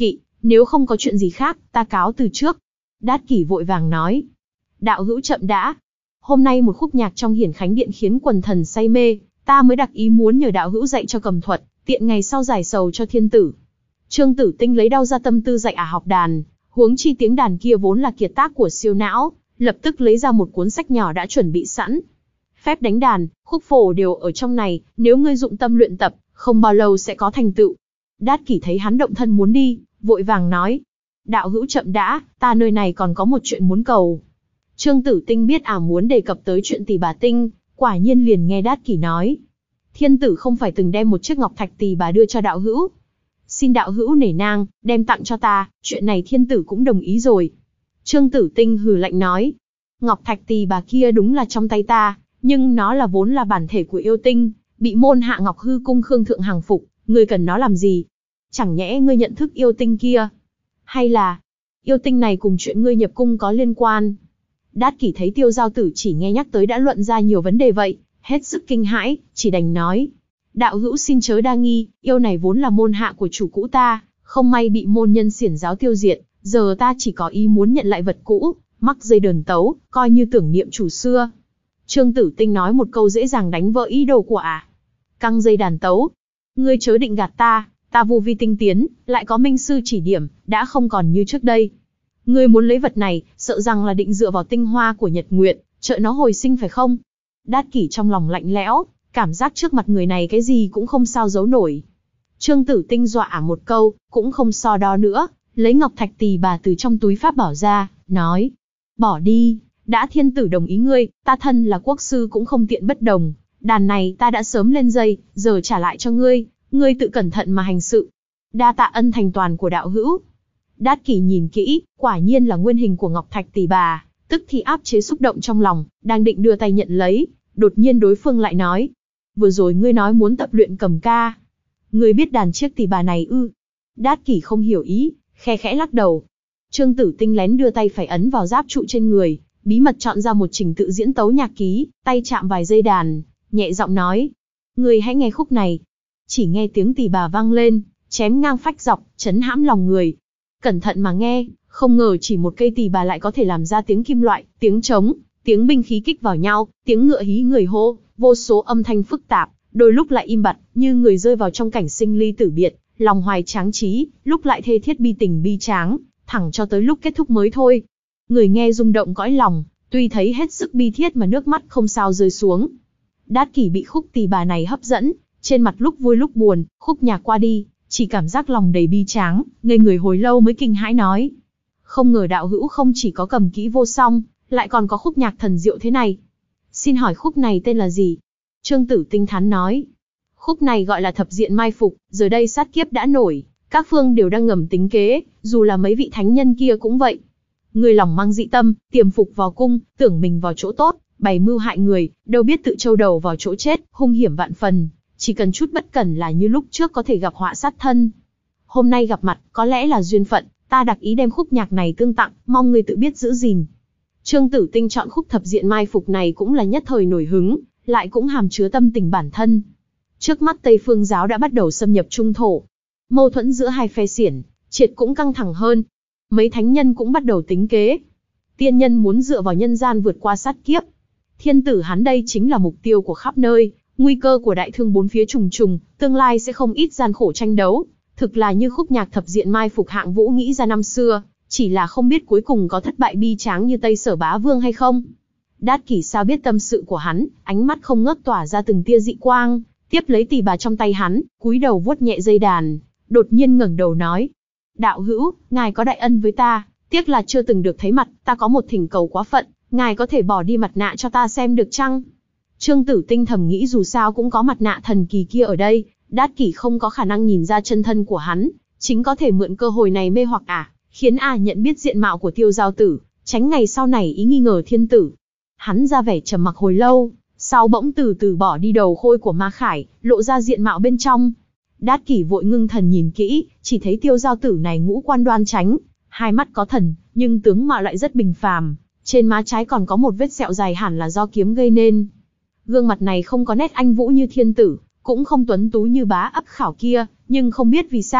Nếu không có chuyện gì khác, ta cáo từ trước. Đát Kỷ vội vàng nói. Đạo hữu chậm đã. Hôm nay một khúc nhạc trong Hiển Khánh Điện khiến quần thần say mê, ta mới đặc ý muốn nhờ đạo hữu dạy cho cầm thuật, tiện ngày sau giải sầu cho thiên tử. Trương Tử Tinh lấy đâu ra tâm tư dạy ả học đàn, huống chi tiếng đàn kia vốn là kiệt tác của siêu não, lập tức lấy ra một cuốn sách nhỏ đã chuẩn bị sẵn. Phép đánh đàn, khúc phổ đều ở trong này, nếu ngươi dụng tâm luyện tập, không bao lâu sẽ có thành tựu. Đát Kỷ thấy hắn động thân muốn đi, vội vàng nói. Đạo hữu chậm đã, ta nơi này còn có một chuyện muốn cầu. Trương Tử Tinh biết ả muốn đề cập tới chuyện Tỳ Bà Tinh, quả nhiên liền nghe Đát Kỷ nói. Thiên tử không phải từng đem một chiếc ngọc thạch Tỳ Bà đưa cho đạo hữu. Xin đạo hữu nể nang, đem tặng cho ta, chuyện này thiên tử cũng đồng ý rồi. Trương Tử Tinh hừ lạnh nói. Ngọc thạch Tỳ Bà kia đúng là trong tay ta, nhưng nó là vốn là bản thể của yêu tinh, bị môn hạ Ngọc Hư Cung Khương Thượng hàng phục, ngươi cần nó làm gì? Chẳng nhẽ ngươi nhận thức yêu tinh kia? Hay là, yêu tinh này cùng chuyện ngươi nhập cung có liên quan? Đát Kỷ thấy Tiêu Giao Tử chỉ nghe nhắc tới đã luận ra nhiều vấn đề vậy, hết sức kinh hãi, chỉ đành nói. Đạo hữu xin chớ đa nghi, yêu này vốn là môn hạ của chủ cũ ta, không may bị môn nhân xiển giáo tiêu diệt, giờ ta chỉ có ý muốn nhận lại vật cũ, mắc dây đờn tấu, coi như tưởng niệm chủ xưa. Trương Tử Tinh nói một câu dễ dàng đánh vỡ ý đồ của ả. À. Căng dây đàn tấu. Ngươi chớ định gạt ta, ta vô vi tinh tiến, lại có minh sư chỉ điểm, đã không còn như trước đây. Ngươi muốn lấy vật này, sợ rằng là định dựa vào tinh hoa của Nhật Nguyệt, trợ nó hồi sinh phải không? Đát Kỷ trong lòng lạnh lẽo, cảm giác trước mặt người này cái gì cũng không sao giấu nổi. Trương Tử Tinh dọa ả một câu, cũng không so đo nữa, lấy ngọc thạch Tỳ Bà từ trong túi pháp bảo ra, nói. Bỏ đi, đã thiên tử đồng ý ngươi, ta thân là quốc sư cũng không tiện bất đồng. Đàn này ta đã sớm lên dây, giờ trả lại cho ngươi, ngươi tự cẩn thận mà hành sự. Đa tạ ân thành toàn của đạo hữu. Đát Kỷ nhìn kỹ, quả nhiên là nguyên hình của ngọc thạch Tỳ Bà, tức thì áp chế xúc động trong lòng, đang định đưa tay nhận lấy, đột nhiên đối phương lại nói. Vừa rồi ngươi nói muốn tập luyện cầm ca. Ngươi biết đàn chiếc Tỳ Bà này ư? Đát Kỷ không hiểu ý, khe khẽ lắc đầu. Trương Tử Tinh lén đưa tay phải ấn vào giáp trụ trên người, bí mật chọn ra một trình tự diễn tấu nhạc ký, tay chạm vài dây đàn, nhẹ giọng nói. Ngươi hãy nghe khúc này. Chỉ nghe tiếng Tỳ Bà vang lên, chém ngang phách dọc, chấn hãm lòng người. Cẩn thận mà nghe, không ngờ chỉ một cây Tỳ Bà lại có thể làm ra tiếng kim loại, tiếng trống, tiếng binh khí kích vào nhau, tiếng ngựa hí người hô, vô số âm thanh phức tạp, đôi lúc lại im bặt, như người rơi vào trong cảnh sinh ly tử biệt, lòng hoài tráng trí, lúc lại thê thiết bi tình bi tráng, thẳng cho tới lúc kết thúc mới thôi. Người nghe rung động cõi lòng, tuy thấy hết sức bi thiết mà nước mắt không sao rơi xuống. Đát Kỷ bị khúc Tỳ Bà này hấp dẫn, trên mặt lúc vui lúc buồn, khúc nhạc qua đi, chỉ cảm giác lòng đầy bi tráng, ngây người hồi lâu mới kinh hãi nói. Không ngờ đạo hữu không chỉ có cầm kỹ vô song, lại còn có khúc nhạc thần diệu thế này. Xin hỏi khúc này tên là gì? Trương Tử Tinh thán nói. Khúc này gọi là Thập Diện Mai Phục, giờ đây sát kiếp đã nổi, các phương đều đang ngầm tính kế, dù là mấy vị thánh nhân kia cũng vậy. Người lòng mang dị tâm, tiềm phục vào cung, tưởng mình vào chỗ tốt, bày mưu hại người, đâu biết tự châu đầu vào chỗ chết, hung hiểm vạn phần, chỉ cần chút bất cẩn là như lúc trước có thể gặp họa sát thân. Hôm nay gặp mặt, có lẽ là duyên phận, ta đặc ý đem khúc nhạc này tương tặng, mong người tự biết giữ gìn. Trương Tử Tinh chọn khúc Thập Diện Mai Phục này cũng là nhất thời nổi hứng, lại cũng hàm chứa tâm tình bản thân. Trước mắt Tây Phương giáo đã bắt đầu xâm nhập Trung thổ, mâu thuẫn giữa hai phe xiển, triệt cũng căng thẳng hơn. Mấy thánh nhân cũng bắt đầu tính kế. Tiên nhân muốn dựa vào nhân gian vượt qua sát kiếp. Thiên tử hắn đây chính là mục tiêu của khắp nơi, nguy cơ của đại thương bốn phía trùng trùng, tương lai sẽ không ít gian khổ tranh đấu. Thực là như khúc nhạc Thập Diện Mai Phục Hạng Vũ nghĩ ra năm xưa, chỉ là không biết cuối cùng có thất bại bi tráng như Tây Sở Bá Vương hay không. Đát Kỷ sao biết tâm sự của hắn, ánh mắt không ngớt tỏa ra từng tia dị quang, tiếp lấy Tỳ Bà trong tay hắn, cúi đầu vuốt nhẹ dây đàn, đột nhiên ngẩng đầu nói. Đạo hữu, ngài có đại ân với ta, tiếc là chưa từng được thấy mặt, ta có một thỉnh cầu quá phận, ngài có thể bỏ đi mặt nạ cho ta xem được chăng? Trương Tử Tinh thầm nghĩ dù sao cũng có mặt nạ thần kỳ kia ở đây, Đát Kỷ không có khả năng nhìn ra chân thân của hắn, chính có thể mượn cơ hội này mê hoặc ả, khiến ả nhận biết diện mạo của Tiêu Giao Tử, tránh ngày sau này ý nghi ngờ thiên tử. Hắn ra vẻ trầm mặc hồi lâu, sau bỗng từ từ bỏ đi đầu khôi của Ma Khải, lộ ra diện mạo bên trong. Đát Kỷ vội ngưng thần nhìn kỹ, chỉ thấy Tiêu Giao Tử này ngũ quan đoan chánh, hai mắt có thần, nhưng tướng mạo lại rất bình phàm, trên má trái còn có một vết sẹo dài hẳn là do kiếm gây nên. Gương mặt này không có nét anh vũ như thiên tử, cũng không tuấn tú như Bá Ấp Khảo kia, nhưng không biết vì sao,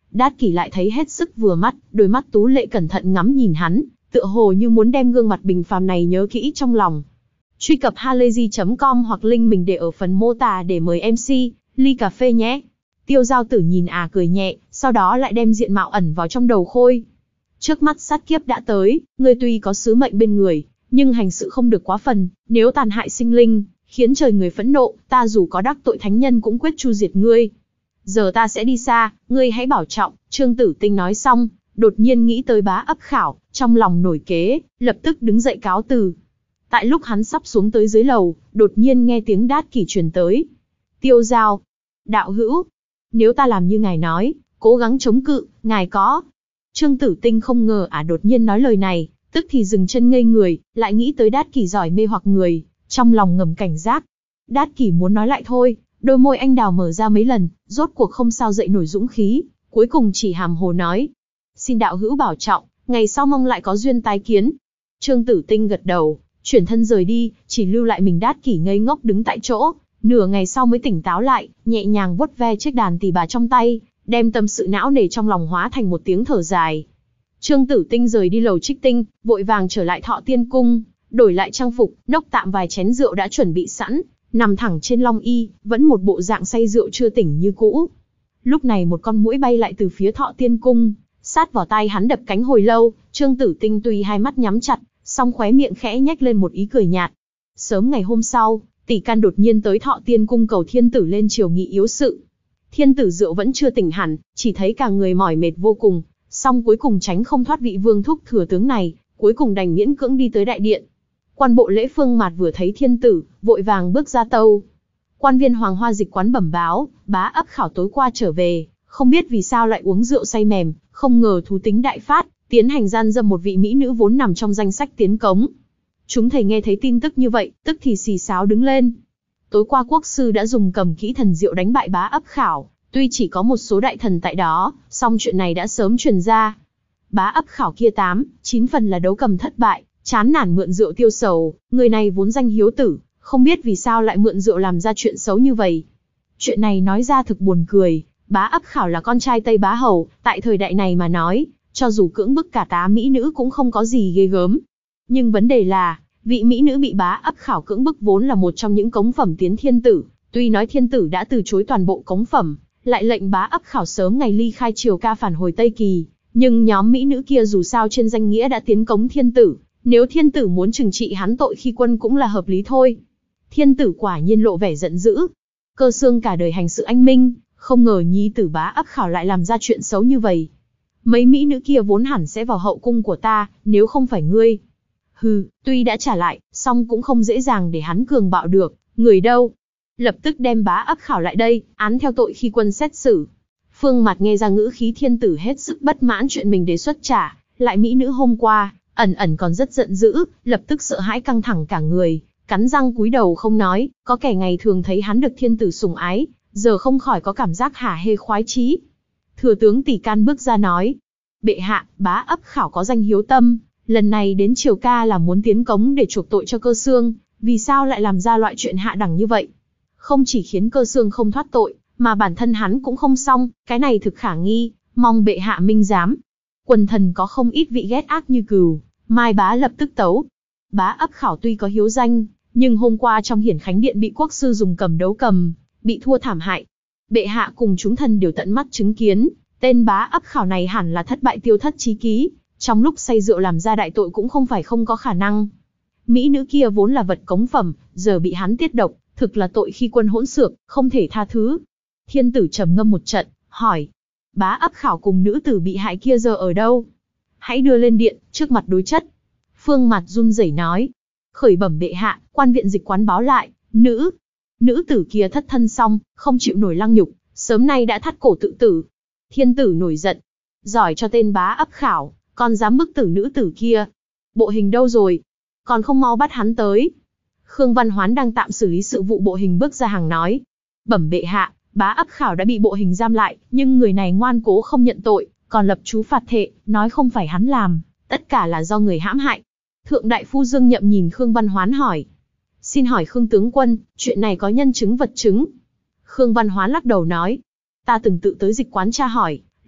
Đát Kỷ lại thấy hết sức vừa mắt, đôi mắt tú lệ cẩn thận ngắm nhìn hắn, tựa hồ như muốn đem gương mặt bình phàm này nhớ kỹ trong lòng. Truy cập halayzi chấm com hoặc link mình để ở phần mô tả để mời em xê, ly cà phê nhé. Tiêu Giao Tử nhìn à cười nhẹ, sau đó lại đem diện mạo ẩn vào trong đầu Khôi. Trước mắt sát kiếp đã tới, ngươi tuy có sứ mệnh bên người, nhưng hành sự không được quá phần, nếu tàn hại sinh linh, khiến trời người phẫn nộ, ta dù có đắc tội thánh nhân cũng quyết tru diệt ngươi. Giờ ta sẽ đi xa, ngươi hãy bảo trọng. Trương Tử Tinh nói xong, đột nhiên nghĩ tới Bá Ấp Khảo, trong lòng nổi kế, lập tức đứng dậy cáo từ. Tại lúc hắn sắp xuống tới dưới lầu, đột nhiên nghe tiếng Đát Kỷ truyền tới. Tiêu Giao, đạo hữu, nếu ta làm như ngài nói, cố gắng chống cự, ngài có. Trương Tử Tinh không ngờ ả à đột nhiên nói lời này, tức thì dừng chân ngây người, lại nghĩ tới Đát Kỷ giỏi mê hoặc người, trong lòng ngầm cảnh giác. Đát Kỷ muốn nói lại thôi, đôi môi anh đào mở ra mấy lần, rốt cuộc không sao dậy nổi dũng khí, cuối cùng chỉ hàm hồ nói. Xin đạo hữu bảo trọng, ngày sau mong lại có duyên tái kiến. Trương Tử Tinh gật đầu, chuyển thân rời đi, chỉ lưu lại mình Đát Kỷ ngây ngốc đứng tại chỗ, nửa ngày sau mới tỉnh táo lại, nhẹ nhàng vuốt ve chiếc đàn tỳ bà trong tay, đem tâm sự não nề trong lòng hóa thành một tiếng thở dài. Trương Tử Tinh rời đi lầu Trích Tinh, vội vàng trở lại Thọ Tiên Cung, đổi lại trang phục, nốc tạm vài chén rượu đã chuẩn bị sẵn, nằm thẳng trên long y, vẫn một bộ dạng say rượu chưa tỉnh như cũ. Lúc này một con muỗi bay lại từ phía Thọ Tiên Cung, sát vào tai hắn đập cánh hồi lâu. Trương Tử Tinh tuy hai mắt nhắm chặt, song khóe miệng khẽ nhếch lên một ý cười nhạt. Sớm ngày hôm sau, Tỷ Can đột nhiên tới Thọ Tiên Cung cầu Thiên Tử lên triều nghị yếu sự. Thiên Tử rượu vẫn chưa tỉnh hẳn, chỉ thấy cả người mỏi mệt vô cùng, song cuối cùng tránh không thoát vị vương thúc thừa tướng này, cuối cùng đành miễn cưỡng đi tới đại điện. Quan bộ lễ Phương Mạt vừa thấy Thiên Tử, vội vàng bước ra tâu. Quan viên Hoàng Hoa Dịch quán bẩm báo, Bá Ấp Khảo tối qua trở về, không biết vì sao lại uống rượu say mềm, không ngờ thú tính đại phát, tiến hành gian dâm một vị mỹ nữ vốn nằm trong danh sách tiến cống. Chúng thầy nghe thấy tin tức như vậy, tức thì xì xáo đứng lên. Tối qua quốc sư đã dùng cầm kỹ thần diệu đánh bại Bá Ấp Khảo, tuy chỉ có một số đại thần tại đó, song chuyện này đã sớm truyền ra. Bá Ấp Khảo kia tám, chín phần là đấu cầm thất bại, chán nản mượn rượu tiêu sầu, người này vốn danh hiếu tử, không biết vì sao lại mượn rượu làm ra chuyện xấu như vậy. Chuyện này nói ra thực buồn cười, Bá Ấp Khảo là con trai Tây Bá Hầu, tại thời đại này mà nói, cho dù cưỡng bức cả tá mỹ nữ cũng không có gì ghê gớm. Nhưng vấn đề là, vị mỹ nữ bị Bá Ấp Khảo cưỡng bức vốn là một trong những cống phẩm tiến thiên tử, tuy nói thiên tử đã từ chối toàn bộ cống phẩm, lại lệnh Bá Ấp Khảo sớm ngày ly khai triều ca phản hồi Tây Kỳ, nhưng nhóm mỹ nữ kia dù sao trên danh nghĩa đã tiến cống thiên tử, nếu thiên tử muốn trừng trị hắn tội khi quân cũng là hợp lý thôi. Thiên tử quả nhiên lộ vẻ giận dữ. Cơ Xương cả đời hành sự anh minh, không ngờ nhi tử Bá Ấp Khảo lại làm ra chuyện xấu như vậy. Mấy mỹ nữ kia vốn hẳn sẽ vào hậu cung của ta, nếu không phải ngươi. Hừ, tuy đã trả lại, song cũng không dễ dàng để hắn cường bạo được, người đâu. Lập tức đem Bá Ấp Khảo lại đây, án theo tội khi quân xét xử. Phương Mạt nghe ra ngữ khí thiên tử hết sức bất mãn chuyện mình đề xuất trả, lại mỹ nữ hôm qua, ẩn ẩn còn rất giận dữ, lập tức sợ hãi căng thẳng cả người, cắn răng cúi đầu không nói, có kẻ ngày thường thấy hắn được thiên tử sủng ái, giờ không khỏi có cảm giác hả hê khoái chí. Thừa tướng Tỷ Can bước ra nói, bệ hạ, Bá Ấp Khảo có danh hiếu tâm, lần này đến triều ca là muốn tiến cống để chuộc tội cho Cơ Xương, vì sao lại làm ra loại chuyện hạ đẳng như vậy? Không chỉ khiến Cơ Xương không thoát tội, mà bản thân hắn cũng không xong, cái này thực khả nghi, mong bệ hạ minh giám. Quần thần có không ít vị ghét ác như cừu, Mai Bá lập tức tấu. Bá Ấp Khảo tuy có hiếu danh, nhưng hôm qua trong hiển khánh điện bị quốc sư dùng cầm đấu cầm, bị thua thảm hại. Bệ hạ cùng chúng thần đều tận mắt chứng kiến, tên Bá Ấp Khảo này hẳn là thất bại tiêu thất chí ký, trong lúc say rượu làm ra đại tội cũng không phải không có khả năng. Mỹ nữ kia vốn là vật cống phẩm, giờ bị hắn tiết độc, thực là tội khi quân hỗn xược, không thể tha thứ. Thiên tử trầm ngâm một trận, hỏi, Bá Ấp Khảo cùng nữ tử bị hại kia giờ ở đâu? Hãy đưa lên điện, trước mặt đối chất. Phương Mạt run rẩy nói, khởi bẩm bệ hạ, quan viện dịch quán báo lại, nữ, nữ tử kia thất thân xong, không chịu nổi lăng nhục, sớm nay đã thắt cổ tự tử. Thiên tử nổi giận, giỏi cho tên Bá Ấp Khảo, còn dám bức tử nữ tử kia. Bộ hình đâu rồi? Còn không mau bắt hắn tới. Khương Văn Hoán đang tạm xử lý sự vụ bộ hình bước ra hàng nói, bẩm bệ hạ, Bá Ấp Khảo đã bị bộ hình giam lại, nhưng người này ngoan cố không nhận tội, còn lập chú phạt thệ, nói không phải hắn làm, tất cả là do người hãm hại. Thượng đại phu Dương Nhậm nhìn Khương Văn Hoán hỏi, xin hỏi Khương tướng quân, chuyện này có nhân chứng vật chứng? Khương Văn Hoán lắc đầu nói, ta từng tự tới dịch quán tra hỏi,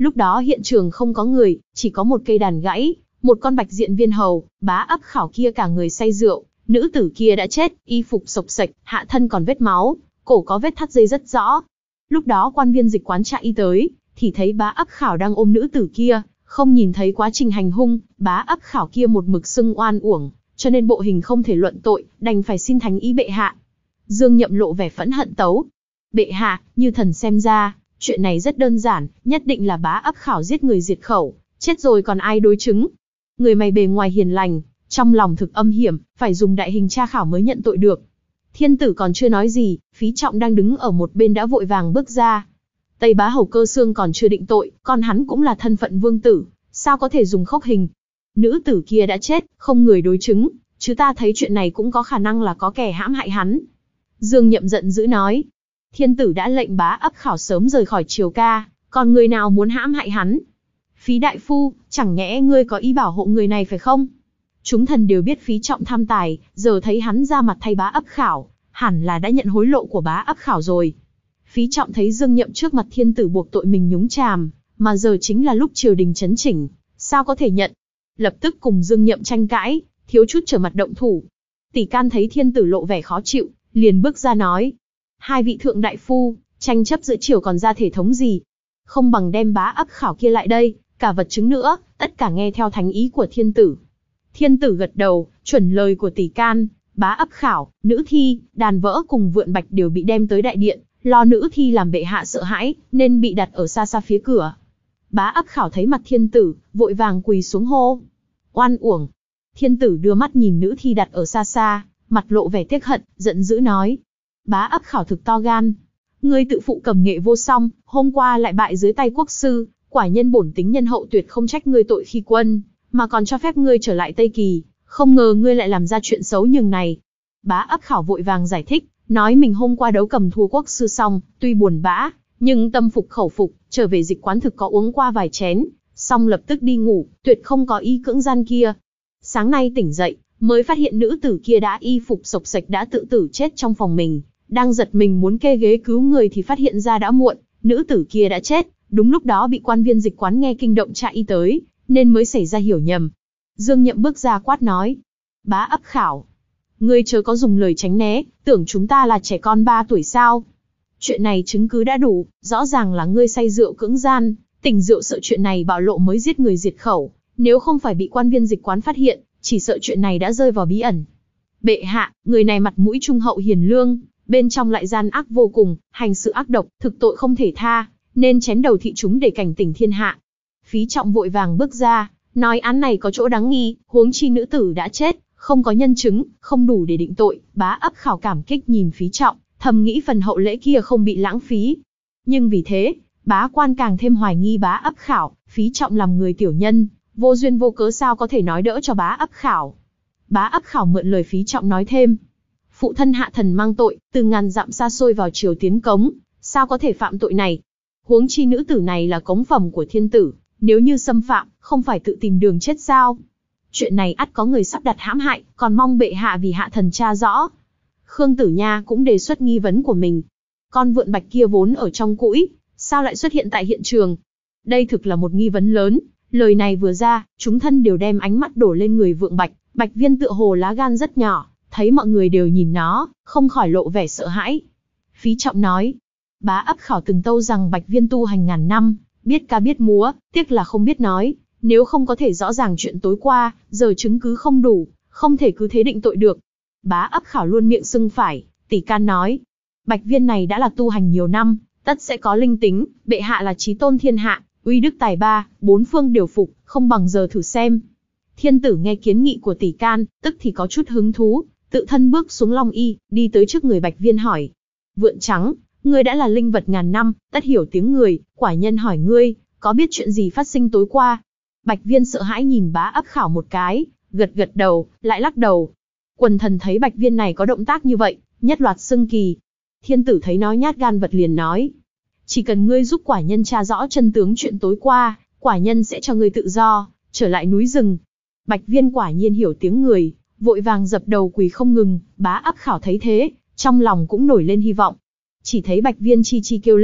Lúc đó hiện trường không có người, chỉ có một cây đàn gãy, một con bạch diện viên hầu, bá ấp khảo kia cả người say rượu, nữ tử kia đã chết, y phục xộc xệch, hạ thân còn vết máu, cổ có vết thắt dây rất rõ. Lúc đó quan viên dịch quán chạy y tới, thì thấy bá ấp khảo đang ôm nữ tử kia, không nhìn thấy quá trình hành hung, bá ấp khảo kia một mực xưng oan uổng, cho nên bộ hình không thể luận tội, đành phải xin thánh ý bệ hạ. Dương Nhậm lộ vẻ phẫn hận tấu. Bệ hạ, như thần xem ra, chuyện này rất đơn giản, nhất định là bá ấp khảo giết người diệt khẩu, chết rồi còn ai đối chứng. Người mày bề ngoài hiền lành, trong lòng thực âm hiểm, phải dùng đại hình tra khảo mới nhận tội được. Thiên tử còn chưa nói gì, Phí Trọng đang đứng ở một bên đã vội vàng bước ra. Tây Bá Hầu Cơ Xương còn chưa định tội, con hắn cũng là thân phận vương tử, sao có thể dùng khốc hình. Nữ tử kia đã chết, không người đối chứng, chứ ta thấy chuyện này cũng có khả năng là có kẻ hãm hại hắn. Dương Nhậm giận dữ nói, thiên tử đã lệnh bá ấp khảo sớm rời khỏi triều ca, còn người nào muốn hãm hại hắn? Phí đại phu, chẳng nhẽ ngươi có ý bảo hộ người này phải không? Chúng thần đều biết Phí Trọng tham tài, giờ thấy hắn ra mặt thay bá ấp khảo, hẳn là đã nhận hối lộ của bá ấp khảo rồi. Phí Trọng thấy Dương Nhậm trước mặt thiên tử buộc tội mình nhúng chàm, mà giờ chính là lúc triều đình chấn chỉnh, sao có thể nhận? Lập tức cùng Dương Nhậm tranh cãi, thiếu chút trở mặt động thủ. Tỷ Can thấy thiên tử lộ vẻ khó chịu, liền bước ra nói, hai vị thượng đại phu, tranh chấp giữa triều còn ra thể thống gì? Không bằng đem bá ấp khảo kia lại đây, cả vật chứng nữa, tất cả nghe theo thánh ý của thiên tử. Thiên tử gật đầu, chuẩn lời của Tỷ Can, bá ấp khảo, nữ thi, đàn vỡ cùng vượn bạch đều bị đem tới đại điện, lo nữ thi làm bệ hạ sợ hãi, nên bị đặt ở xa xa phía cửa. Bá ấp khảo thấy mặt thiên tử, vội vàng quỳ xuống hô. Oan uổng. Thiên tử đưa mắt nhìn nữ thi đặt ở xa xa, mặt lộ vẻ tiếc hận, giận dữ nói. Bá ấp khảo thực to gan. Ngươi tự phụ cầm nghệ vô song, hôm qua lại bại dưới tay quốc sư, quả nhân bổn tính nhân hậu tuyệt không trách ngươi tội khi quân, mà còn cho phép ngươi trở lại Tây Kỳ, không ngờ ngươi lại làm ra chuyện xấu nhường này. Bá ấp khảo vội vàng giải thích, nói mình hôm qua đấu cầm thua quốc sư xong, tuy buồn bã, nhưng tâm phục khẩu phục, trở về dịch quán thực có uống qua vài chén, xong lập tức đi ngủ, tuyệt không có ý cưỡng gian kia. Sáng nay tỉnh dậy, mới phát hiện nữ tử kia đã y phục xộc xệch đã tự tử chết trong phòng mình, đang giật mình muốn kê ghế cứu người thì phát hiện ra đã muộn, nữ tử kia đã chết, đúng lúc đó bị quan viên dịch quán nghe kinh động chạy y tới, nên mới xảy ra hiểu nhầm. Dương Nhậm bước ra quát nói, bá ấp khảo, ngươi chớ có dùng lời tránh né, tưởng chúng ta là trẻ con ba tuổi sao? Chuyện này chứng cứ đã đủ, rõ ràng là ngươi say rượu cưỡng gian, tỉnh rượu sợ chuyện này bạo lộ mới giết người diệt khẩu, nếu không phải bị quan viên dịch quán phát hiện, chỉ sợ chuyện này đã rơi vào bí ẩn. Bệ hạ, người này mặt mũi trung hậu hiền lương, bên trong lại gian ác vô cùng, hành sự ác độc, thực tội không thể tha, nên chém đầu thị chúng để cảnh tỉnh thiên hạ. Phí Trọng vội vàng bước ra, nói án này có chỗ đáng nghi, huống chi nữ tử đã chết, không có nhân chứng, không đủ để định tội. Bá ấp khảo cảm kích nhìn Phí Trọng, thầm nghĩ phần hậu lễ kia không bị lãng phí. Nhưng vì thế, bá quan càng thêm hoài nghi bá ấp khảo, Phí Trọng làm người tiểu nhân, vô duyên vô cớ sao có thể nói đỡ cho bá ấp khảo. Bá ấp khảo mượn lời Phí Trọng nói thêm, phụ thân hạ thần mang tội, từ ngàn dặm xa xôi vào triều tiến cống, sao có thể phạm tội này? Huống chi nữ tử này là cống phẩm của thiên tử, nếu như xâm phạm, không phải tự tìm đường chết sao? Chuyện này ắt có người sắp đặt hãm hại, còn mong bệ hạ vì hạ thần tra rõ. Khương Tử Nha cũng đề xuất nghi vấn của mình. Con vượn bạch kia vốn ở trong cũi, sao lại xuất hiện tại hiện trường? Đây thực là một nghi vấn lớn. Lời này vừa ra, chúng thân đều đem ánh mắt đổ lên người vượng bạch. Bạch viên tựa hồ lá gan rất nhỏ, thấy mọi người đều nhìn nó, không khỏi lộ vẻ sợ hãi. Phí Trọng nói, bá ấp khảo từng tâu rằng bạch viên tu hành ngàn năm, biết ca biết múa, tiếc là không biết nói. Nếu không có thể rõ ràng chuyện tối qua, giờ chứng cứ không đủ, không thể cứ thế định tội được. Bá ấp khảo luôn miệng xưng phải, Tỷ Can nói, bạch viên này đã là tu hành nhiều năm, tất sẽ có linh tính, bệ hạ là chí tôn thiên hạ, uy đức tài ba, bốn phương đều phục, không bằng giờ thử xem. Thiên tử nghe kiến nghị của Tỷ Can, tức thì có chút hứng thú, tự thân bước xuống long y, đi tới trước người bạch viên hỏi, vượn trắng, ngươi đã là linh vật ngàn năm, tất hiểu tiếng người, quả nhân hỏi ngươi, có biết chuyện gì phát sinh tối qua? Bạch viên sợ hãi nhìn bá ấp khảo một cái, gật gật đầu, lại lắc đầu. Quần thần thấy bạch viên này có động tác như vậy, nhất loạt xưng kỳ. Thiên tử thấy nó nhát gan vật liền nói, chỉ cần ngươi giúp quả nhân tra rõ chân tướng chuyện tối qua, quả nhân sẽ cho ngươi tự do, trở lại núi rừng. Bạch viên quả nhiên hiểu tiếng người, vội vàng dập đầu quỳ không ngừng. Bá ấp khảo thấy thế, trong lòng cũng nổi lên hy vọng. Chỉ thấy bạch viên chi chi kêu lên,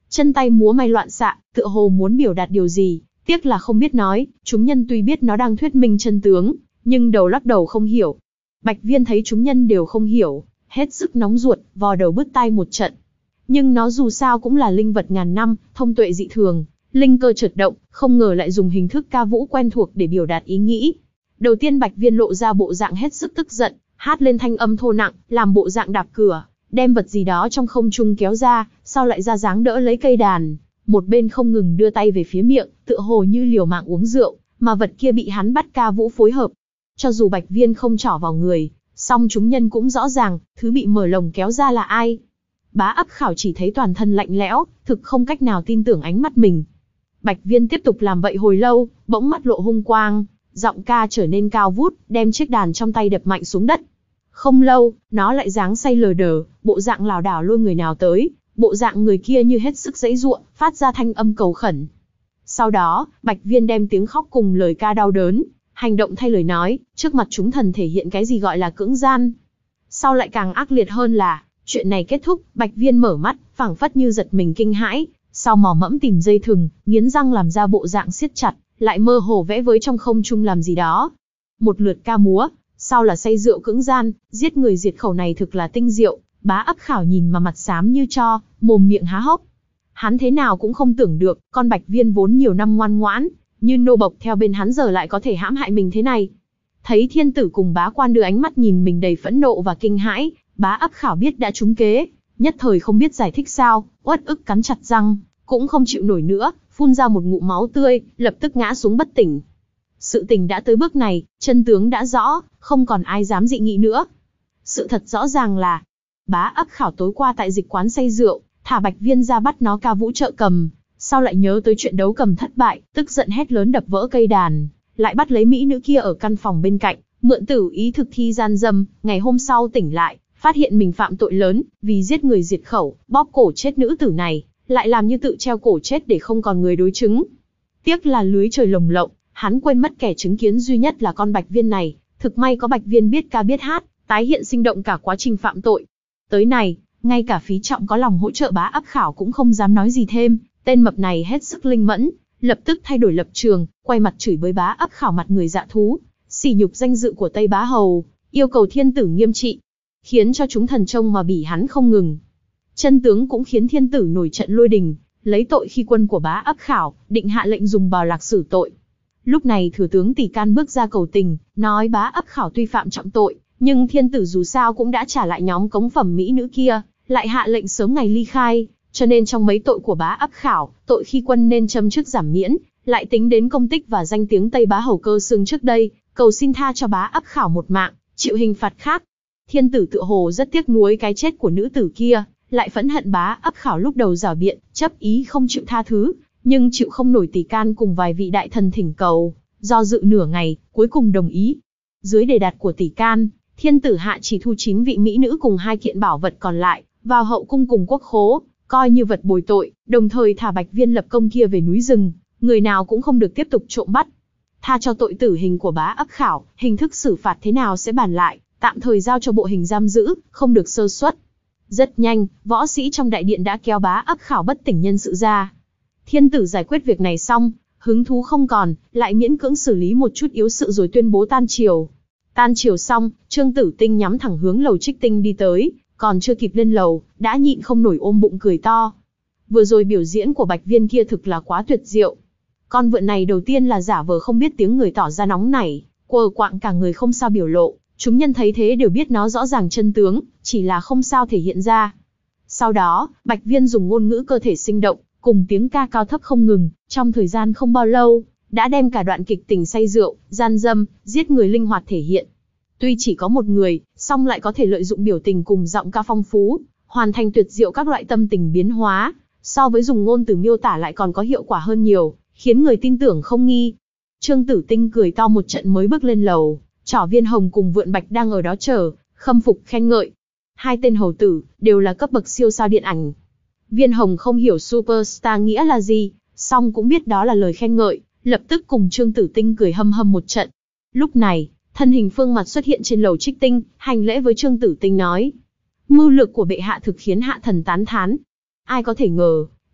chân tay múa may loạn xạ, tựa hồ muốn biểu đạt điều gì, tiếc là không biết nói. Chúng nhân tuy biết nó đang thuyết minh chân tướng, nhưng đầu lắc đầu không hiểu. Bạch Viên thấy chúng nhân đều không hiểu, hết sức nóng ruột, vò đầu bứt tai một trận. Nhưng nó dù sao cũng là linh vật ngàn năm, thông tuệ dị thường, linh cơ chợt động, không ngờ lại dùng hình thức ca vũ quen thuộc để biểu đạt ý nghĩ. Đầu tiên Bạch Viên lộ ra bộ dạng hết sức tức giận, hát lên thanh âm thô nặng, làm bộ dạng đạp cửa, đem vật gì đó trong không trung kéo ra, sau lại ra dáng đỡ lấy cây đàn, một bên không ngừng đưa tay về phía miệng, tựa hồ như liều mạng uống rượu, mà vật kia bị hắn bắt ca vũ phối hợp. Cho dù Bạch Viên không trỏ vào người, song chúng nhân cũng rõ ràng, thứ bị mở lồng kéo ra là ai. Bá Ấp Khảo chỉ thấy toàn thân lạnh lẽo, thực không cách nào tin tưởng ánh mắt mình. Bạch Viên tiếp tục làm vậy hồi lâu, bỗng mắt lộ hung quang, giọng ca trở nên cao vút, đem chiếc đàn trong tay đập mạnh xuống đất. Không lâu, nó lại dáng say lờ đờ, bộ dạng lảo đảo lôi người nào tới, bộ dạng người kia như hết sức giãy giụa, phát ra thanh âm cầu khẩn. Sau đó, Bạch Viên đem tiếng khóc cùng lời ca đau đớn, hành động thay lời nói, trước mặt chúng thần thể hiện cái gì gọi là cưỡng gian. Sau lại càng ác liệt hơn là, chuyện này kết thúc, Bạch Viên mở mắt, phảng phất như giật mình kinh hãi, sau mò mẫm tìm dây thừng, nghiến răng làm ra bộ dạng siết chặt, lại mơ hồ vẽ với trong không trung làm gì đó. Một lượt ca múa, sau là say rượu cưỡng gian, giết người diệt khẩu này thực là tinh diệu. Bá Ấp Khảo nhìn mà mặt xám như tro, mồm miệng há hốc. Hắn thế nào cũng không tưởng được, con Bạch Viên vốn nhiều năm ngoan ngoãn, như nô bộc theo bên hắn giờ lại có thể hãm hại mình thế này. Thấy thiên tử cùng bá quan đưa ánh mắt nhìn mình đầy phẫn nộ và kinh hãi, Bá Ấp Khảo biết đã trúng kế, nhất thời không biết giải thích sao, uất ức cắn chặt răng, cũng không chịu nổi nữa, phun ra một ngụm máu tươi, lập tức ngã xuống bất tỉnh. Sự tình đã tới bước này, chân tướng đã rõ, không còn ai dám dị nghị nữa. Sự thật rõ ràng là, Bá Ấp Khảo tối qua tại dịch quán say rượu, thả Bạch Viên ra bắt nó ca vũ trợ cầm, sau lại nhớ tới chuyện đấu cầm thất bại, tức giận hét lớn đập vỡ cây đàn, lại bắt lấy mỹ nữ kia ở căn phòng bên cạnh, mượn tử ý thực thi gian dâm. Ngày hôm sau tỉnh lại, phát hiện mình phạm tội lớn, vì giết người diệt khẩu, bóp cổ chết nữ tử này, lại làm như tự treo cổ chết để không còn người đối chứng. Tiếc là lưới trời lồng lộng, hắn quên mất kẻ chứng kiến duy nhất là con Bạch Viên này. Thực may có Bạch Viên biết ca biết hát, tái hiện sinh động cả quá trình phạm tội. Tới này, ngay cả Phí Trọng có lòng hỗ trợ Bá Ấp Khảo cũng không dám nói gì thêm. Tên mập này hết sức linh mẫn, lập tức thay đổi lập trường, quay mặt chửi bới Bá Ấp Khảo mặt người dạ thú, sỉ nhục danh dự của Tây Bá Hầu, yêu cầu thiên tử nghiêm trị, khiến cho chúng thần trông mà bỉ hắn không ngừng. Chân tướng cũng khiến thiên tử nổi trận lôi đình, lấy tội khi quân của Bá Ấp Khảo, định hạ lệnh dùng bào lạc xử tội. Lúc này thừa tướng Tỷ Can bước ra cầu tình, nói Bá Ấp Khảo tuy phạm trọng tội, nhưng thiên tử dù sao cũng đã trả lại nhóm cống phẩm mỹ nữ kia, lại hạ lệnh sớm ngày ly khai, cho nên trong mấy tội của Bá Ấp Khảo, tội khi quân nên châm chức giảm miễn, lại tính đến công tích và danh tiếng Tây Bá Hầu Cơ Xương trước đây, cầu xin tha cho Bá Ấp Khảo một mạng, chịu hình phạt khác. Thiên tử tựa hồ rất tiếc nuối cái chết của nữ tử kia, lại phẫn hận Bá Ấp Khảo lúc đầu giảo biện, chấp ý không chịu tha thứ, nhưng chịu không nổi Tỷ Can cùng vài vị đại thần thỉnh cầu, do dự nửa ngày, cuối cùng đồng ý. Dưới đề đạt của Tỷ Can, thiên tử hạ chỉ thu chín vị mỹ nữ cùng hai kiện bảo vật còn lại vào hậu cung cùng quốc khố, coi như vật bồi tội, đồng thời thả Bạch Viên lập công kia về núi rừng, người nào cũng không được tiếp tục trộm bắt. Tha cho tội tử hình của Bá Ấp Khảo, hình thức xử phạt thế nào sẽ bàn lại, tạm thời giao cho bộ hình giam giữ, không được sơ suất. Rất nhanh, võ sĩ trong đại điện đã kéo Bá Ấp Khảo bất tỉnh nhân sự ra. Thiên tử giải quyết việc này xong, hứng thú không còn, lại miễn cưỡng xử lý một chút yếu sự rồi tuyên bố tan triều. Tan triều xong, Trương Tử Tinh nhắm thẳng hướng lầu Trích Tinh đi tới, còn chưa kịp lên lầu, đã nhịn không nổi ôm bụng cười to. Vừa rồi biểu diễn của Bạch Viên kia thực là quá tuyệt diệu. Con vượn này đầu tiên là giả vờ không biết tiếng người tỏ ra nóng nảy, quờ quạng cả người không sao biểu lộ, chúng nhân thấy thế đều biết nó rõ ràng chân tướng, chỉ là không sao thể hiện ra. Sau đó, Bạch Viên dùng ngôn ngữ cơ thể sinh động, cùng tiếng ca cao thấp không ngừng, trong thời gian không bao lâu, đã đem cả đoạn kịch tình say rượu, gian dâm, giết người linh hoạt thể hiện. Tuy chỉ có một người, song lại có thể lợi dụng biểu tình cùng giọng ca phong phú, hoàn thành tuyệt diệu các loại tâm tình biến hóa, so với dùng ngôn từ miêu tả lại còn có hiệu quả hơn nhiều, khiến người tin tưởng không nghi. Trương Tử Tinh cười to một trận mới bước lên lầu, Trỏ Viên Hồng cùng Vượn Bạch đang ở đó chờ, khâm phục khen ngợi. Hai tên hầu tử, đều là cấp bậc siêu sao điện ảnh. Viên Hồng không hiểu superstar nghĩa là gì, song cũng biết đó là lời khen ngợi, lập tức cùng Trương Tử Tinh cười hâm hâm một trận. Lúc này, thân hình Phương Mặt xuất hiện trên lầu Trích Tinh, hành lễ với Trương Tử Tinh nói: mưu lược của bệ hạ thực khiến hạ thần tán thán. Ai có thể ngờ,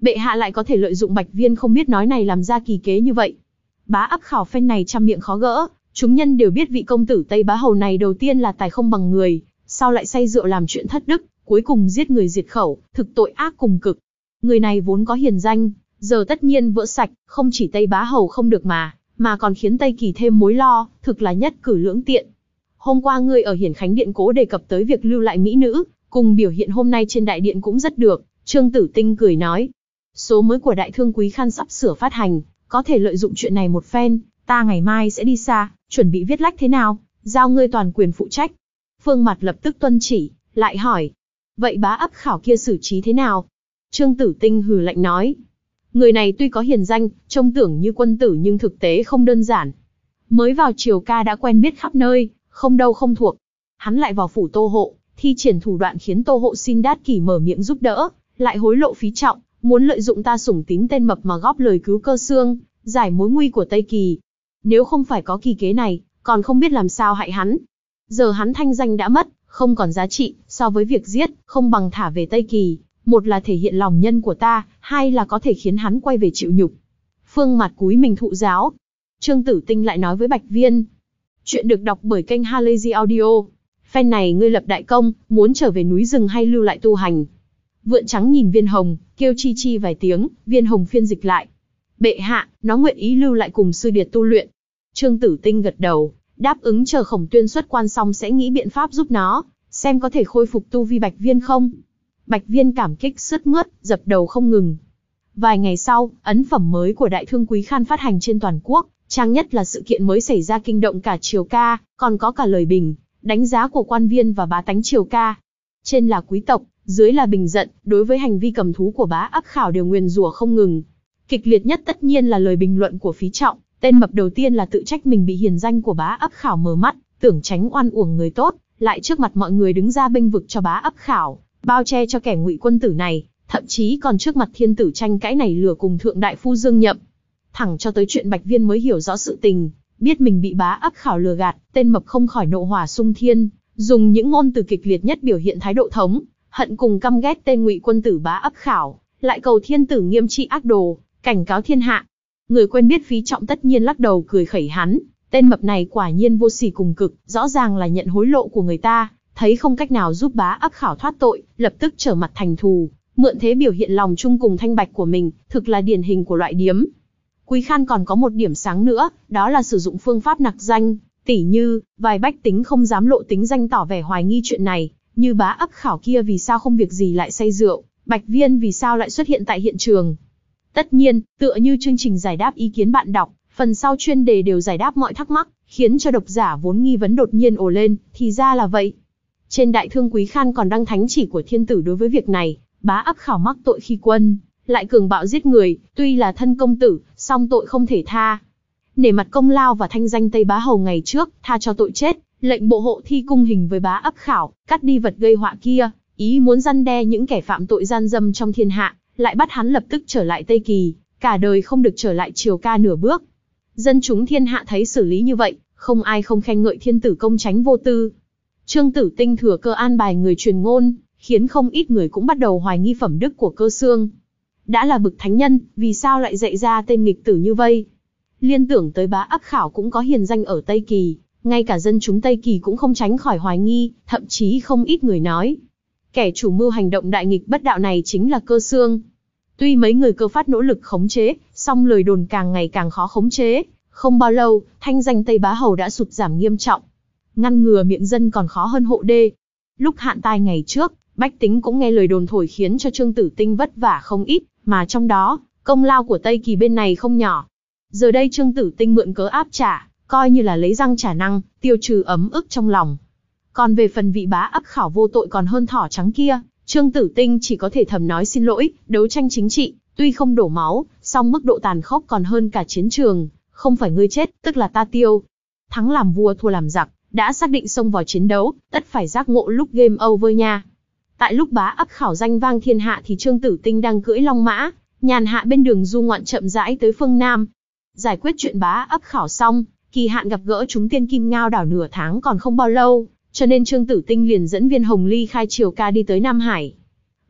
Bệ hạ lại có thể lợi dụng Bạch Viên không biết nói này làm ra kỳ kế như vậy. Bá Ấp Khảo phen này trăm miệng khó gỡ, chúng nhân đều biết vị công tử Tây Bá Hầu này đầu tiên là tài không bằng người, sau lại say rượu làm chuyện thất đức, cuối cùng giết người diệt khẩu, thực tội ác cùng cực. Người này vốn có hiền danh, giờ tất nhiên vỡ sạch, không chỉ Tây Bá Hầu không được mà, mà còn khiến Tây Kỳ thêm mối lo, thực là nhất cử lưỡng tiện. Hôm qua ngươi ở Hiển Khánh Điện cố đề cập tới việc lưu lại mỹ nữ, cùng biểu hiện hôm nay trên đại điện cũng rất được, Trương Tử Tinh cười nói. Số mới của Đại Thương Quý Khan sắp sửa phát hành, có thể lợi dụng chuyện này một phen, ta ngày mai sẽ đi xa, chuẩn bị viết lách thế nào, giao ngươi toàn quyền phụ trách. Phương Mặt lập tức tuân chỉ, lại hỏi. Vậy Bá Ấp Khảo kia xử trí thế nào? Trương Tử Tinh hừ lạnh nói. Người này tuy có hiền danh, trông tưởng như quân tử nhưng thực tế không đơn giản. Mới vào triều ca đã quen biết khắp nơi, không đâu không thuộc. Hắn lại vào phủ Tô Hộ, thi triển thủ đoạn khiến Tô Hộ xin Đát Kỷ mở miệng giúp đỡ, lại hối lộ phí trọng, muốn lợi dụng ta sủng tín tên mập mà góp lời cứu Cơ Xương, giải mối nguy của Tây Kỳ. Nếu không phải có kỳ kế này, còn không biết làm sao hại hắn. Giờ hắn thanh danh đã mất, không còn giá trị, so với việc giết, không bằng thả về Tây Kỳ. Một là thể hiện lòng nhân của ta, hai là có thể khiến hắn quay về chịu nhục. Phương Mặt cúi mình thụ giáo. Trương Tử Tinh lại nói với Bạch Viên. Chuyện được đọc bởi kênh Halazy Audio. Phen này ngươi lập đại công, muốn trở về núi rừng hay lưu lại tu hành? Vượn trắng nhìn Viên Hồng, kêu chi chi vài tiếng, Viên Hồng phiên dịch lại. Bệ hạ, nó nguyện ý lưu lại cùng sư điệt tu luyện. Trương Tử Tinh gật đầu, đáp ứng chờ Khổng Tuyên xuất quan xong sẽ nghĩ biện pháp giúp nó, xem có thể khôi phục tu vi Bạch Viên không. Bạch Viên cảm kích sướt mướt, dập đầu không ngừng. Vài ngày sau, ấn phẩm mới của Đại Thương Quý Khan phát hành trên toàn quốc, trang nhất là sự kiện mới xảy ra kinh động cả triều ca, còn có cả lời bình, đánh giá của quan viên và bá tánh triều ca. Trên là quý tộc, dưới là bình giận, đối với hành vi cầm thú của Bá Ấp Khảo đều nguyền rủa không ngừng. Kịch liệt nhất tất nhiên là lời bình luận của Phí Trọng, tên mập đầu tiên là tự trách mình bị hiền danh của Bá Ấp Khảo mờ mắt, tưởng tránh oan uổng người tốt, lại trước mặt mọi người đứng ra bênh vực cho Bá Ấp Khảo, bao che cho kẻ ngụy quân tử này, thậm chí còn trước mặt thiên tử tranh cãi này lừa cùng thượng đại phu Dương Nhậm. Thẳng cho tới chuyện Bạch Viên mới hiểu rõ sự tình, biết mình bị Bá Ấp Khảo lừa gạt, tên mập không khỏi nộ hỏa xung thiên, dùng những ngôn từ kịch liệt nhất biểu hiện thái độ thống hận cùng căm ghét tên ngụy quân tử Bá Ấp Khảo, lại cầu thiên tử nghiêm trị ác đồ, cảnh cáo thiên hạ. Người quen biết Phí Trọng tất nhiên lắc đầu cười khẩy hắn, tên mập này quả nhiên vô sỉ cùng cực, rõ ràng là nhận hối lộ của người ta, thấy không cách nào giúp Bá Ấp Khảo thoát tội, lập tức trở mặt thành thù, mượn thế biểu hiện lòng chung cùng thanh bạch của mình, thực là điển hình của loại điếm. Quý Khan còn có một điểm sáng nữa, đó là sử dụng phương pháp nặc danh, tỉ như, vài bách tính không dám lộ tính danh tỏ vẻ hoài nghi chuyện này, như Bá Ấp Khảo kia vì sao không việc gì lại say rượu, Bạch Viên vì sao lại xuất hiện tại hiện trường. Tất nhiên, tựa như chương trình giải đáp ý kiến bạn đọc, phần sau chuyên đề đều giải đáp mọi thắc mắc, khiến cho độc giả vốn nghi vấn đột nhiên ồ lên, thì ra là vậy. Trên Đại Thương Quý Khan còn đăng thánh chỉ của thiên tử đối với việc này, Bá Ấp Khảo mắc tội khi quân, lại cường bạo giết người, tuy là thân công tử, song tội không thể tha. Nể mặt công lao và thanh danh Tây Bá Hầu ngày trước, tha cho tội chết, lệnh bộ hộ thi cung hình với Bá Ấp Khảo, cắt đi vật gây họa kia, ý muốn răn đe những kẻ phạm tội gian dâm trong thiên hạ, lại bắt hắn lập tức trở lại Tây Kỳ, cả đời không được trở lại triều ca nửa bước. Dân chúng thiên hạ thấy xử lý như vậy, không ai không khen ngợi thiên tử công chánh vô tư. Trương Tử Tinh thừa cơ an bài người truyền ngôn, khiến không ít người cũng bắt đầu hoài nghi phẩm đức của Cơ Xương. Đã là bực thánh nhân, vì sao lại dạy ra tên nghịch tử như vây? Liên tưởng tới Bá Ấp Khảo cũng có hiền danh ở Tây Kỳ, ngay cả dân chúng Tây Kỳ cũng không tránh khỏi hoài nghi, thậm chí không ít người nói. Kẻ chủ mưu hành động đại nghịch bất đạo này chính là Cơ Xương. Tuy mấy người Cơ Phát nỗ lực khống chế, song lời đồn càng ngày càng khó khống chế, không bao lâu, thanh danh Tây Bá Hầu đã sụt giảm nghiêm trọng. Ngăn ngừa miệng dân còn khó hơn hộ đê. Lúc hạn tai ngày trước, bách tính cũng nghe lời đồn thổi khiến cho Trương Tử Tinh vất vả không ít, mà trong đó, công lao của Tây Kỳ bên này không nhỏ. Giờ đây Trương Tử Tinh mượn cớ áp trả, coi như là lấy răng trả năng, tiêu trừ ấm ức trong lòng. Còn về phần vị Bá Ấp Khảo vô tội còn hơn thỏ trắng kia, Trương Tử Tinh chỉ có thể thầm nói xin lỗi, đấu tranh chính trị, tuy không đổ máu, song mức độ tàn khốc còn hơn cả chiến trường, không phải ngươi chết, tức là ta tiêu. Thắng làm vua thua làm giặc, đã xác định xông vào chiến đấu, tất phải giác ngộ lúc game over nha. Tại lúc Bá Ấp Khảo danh vang thiên hạ thì Trương Tử Tinh đang cưỡi long mã, nhàn hạ bên đường du ngoạn chậm rãi tới phương Nam. Giải quyết chuyện Bá Ấp Khảo xong, kỳ hạn gặp gỡ chúng tiên kim ngao đảo nửa tháng còn không bao lâu, cho nên Trương Tử Tinh liền dẫn Viên Hồng ly khai triều ca đi tới Nam Hải.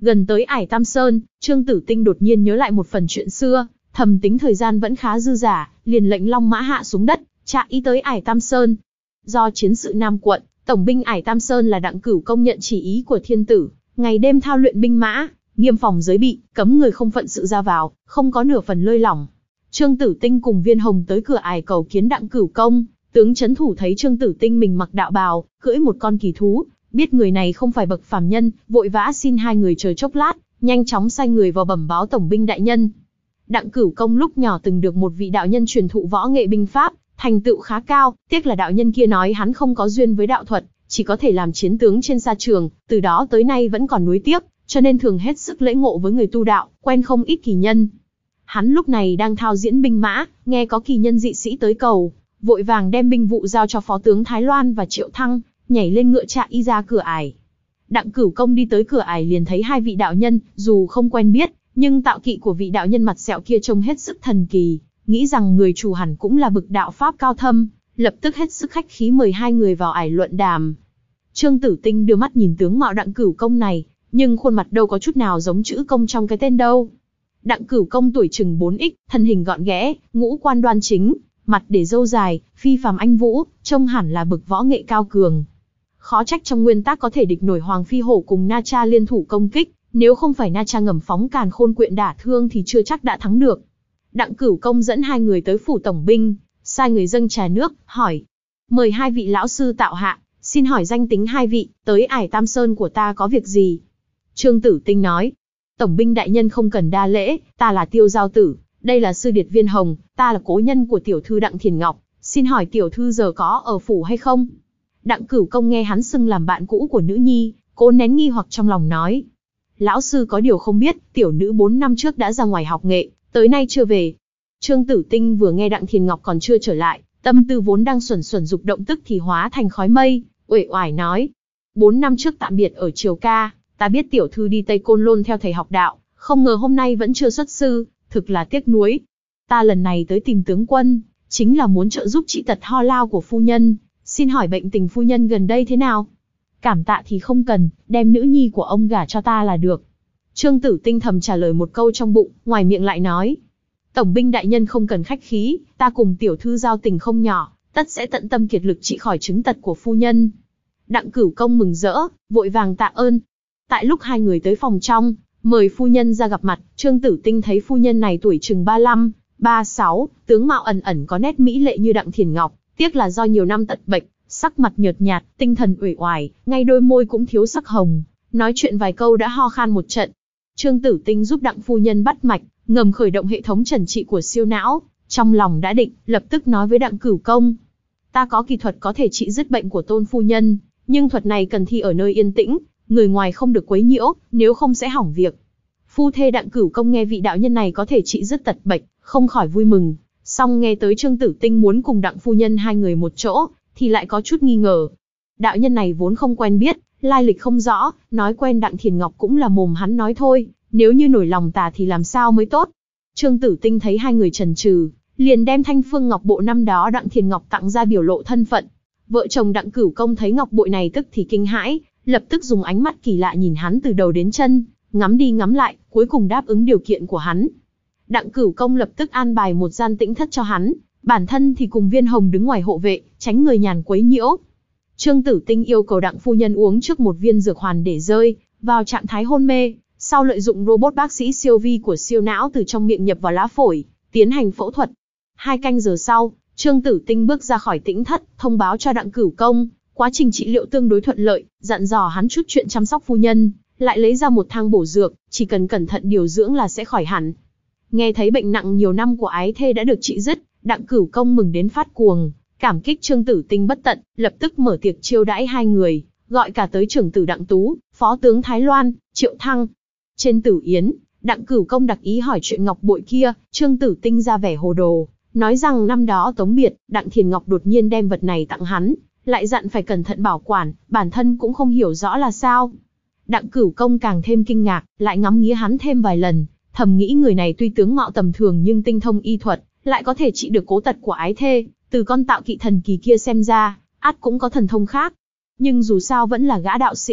Gần tới Ải Tam Sơn, Trương Tử Tinh đột nhiên nhớ lại một phần chuyện xưa, thầm tính thời gian vẫn khá dư dả, liền lệnh Long Mã hạ xuống đất, chạy ý tới Ải Tam Sơn. Do chiến sự Nam quận, tổng binh Ải Tam Sơn là Đặng Cửu Công nhận chỉ ý của thiên tử, ngày đêm thao luyện binh mã, nghiêm phòng giới bị, cấm người không phận sự ra vào, không có nửa phần lơi lỏng. Trương Tử Tinh cùng Viên Hồng tới cửa Ải cầu kiến Đặng Cửu Công, tướng trấn thủ thấy Trương Tử Tinh mình mặc đạo bào, cưỡi một con kỳ thú, biết người này không phải bậc phàm nhân, vội vã xin hai người chờ chốc lát, nhanh chóng sai người vào bẩm báo tổng binh đại nhân. Đặng Cửu Công lúc nhỏ từng được một vị đạo nhân truyền thụ võ nghệ binh pháp, thành tựu khá cao, tiếc là đạo nhân kia nói hắn không có duyên với đạo thuật, chỉ có thể làm chiến tướng trên sa trường, từ đó tới nay vẫn còn nuối tiếc, cho nên thường hết sức lễ ngộ với người tu đạo, quen không ít kỳ nhân. Hắn lúc này đang thao diễn binh mã, nghe có kỳ nhân dị sĩ tới cầu, vội vàng đem binh vụ giao cho phó tướng Thái Loan và Triệu Thăng, nhảy lên ngựa chạy y ra cửa Ải. Đặng Cửu Công đi tới cửa Ải liền thấy hai vị đạo nhân, dù không quen biết, nhưng tạo kỵ của vị đạo nhân mặt sẹo kia trông hết sức thần kỳ, nghĩ rằng người chủ hẳn cũng là bực đạo pháp cao thâm, lập tức hết sức khách khí mời hai người vào Ải luận đàm. Trương Tử Tinh đưa mắt nhìn tướng mạo Đặng Cửu Công này, nhưng khuôn mặt đâu có chút nào giống chữ công trong cái tên đâu. Đặng Cửu Công tuổi chừng bốn x, thân hình gọn ghẽ, ngũ quan đoan chính, mặt để râu dài, phi phàm anh vũ, trông hẳn là bực võ nghệ cao cường. Khó trách trong nguyên tắc có thể địch nổi Hoàng Phi Hổ cùng Na Cha liên thủ công kích, nếu không phải Na Cha ngầm phóng càn khôn quyện đả thương thì chưa chắc đã thắng được. Đặng Cửu Công dẫn hai người tới phủ tổng binh, sai người dâng trà nước, hỏi: mời hai vị lão sư tạo hạ, xin hỏi danh tính hai vị, tới Ải Tam Sơn của ta có việc gì? Trương Tử Tinh nói: tổng binh đại nhân không cần đa lễ, ta là Tiêu Giao Tử, đây là sư điệt Viên Hồng, ta là cố nhân của tiểu thư Đặng Thiền Ngọc, xin hỏi tiểu thư giờ có ở phủ hay không? Đặng Cửu Công nghe hắn xưng làm bạn cũ của nữ nhi, cố nén nghi hoặc trong lòng nói: lão sư có điều không biết, tiểu nữ bốn năm trước đã ra ngoài học nghệ, tới nay chưa về. Trương Tử Tinh vừa nghe Đặng Thiền Ngọc còn chưa trở lại, tâm tư vốn đang xuẩn xuẩn dục động tức thì hóa thành khói mây, uể oải nói: bốn năm trước tạm biệt ở Triều Ca, ta biết tiểu thư đi Tây Côn Lôn theo thầy học đạo, không ngờ hôm nay vẫn chưa xuất sư, thực là tiếc nuối. Ta lần này tới tìm tướng quân, chính là muốn trợ giúp trị tật ho lao của phu nhân, xin hỏi bệnh tình phu nhân gần đây thế nào? Cảm tạ thì không cần, đem nữ nhi của ông gả cho ta là được. Trương Tử Tinh thầm trả lời một câu trong bụng, ngoài miệng lại nói: tổng binh đại nhân không cần khách khí, ta cùng tiểu thư giao tình không nhỏ, tất sẽ tận tâm kiệt lực trị khỏi chứng tật của phu nhân. Đặng Cửu Công mừng rỡ, vội vàng tạ ơn. Tại lúc hai người tới phòng trong, mời phu nhân ra gặp mặt, Trương Tử Tinh thấy phu nhân này tuổi chừng ba lăm, ba sáu, tướng mạo ẩn ẩn có nét mỹ lệ như Đặng Thiền Ngọc, tiếc là do nhiều năm tật bệnh, sắc mặt nhợt nhạt, tinh thần uể oải, ngay đôi môi cũng thiếu sắc hồng, nói chuyện vài câu đã ho khan một trận. Trương Tử Tinh giúp Đặng phu nhân bắt mạch, ngầm khởi động hệ thống trần trị của siêu não, trong lòng đã định, lập tức nói với Đặng Cửu Công: ta có kỳ thuật có thể trị dứt bệnh của tôn phu nhân, nhưng thuật này cần thi ở nơi yên tĩnh, người ngoài không được quấy nhiễu, nếu không sẽ hỏng việc. Phu thê Đặng Cửu Công nghe vị đạo nhân này có thể trị dứt tật bệnh, không khỏi vui mừng, song nghe tới Trương Tử Tinh muốn cùng Đặng phu nhân hai người một chỗ, thì lại có chút nghi ngờ. Đạo nhân này vốn không quen biết, lai lịch không rõ, nói quen Đặng Thiền Ngọc cũng là mồm hắn nói thôi, nếu như nổi lòng tà thì làm sao mới tốt. Trương Tử Tinh thấy hai người chần chừ, liền đem thanh phương ngọc bội năm đó Đặng Thiền Ngọc tặng ra biểu lộ thân phận. Vợ chồng Đặng Cửu Công thấy ngọc bội này tức thì kinh hãi, lập tức dùng ánh mắt kỳ lạ nhìn hắn từ đầu đến chân, ngắm đi ngắm lại, cuối cùng đáp ứng điều kiện của hắn. Đặng Cửu Công lập tức an bài một gian tĩnh thất cho hắn, bản thân thì cùng Viên Hồng đứng ngoài hộ vệ, tránh người nhàn quấy nhiễu. Trương Tử Tinh yêu cầu Đặng phu nhân uống trước một viên dược hoàn để rơi vào trạng thái hôn mê, sau lợi dụng robot bác sĩ siêu vi của siêu não từ trong miệng nhập vào lá phổi, tiến hành phẫu thuật. Hai canh giờ sau, Trương Tử Tinh bước ra khỏi tĩnh thất, thông báo cho Đặng Cửu Công, quá trình trị liệu tương đối thuận lợi, dặn dò hắn chút chuyện chăm sóc phu nhân, lại lấy ra một thang bổ dược, chỉ cần cẩn thận điều dưỡng là sẽ khỏi hẳn. Nghe thấy bệnh nặng nhiều năm của ái thê đã được trị dứt, Đặng Cửu Công mừng đến phát cuồng, cảm kích Trương Tử Tinh bất tận, lập tức mở tiệc chiêu đãi hai người, gọi cả tới trưởng tử Đặng Tú, phó tướng Thái Loan, Triệu Thăng. Trên tử yến, Đặng Cửu Công đặc ý hỏi chuyện ngọc bội kia, Trương Tử Tinh ra vẻ hồ đồ, nói rằng năm đó tống biệt, Đặng Thiền Ngọc đột nhiên đem vật này tặng hắn, lại dặn phải cẩn thận bảo quản, bản thân cũng không hiểu rõ là sao. Đặng Cửu Công càng thêm kinh ngạc, lại ngắm nghía hắn thêm vài lần, thầm nghĩ người này tuy tướng mạo tầm thường nhưng tinh thông y thuật, lại có thể trị được cố tật của ái thê, từ con tạo kỵ thần kỳ kia xem ra, ắt cũng có thần thông khác. Nhưng dù sao vẫn là gã đạo sĩ,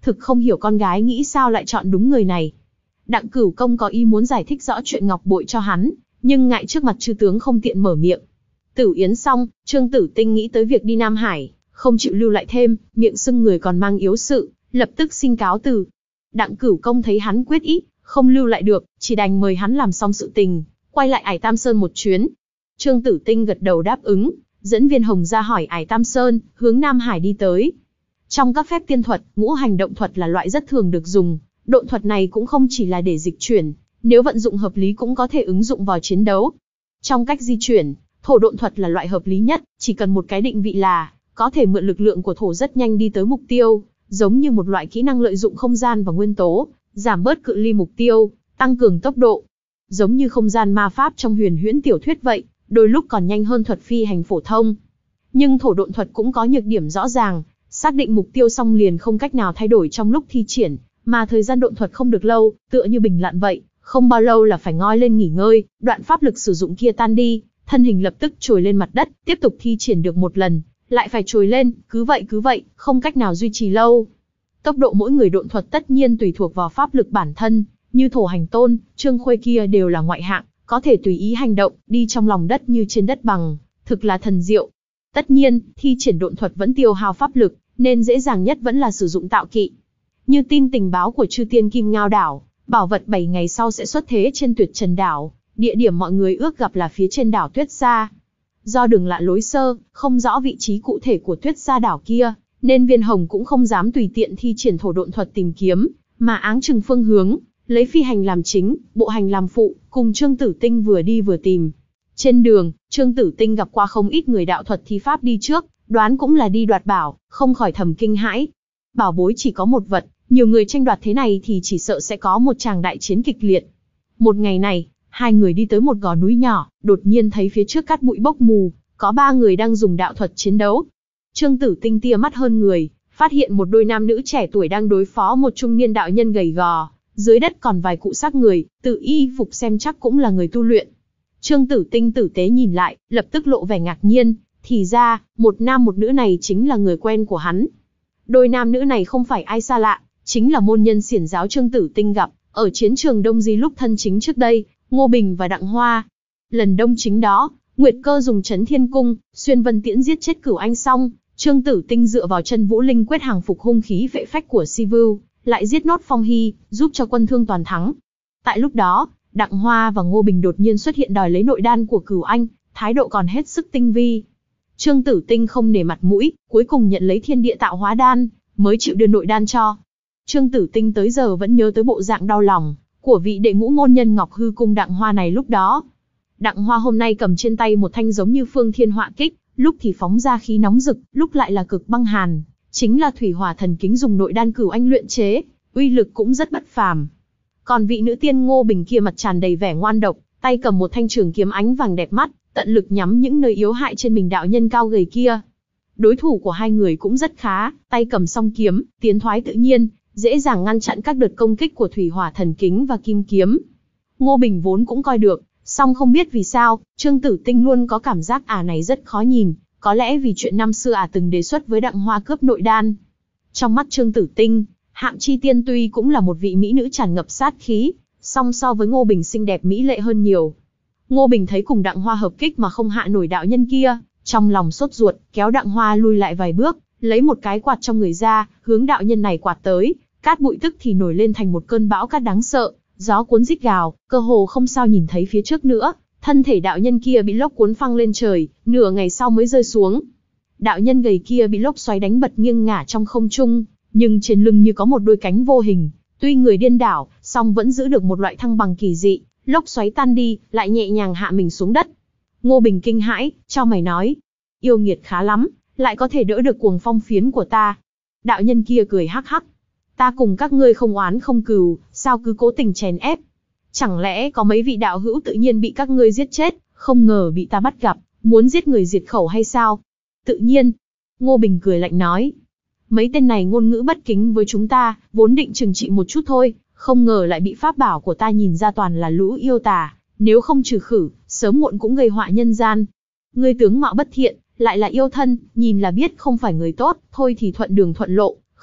thực không hiểu con gái nghĩ sao lại chọn đúng người này. Đặng Cửu Công có ý muốn giải thích rõ chuyện ngọc bội cho hắn, nhưng ngại trước mặt chư tướng không tiện mở miệng. Tử yến xong, Trương Tử Tinh nghĩ tới việc đi Nam Hải, không chịu lưu lại thêm, miệng sưng người còn mang yếu sự, lập tức xin cáo từ. Đặng Cửu Công thấy hắn quyết ý, không lưu lại được, chỉ đành mời hắn làm xong sự tình, quay lại Ải Tam Sơn một chuyến. Trương Tử Tinh gật đầu đáp ứng, dẫn Viên Hồng ra hỏi Ải Tam Sơn, hướng Nam Hải đi tới. Trong các phép tiên thuật, ngũ hành động thuật là loại rất thường được dùng, độn thuật này cũng không chỉ là để dịch chuyển, nếu vận dụng hợp lý cũng có thể ứng dụng vào chiến đấu. Trong cách di chuyển, thổ độn thuật là loại hợp lý nhất, chỉ cần một cái định vị là có thể mượn lực lượng của thổ rất nhanh đi tới mục tiêu, giống như một loại kỹ năng lợi dụng không gian và nguyên tố, giảm bớt cự ly mục tiêu, tăng cường tốc độ. Giống như không gian ma pháp trong huyền huyễn tiểu thuyết vậy, đôi lúc còn nhanh hơn thuật phi hành phổ thông. Nhưng thổ độn thuật cũng có nhược điểm rõ ràng, xác định mục tiêu xong liền không cách nào thay đổi trong lúc thi triển, mà thời gian độn thuật không được lâu, tựa như bình lặn vậy, không bao lâu là phải ngoi lên nghỉ ngơi, đoạn pháp lực sử dụng kia tan đi, thân hình lập tức trồi lên mặt đất, tiếp tục thi triển được một lần, lại phải trồi lên, cứ vậy cứ vậy, không cách nào duy trì lâu. Tốc độ mỗi người độn thuật tất nhiên tùy thuộc vào pháp lực bản thân, như Thổ Hành Tôn, Trương Khuê kia đều là ngoại hạng, có thể tùy ý hành động, đi trong lòng đất như trên đất bằng, thực là thần diệu. Tất nhiên, thi triển độn thuật vẫn tiêu hao pháp lực, nên dễ dàng nhất vẫn là sử dụng tạo kỵ. Như tin tình báo của Chư Tiên Kim Ngao đảo, bảo vật bảy ngày sau sẽ xuất thế trên Tuyệt Trần đảo, địa điểm mọi người ước gặp là phía trên đảo Tuyết Sa. Do đường lạ lối sơ, không rõ vị trí cụ thể của Tuyết Sa đảo kia, nên Viên Hồng cũng không dám tùy tiện thi triển thổ độn thuật tìm kiếm, mà áng chừng phương hướng, lấy phi hành làm chính, bộ hành làm phụ, cùng Trương Tử Tinh vừa đi vừa tìm. Trên đường, Trương Tử Tinh gặp qua không ít người đạo thuật thi pháp đi trước, đoán cũng là đi đoạt bảo, không khỏi thầm kinh hãi. Bảo bối chỉ có một vật, nhiều người tranh đoạt thế này thì chỉ sợ sẽ có một tràng đại chiến kịch liệt. Một ngày này, hai người đi tới một gò núi nhỏ, đột nhiên thấy phía trước cát bụi bốc mù, có ba người đang dùng đạo thuật chiến đấu. Trương Tử Tinh tia mắt hơn người, phát hiện một đôi nam nữ trẻ tuổi đang đối phó một trung niên đạo nhân gầy gò, dưới đất còn vài cụ xác người, tự y phục xem chắc cũng là người tu luyện. Trương Tử Tinh tử tế nhìn lại, lập tức lộ vẻ ngạc nhiên, thì ra, một nam một nữ này chính là người quen của hắn. Đôi nam nữ này không phải ai xa lạ, chính là môn nhân xiển giáo Trương Tử Tinh gặp ở chiến trường Đông Di lúc thân chính trước đây, Ngô Bình và Đặng Hoa. Lần đông chính đó, Nguyệt Cơ dùng Chấn Thiên Cung, xuyên vân tiễn giết chết Cửu Anh xong, Trương Tử Tinh dựa vào chân vũ linh quyết hàng phục hung khí phệ phách của Si Vưu, lại giết nốt Phong Hy, giúp cho quân Thương toàn thắng. Tại lúc đó, Đặng Hoa và Ngô Bình đột nhiên xuất hiện đòi lấy nội đan của Cửu Anh, thái độ còn hết sức tinh vi. Trương Tử Tinh không nể mặt mũi, cuối cùng nhận lấy thiên địa tạo hóa đan, mới chịu đưa nội đan cho. Trương Tử Tinh tới giờ vẫn nhớ tới bộ dạng đau lòng của vị đệ ngũ môn nhân Ngọc Hư Cung Đặng Hoa này lúc đó. Đặng Hoa hôm nay cầm trên tay một thanh giống như phương thiên họa kích, lúc thì phóng ra khí nóng rực, lúc lại là cực băng hàn, chính là thủy hỏa thần kính dùng nội đan Cửu Anh luyện chế, uy lực cũng rất bất phàm. Còn vị nữ tiên Ngô Bình kia mặt tràn đầy vẻ ngoan độc, tay cầm một thanh trường kiếm ánh vàng đẹp mắt, tận lực nhắm những nơi yếu hại trên mình đạo nhân cao gầy kia. Đối thủ của hai người cũng rất khá, tay cầm song kiếm, tiến thoái tự nhiên, dễ dàng ngăn chặn các đợt công kích của thủy hỏa thần kính và kim kiếm. Ngô Bình vốn cũng coi được, song không biết vì sao, Trương Tử Tinh luôn có cảm giác ả này rất khó nhìn, có lẽ vì chuyện năm xưa ả từng đề xuất với Đặng Hoa cướp nội đan. Trong mắt Trương Tử Tinh, Hạng Chi Tiên tuy cũng là một vị mỹ nữ tràn ngập sát khí, song so với Ngô Bình xinh đẹp mỹ lệ hơn nhiều. Ngô Bình thấy cùng Đặng Hoa hợp kích mà không hạ nổi đạo nhân kia, trong lòng sốt ruột, kéo Đặng Hoa lui lại vài bước, lấy một cái quạt trong người ra, hướng đạo nhân này quạt tới, cát bụi tức thì nổi lên thành một cơn bão cát đáng sợ, gió cuốn rít gào, cơ hồ không sao nhìn thấy phía trước nữa, thân thể đạo nhân kia bị lốc cuốn phăng lên trời, nửa ngày sau mới rơi xuống. Đạo nhân gầy kia bị lốc xoáy đánh bật nghiêng ngả trong không trung, nhưng trên lưng như có một đôi cánh vô hình, tuy người điên đảo, song vẫn giữ được một loại thăng bằng kỳ dị, lốc xoáy tan đi, lại nhẹ nhàng hạ mình xuống đất. Ngô Bình kinh hãi, chau mày nói, yêu nghiệt khá lắm, lại có thể đỡ được cuồng phong phiến của ta. Đạo nhân kia cười hắc hắc, ta cùng các ngươi không oán không cừu, sao cứ cố tình chèn ép? Chẳng lẽ có mấy vị đạo hữu tự nhiên bị các ngươi giết chết, không ngờ bị ta bắt gặp, muốn giết người diệt khẩu hay sao? Tự nhiên. Ngô Bình cười lạnh nói, mấy tên này ngôn ngữ bất kính với chúng ta, vốn định trừng trị một chút thôi, không ngờ lại bị pháp bảo của ta nhìn ra toàn là lũ yêu tà, nếu không trừ khử, sớm muộn cũng gây họa nhân gian. Ngươi tướng mạo bất thiện, lại là yêu thân, nhìn là biết không phải người tốt, thôi thì thuận đường thuận lộ,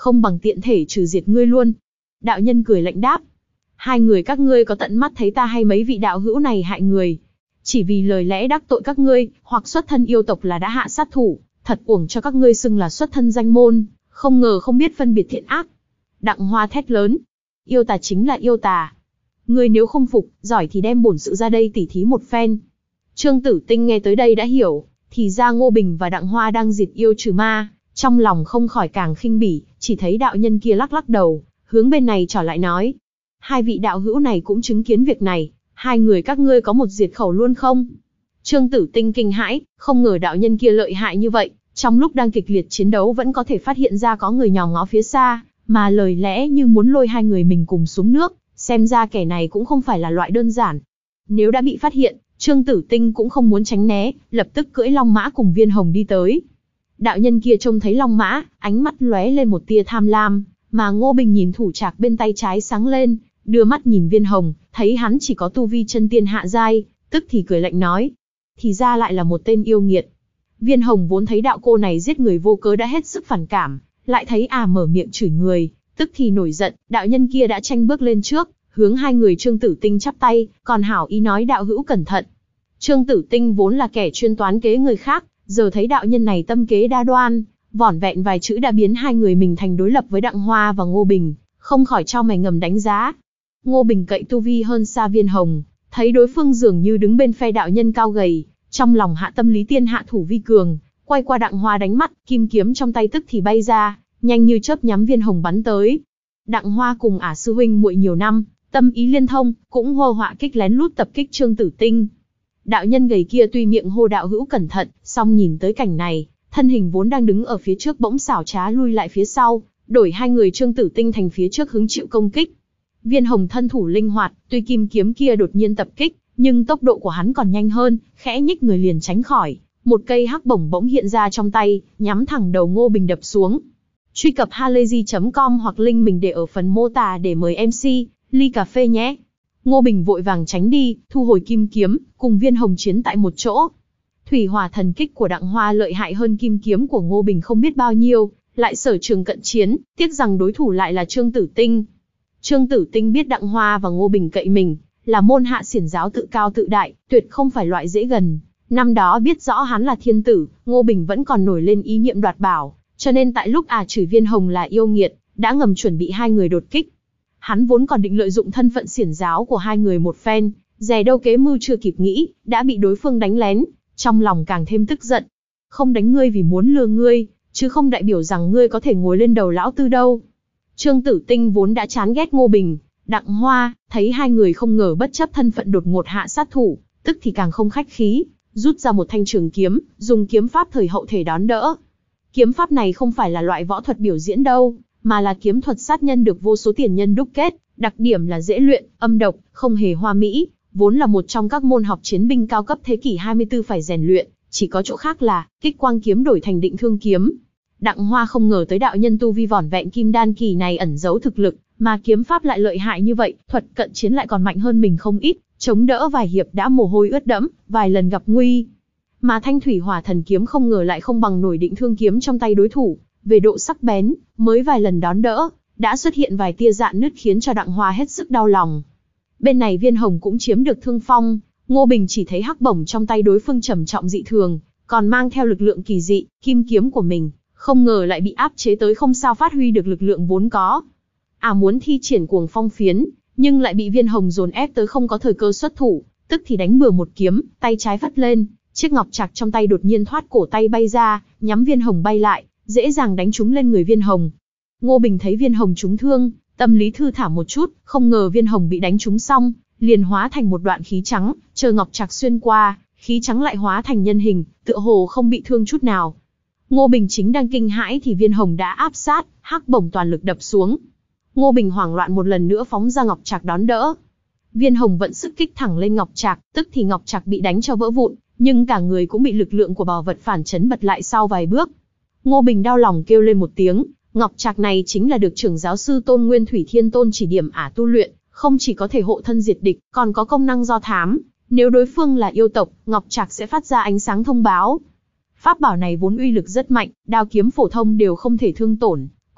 không bằng tiện thể trừ diệt ngươi luôn. Đạo nhân cười lạnh đáp. Hai người các ngươi có tận mắt thấy ta hay mấy vị đạo hữu này hại người? Chỉ vì lời lẽ đắc tội các ngươi, hoặc xuất thân yêu tộc là đã hạ sát thủ, thật uổng cho các ngươi xưng là xuất thân danh môn, không ngờ không biết phân biệt thiện ác. Đặng Hoa thét lớn. Yêu tà chính là yêu tà. Ngươi nếu không phục, giỏi thì đem bổn sự ra đây tỉ thí một phen. Trương Tử Tinh nghe tới đây đã hiểu, thì ra Ngô Bình và Đặng Hoa đang diệt yêu trừ ma, trong lòng không khỏi càng khinh bỉ, chỉ thấy đạo nhân kia lắc lắc đầu, hướng bên này trỏ lại nói. Hai vị đạo hữu này cũng chứng kiến việc này, hai người các ngươi có một diệt khẩu luôn không? Trương Tử Tinh kinh hãi, không ngờ đạo nhân kia lợi hại như vậy, trong lúc đang kịch liệt chiến đấu vẫn có thể phát hiện ra có người nhòm ngó phía xa, mà lời lẽ như muốn lôi hai người mình cùng xuống nước, xem ra kẻ này cũng không phải là loại đơn giản. Nếu đã bị phát hiện, Trương Tử Tinh cũng không muốn tránh né, lập tức cưỡi long mã cùng Viên Hồng đi tới. Đạo nhân kia trông thấy long mã, ánh mắt lóe lên một tia tham lam, mà Ngô Bình nhìn thủ trạc bên tay trái sáng lên, đưa mắt nhìn Viên Hồng, thấy hắn chỉ có tu vi chân tiên hạ giai, tức thì cười lạnh nói. Thì ra lại là một tên yêu nghiệt. Viên Hồng vốn thấy đạo cô này giết người vô cớ đã hết sức phản cảm, lại thấy à mở miệng chửi người, tức thì nổi giận, đạo nhân kia đã tranh bước lên trước, hướng hai người Trương Tử Tinh chắp tay, còn hảo ý nói đạo hữu cẩn thận. Trương Tử Tinh vốn là kẻ chuyên toán kế người khác, giờ thấy đạo nhân này tâm kế đa đoan, vỏn vẹn vài chữ đã biến hai người mình thành đối lập với Đặng Hoa và Ngô Bình, không khỏi trao mày ngầm đánh giá. Ngô Bình cậy tu vi hơn xa Viên Hồng, thấy đối phương dường như đứng bên phe đạo nhân cao gầy, trong lòng hạ tâm lý tiên hạ thủ vi cường, quay qua Đặng Hoa đánh mắt, kim kiếm trong tay tức thì bay ra, nhanh như chớp nhắm Viên Hồng bắn tới. Đặng Hoa cùng ả sư huynh muội nhiều năm, tâm ý liên thông, cũng hô họa kích lén lút tập kích Trương Tử Tinh. Đạo nhân gầy kia tuy miệng hô đạo hữu cẩn thận, song nhìn tới cảnh này, thân hình vốn đang đứng ở phía trước bỗng xảo trá lui lại phía sau, đổi hai người Trương Tử Tinh thành phía trước hứng chịu công kích. Viên Hồng thân thủ linh hoạt, tuy kim kiếm kia đột nhiên tập kích, nhưng tốc độ của hắn còn nhanh hơn, khẽ nhích người liền tránh khỏi. Một cây hắc bổng bỗng hiện ra trong tay, nhắm thẳng đầu Ngô Bình đập xuống. Truy cập halayzi chấm com hoặc link mình để ở phần mô tả để mời em xê, ly cà phê nhé. Ngô Bình vội vàng tránh đi, thu hồi kim kiếm, cùng Viên Hồng chiến tại một chỗ. Thủy hỏa thần kích của Đặng Hoa lợi hại hơn kim kiếm của Ngô Bình không biết bao nhiêu, lại sở trường cận chiến, tiếc rằng đối thủ lại là Trương Tử Tinh. Trương Tử Tinh biết Đặng Hoa và Ngô Bình cậy mình, là môn hạ xiển giáo tự cao tự đại, tuyệt không phải loại dễ gần. Năm đó biết rõ hắn là thiên tử, Ngô Bình vẫn còn nổi lên ý niệm đoạt bảo, cho nên tại lúc à chửi Viên Hồng là yêu nghiệt, đã ngầm chuẩn bị hai người đột kích. Hắn vốn còn định lợi dụng thân phận xiển giáo của hai người một phen, dè đâu kế mưu chưa kịp nghĩ, đã bị đối phương đánh lén, trong lòng càng thêm tức giận. Không đánh ngươi vì muốn lừa ngươi, chứ không đại biểu rằng ngươi có thể ngồi lên đầu lão tư đâu. Trương Tử Tinh vốn đã chán ghét Ngô Bình, Đặng Hoa, thấy hai người không ngờ bất chấp thân phận đột ngột hạ sát thủ, tức thì càng không khách khí, rút ra một thanh trường kiếm, dùng kiếm pháp thời hậu thể đón đỡ. Kiếm pháp này không phải là loại võ thuật biểu diễn đâu, mà là kiếm thuật sát nhân được vô số tiền nhân đúc kết, đặc điểm là dễ luyện, âm độc, không hề hoa mỹ, vốn là một trong các môn học chiến binh cao cấp thế kỷ hai mươi tư phải rèn luyện, chỉ có chỗ khác là kích quang kiếm đổi thành định thương kiếm. Đặng Hoa không ngờ tới đạo nhân tu vi vỏn vẹn kim đan kỳ này ẩn giấu thực lực, mà kiếm pháp lại lợi hại như vậy, thuật cận chiến lại còn mạnh hơn mình không ít, chống đỡ vài hiệp đã mồ hôi ướt đẫm, vài lần gặp nguy. Mà thanh thủy hỏa thần kiếm không ngờ lại không bằng nổi định thương kiếm trong tay đối thủ, về độ sắc bén, mới vài lần đón đỡ, đã xuất hiện vài tia rạn nứt khiến cho Đặng Hoa hết sức đau lòng. Bên này Viên Hồng cũng chiếm được thương phong, Ngô Bình chỉ thấy hắc bổng trong tay đối phương trầm trọng dị thường, còn mang theo lực lượng kỳ dị, kim kiếm của mình, không ngờ lại bị áp chế tới không sao phát huy được lực lượng vốn có. À muốn thi triển cuồng phong phiến, nhưng lại bị Viên Hồng dồn ép tới không có thời cơ xuất thủ, tức thì đánh bừa một kiếm, tay trái phất lên, chiếc ngọc trạc trong tay đột nhiên thoát cổ tay bay ra, nhắm Viên Hồng bay lại, dễ dàng đánh trúng lên người Viên Hồng. Ngô Bình thấy Viên Hồng trúng thương, tâm lý thư thả một chút, không ngờ Viên Hồng bị đánh trúng xong, liền hóa thành một đoạn khí trắng, chờ ngọc trạc xuyên qua, khí trắng lại hóa thành nhân hình, tựa hồ không bị thương chút nào. Ngô Bình chính đang kinh hãi thì Viên Hồng đã áp sát, hắc bổng toàn lực đập xuống. Ngô Bình hoảng loạn một lần nữa phóng ra ngọc trạc đón đỡ. Viên Hồng vận sức kích thẳng lên ngọc trạc, tức thì ngọc trạc bị đánh cho vỡ vụn, nhưng cả người cũng bị lực lượng của bảo vật phản chấn bật lại sau vài bước. Ngô Bình đau lòng kêu lên một tiếng, ngọc trạc này chính là được trưởng giáo sư Tôn Nguyên Thủy Thiên Tôn chỉ điểm ả tu luyện, không chỉ có thể hộ thân diệt địch, còn có công năng do thám. Nếu đối phương là yêu tộc, ngọc trạc sẽ phát ra ánh sáng thông báo. Pháp bảo này vốn uy lực rất mạnh, đao kiếm phổ thông đều không thể thương tổn,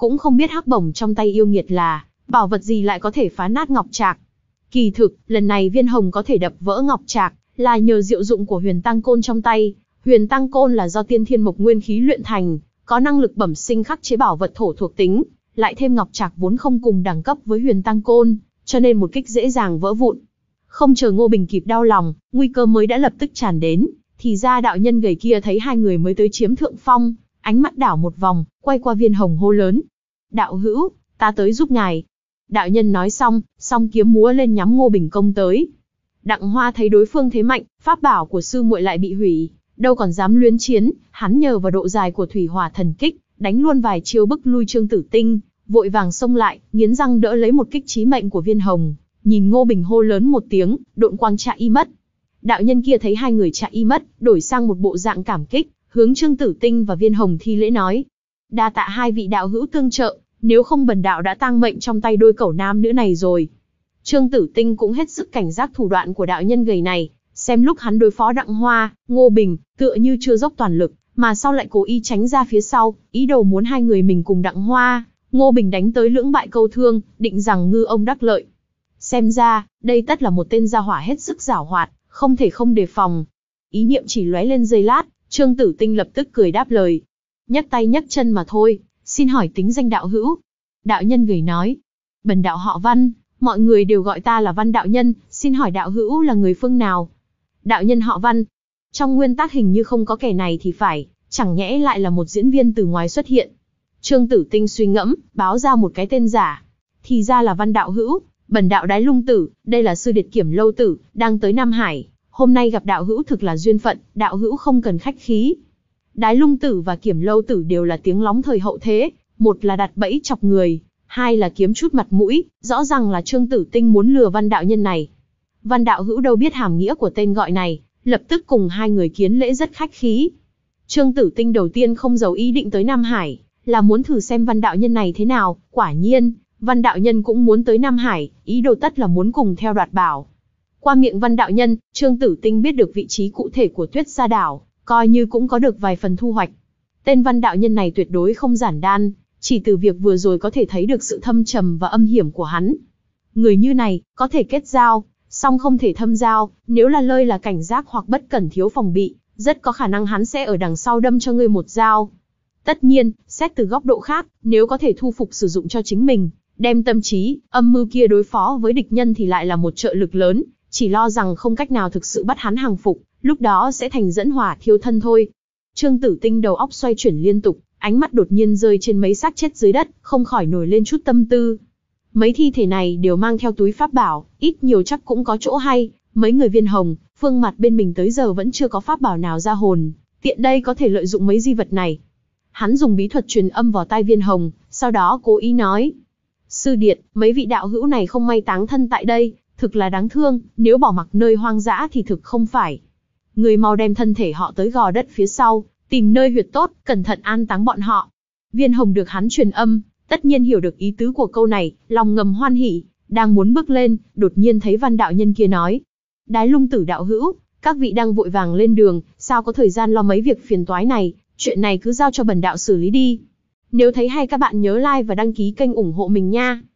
cũng không biết hắc bổng trong tay yêu nghiệt là bảo vật gì lại có thể phá nát ngọc trạc. Kỳ thực, lần này viên hồng có thể đập vỡ ngọc trạc, là nhờ diệu dụng của huyền tăng côn trong tay. Huyền tăng côn là do tiên thiên mộc nguyên khí luyện thành, có năng lực bẩm sinh khắc chế bảo vật thổ thuộc tính, lại thêm ngọc trạc vốn không cùng đẳng cấp với huyền tăng côn, cho nên một kích dễ dàng vỡ vụn. Không chờ Ngô Bình kịp đau lòng, nguy cơ mới đã lập tức tràn đến, thì ra đạo nhân gầy kia thấy hai người mới tới chiếm thượng phong, ánh mắt đảo một vòng, quay qua viên hồng hô lớn. Đạo hữu, ta tới giúp ngài. Đạo nhân nói xong, song kiếm múa lên nhắm Ngô Bình công tới. Đặng Hoa thấy đối phương thế mạnh, pháp bảo của sư muội lại bị hủy, đâu còn dám luyến chiến, hắn nhờ vào độ dài của thủy hỏa thần kích, đánh luôn vài chiêu bức lui Trương Tử Tinh, vội vàng xông lại, nghiến răng đỡ lấy một kích chí mệnh của viên hồng, nhìn Ngô Bình hô lớn một tiếng, độn quang chạy y mất. Đạo nhân kia thấy hai người chạy y mất, đổi sang một bộ dạng cảm kích, hướng Trương Tử Tinh và viên hồng thi lễ nói: đa tạ hai vị đạo hữu tương trợ, nếu không bần đạo đã tang mệnh trong tay đôi cẩu nam nữ này rồi. Trương Tử Tinh cũng hết sức cảnh giác thủ đoạn của đạo nhân gầy này, xem lúc hắn đối phó Đặng Hoa, Ngô Bình, tựa như chưa dốc toàn lực, mà sau lại cố ý tránh ra phía sau, ý đồ muốn hai người mình cùng Đặng Hoa, Ngô Bình đánh tới lưỡng bại câu thương, định rằng ngư ông đắc lợi. Xem ra, đây tất là một tên gia hỏa hết sức giảo hoạt, không thể không đề phòng. Ý niệm chỉ lóe lên giây lát, Trương Tử Tinh lập tức cười đáp lời. Nhấc tay nhấc chân mà thôi, xin hỏi tính danh đạo hữu. Đạo nhân gầy nói, bần đạo họ Văn, mọi người đều gọi ta là Văn đạo nhân, xin hỏi đạo hữu là người phương nào? Đạo nhân họ Văn. Trong nguyên tắc hình như không có kẻ này thì phải, chẳng nhẽ lại là một diễn viên từ ngoài xuất hiện. Trương Tử Tinh suy ngẫm, báo ra một cái tên giả. Thì ra là Văn đạo hữu, bần đạo Đái Lung Tử, đây là sư điệt Kiểm Lâu Tử, đang tới Nam Hải. Hôm nay gặp đạo hữu thực là duyên phận, đạo hữu không cần khách khí. Đái Lung Tử và Kiểm Lâu Tử đều là tiếng lóng thời hậu thế, một là đặt bẫy chọc người, hai là kiếm chút mặt mũi, rõ ràng là Trương Tử Tinh muốn lừa Văn đạo nhân này. Văn đạo hữu đâu biết hàm nghĩa của tên gọi này, lập tức cùng hai người kiến lễ rất khách khí. Trương Tử Tinh đầu tiên không giấu ý định tới Nam Hải, là muốn thử xem Văn đạo nhân này thế nào, quả nhiên, Văn đạo nhân cũng muốn tới Nam Hải, ý đồ tất là muốn cùng theo đoạt bảo. Qua miệng Văn đạo nhân, Trương Tử Tinh biết được vị trí cụ thể của Tuyết Sa Đảo, coi như cũng có được vài phần thu hoạch. Tên Văn đạo nhân này tuyệt đối không giản đan, chỉ từ việc vừa rồi có thể thấy được sự thâm trầm và âm hiểm của hắn. Người như này, có thể kết giao, song không thể thâm giao, nếu là lơi là cảnh giác hoặc bất cẩn thiếu phòng bị, rất có khả năng hắn sẽ ở đằng sau đâm cho ngươi một dao. Tất nhiên, xét từ góc độ khác, nếu có thể thu phục sử dụng cho chính mình, đem tâm trí, âm mưu kia đối phó với địch nhân thì lại là một trợ lực lớn, chỉ lo rằng không cách nào thực sự bắt hắn hàng phục, lúc đó sẽ thành dẫn hỏa thiêu thân thôi. Trương Tử Tinh đầu óc xoay chuyển liên tục, ánh mắt đột nhiên rơi trên mấy xác chết dưới đất, không khỏi nổi lên chút tâm tư. Mấy thi thể này đều mang theo túi pháp bảo, ít nhiều chắc cũng có chỗ hay, mấy người viên hồng, phương mặt bên mình tới giờ vẫn chưa có pháp bảo nào ra hồn, tiện đây có thể lợi dụng mấy di vật này. Hắn dùng bí thuật truyền âm vào tai viên hồng, sau đó cố ý nói. Sư điệt, mấy vị đạo hữu này không may táng thân tại đây, thực là đáng thương, nếu bỏ mặc nơi hoang dã thì thực không phải. Người mau đem thân thể họ tới gò đất phía sau, tìm nơi huyệt tốt, cẩn thận an táng bọn họ. Viên hồng được hắn truyền âm, tất nhiên hiểu được ý tứ của câu này, lòng ngầm hoan hỉ, đang muốn bước lên, đột nhiên thấy Văn đạo nhân kia nói. Đái Lung Tử đạo hữu, các vị đang vội vàng lên đường, sao có thời gian lo mấy việc phiền toái này, chuyện này cứ giao cho bần đạo xử lý đi. Nếu thấy hay các bạn nhớ like và đăng ký kênh ủng hộ mình nha.